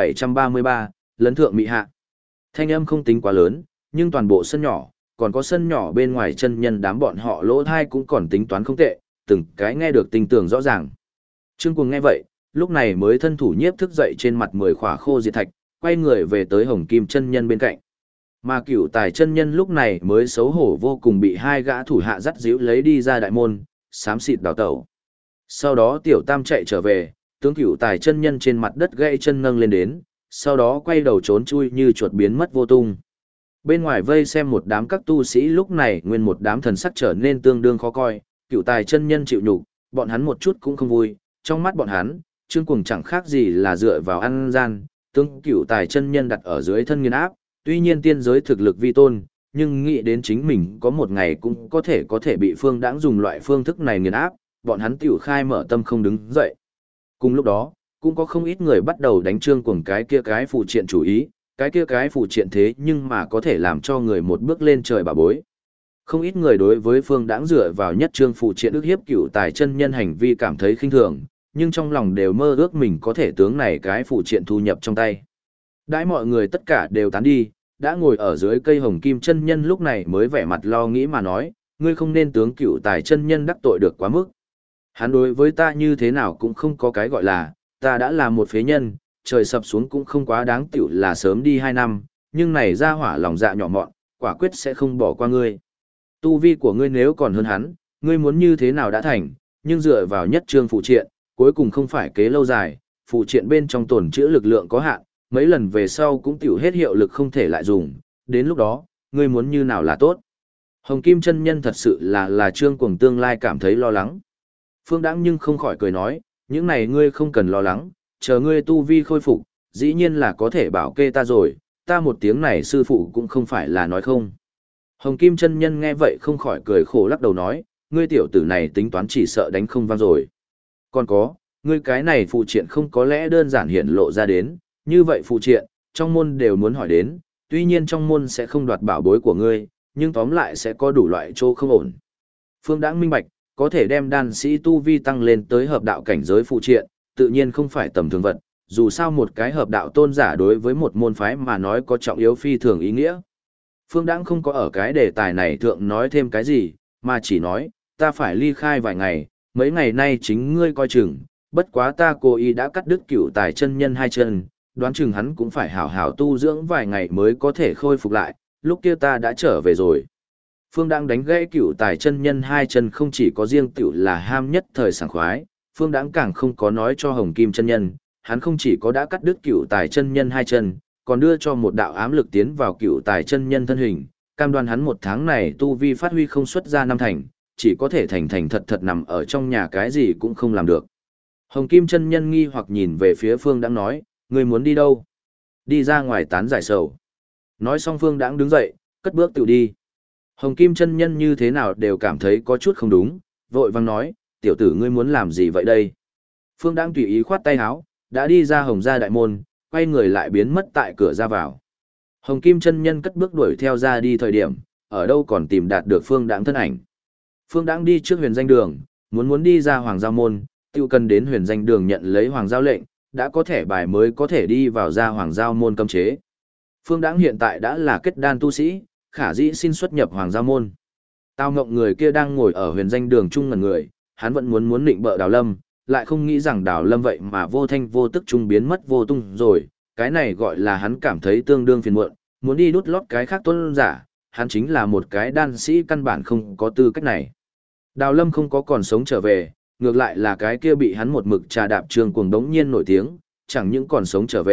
1733, lấn thượng mị hạ. Thanh âm không tính quá lớn, nhưng toàn bộ sân nhỏ, còn có sân nhỏ bên ngoài chân nhân đám bọn họ lỗ thai cũng còn tính toán không tệ, từng cái nghe được tinh tường rõ ràng. Trương Cuồng nghe vậy, lúc này mới thân thủ nhiếp thức dậy trên mặt 10 khỏa khô diệt thạch, quay người về tới Hồng Kim chân nhân bên cạnh. Mà Cựu Tài chân nhân lúc này mới xấu hổ vô cùng bị hai gã thủ hạ dắt díu lấy đi ra đại môn, xám xịt đào tẩu. Sau đó Tiểu Tam chạy trở về, tướng Cựu Tài chân nhân trên mặt đất gãy chân nâng lên đến, sau đó quay đầu trốn chui như chuột biến mất vô tung. Bên ngoài vây xem một đám các tu sĩ lúc này nguyên một đám thần sắc trở nên tương đương khó coi, Cựu Tài chân nhân chịu nhục, bọn hắn một chút cũng không vui, trong mắt bọn hắn, Trương Cuồng chẳng khác gì là dựa vào ăn gian, tướng Cựu Tài chân nhân đặt ở dưới thân nghiền áp, tuy nhiên tiên giới thực lực vi tôn, nhưng nghĩ đến chính mình có một ngày cũng có thể bị Phương Đãng dùng loại phương thức này nghiền áp, bọn hắn tiểu khai mở tâm không đứng dậy. Cùng lúc đó, cũng có không ít người bắt đầu đánh Trương Cuồng cái kia cái phụ triện chủ ý, cái kia cái phụ triện thế nhưng mà có thể làm cho người một bước lên trời bà bối. Không ít người đối với Phương Đãng dựa vào nhất trương phụ triện ức hiếp Cựu Tài chân nhân hành vi cảm thấy khinh thường, nhưng trong lòng đều mơ ước mình có thể tướng này cái phụ triện thu nhập trong tay. Đãi mọi người tất cả đều tán đi, đã ngồi ở dưới cây Hồng Kim chân nhân lúc này mới vẻ mặt lo nghĩ mà nói, ngươi không nên tướng Cựu Tài chân nhân đắc tội được quá mức. Hắn đối với ta như thế nào cũng không có cái gọi là, ta đã là một phế nhân, trời sập xuống cũng không quá đáng tiểu là sớm đi 2 năm, nhưng này ra hỏa lòng dạ nhỏ mọn, quả quyết sẽ không bỏ qua ngươi. Tu vi của ngươi nếu còn hơn hắn, ngươi muốn như thế nào đã thành, nhưng dựa vào nhất trương phụ triện, cuối cùng không phải kế lâu dài, phụ triện bên trong tồn trữ lực lượng có hạn, mấy lần về sau cũng tiểu hết hiệu lực không thể lại dùng, đến lúc đó, ngươi muốn như nào là tốt. Hồng Kim chân nhân thật sự là Trương Cuồng tương lai cảm thấy lo lắng. Phương Đãng nhưng không khỏi cười nói, những này ngươi không cần lo lắng, chờ ngươi tu vi khôi phục, dĩ nhiên là có thể bảo kê ta rồi, ta một tiếng này sư phụ cũng không phải là nói không. Hồng Kim chân nhân nghe vậy không khỏi cười khổ lắc đầu nói, ngươi tiểu tử này tính toán chỉ sợ đánh không vang rồi. Còn có, ngươi cái này phụ triện không có lẽ đơn giản hiện lộ ra đến, như vậy phụ triện, trong môn đều muốn hỏi đến, tuy nhiên trong môn sẽ không đoạt bảo bối của ngươi, nhưng tóm lại sẽ có đủ loại chỗ không ổn. Phương Đãng minh bạch, có thể đem đan sĩ tu vi tăng lên tới hợp đạo cảnh giới phụ triện, tự nhiên không phải tầm thường vật, dù sao một cái hợp đạo tôn giả đối với một môn phái mà nói có trọng yếu phi thường ý nghĩa. Phương Đãng không có ở cái đề tài này thượng nói thêm cái gì, mà chỉ nói, ta phải ly khai vài ngày, mấy ngày nay chính ngươi coi chừng, bất quá ta cố ý đã cắt đứt Cựu Tài chân nhân 2 chân, đoán chừng hắn cũng phải hảo hảo tu dưỡng vài ngày mới có thể khôi phục lại, lúc kia ta đã trở về rồi. Phương Đãng đánh gãy Cựu Tài chân nhân 2 chân không chỉ có riêng tiểu là ham nhất thời sảng khoái, Phương Đãng càng không có nói cho Hồng Kim chân nhân, hắn không chỉ có đã cắt đứt Cựu Tài chân nhân 2 chân, còn đưa cho một đạo ám lực tiến vào Cựu Tài chân nhân thân hình, cam đoan hắn một tháng này tu vi phát huy không xuất ra 5 thành, chỉ có thể thành thành thật thật nằm ở trong nhà cái gì cũng không làm được. Hồng Kim chân nhân nghi hoặc nhìn về phía Phương Đãng nói, ngươi muốn đi đâu? Đi ra ngoài tán giải sầu. Nói xong Phương Đãng đứng dậy, cất bước tự đi. Hồng Kim chân nhân như thế nào đều cảm thấy có chút không đúng, vội vang nói, tiểu tử ngươi muốn làm gì vậy đây? Phương Đãng tùy ý khoát tay áo, đã đi ra Hồng gia đại môn, quay người lại biến mất tại cửa ra vào. Hồng Kim chân nhân cất bước đuổi theo ra đi thời điểm, ở đâu còn tìm đạt được Phương Đãng thân ảnh. Phương Đãng đi trước huyền danh đường, muốn đi ra Hoàng Giao môn, tiêu cần đến huyền danh đường nhận lấy Hoàng Giao lệnh, đã có thẻ bài mới có thể đi vào ra Hoàng Giao môn cấm chế. Phương Đãng hiện tại đã là kết đan tu sĩ, khả dĩ xin xuất nhập Hoàng Giao môn. Tao ngộng người kia đang ngồi ở huyền danh đường chung ngần người, hắn vẫn muốn định bợ Đào Lâm, lại không nghĩ rằng Đào Lâm vậy mà vô thanh vô tức trung biến mất vô tung rồi, cái này gọi là hắn cảm thấy tương đương phiền muộn, muốn đi đút lót cái khác tôn giả, hắn chính là một cái đan sĩ căn bản không có tư cách này. Đào Lâm không có còn sống trở về, ngược lại là cái kia bị hắn một mực trà đạp Trương Cuồng đống nhiên nổi tiếng, chẳng những còn sống trở về,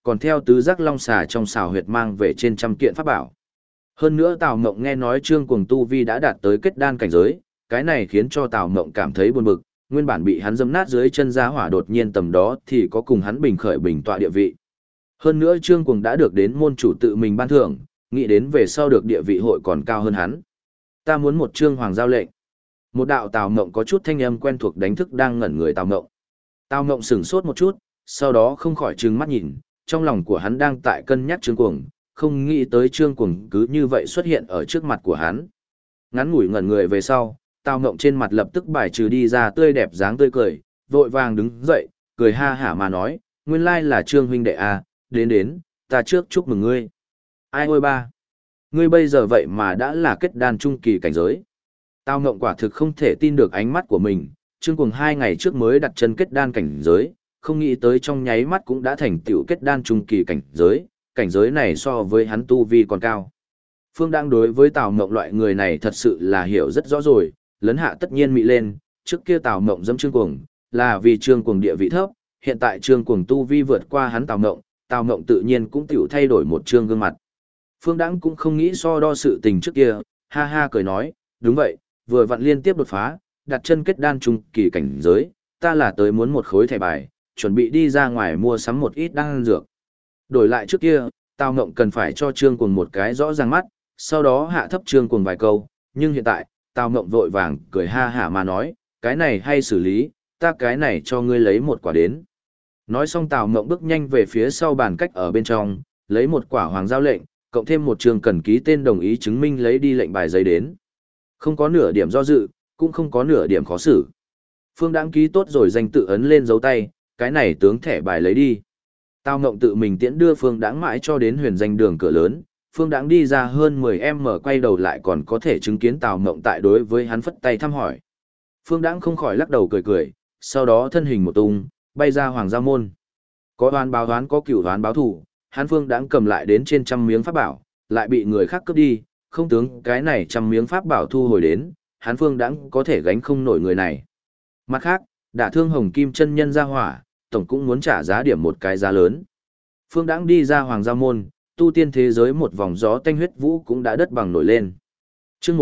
còn theo tứ giác long xà trong xào huyệt mang về trên trăm kiện pháp bảo. Hơn nữa Tào Mộng nghe nói Trương Cuồng tu vi đã đạt tới kết đan cảnh giới, cái này khiến cho Tào Mộng cảm thấy buồn bực, nguyên bản bị hắn dẫm nát dưới chân giá hỏa đột nhiên tầm đó thì có cùng hắn bình khởi bình tọa địa vị. Hơn nữa Trương Cuồng đã được đến môn chủ tự mình ban thưởng, nghĩ đến về sau được địa vị hội còn cao hơn hắn. Ta muốn một trương hoàng giao lệnh. Một đạo Tào Mộng có chút thanh âm quen thuộc đánh thức đang ngẩn người Tào Mộng. Tào Mộng sửng sốt một chút, sau đó không khỏi trừng mắt nhìn, trong lòng của hắn đang tại cân nhắc Trương Cuồng, không nghĩ tới Trương Cuồng cứ như vậy xuất hiện ở trước mặt của hắn. Ngắn ngủi ngẩn người về sau, Tào Ngộng trên mặt lập tức bài trừ đi ra tươi đẹp dáng tươi cười, vội vàng đứng dậy, cười ha hả mà nói, nguyên lai là Trương huynh đệ à, đến, ta trước chúc mừng ngươi. Ai ôi ba, ngươi bây giờ vậy mà đã là kết đan trung kỳ cảnh giới. Tào Ngộng quả thực không thể tin được ánh mắt của mình, Trương Cuồng 2 ngày trước mới đặt chân kết đan cảnh giới, không nghĩ tới trong nháy mắt cũng đã thành tựu kết đan trung kỳ cảnh giới này so với hắn tu vi còn cao. Phương đang đối với Tào Mộng loại người này thật sự là hiểu rất rõ rồi, lấn hạ tất nhiên mị lên, trước kia Tào Mộng dẫm Trương Cuồng, là vì Trương Cuồng địa vị thấp, hiện tại Trương Cuồng tu vi vượt qua hắn Tào Mộng tự nhiên cũng tiểu thay đổi một trương gương mặt. Phương Đãng cũng không nghĩ so đo sự tình trước kia, ha ha cười nói, đúng vậy, vừa vặn liên tiếp đột phá, đặt chân kết đan trung kỳ cảnh giới, ta là tới muốn một khối thẻ bài, chuẩn bị đi ra ngoài mua sắm một ít đan dược. Đổi lại trước kia, Tào Mộng cần phải cho Trương Cuồng một cái rõ ràng mắt, sau đó hạ thấp Trương Cuồng vài câu, nhưng hiện tại, Tào Mộng vội vàng cười ha hả mà nói, cái này hay xử lý, ta cái này cho ngươi lấy một quả đến. Nói xong Tào Mộng bước nhanh về phía sau bàn cách ở bên trong, lấy một quả hoàng giao lệnh, cộng thêm một trường cần ký tên đồng ý chứng minh lấy đi lệnh bài giấy đến. Không có nửa điểm do dự, cũng không có nửa điểm khó xử. Phương Đãng ký tốt rồi danh tự ấn lên dấu tay, cái này tướng thẻ bài lấy đi. Tào Ngộng tự mình tiễn đưa Phương Đãng mãi cho đến huyền danh đường cửa lớn, Phương Đãng đi ra hơn 10m quay đầu lại còn có thể chứng kiến Tào Ngộng tại đối với hắn phất tay thăm hỏi. Phương Đãng không khỏi lắc đầu cười cười, sau đó thân hình một tung, bay ra Hoàng Giao Môn. Có oán báo oán có cửu oán báo thù, hắn Phương Đãng cầm lại đến trên trăm miếng pháp bảo, lại bị người khác cướp đi, không tướng cái này trăm miếng pháp bảo thu hồi đến, hắn Phương Đãng có thể gánh không nổi người này. Mặt khác, đả thương Hồng Kim chân nhân ra hỏa, tổng cũng muốn trả giá điểm một cái giá lớn. Phương Đãng đi ra Hoàng Giao Môn, tu tiên thế giới một vòng gió tanh huyết vũ cũng đã đất bằng nổi lên. Chương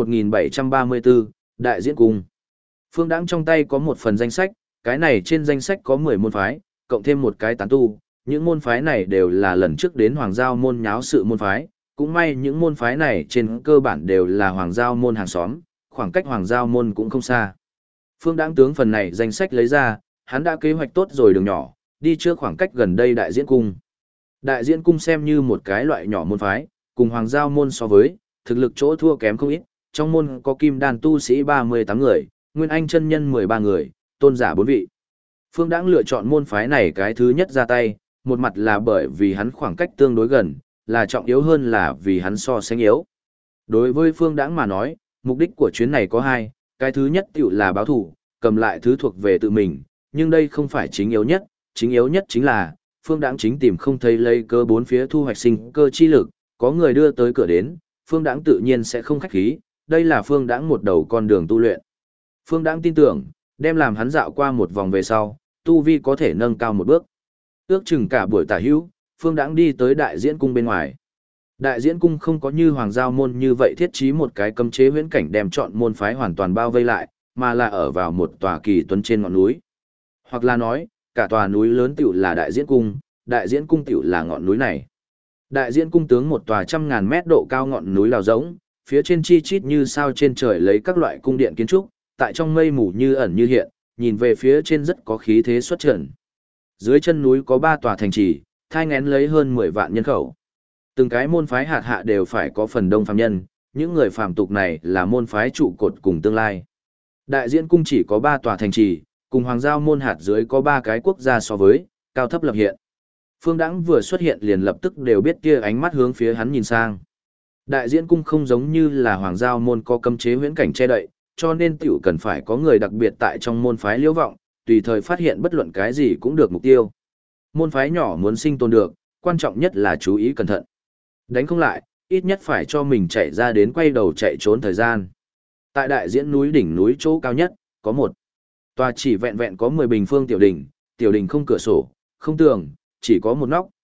1734, Đại Diễn Cung. Phương Đãng trong tay có một phần danh sách, cái này trên danh sách có 10 môn phái, cộng thêm một cái tán tu, những môn phái này đều là lần trước đến Hoàng Giao Môn nháo sự môn phái, cũng may những môn phái này trên cơ bản đều là Hoàng Giao Môn hàng xóm, khoảng cách Hoàng Giao Môn cũng không xa. Phương Đãng tướng phần này danh sách lấy ra, hắn đã kế hoạch tốt rồi đường nhỏ, đi trước khoảng cách gần đây Đại Diễn Cung. Đại Diễn Cung xem như một cái loại nhỏ môn phái, cùng Hoàng Giao Môn so với, thực lực chỗ thua kém không ít, trong môn có kim đan tu sĩ 38 người, nguyên anh chân nhân 13 người, tôn giả 4 vị. Phương Đãng lựa chọn môn phái này cái thứ nhất ra tay, một mặt là bởi vì hắn khoảng cách tương đối gần, là trọng yếu hơn là vì hắn so sánh yếu. Đối với Phương Đãng mà nói, mục đích của chuyến này có hai, cái thứ nhất tiểu là báo thủ, cầm lại thứ thuộc về tự mình, nhưng đây không phải chính yếu nhất chính là, Phương Đãng chính tìm không thấy lấy cơ bốn phía thu hoạch sinh cơ chi lực, có người đưa tới cửa đến, Phương Đãng tự nhiên sẽ không khách khí, đây là Phương Đãng một đầu con đường tu luyện. Phương Đãng tin tưởng, đem làm hắn dạo qua một vòng về sau, tu vi có thể nâng cao một bước. Ước chừng cả buổi tả hữu, Phương Đãng đi tới Đại Diễn Cung bên ngoài. Đại Diễn Cung không có như Hoàng Giao Môn như vậy thiết trí một cái cấm chế huyễn cảnh đem chọn môn phái hoàn toàn bao vây lại, mà là ở vào một tòa kỳ tuấn trên ngọn núi. Hoặc là nói, cả tòa núi lớn tiểu là Đại Diễn Cung tiểu là ngọn núi này. Đại Diễn Cung tướng một tòa 100.000 mét độ cao ngọn núi lào rỗng, phía trên chi chít như sao trên trời lấy các loại cung điện kiến trúc, tại trong mây mù như ẩn như hiện, nhìn về phía trên rất có khí thế xuất trần. Dưới chân núi có 3 tòa thành trì, thai nghén lấy hơn 10 vạn nhân khẩu. Từng cái môn phái hạt hạ đều phải có phần đông phàm nhân, những người phàm tục này là môn phái trụ cột cùng tương lai. Đại Diễn Cung chỉ có 3 tòa thành trì, cùng Hoàng Giao Môn hạt dưới có 3 cái quốc gia so với, cao thấp lập hiện. Phương Đãng vừa xuất hiện liền lập tức đều biết kia ánh mắt hướng phía hắn nhìn sang. Đại Diễn Cung không giống như là Hoàng Giao Môn có cấm chế huyễn cảnh che đậy, cho nên tiểu cần phải có người đặc biệt tại trong môn phái liễu vọng, tùy thời phát hiện bất luận cái gì cũng được mục tiêu. Môn phái nhỏ muốn sinh tồn được, quan trọng nhất là chú ý cẩn thận. Đánh không lại, ít nhất phải cho mình chạy ra đến quay đầu chạy trốn thời gian. Tại Đại Diễn núi đỉnh núi chỗ cao nhất, có một tòa chỉ vẹn vẹn có 10 bình phương tiểu đình không cửa sổ, không tường, chỉ có một nóc,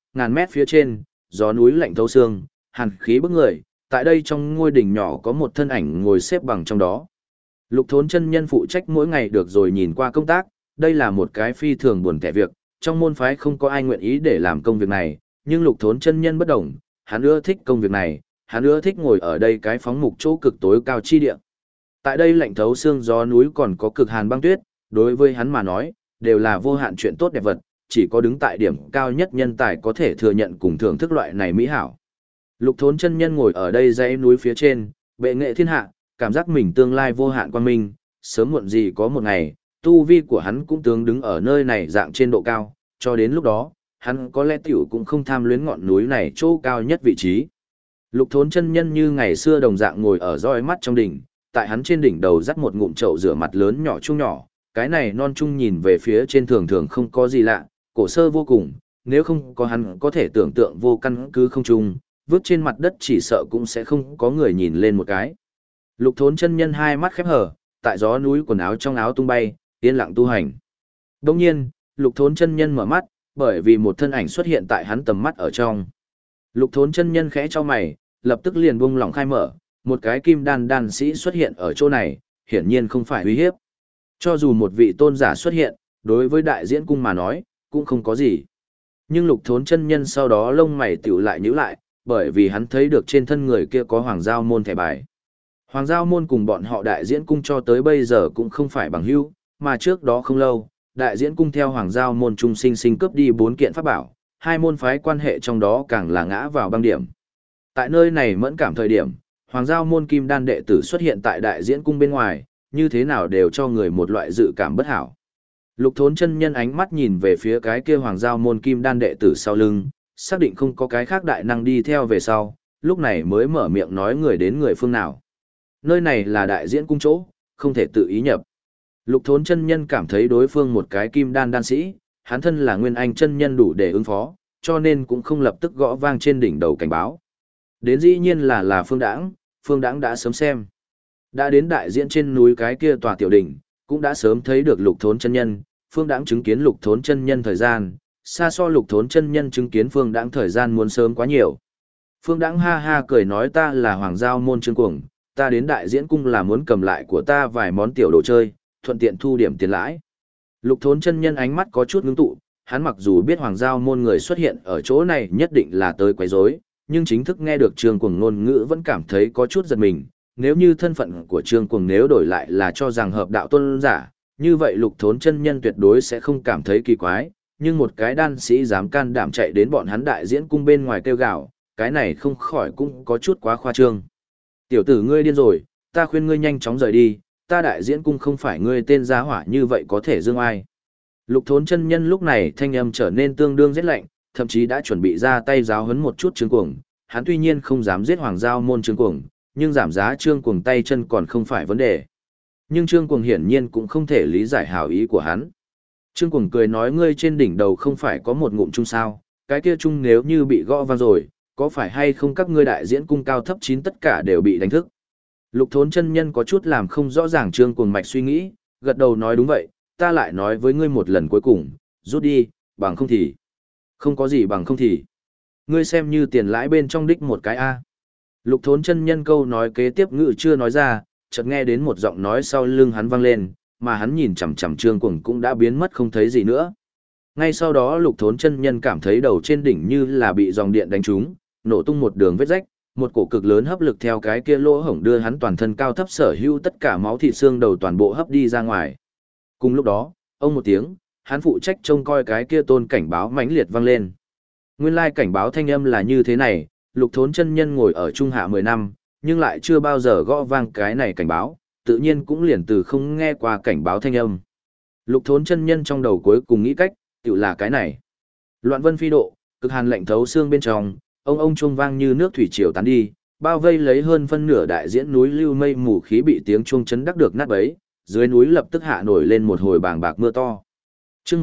ngàn mét phía trên, gió núi lạnh thấu xương, hàn khí bức người, tại đây trong ngôi đỉnh nhỏ có một thân ảnh ngồi xếp bằng trong đó. Lục Thốn chân nhân phụ trách mỗi ngày được rồi nhìn qua công tác, đây là một cái phi thường buồn tẻ việc, trong môn phái không có ai nguyện ý để làm công việc này, nhưng Lục Thốn chân nhân bất đồng, hắn ưa thích công việc này, hắn ưa thích ngồi ở đây cái phóng mục chỗ cực tối cao chi địa. Tại đây lạnh thấu xương gió núi còn có cực hàn băng tuyết, đối với hắn mà nói, đều là vô hạn chuyện tốt đẹp vật, chỉ có đứng tại điểm cao nhất nhân tài có thể thừa nhận cùng thưởng thức loại này mỹ hảo. Lục Thốn chân nhân ngồi ở đây dãy núi phía trên, bệ nghệ thiên hạ, cảm giác mình tương lai vô hạn quang minh, sớm muộn gì có một ngày, tu vi của hắn cũng tướng đứng ở nơi này dạng trên độ cao, cho đến lúc đó, hắn có lẽ tiểu cũng không tham luyến ngọn núi này chỗ cao nhất vị trí. Lục Thốn chân nhân như ngày xưa đồng dạng ngồi ở roi mắt trong đỉnh, tại hắn trên đỉnh đầu dắt một ngụm chậu rửa mặt lớn nhỏ chung nhỏ, cái này non chung nhìn về phía trên thường thường không có gì lạ, cổ sơ vô cùng, nếu không có hắn có thể tưởng tượng vô căn cứ không chung, vứt trên mặt đất chỉ sợ cũng sẽ không có người nhìn lên một cái. Lục Thốn chân nhân hai mắt khép hờ, tại gió núi quần áo trong áo tung bay, yên lặng tu hành. Đồng nhiên, Lục Thốn chân nhân mở mắt, bởi vì một thân ảnh xuất hiện tại hắn tầm mắt ở trong. Lục Thốn chân nhân khẽ cho mày, lập tức liền buông lỏng khai mở, một cái kim đan sĩ xuất hiện ở chỗ này, hiển nhiên không phải uy hiếp. Cho dù một vị tôn giả xuất hiện, đối với đại diễn cung mà nói, cũng không có gì. Nhưng Lục Thốn chân nhân sau đó lông mày tiểu lại nhíu lại, bởi vì hắn thấy được trên thân người kia có Hoàng Giao môn thẻ bài. Hoàng Giao môn cùng bọn họ đại diễn cung cho tới bây giờ cũng không phải bằng hữu, mà trước đó không lâu, đại diễn cung theo Hoàng Giao môn trung sinh cướp đi 4 kiện pháp bảo, hai môn phái quan hệ trong đó càng là ngã vào băng điểm. Tại nơi này mẫn cảm thời điểm, Hoàng Giao môn kim đan đệ tử xuất hiện tại đại diễn cung bên ngoài, như thế nào đều cho người một loại dự cảm bất hảo. Lục Thốn chân nhân ánh mắt nhìn về phía cái kia Hoàng Giao môn kim đan đệ tử sau lưng, xác định không có cái khác đại năng đi theo về sau, lúc này mới mở miệng nói người đến người phương nào. Nơi này là đại diễn cung chỗ, không thể tự ý nhập. Lục Thốn chân nhân cảm thấy đối phương một cái kim đan đan sĩ, hắn thân là nguyên anh chân nhân đủ để ứng phó, cho nên cũng không lập tức gõ vang trên đỉnh đầu cảnh báo. Đến dĩ nhiên là Phương Đãng đã sớm xem. Đã đến đại diễn trên núi cái kia tòa tiểu đỉnh, cũng đã sớm thấy được Lục Thốn chân nhân, Phương Đãng chứng kiến Lục Thốn chân nhân thời gian, xa so Lục Thốn chân nhân chứng kiến Phương Đãng thời gian muốn sớm quá nhiều. Phương Đãng ha ha cười nói ta là Hoàng Giao môn Trương Cuồng, ta đến đại diễn cung là muốn cầm lại của ta vài món tiểu đồ chơi, thuận tiện thu điểm tiền lãi. Lục Thốn chân nhân ánh mắt có chút ngưng tụ, hắn mặc dù biết Hoàng Giao môn người xuất hiện ở chỗ này nhất định là tới quấy rối, nhưng chính thức nghe được Trương Cuồng ngôn ngữ vẫn cảm thấy có chút giật mình. Nếu như thân phận của Trương Cuồng nếu đổi lại là cho rằng hợp đạo tôn giả, như vậy Lục Thốn chân nhân tuyệt đối sẽ không cảm thấy kỳ quái, nhưng một cái đan sĩ dám can đảm chạy đến bọn hắn đại diễn cung bên ngoài kêu gào, cái này không khỏi cũng có chút quá khoa trương. Tiểu tử ngươi điên rồi, ta khuyên ngươi nhanh chóng rời đi, ta đại diễn cung không phải ngươi tên giá hỏa như vậy có thể dương ai. Lục Thốn chân nhân lúc này thanh âm trở nên tương đương rất lạnh, thậm chí đã chuẩn bị ra tay giáo huấn một chút Trương Cuồng, hắn tuy nhiên không dám giết Hoàng Giao môn Trương Cuồng, nhưng giảm giá Trương Cuồng tay chân còn không phải vấn đề. Nhưng Trương Cuồng hiển nhiên cũng không thể lý giải hảo ý của hắn. Trương Cuồng cười nói ngươi trên đỉnh đầu không phải có một ngụm chung sao, cái kia chung nếu như bị gõ vang rồi, có phải hay không các ngươi đại diễn cung cao thấp 9 tất cả đều bị đánh thức. Lục Thốn chân nhân có chút làm không rõ ràng Trương Cuồng mạch suy nghĩ, gật đầu nói đúng vậy, ta lại nói với ngươi một lần cuối cùng, rút đi, bằng không thì. Không có gì bằng không thì. Ngươi xem như tiền lãi bên trong đích một cái A. Lục Thốn chân nhân câu nói kế tiếp ngữ chưa nói ra, chợt nghe đến một giọng nói sau lưng hắn vang lên, mà hắn nhìn chằm chằm Trương Cuồng cũng đã biến mất không thấy gì nữa. Ngay sau đó Lục Thốn chân nhân cảm thấy đầu trên đỉnh như là bị dòng điện đánh trúng, nổ tung một đường vết rách, một cổ cực lớn hấp lực theo cái kia lỗ hổng đưa hắn toàn thân cao thấp sở hữu tất cả máu thịt xương đầu toàn bộ hấp đi ra ngoài. Cùng lúc đó, ông một tiếng, hắn phụ trách trông coi cái kia tôn cảnh báo mãnh liệt vang lên. Nguyên lai cảnh báo thanh âm là như thế này, Lục Thốn chân nhân ngồi ở trung hạ 10 năm, nhưng lại chưa bao giờ gõ vang cái này cảnh báo, tự nhiên cũng liền từ không nghe qua cảnh báo thanh âm. Lục Thốn chân nhân trong đầu cuối cùng nghĩ cách, tự là cái này. Loạn vân phi độ, cực hàn lạnh thấu xương bên trong, ông chuông vang như nước thủy triều tán đi, bao vây lấy hơn phân nửa đại diễn núi lưu mây mù khí bị tiếng chuông chấn đắc được nát bấy, dưới núi lập tức hạ nổi lên một hồi bàng bạc mưa to. Chương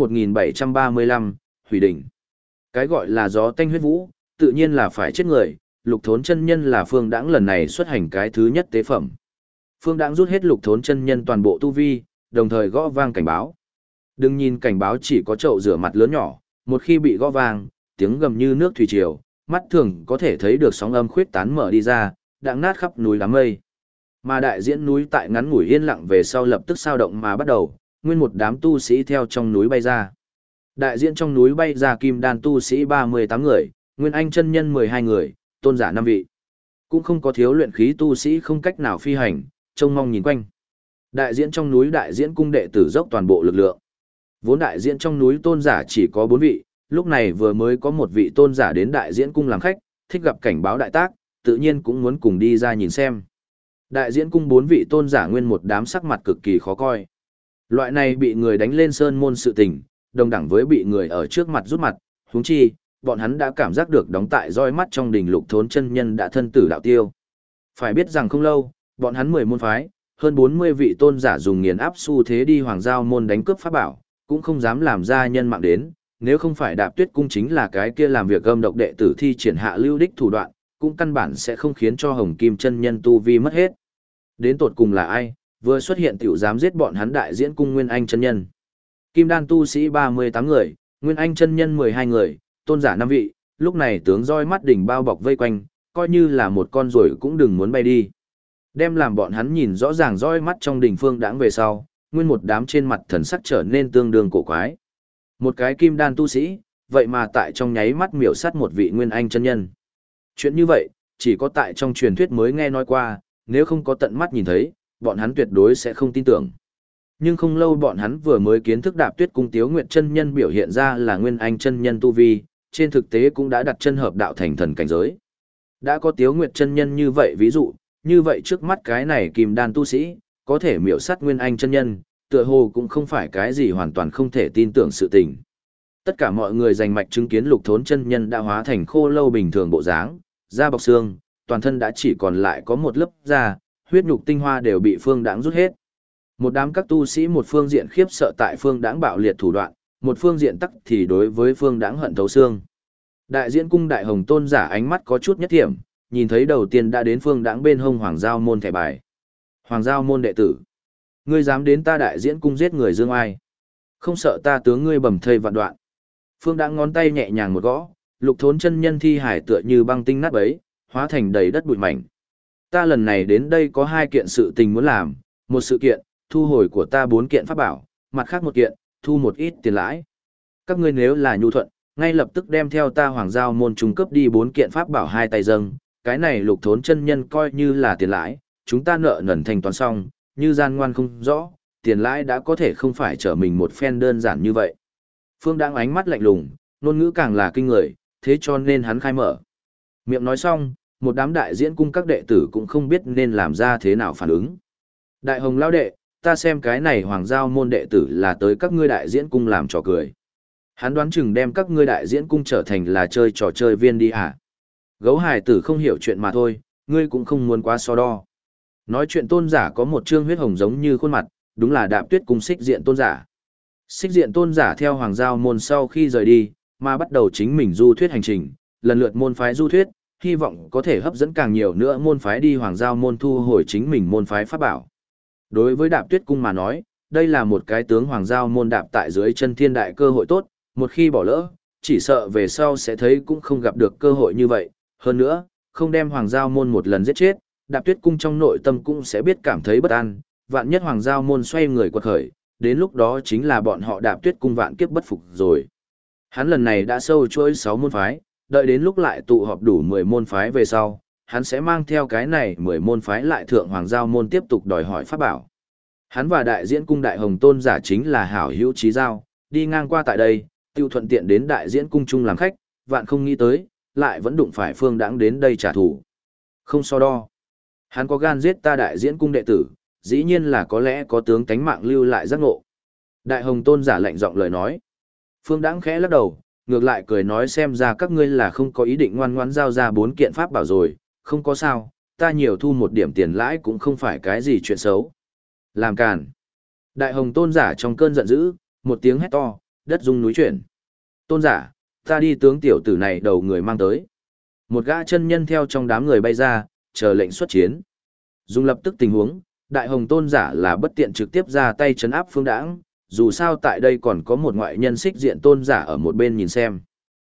1735, Hủy đỉnh. Cái gọi là gió tanh huyết vũ, tự nhiên là phải chết người, Lục Thốn chân nhân là Phương Đãng lần này xuất hành cái thứ nhất tế phẩm. Phương Đãng rút hết Lục Thốn chân nhân toàn bộ tu vi, đồng thời gõ vang cảnh báo. Đừng nhìn cảnh báo chỉ có chậu rửa mặt lớn nhỏ, một khi bị gõ vang, tiếng gầm như nước thủy triều, mắt thường có thể thấy được sóng âm khuyết tán mở đi ra, đặng nát khắp núi đám mây. Mà đại diễn núi tại ngắn ngủi yên lặng về sau lập tức sao động mà bắt đầu, nguyên một đám tu sĩ theo trong núi bay ra. Đại diễn trong núi bay ra kim đan tu sĩ 38 người, nguyên anh chân nhân 12 người, tôn giả 5 vị. Cũng không có thiếu luyện khí tu sĩ không cách nào phi hành, trông mong nhìn quanh. Đại diễn trong núi đại diễn cung đệ tử dốc toàn bộ lực lượng. Vốn đại diễn trong núi tôn giả chỉ có 4 vị, lúc này vừa mới có một vị tôn giả đến đại diễn cung làm khách, thích gặp cảnh báo đại tác, tự nhiên cũng muốn cùng đi ra nhìn xem. Đại diễn cung 4 vị tôn giả nguyên một đám sắc mặt cực kỳ khó coi. Loại này bị người đánh lên sơn môn sự tình, đồng đẳng với bị người ở trước mặt rút mặt, huống chi, bọn hắn đã cảm giác được đóng tại roi mắt trong đỉnh Lục Thốn chân nhân đã thân tử đạo tiêu. Phải biết rằng không lâu, bọn hắn 10 môn phái, hơn 40 vị tôn giả dùng nghiền áp xu thế đi Hoàng Giao môn đánh cướp pháp bảo, cũng không dám làm ra nhân mạng đến, nếu không phải Đạp Tuyết cung chính là cái kia làm việc âm độc đệ tử thi triển hạ lưu đích thủ đoạn, cũng căn bản sẽ không khiến cho Hồng Kim chân nhân tu vi mất hết. Đến tột cùng là ai, vừa xuất hiện tiểu dám giết bọn hắn đại diễn cung Nguyên Anh chân nhân. Kim đan tu sĩ 38 người, Nguyên Anh chân nhân 12 người, tôn giả 5 vị, lúc này tướng roi mắt đỉnh bao bọc vây quanh, coi như là một con ruồi cũng đừng muốn bay đi. Đem làm bọn hắn nhìn rõ ràng roi mắt trong đỉnh phương đãng về sau, nguyên một đám trên mặt thần sắc trở nên tương đương cổ quái. Một cái kim đan tu sĩ, vậy mà tại trong nháy mắt miểu sát một vị Nguyên Anh chân nhân. Chuyện như vậy, chỉ có tại trong truyền thuyết mới nghe nói qua, nếu không có tận mắt nhìn thấy, bọn hắn tuyệt đối sẽ không tin tưởng. Nhưng không lâu bọn hắn vừa mới kiến thức Đạp Tuyết cung Tiếu Nguyệt chân nhân biểu hiện ra là Nguyên Anh chân nhân tu vi, trên thực tế cũng đã đặt chân hợp đạo thành thần cảnh giới. Đã có Tiếu Nguyệt chân nhân như vậy ví dụ, như vậy trước mắt cái này kim đan tu sĩ, có thể miểu sát Nguyên Anh chân nhân, tựa hồ cũng không phải cái gì hoàn toàn không thể tin tưởng sự tình. Tất cả mọi người dành mạch chứng kiến Lục Thốn chân nhân đã hóa thành khô lâu bình thường bộ dáng, da bọc xương, toàn thân đã chỉ còn lại có một lớp da, huyết nhục tinh hoa đều bị Phương Đãng rút hết. Một đám các tu sĩ một phương diện khiếp sợ tại Phương Đãng bạo liệt thủ đoạn, một phương diện tắc thì đối với Phương Đãng hận thấu xương. Đại diễn cung đại hồng tôn giả ánh mắt có chút nhất thiểm, nhìn thấy đầu tiên đã đến Phương Đãng bên hông Hoàng Giao môn thẻ bài. Hoàng Giao môn đệ tử, ngươi dám đến ta đại diễn cung giết người dương ai? Không sợ ta tướng ngươi bầm thây vạn đoạn. Phương Đãng ngón tay nhẹ nhàng một gõ, Lục Thốn chân nhân thi hải tựa như băng tinh nát bấy, hóa thành đầy đất bụi mảnh. Ta lần này đến đây có 2 kiện sự tình muốn làm, một sự kiện, thu hồi của ta 4 kiện pháp bảo, mặt khác một kiện, thu một ít tiền lãi. Các ngươi nếu là nhu thuận, ngay lập tức đem theo ta Hoàng Giao môn trung cấp đi 4 kiện pháp bảo 2 tay dâng, cái này Lục Thốn chân nhân coi như là tiền lãi, chúng ta nợ nần thanh toán xong, như gian ngoan không rõ, tiền lãi đã có thể không phải trở mình một phen đơn giản như vậy. Phương Đãng ánh mắt lạnh lùng, ngôn ngữ càng là kinh người, thế cho nên hắn khai mở. Miệng nói xong, một đám đại diễn cung các đệ tử cũng không biết nên làm ra thế nào phản ứng. Đại hồng lao đệ, ta xem cái này Hoàng Giao môn đệ tử là tới các ngươi đại diễn cung làm trò cười. Hắn đoán chừng đem các ngươi đại diễn cung trở thành là chơi trò chơi viên đi hả? Gấu hài tử không hiểu chuyện mà thôi, ngươi cũng không muốn quá so đo. Nói chuyện tôn giả có một trương huyết hồng giống như khuôn mặt, đúng là Đạp Tuyết cung Xích Diện tôn giả. Xích Diện tôn giả theo Hoàng Giao môn sau khi rời đi, mà bắt đầu chính mình du thuyết hành trình, lần lượt môn phái du thuyết, hy vọng có thể hấp dẫn càng nhiều nữa môn phái đi Hoàng Giao môn thu hồi chính mình môn phái pháp bảo. Đối với Đạp Tuyết cung mà nói, đây là một cái tướng Hoàng Giao môn đạp tại dưới chân thiên đại cơ hội tốt, một khi bỏ lỡ, chỉ sợ về sau sẽ thấy cũng không gặp được cơ hội như vậy. Hơn nữa, không đem Hoàng Giao môn một lần giết chết, Đạp Tuyết cung trong nội tâm cũng sẽ biết cảm thấy bất an, vạn nhất Hoàng Giao môn xoay người quật khởi, đến lúc đó chính là bọn họ Đạp Tuyết cung vạn kiếp bất phục rồi. Hắn lần này đã sâu chuỗi 6 môn phái, đợi đến lúc lại tụ họp đủ 10 môn phái về sau, hắn sẽ mang theo cái này 10 môn phái lại thượng Hoàng Giao môn tiếp tục đòi hỏi pháp bảo. Hắn và đại diễn cung đại hồng tôn giả chính là hảo hữu chí giao, đi ngang qua tại đây, tiêu thuận tiện đến đại diễn cung chung làm khách, vạn không nghĩ tới, lại vẫn đụng phải Phương Đãng đến đây trả thù. Không so đo. Hắn có gan giết ta đại diễn cung đệ tử, dĩ nhiên là có lẽ có tướng tánh mạng lưu lại giác ngộ. Đại hồng tôn giả lạnh giọng lời nói. Phương Đãng khẽ lắc đầu, ngược lại cười nói xem ra các ngươi là không có ý định ngoan ngoãn giao ra 4 kiện pháp bảo rồi, không có sao, ta nhiều thu một điểm tiền lãi cũng không phải cái gì chuyện xấu. Làm càn. Đại hồng tôn giả trong cơn giận dữ, một tiếng hét to, đất rung núi chuyển. Tôn giả, ta đi tướng tiểu tử này đầu người mang tới. Một gã chân nhân theo trong đám người bay ra, chờ lệnh xuất chiến. Dùng lập tức tình huống, đại hồng tôn giả là bất tiện trực tiếp ra tay trấn áp Phương Đãng, dù sao tại đây còn có một ngoại nhân Xích Diện tôn giả ở một bên nhìn xem.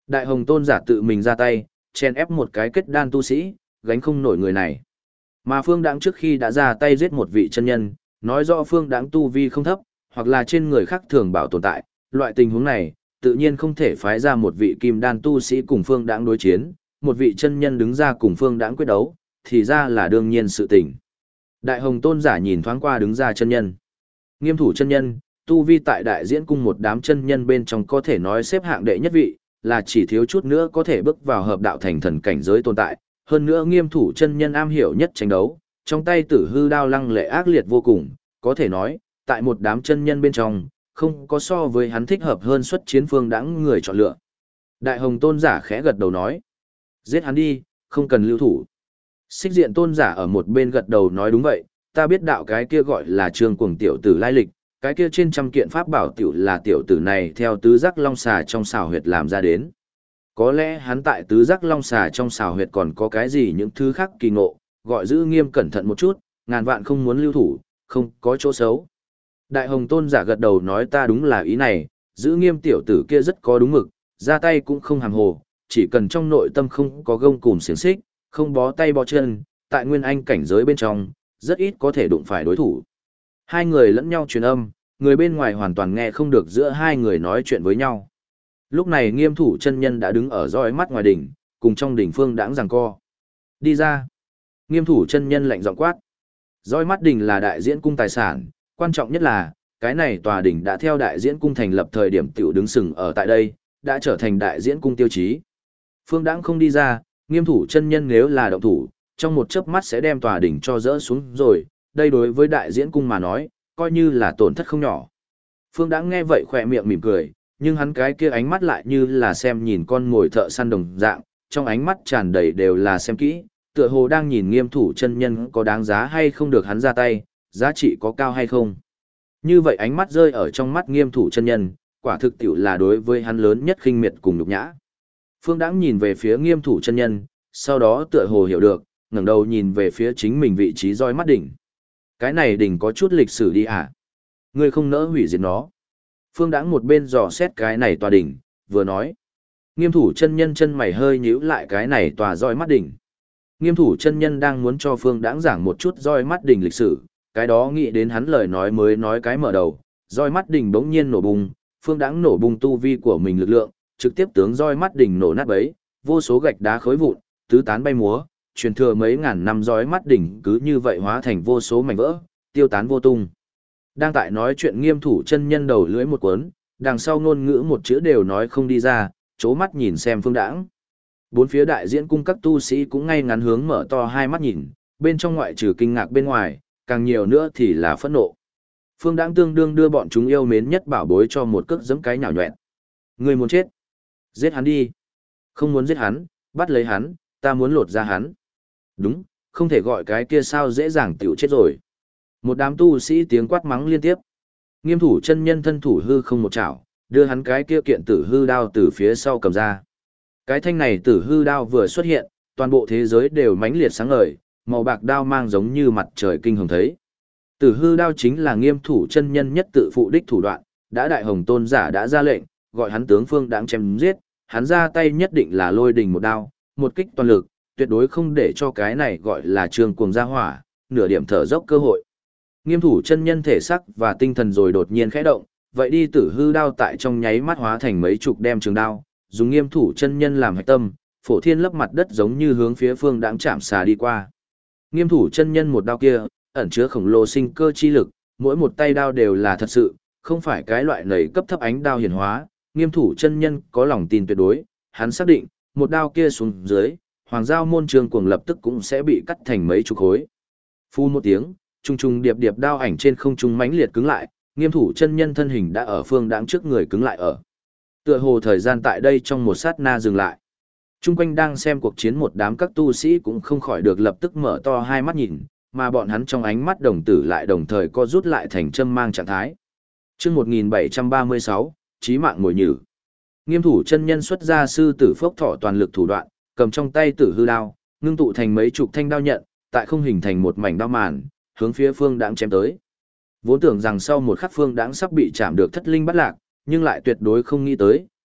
Đại Hồng Tôn giả tự mình ra tay, chen ép một cái kết đan tu sĩ, gánh không nổi người này. Mà Phương Đãng trước khi đã ra tay giết một vị chân nhân, nói rõ Phương Đãng tu vi không thấp, hoặc là trên người khác thường bảo tồn tại, loại tình huống này, tự nhiên không thể phái ra một vị kim đan tu sĩ cùng Phương Đãng đối chiến, một vị chân nhân đứng ra cùng Phương Đãng quyết đấu, thì ra là đương nhiên sự tình. Đại Hồng Tôn giả nhìn thoáng qua đứng ra chân nhân. Nghiêm thủ chân nhân, tu vi tại Đại Diễn cung một đám chân nhân bên trong có thể nói xếp hạng đệ nhất vị, là chỉ thiếu chút nữa có thể bước vào hợp đạo thành thần cảnh giới tồn tại. Hơn nữa Nghiêm thủ chân nhân am hiểu nhất tranh đấu, trong tay Tử Hư đao lăng lệ ác liệt vô cùng, có thể nói, tại một đám chân nhân bên trong, không có so với hắn thích hợp hơn xuất chiến Phương Đãng người chọn lựa. Đại Hồng Tôn giả khẽ gật đầu nói, giết hắn đi, không cần lưu thủ. Xích Diện Tôn giả ở một bên gật đầu nói đúng vậy, ta biết đạo cái kia gọi là Trương Cuồng tiểu tử lai lịch, cái kia trên trăm kiện pháp bảo tiểu là tiểu tử này theo tứ giác long xà trong xào huyệt làm ra đến. Có lẽ hắn tại tứ giác long xà trong xào huyệt còn có cái gì những thứ khác kỳ ngộ, gọi giữ nghiêm cẩn thận một chút, ngàn vạn không muốn lưu thủ, không có chỗ xấu. Đại Hồng Tôn giả gật đầu nói ta đúng là ý này, giữ nghiêm tiểu tử kia rất có đúng mực, ra tay cũng không hàm hồ, chỉ cần trong nội tâm không có gông cùm xiềng xích, không bó tay bó chân, tại nguyên anh cảnh giới bên trong, rất ít có thể đụng phải đối thủ. Hai người lẫn nhau truyền âm, người bên ngoài hoàn toàn nghe không được giữa hai người nói chuyện với nhau. Lúc này Nghiêm thủ chân nhân đã đứng ở dõi mắt ngoài đỉnh, cùng trong đỉnh Phương Đãng giằng co. Đi ra. Nghiêm thủ chân nhân lạnh giọng quát. Dõi mắt đỉnh là Đại Diễn cung tài sản, quan trọng nhất là, cái này tòa đỉnh đã theo Đại Diễn cung thành lập thời điểm tiểu đứng sừng ở tại đây, đã trở thành Đại Diễn cung tiêu chí. Phương Đãng không đi ra, Nghiêm thủ chân nhân nếu là động thủ, trong một chớp mắt sẽ đem tòa đỉnh cho dỡ xuống rồi, đây đối với Đại Diễn cung mà nói, coi như là tổn thất không nhỏ. Phương Đãng nghe vậy khỏe miệng mỉm cười, nhưng hắn cái kia ánh mắt lại như là xem nhìn con mồi thợ săn đồng dạng, trong ánh mắt tràn đầy đều là xem kỹ, tựa hồ đang nhìn Nghiêm thủ chân nhân có đáng giá hay không được hắn ra tay, giá trị có cao hay không. Như vậy ánh mắt rơi ở trong mắt Nghiêm thủ chân nhân, quả thực tiểu là đối với hắn lớn nhất khinh miệt cùng nhục nhã. Phương Đãng nhìn về phía Nghiêm thủ chân nhân, sau đó tựa hồ hiểu được, ngẩng đầu nhìn về phía chính mình vị trí roi mắt đỉnh. Cái này đỉnh có chút lịch sử đi à? Ngươi không nỡ hủy diệt nó. Phương Đãng một bên dò xét cái này tòa đỉnh, vừa nói. Nghiêm thủ chân nhân chân mày hơi nhíu lại cái này tòa roi mắt đỉnh. Nghiêm thủ chân nhân đang muốn cho Phương Đãng giảng một chút roi mắt đỉnh lịch sử, cái đó nghĩ đến hắn lời nói mới nói cái mở đầu, roi mắt đỉnh bỗng nhiên nổ bùng, Phương Đãng nổ bùng tu vi của mình lực lượng, trực tiếp tướng roi mắt đỉnh nổ nát bấy, vô số gạch đá khối vụn, tứ tán bay múa, truyền thừa mấy ngàn năm roi mắt đỉnh cứ như vậy hóa thành vô số mảnh vỡ, tiêu tán vô tung. Đang tại nói chuyện Nghiêm thủ chân nhân đầu lưỡi một cuốn, đằng sau ngôn ngữ một chữ đều nói không đi ra, chố mắt nhìn xem Phương Đãng. Bốn phía Đại Diễn cung các tu sĩ cũng ngay ngắn hướng mở to hai mắt nhìn, bên trong ngoại trừ kinh ngạc bên ngoài, càng nhiều nữa thì là phẫn nộ. Phương Đãng tương đương đưa bọn chúng yêu mến nhất bảo bối cho một cước giẫm cái nhào nhọẹn. Người muốn chết? Giết hắn đi. Không muốn giết hắn, bắt lấy hắn, ta muốn lột ra hắn. Đúng, không thể gọi cái kia sao dễ dàng tiểu chết rồi. Một đám tu sĩ tiếng quát mắng liên tiếp. Nghiêm thủ chân nhân thân thủ hư không một chảo, đưa hắn cái kia kiện tử hư đao từ phía sau cầm ra. Cái thanh này tử hư đao vừa xuất hiện, toàn bộ thế giới đều mãnh liệt sáng ngời, màu bạc đao mang giống như mặt trời kinh hồng thấy. Tử hư đao chính là Nghiêm thủ chân nhân nhất tự phụ đích thủ đoạn, đã Đại Hồng Tôn giả đã ra lệnh, gọi hắn tướng Phương Đãng chém giết, hắn ra tay nhất định là lôi đình một đao, một kích toàn lực, tuyệt đối không để cho cái này gọi là Trương Cuồng ra hỏa, nửa điểm thở dốc cơ hội. Nghiêm thủ chân nhân thể sắc và tinh thần rồi đột nhiên khẽ động, vậy đi tử hư đao tại trong nháy mắt hóa thành mấy chục đem trường đao, dùng Nghiêm thủ chân nhân làm hạch tâm, phổ thiên lấp mặt đất giống như hướng phía Phương Đãng chạm xà đi qua. Nghiêm thủ chân nhân một đao kia, ẩn chứa khổng lồ sinh cơ chi lực, mỗi một tay đao đều là thật sự, không phải cái loại nảy cấp thấp ánh đao hiển hóa. Nghiêm thủ chân nhân có lòng tin tuyệt đối, hắn xác định, một đao kia xuống dưới, Hoàng Giao môn Trương Cuồng lập tức cũng sẽ bị cắt thành mấy chục khối. Phu một tiếng, trùng trùng điệp điệp đao ảnh trên không trung mãnh liệt cứng lại, Nghiêm thủ chân nhân thân hình đã ở Phương Đãng trước người cứng lại ở. Tựa hồ thời gian tại đây trong một sát na dừng lại. Trung quanh đang xem cuộc chiến một đám các tu sĩ cũng không khỏi được lập tức mở to hai mắt nhìn, mà bọn hắn trong ánh mắt đồng tử lại đồng thời co rút lại thành châm mang trạng thái. Chương 1736, chí mạng mồi nhử. Nghiêm thủ chân nhân xuất ra sư tử phốc thọ toàn lực thủ đoạn, cầm trong tay tử hư đao, ngưng tụ thành mấy chục thanh đao nhận, tại không hình thành một mảnh đao màn, hướng phía Phương Đãng chém tới. Vốn tưởng rằng sau một khắc Phương Đãng sắp bị chạm được thất linh bắt lạc, nhưng lại tuyệt đối không nghĩ tới,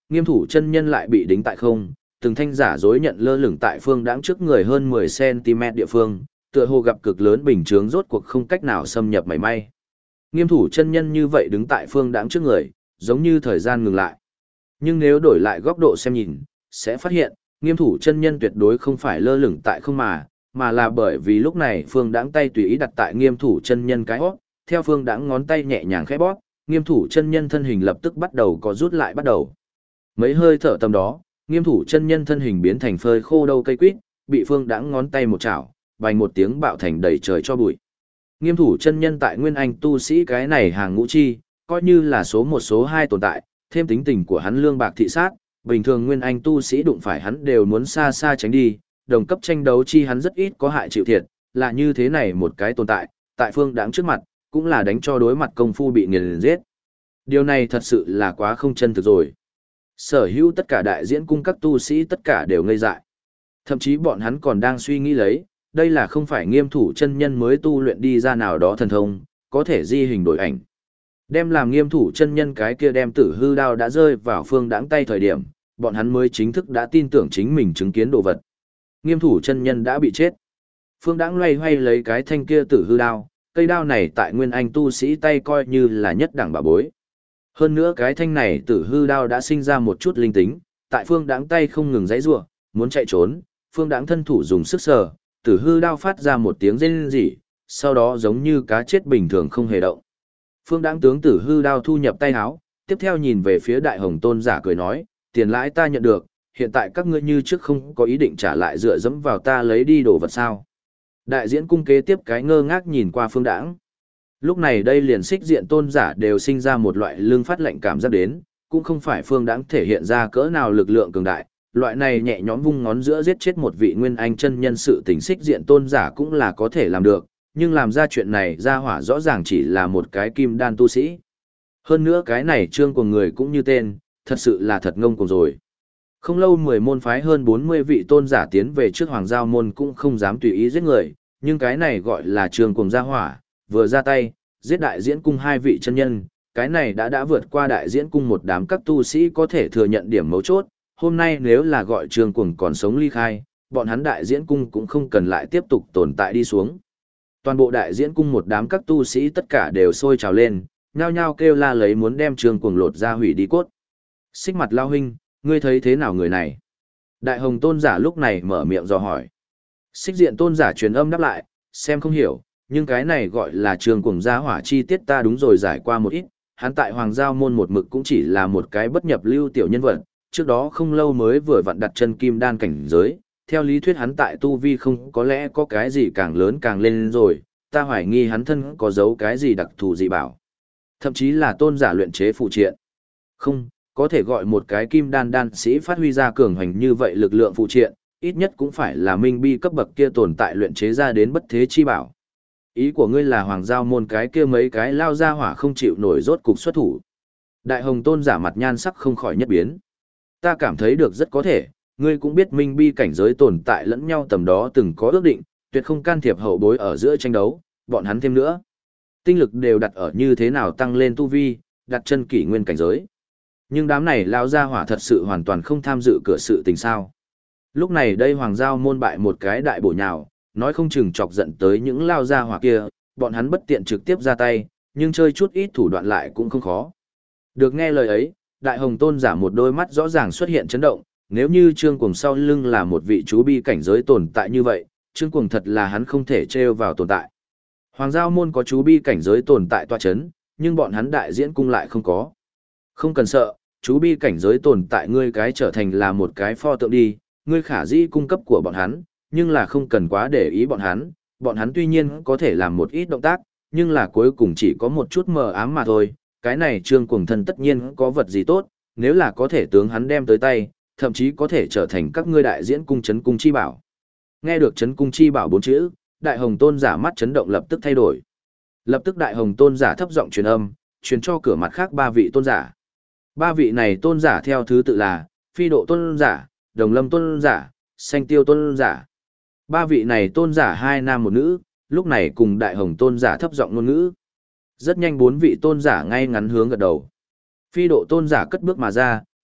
Nghiêm thủ chân nhân lại bị đính tại không, từng thanh giả dối nhận lơ lửng tại phương đãng trước người hơn 10 cm địa phương, tựa hồ gặp cực lớn bình chướng rốt cuộc không cách nào xâm nhập mảy may. Nghiêm thủ chân nhân như vậy đứng tại phương đãng trước người, giống như thời gian ngừng lại. Nhưng nếu đổi lại góc độ xem nhìn, sẽ phát hiện, nghiêm thủ chân nhân tuyệt đối không phải lơ lửng tại không mà là bởi vì lúc này phương đãng tay tùy ý đặt tại nghiêm thủ chân nhân cái hót, theo phương đãng ngón tay nhẹ nhàng khẽ bóp, nghiêm thủ chân nhân thân hình lập tức bắt đầu có rút lại bắt đầu. Mấy hơi thở tầm đó, nghiêm thủ chân nhân thân hình biến thành phơi khô đâu cây quýt, bị phương đãng ngón tay một chảo, bành một tiếng bạo thành đầy trời cho bụi. Nghiêm thủ chân nhân tại nguyên anh tu sĩ cái này hàng ngũ chi, coi như là số một số hai tồn tại, thêm tính tình của hắn lương bạc thị sát, bình thường nguyên anh tu sĩ đụng phải hắn đều muốn xa xa tránh đi, đồng cấp tranh đấu chi hắn rất ít có hại chịu thiệt, là như thế này một cái tồn tại, tại phương đãng trước mặt, cũng là đánh cho đối mặt công phu bị nghiền giết. Điều này thật sự là quá không chân thực rồi. Sở hữu tất cả đại diễn cung các tu sĩ tất cả đều ngây dại. Thậm chí bọn hắn còn đang suy nghĩ lấy, đây là không phải nghiêm thủ chân nhân mới tu luyện đi ra nào đó thần thông, có thể di hình đổi ảnh. Đem làm nghiêm thủ chân nhân cái kia đem tử hư đao đã rơi vào phương đãng tay thời điểm, bọn hắn mới chính thức đã tin tưởng chính mình chứng kiến đồ vật. Nghiêm thủ chân nhân đã bị chết. Phương đãng loay hoay lấy cái thanh kia tử hư đao, cây đao này tại nguyên anh tu sĩ tay coi như là nhất đẳng bảo bối. Hơn nữa cái thanh này tử hư đao đã sinh ra một chút linh tính, tại phương đãng tay không ngừng giãy giụa, muốn chạy trốn, phương đãng thân thủ dùng sức sờ, tử hư đao phát ra một tiếng rên rỉ, sau đó giống như cá chết bình thường không hề động. Phương đãng tướng tử hư đao thu nhập tay áo, tiếp theo nhìn về phía đại hồng tôn giả cười nói, tiền lãi ta nhận được, hiện tại các ngươi như trước không có ý định trả lại dựa dẫm vào ta lấy đi đồ vật sao. Đại diễn cung kế tiếp cái ngơ ngác nhìn qua phương đãng. Lúc này đây liền xích diện tôn giả đều sinh ra một loại lương phát lệnh cảm giác đến, cũng không phải phương đãng thể hiện ra cỡ nào lực lượng cường đại, loại này nhẹ nhõm vung ngón giữa giết chết một vị nguyên anh chân nhân sự tình xích diện tôn giả cũng là có thể làm được, nhưng làm ra chuyện này ra hỏa rõ ràng chỉ là một cái kim đan tu sĩ. Hơn nữa cái này trương của người cũng như tên, thật sự là thật ngông cuồng rồi. Không lâu 10 môn phái hơn 40 vị tôn giả tiến về trước Hoàng Giao môn cũng không dám tùy ý giết người, nhưng cái này gọi là trương cuồng gia hỏa, vừa ra tay, giết đại diễn cung 2 vị chân nhân, cái này đã vượt qua đại diễn cung một đám các tu sĩ có thể thừa nhận điểm mấu chốt, hôm nay nếu là gọi trương cuồng còn sống ly khai, bọn hắn đại diễn cung cũng không cần lại tiếp tục tồn tại đi xuống. Toàn bộ đại diễn cung một đám các tu sĩ tất cả đều sôi trào lên, nhao nhao kêu la lấy muốn đem trương cuồng lột ra hủy đi cốt. Xích mặt lao huynh, ngươi thấy thế nào người này? Đại hồng tôn giả lúc này mở miệng dò hỏi. Xích diện tôn giả truyền âm đáp lại, xem không hiểu, nhưng cái này gọi là trương cuồng gia hỏa chi tiết ta đúng rồi giải qua một ít, hắn tại Hoàng Giao môn một mực cũng chỉ là một cái bất nhập lưu tiểu nhân vật, trước đó không lâu mới vừa vặn đặt chân kim đan cảnh giới, theo lý thuyết hắn tại tu vi không có lẽ có cái gì càng lớn càng lên rồi, ta hoài nghi hắn thân có giấu cái gì đặc thù dị bảo. Thậm chí là tôn giả luyện chế phụ triện. Không, có thể gọi một cái kim đan đan sĩ phát huy ra cường hành như vậy lực lượng phụ triện, ít nhất cũng phải là minh bi cấp bậc kia tồn tại luyện chế ra đến bất thế chi bảo. Ý của ngươi là Hoàng Giao môn cái kia mấy cái lao ra hỏa không chịu nổi rốt cục xuất thủ. Đại hồng tôn giả mặt nhan sắc không khỏi nhất biến. Ta cảm thấy được rất có thể, ngươi cũng biết minh bi cảnh giới tồn tại lẫn nhau tầm đó từng có ước định, tuyệt không can thiệp hậu bối ở giữa tranh đấu, bọn hắn thêm nữa. Tinh lực đều đặt ở như thế nào tăng lên tu vi, đặt chân kỷ nguyên cảnh giới. Nhưng đám này lao ra hỏa thật sự hoàn toàn không tham dự cửa sự tình sao. Lúc này đây Hoàng Giao môn bại một cái đại bổ nhào, nói không chừng chọc giận tới những lao ra hỏa kia, bọn hắn bất tiện trực tiếp ra tay, nhưng chơi chút ít thủ đoạn lại cũng không khó. Được nghe lời ấy, đại hồng tôn giả một đôi mắt rõ ràng xuất hiện chấn động, nếu như trương cuồng sau lưng là một vị chú bi cảnh giới tồn tại như vậy, trương cuồng thật là hắn không thể trêu vào tồn tại. Hoàng Giao môn có chú bi cảnh giới tồn tại tọa chấn, nhưng bọn hắn đại diễn cung lại không có. Không cần sợ, chú bi cảnh giới tồn tại ngươi cái trở thành là một cái pho tượng đi, ngươi khả dĩ cung cấp của bọn hắn, nhưng là không cần quá để ý bọn hắn tuy nhiên có thể làm một ít động tác, nhưng là cuối cùng chỉ có một chút mờ ám mà thôi, cái này trương cuồng thân tất nhiên có vật gì tốt, nếu là có thể tướng hắn đem tới tay, thậm chí có thể trở thành các ngươi đại diễn cung chấn cung chi bảo. Nghe được chấn cung chi bảo 4 chữ, đại hồng tôn giả mắt chấn động lập tức thay đổi. Lập tức đại hồng tôn giả thấp giọng truyền âm, truyền cho cửa mặt khác 3 vị tôn giả. 3 vị này tôn giả theo thứ tự là Phi Độ tôn giả, Đồng Lâm tôn giả, Xanh Tiêu tôn giả. 3 vị này tôn giả 2 nam 1 nữ, lúc này cùng đại hồng tôn giả thấp giọng ngôn ngữ. Rất nhanh 4 vị tôn giả ngay ngắn hướng gật đầu. Phi Độ tôn giả cất bước mà ra,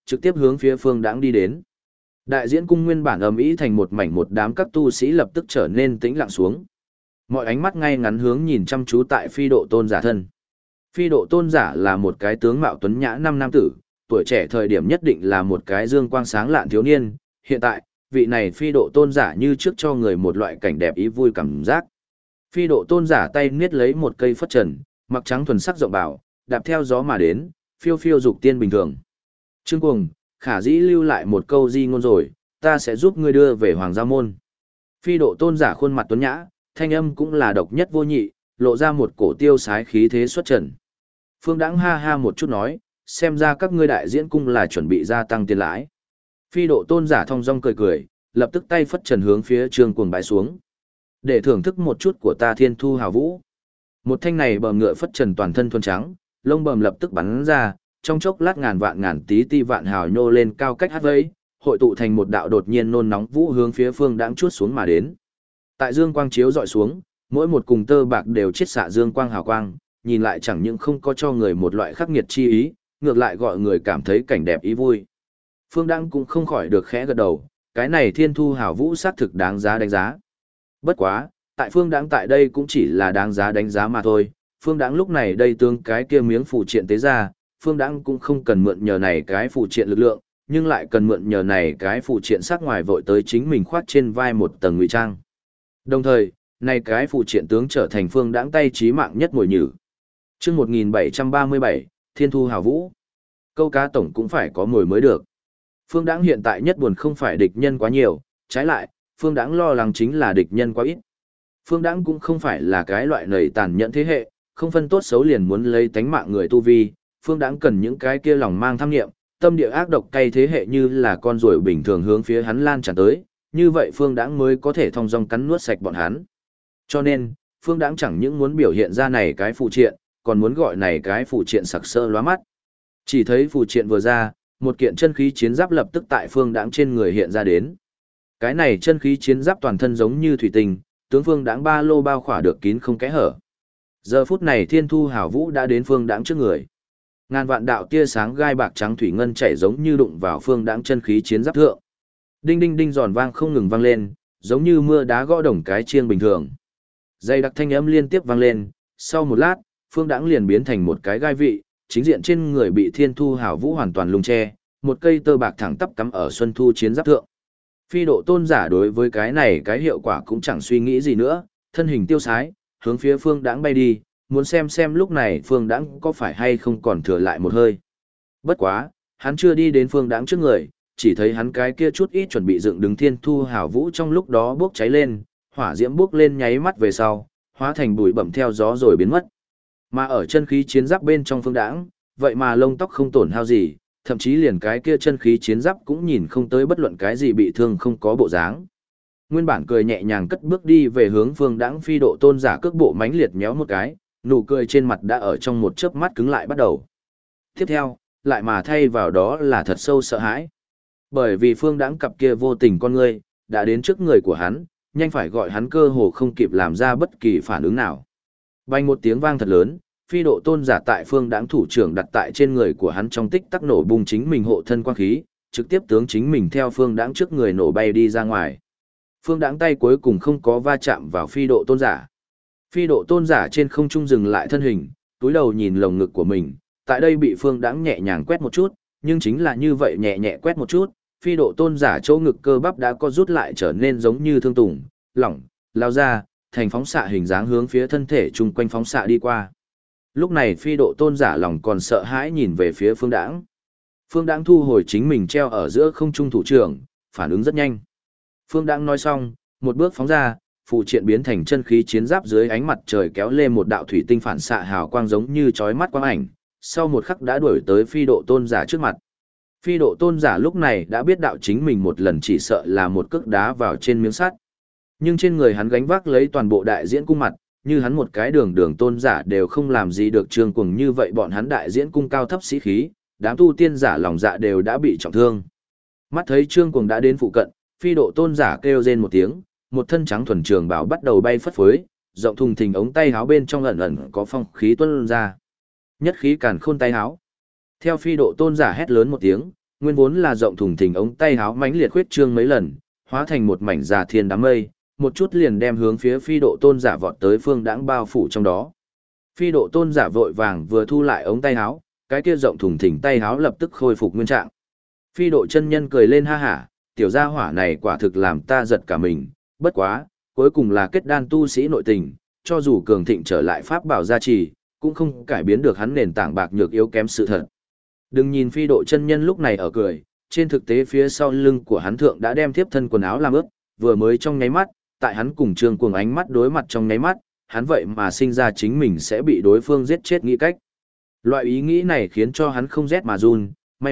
trực tiếp hướng phía phương đãng đi đến. Đại diễn cung nguyên bản ầm ĩ thành một mảnh một đám các tu sĩ lập tức trở nên tĩnh lặng xuống. Mọi ánh mắt ngay ngắn hướng nhìn chăm chú tại phi độ tôn giả thân. Phi độ tôn giả là một cái tướng mạo tuấn nhã năm nam tử, tuổi trẻ thời điểm nhất định là một cái dương quang sáng lạn thiếu niên, hiện tại, vị này phi độ tôn giả như trước cho người một loại cảnh đẹp ý vui cảm giác. Phi độ tôn giả tay niết lấy một cây phất trần, mặc trắng thuần sắc rộng bảo, đạp theo gió mà đến, phiêu phiêu dục tiên bình thường. Trương Cuồng, khả dĩ lưu lại một câu di ngôn rồi, ta sẽ giúp ngươi đưa về Hoàng Gia Môn. Phi độ tôn giả khuôn mặt tuấn nhã, thanh âm cũng là độc nhất vô nhị, lộ ra một cổ tiêu sái khí thế xuất trần. Phương Đãng ha ha một chút nói, xem ra các ngươi đại diễn cung là chuẩn bị gia tăng tiền lãi. Phi độ tôn giả thong dong cười cười, lập tức tay phất trần hướng phía Trương Cuồng bái xuống. Để thưởng thức một chút của ta thiên thu hào vũ. Một thanh này bờm ngựa phất trần toàn thân thuần trắng, lông bờm lập tức bắn ra, trong chốc lát ngàn vạn ngàn tí ti vạn hào nhô lên cao cách hát vây, hội tụ thành một đạo đột nhiên nôn nóng vũ hướng phía Phương Đãng chuốt xuống mà đến. Tại dương quang chiếu dọi xuống, mỗi một cùng tơ bạc đều chiết xạ dương quang hào quang, nhìn lại chẳng những không có cho người một loại khắc nghiệt chi ý, ngược lại gọi người cảm thấy cảnh đẹp ý vui. Phương Đãng cũng không khỏi được khẽ gật đầu, cái này thiên thu hào vũ xác thực đáng giá đánh giá. Bất quá, tại Phương Đãng tại đây cũng chỉ là đáng giá đánh giá mà thôi. Phương Đãng lúc này đây tương cái kia miếng phụ triện tế ra, Phương Đãng cũng không cần mượn nhờ này cái phụ triện lực lượng, nhưng lại cần mượn nhờ này cái phụ triện sắc ngoài vội tới chính mình khoác trên vai một tầng ngụy trang. Đồng thời, này cái phụ triện tướng trở thành Phương Đãng tay chí mạng nhất mồi nhử. Chương 1737, Thiên Thu Hào Vũ. Câu cá tổng cũng phải có mồi mới được. Phương Đãng hiện tại nhất buồn không phải địch nhân quá nhiều, trái lại, Phương Đãng lo lắng chính là địch nhân quá ít. Phương Đãng cũng không phải là cái loại nầy tàn nhẫn thế hệ, không phân tốt xấu liền muốn lấy tánh mạng người tu vi. Phương Đãng cần những cái kia lòng mang tham nghiệm, tâm địa ác độc cay thế hệ như là con ruồi bình thường hướng phía hắn lan tràn tới, như vậy Phương Đãng mới có thể thong dong cắn nuốt sạch bọn hắn. Cho nên, Phương Đãng chẳng những muốn biểu hiện ra này cái phụ triện, còn muốn gọi này cái phụ triện sặc sỡ lóa mắt. Chỉ thấy phụ triện vừa ra, một kiện chân khí chiến giáp lập tức tại Phương Đãng trên người hiện ra đến. Cái này chân khí chiến giáp toàn thân giống như thủy tinh, tướng Phương Đãng ba lô bao khỏa được kín không kẽ hở. Giờ phút này Thiên Thu Hào Vũ đã đến Phương Đãng trước người. Ngàn vạn đạo tia sáng gai bạc trắng thủy ngân chảy giống như đụng vào Phương Đãng chân khí chiến giáp thượng. Đinh đinh đinh giòn vang không ngừng vang lên, giống như mưa đá gõ đồng cái chiêng bình thường. Dây đặc thanh âm liên tiếp vang lên, sau một lát, Phương Đãng liền biến thành một cái gai vị, chính diện trên người bị Thiên Thu Hào Vũ hoàn toàn lung che, một cây tơ bạc thẳng tắp cắm ở Xuân Thu chiến giáp thượng. Phi độ tôn giả đối với cái này cái hiệu quả cũng chẳng suy nghĩ gì nữa, thân hình tiêu sái, hướng phía Phương Đãng bay đi, muốn xem lúc này Phương Đãng có phải hay không còn thừa lại một hơi. Bất quá, hắn chưa đi đến Phương Đãng trước người, chỉ thấy hắn cái kia chút ít chuẩn bị dựng đứng Thiên Thu Hào Vũ trong lúc đó bốc cháy lên, hỏa diễm bốc lên nháy mắt về sau, hóa thành bụi bặm theo gió rồi biến mất. Mà ở chân khí chiến giáp bên trong Phương Đãng, vậy mà lông tóc không tổn hao gì, thậm chí liền cái kia chân khí chiến giáp cũng nhìn không tới bất luận cái gì bị thương không có bộ dáng. Nguyên bản cười nhẹ nhàng cất bước đi về hướng Phương Đãng phi độ tôn giả cước bộ mãnh liệt méo một cái, nụ cười trên mặt đã ở trong một chớp mắt cứng lại bắt đầu. Tiếp theo, lại mà thay vào đó là thật sâu sợ hãi. Bởi vì Phương Đãng cặp kia vô tình con ngươi, đã đến trước người của hắn, nhanh phải gọi hắn cơ hồ không kịp làm ra bất kỳ phản ứng nào. Bành một tiếng vang thật lớn, phi độ tôn giả tại Phương Đãng thủ trưởng đặt tại trên người của hắn trong tích tắc nổ bung chính mình hộ thân quang khí, trực tiếp tướng chính mình theo Phương Đãng trước người nổ bay đi ra ngoài. Phương Đãng tay cuối cùng không có va chạm vào phi độ tôn giả. Phi độ tôn giả trên không trung dừng lại thân hình, túi đầu nhìn lồng ngực của mình, tại đây bị Phương Đãng nhẹ nhàng quét một chút, nhưng chính là như vậy nhẹ nhẹ quét một chút, phi độ tôn giả chỗ ngực cơ bắp đã co rút lại trở nên giống như thương tùng, lỏng, lao ra, thành phóng xạ hình dáng hướng phía thân thể chung quanh phóng xạ đi qua. Lúc này phi độ tôn giả lòng còn sợ hãi nhìn về phía Phương Đãng. Phương Đãng thu hồi chính mình treo ở giữa không trung thủ trưởng, phản ứng rất nhanh. Phương Đãng nói xong, một bước phóng ra, phụ triện biến thành chân khí chiến giáp dưới ánh mặt trời kéo lên một đạo thủy tinh phản xạ hào quang giống như chói mắt quang ảnh, sau một khắc đã đuổi tới phi độ tôn giả trước mặt. Phi độ tôn giả lúc này đã biết đạo chính mình một lần chỉ sợ là một cước đá vào trên miếng sắt. Nhưng trên người hắn gánh vác lấy toàn bộ đại diễn cung mặt, như hắn một cái đường tôn giả đều không làm gì được Trương Cuồng như vậy bọn hắn đại diễn cung cao thấp sĩ khí, đám tu tiên giả lòng dạ đều đã bị trọng thương. Mắt thấy Trương Cuồng đã đến phụ cận, phi độ tôn giả kêu rên một tiếng, một thân trắng thuần trường bảo bắt đầu bay phất phới, rộng thùng thình ống tay háo bên trong ẩn ẩn có phong khí tuôn ra. Nhất khí càn khôn tay háo. Theo phi độ tôn giả hét lớn một tiếng, nguyên vốn là rộng thùng thình ống tay háo mãnh liệt khuyết trương mấy lần, hóa thành một mảnh già thiên đám mây, một chút liền đem hướng phía phi độ tôn giả vọt tới phương đãng bao phủ trong đó. Phi độ tôn giả vội vàng vừa thu lại ống tay háo, cái kia rộng thùng thình tay háo lập tức khôi phục nguyên trạng. Phi độ chân nhân cười lên ha hả, tiểu gia hỏa này quả thực làm ta giật cả mình, bất quá, cuối cùng là kết đan tu sĩ nội tình, cho dù cường thịnh trở lại pháp bảo gia trì, cũng không cải biến được hắn nền tảng bạc nhược yếu kém sự thật. Đừng nhìn phi độ chân nhân lúc này ở cười, trên thực tế phía sau lưng của hắn thượng đã đem tiếp thân quần áo làm ướt, vừa mới trong nháy mắt, tại hắn cùng Trương Cuồng ánh mắt đối mặt trong nháy mắt, hắn vậy mà sinh ra chính mình sẽ bị đối phương giết chết nghĩ cách. Loại ý nghĩ này khiến cho hắn không rét mà run,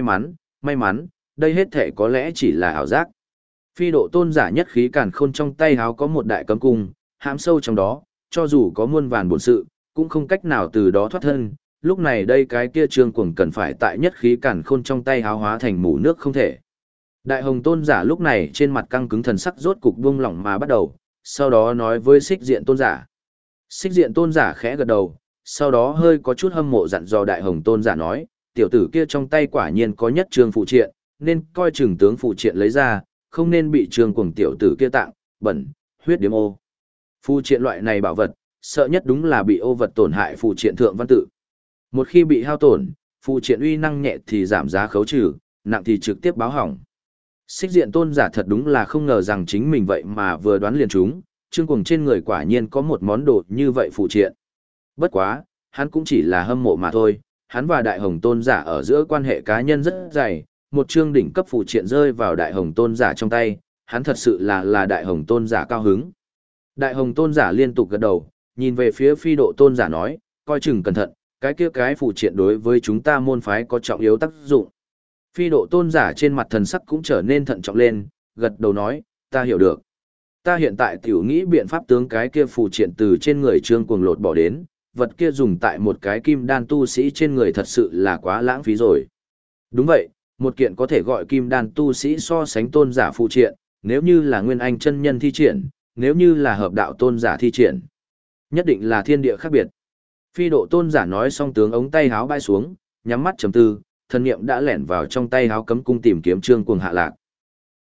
may mắn, đây hết thể có lẽ chỉ là ảo giác. Phi độ tôn giả nhất khí càn khôn trong tay háo có một đại cấm cung, hãm sâu trong đó, cho dù có muôn vàn bổn sự, cũng không cách nào từ đó thoát thân. Lúc này đây cái kia Trương Cuồng cần phải tại nhất khí càn khôn trong tay háo hóa thành mù nước không thể. Đại hồng tôn giả lúc này trên mặt căng cứng thần sắc rốt cục buông lỏng mà bắt đầu, sau đó nói với xích diện tôn giả. Xích diện tôn giả khẽ gật đầu, sau đó hơi có chút hâm mộ dặn dò đại hồng tôn giả nói, tiểu tử kia trong tay quả nhiên có nhất trương phụ triện, nên coi chừng tướng phụ triện lấy ra, không nên bị Trương Cuồng tiểu tử kia tạng, bẩn, huyết điếm ô. Phụ triện loại này bảo vật, sợ nhất đúng là bị ô vật tổn hại phụ triện thượng văn tự. Một khi bị hao tổn, phụ triện uy năng nhẹ thì giảm giá khấu trừ, nặng thì trực tiếp báo hỏng. Xích diện tôn giả thật đúng là không ngờ rằng chính mình vậy mà vừa đoán liền chúng, Trương Cuồng trên người quả nhiên có một món đồ như vậy phụ triện. Bất quá, hắn cũng chỉ là hâm mộ mà thôi, hắn và đại hồng tôn giả ở giữa quan hệ cá nhân rất dày, một chương đỉnh cấp phụ triện rơi vào đại hồng tôn giả trong tay, hắn thật sự là đại hồng tôn giả cao hứng. Đại hồng tôn giả liên tục gật đầu, nhìn về phía phi độ tôn giả nói, coi chừng cẩn thận, cái kia cái phụ triện đối với chúng ta môn phái có trọng yếu tác dụng. Phi độ tôn giả trên mặt thần sắc cũng trở nên thận trọng lên, gật đầu nói, ta hiểu được. Ta hiện tại tiểu nghĩ biện pháp tướng cái kia phụ triện từ trên người Trương Cuồng lột bỏ đến, vật kia dùng tại một cái kim đan tu sĩ trên người thật sự là quá lãng phí rồi. Đúng vậy, một kiện có thể gọi kim đan tu sĩ so sánh tôn giả phụ triện, nếu như là nguyên anh chân nhân thi triển, nếu như là hợp đạo tôn giả thi triển, nhất định là thiên địa khác biệt. Phi độ tôn giả nói xong tướng ống tay háo bay xuống, nhắm mắt trầm tư, thần niệm đã lẻn vào trong tay háo cấm cung tìm kiếm Trương Cuồng hạ lạc.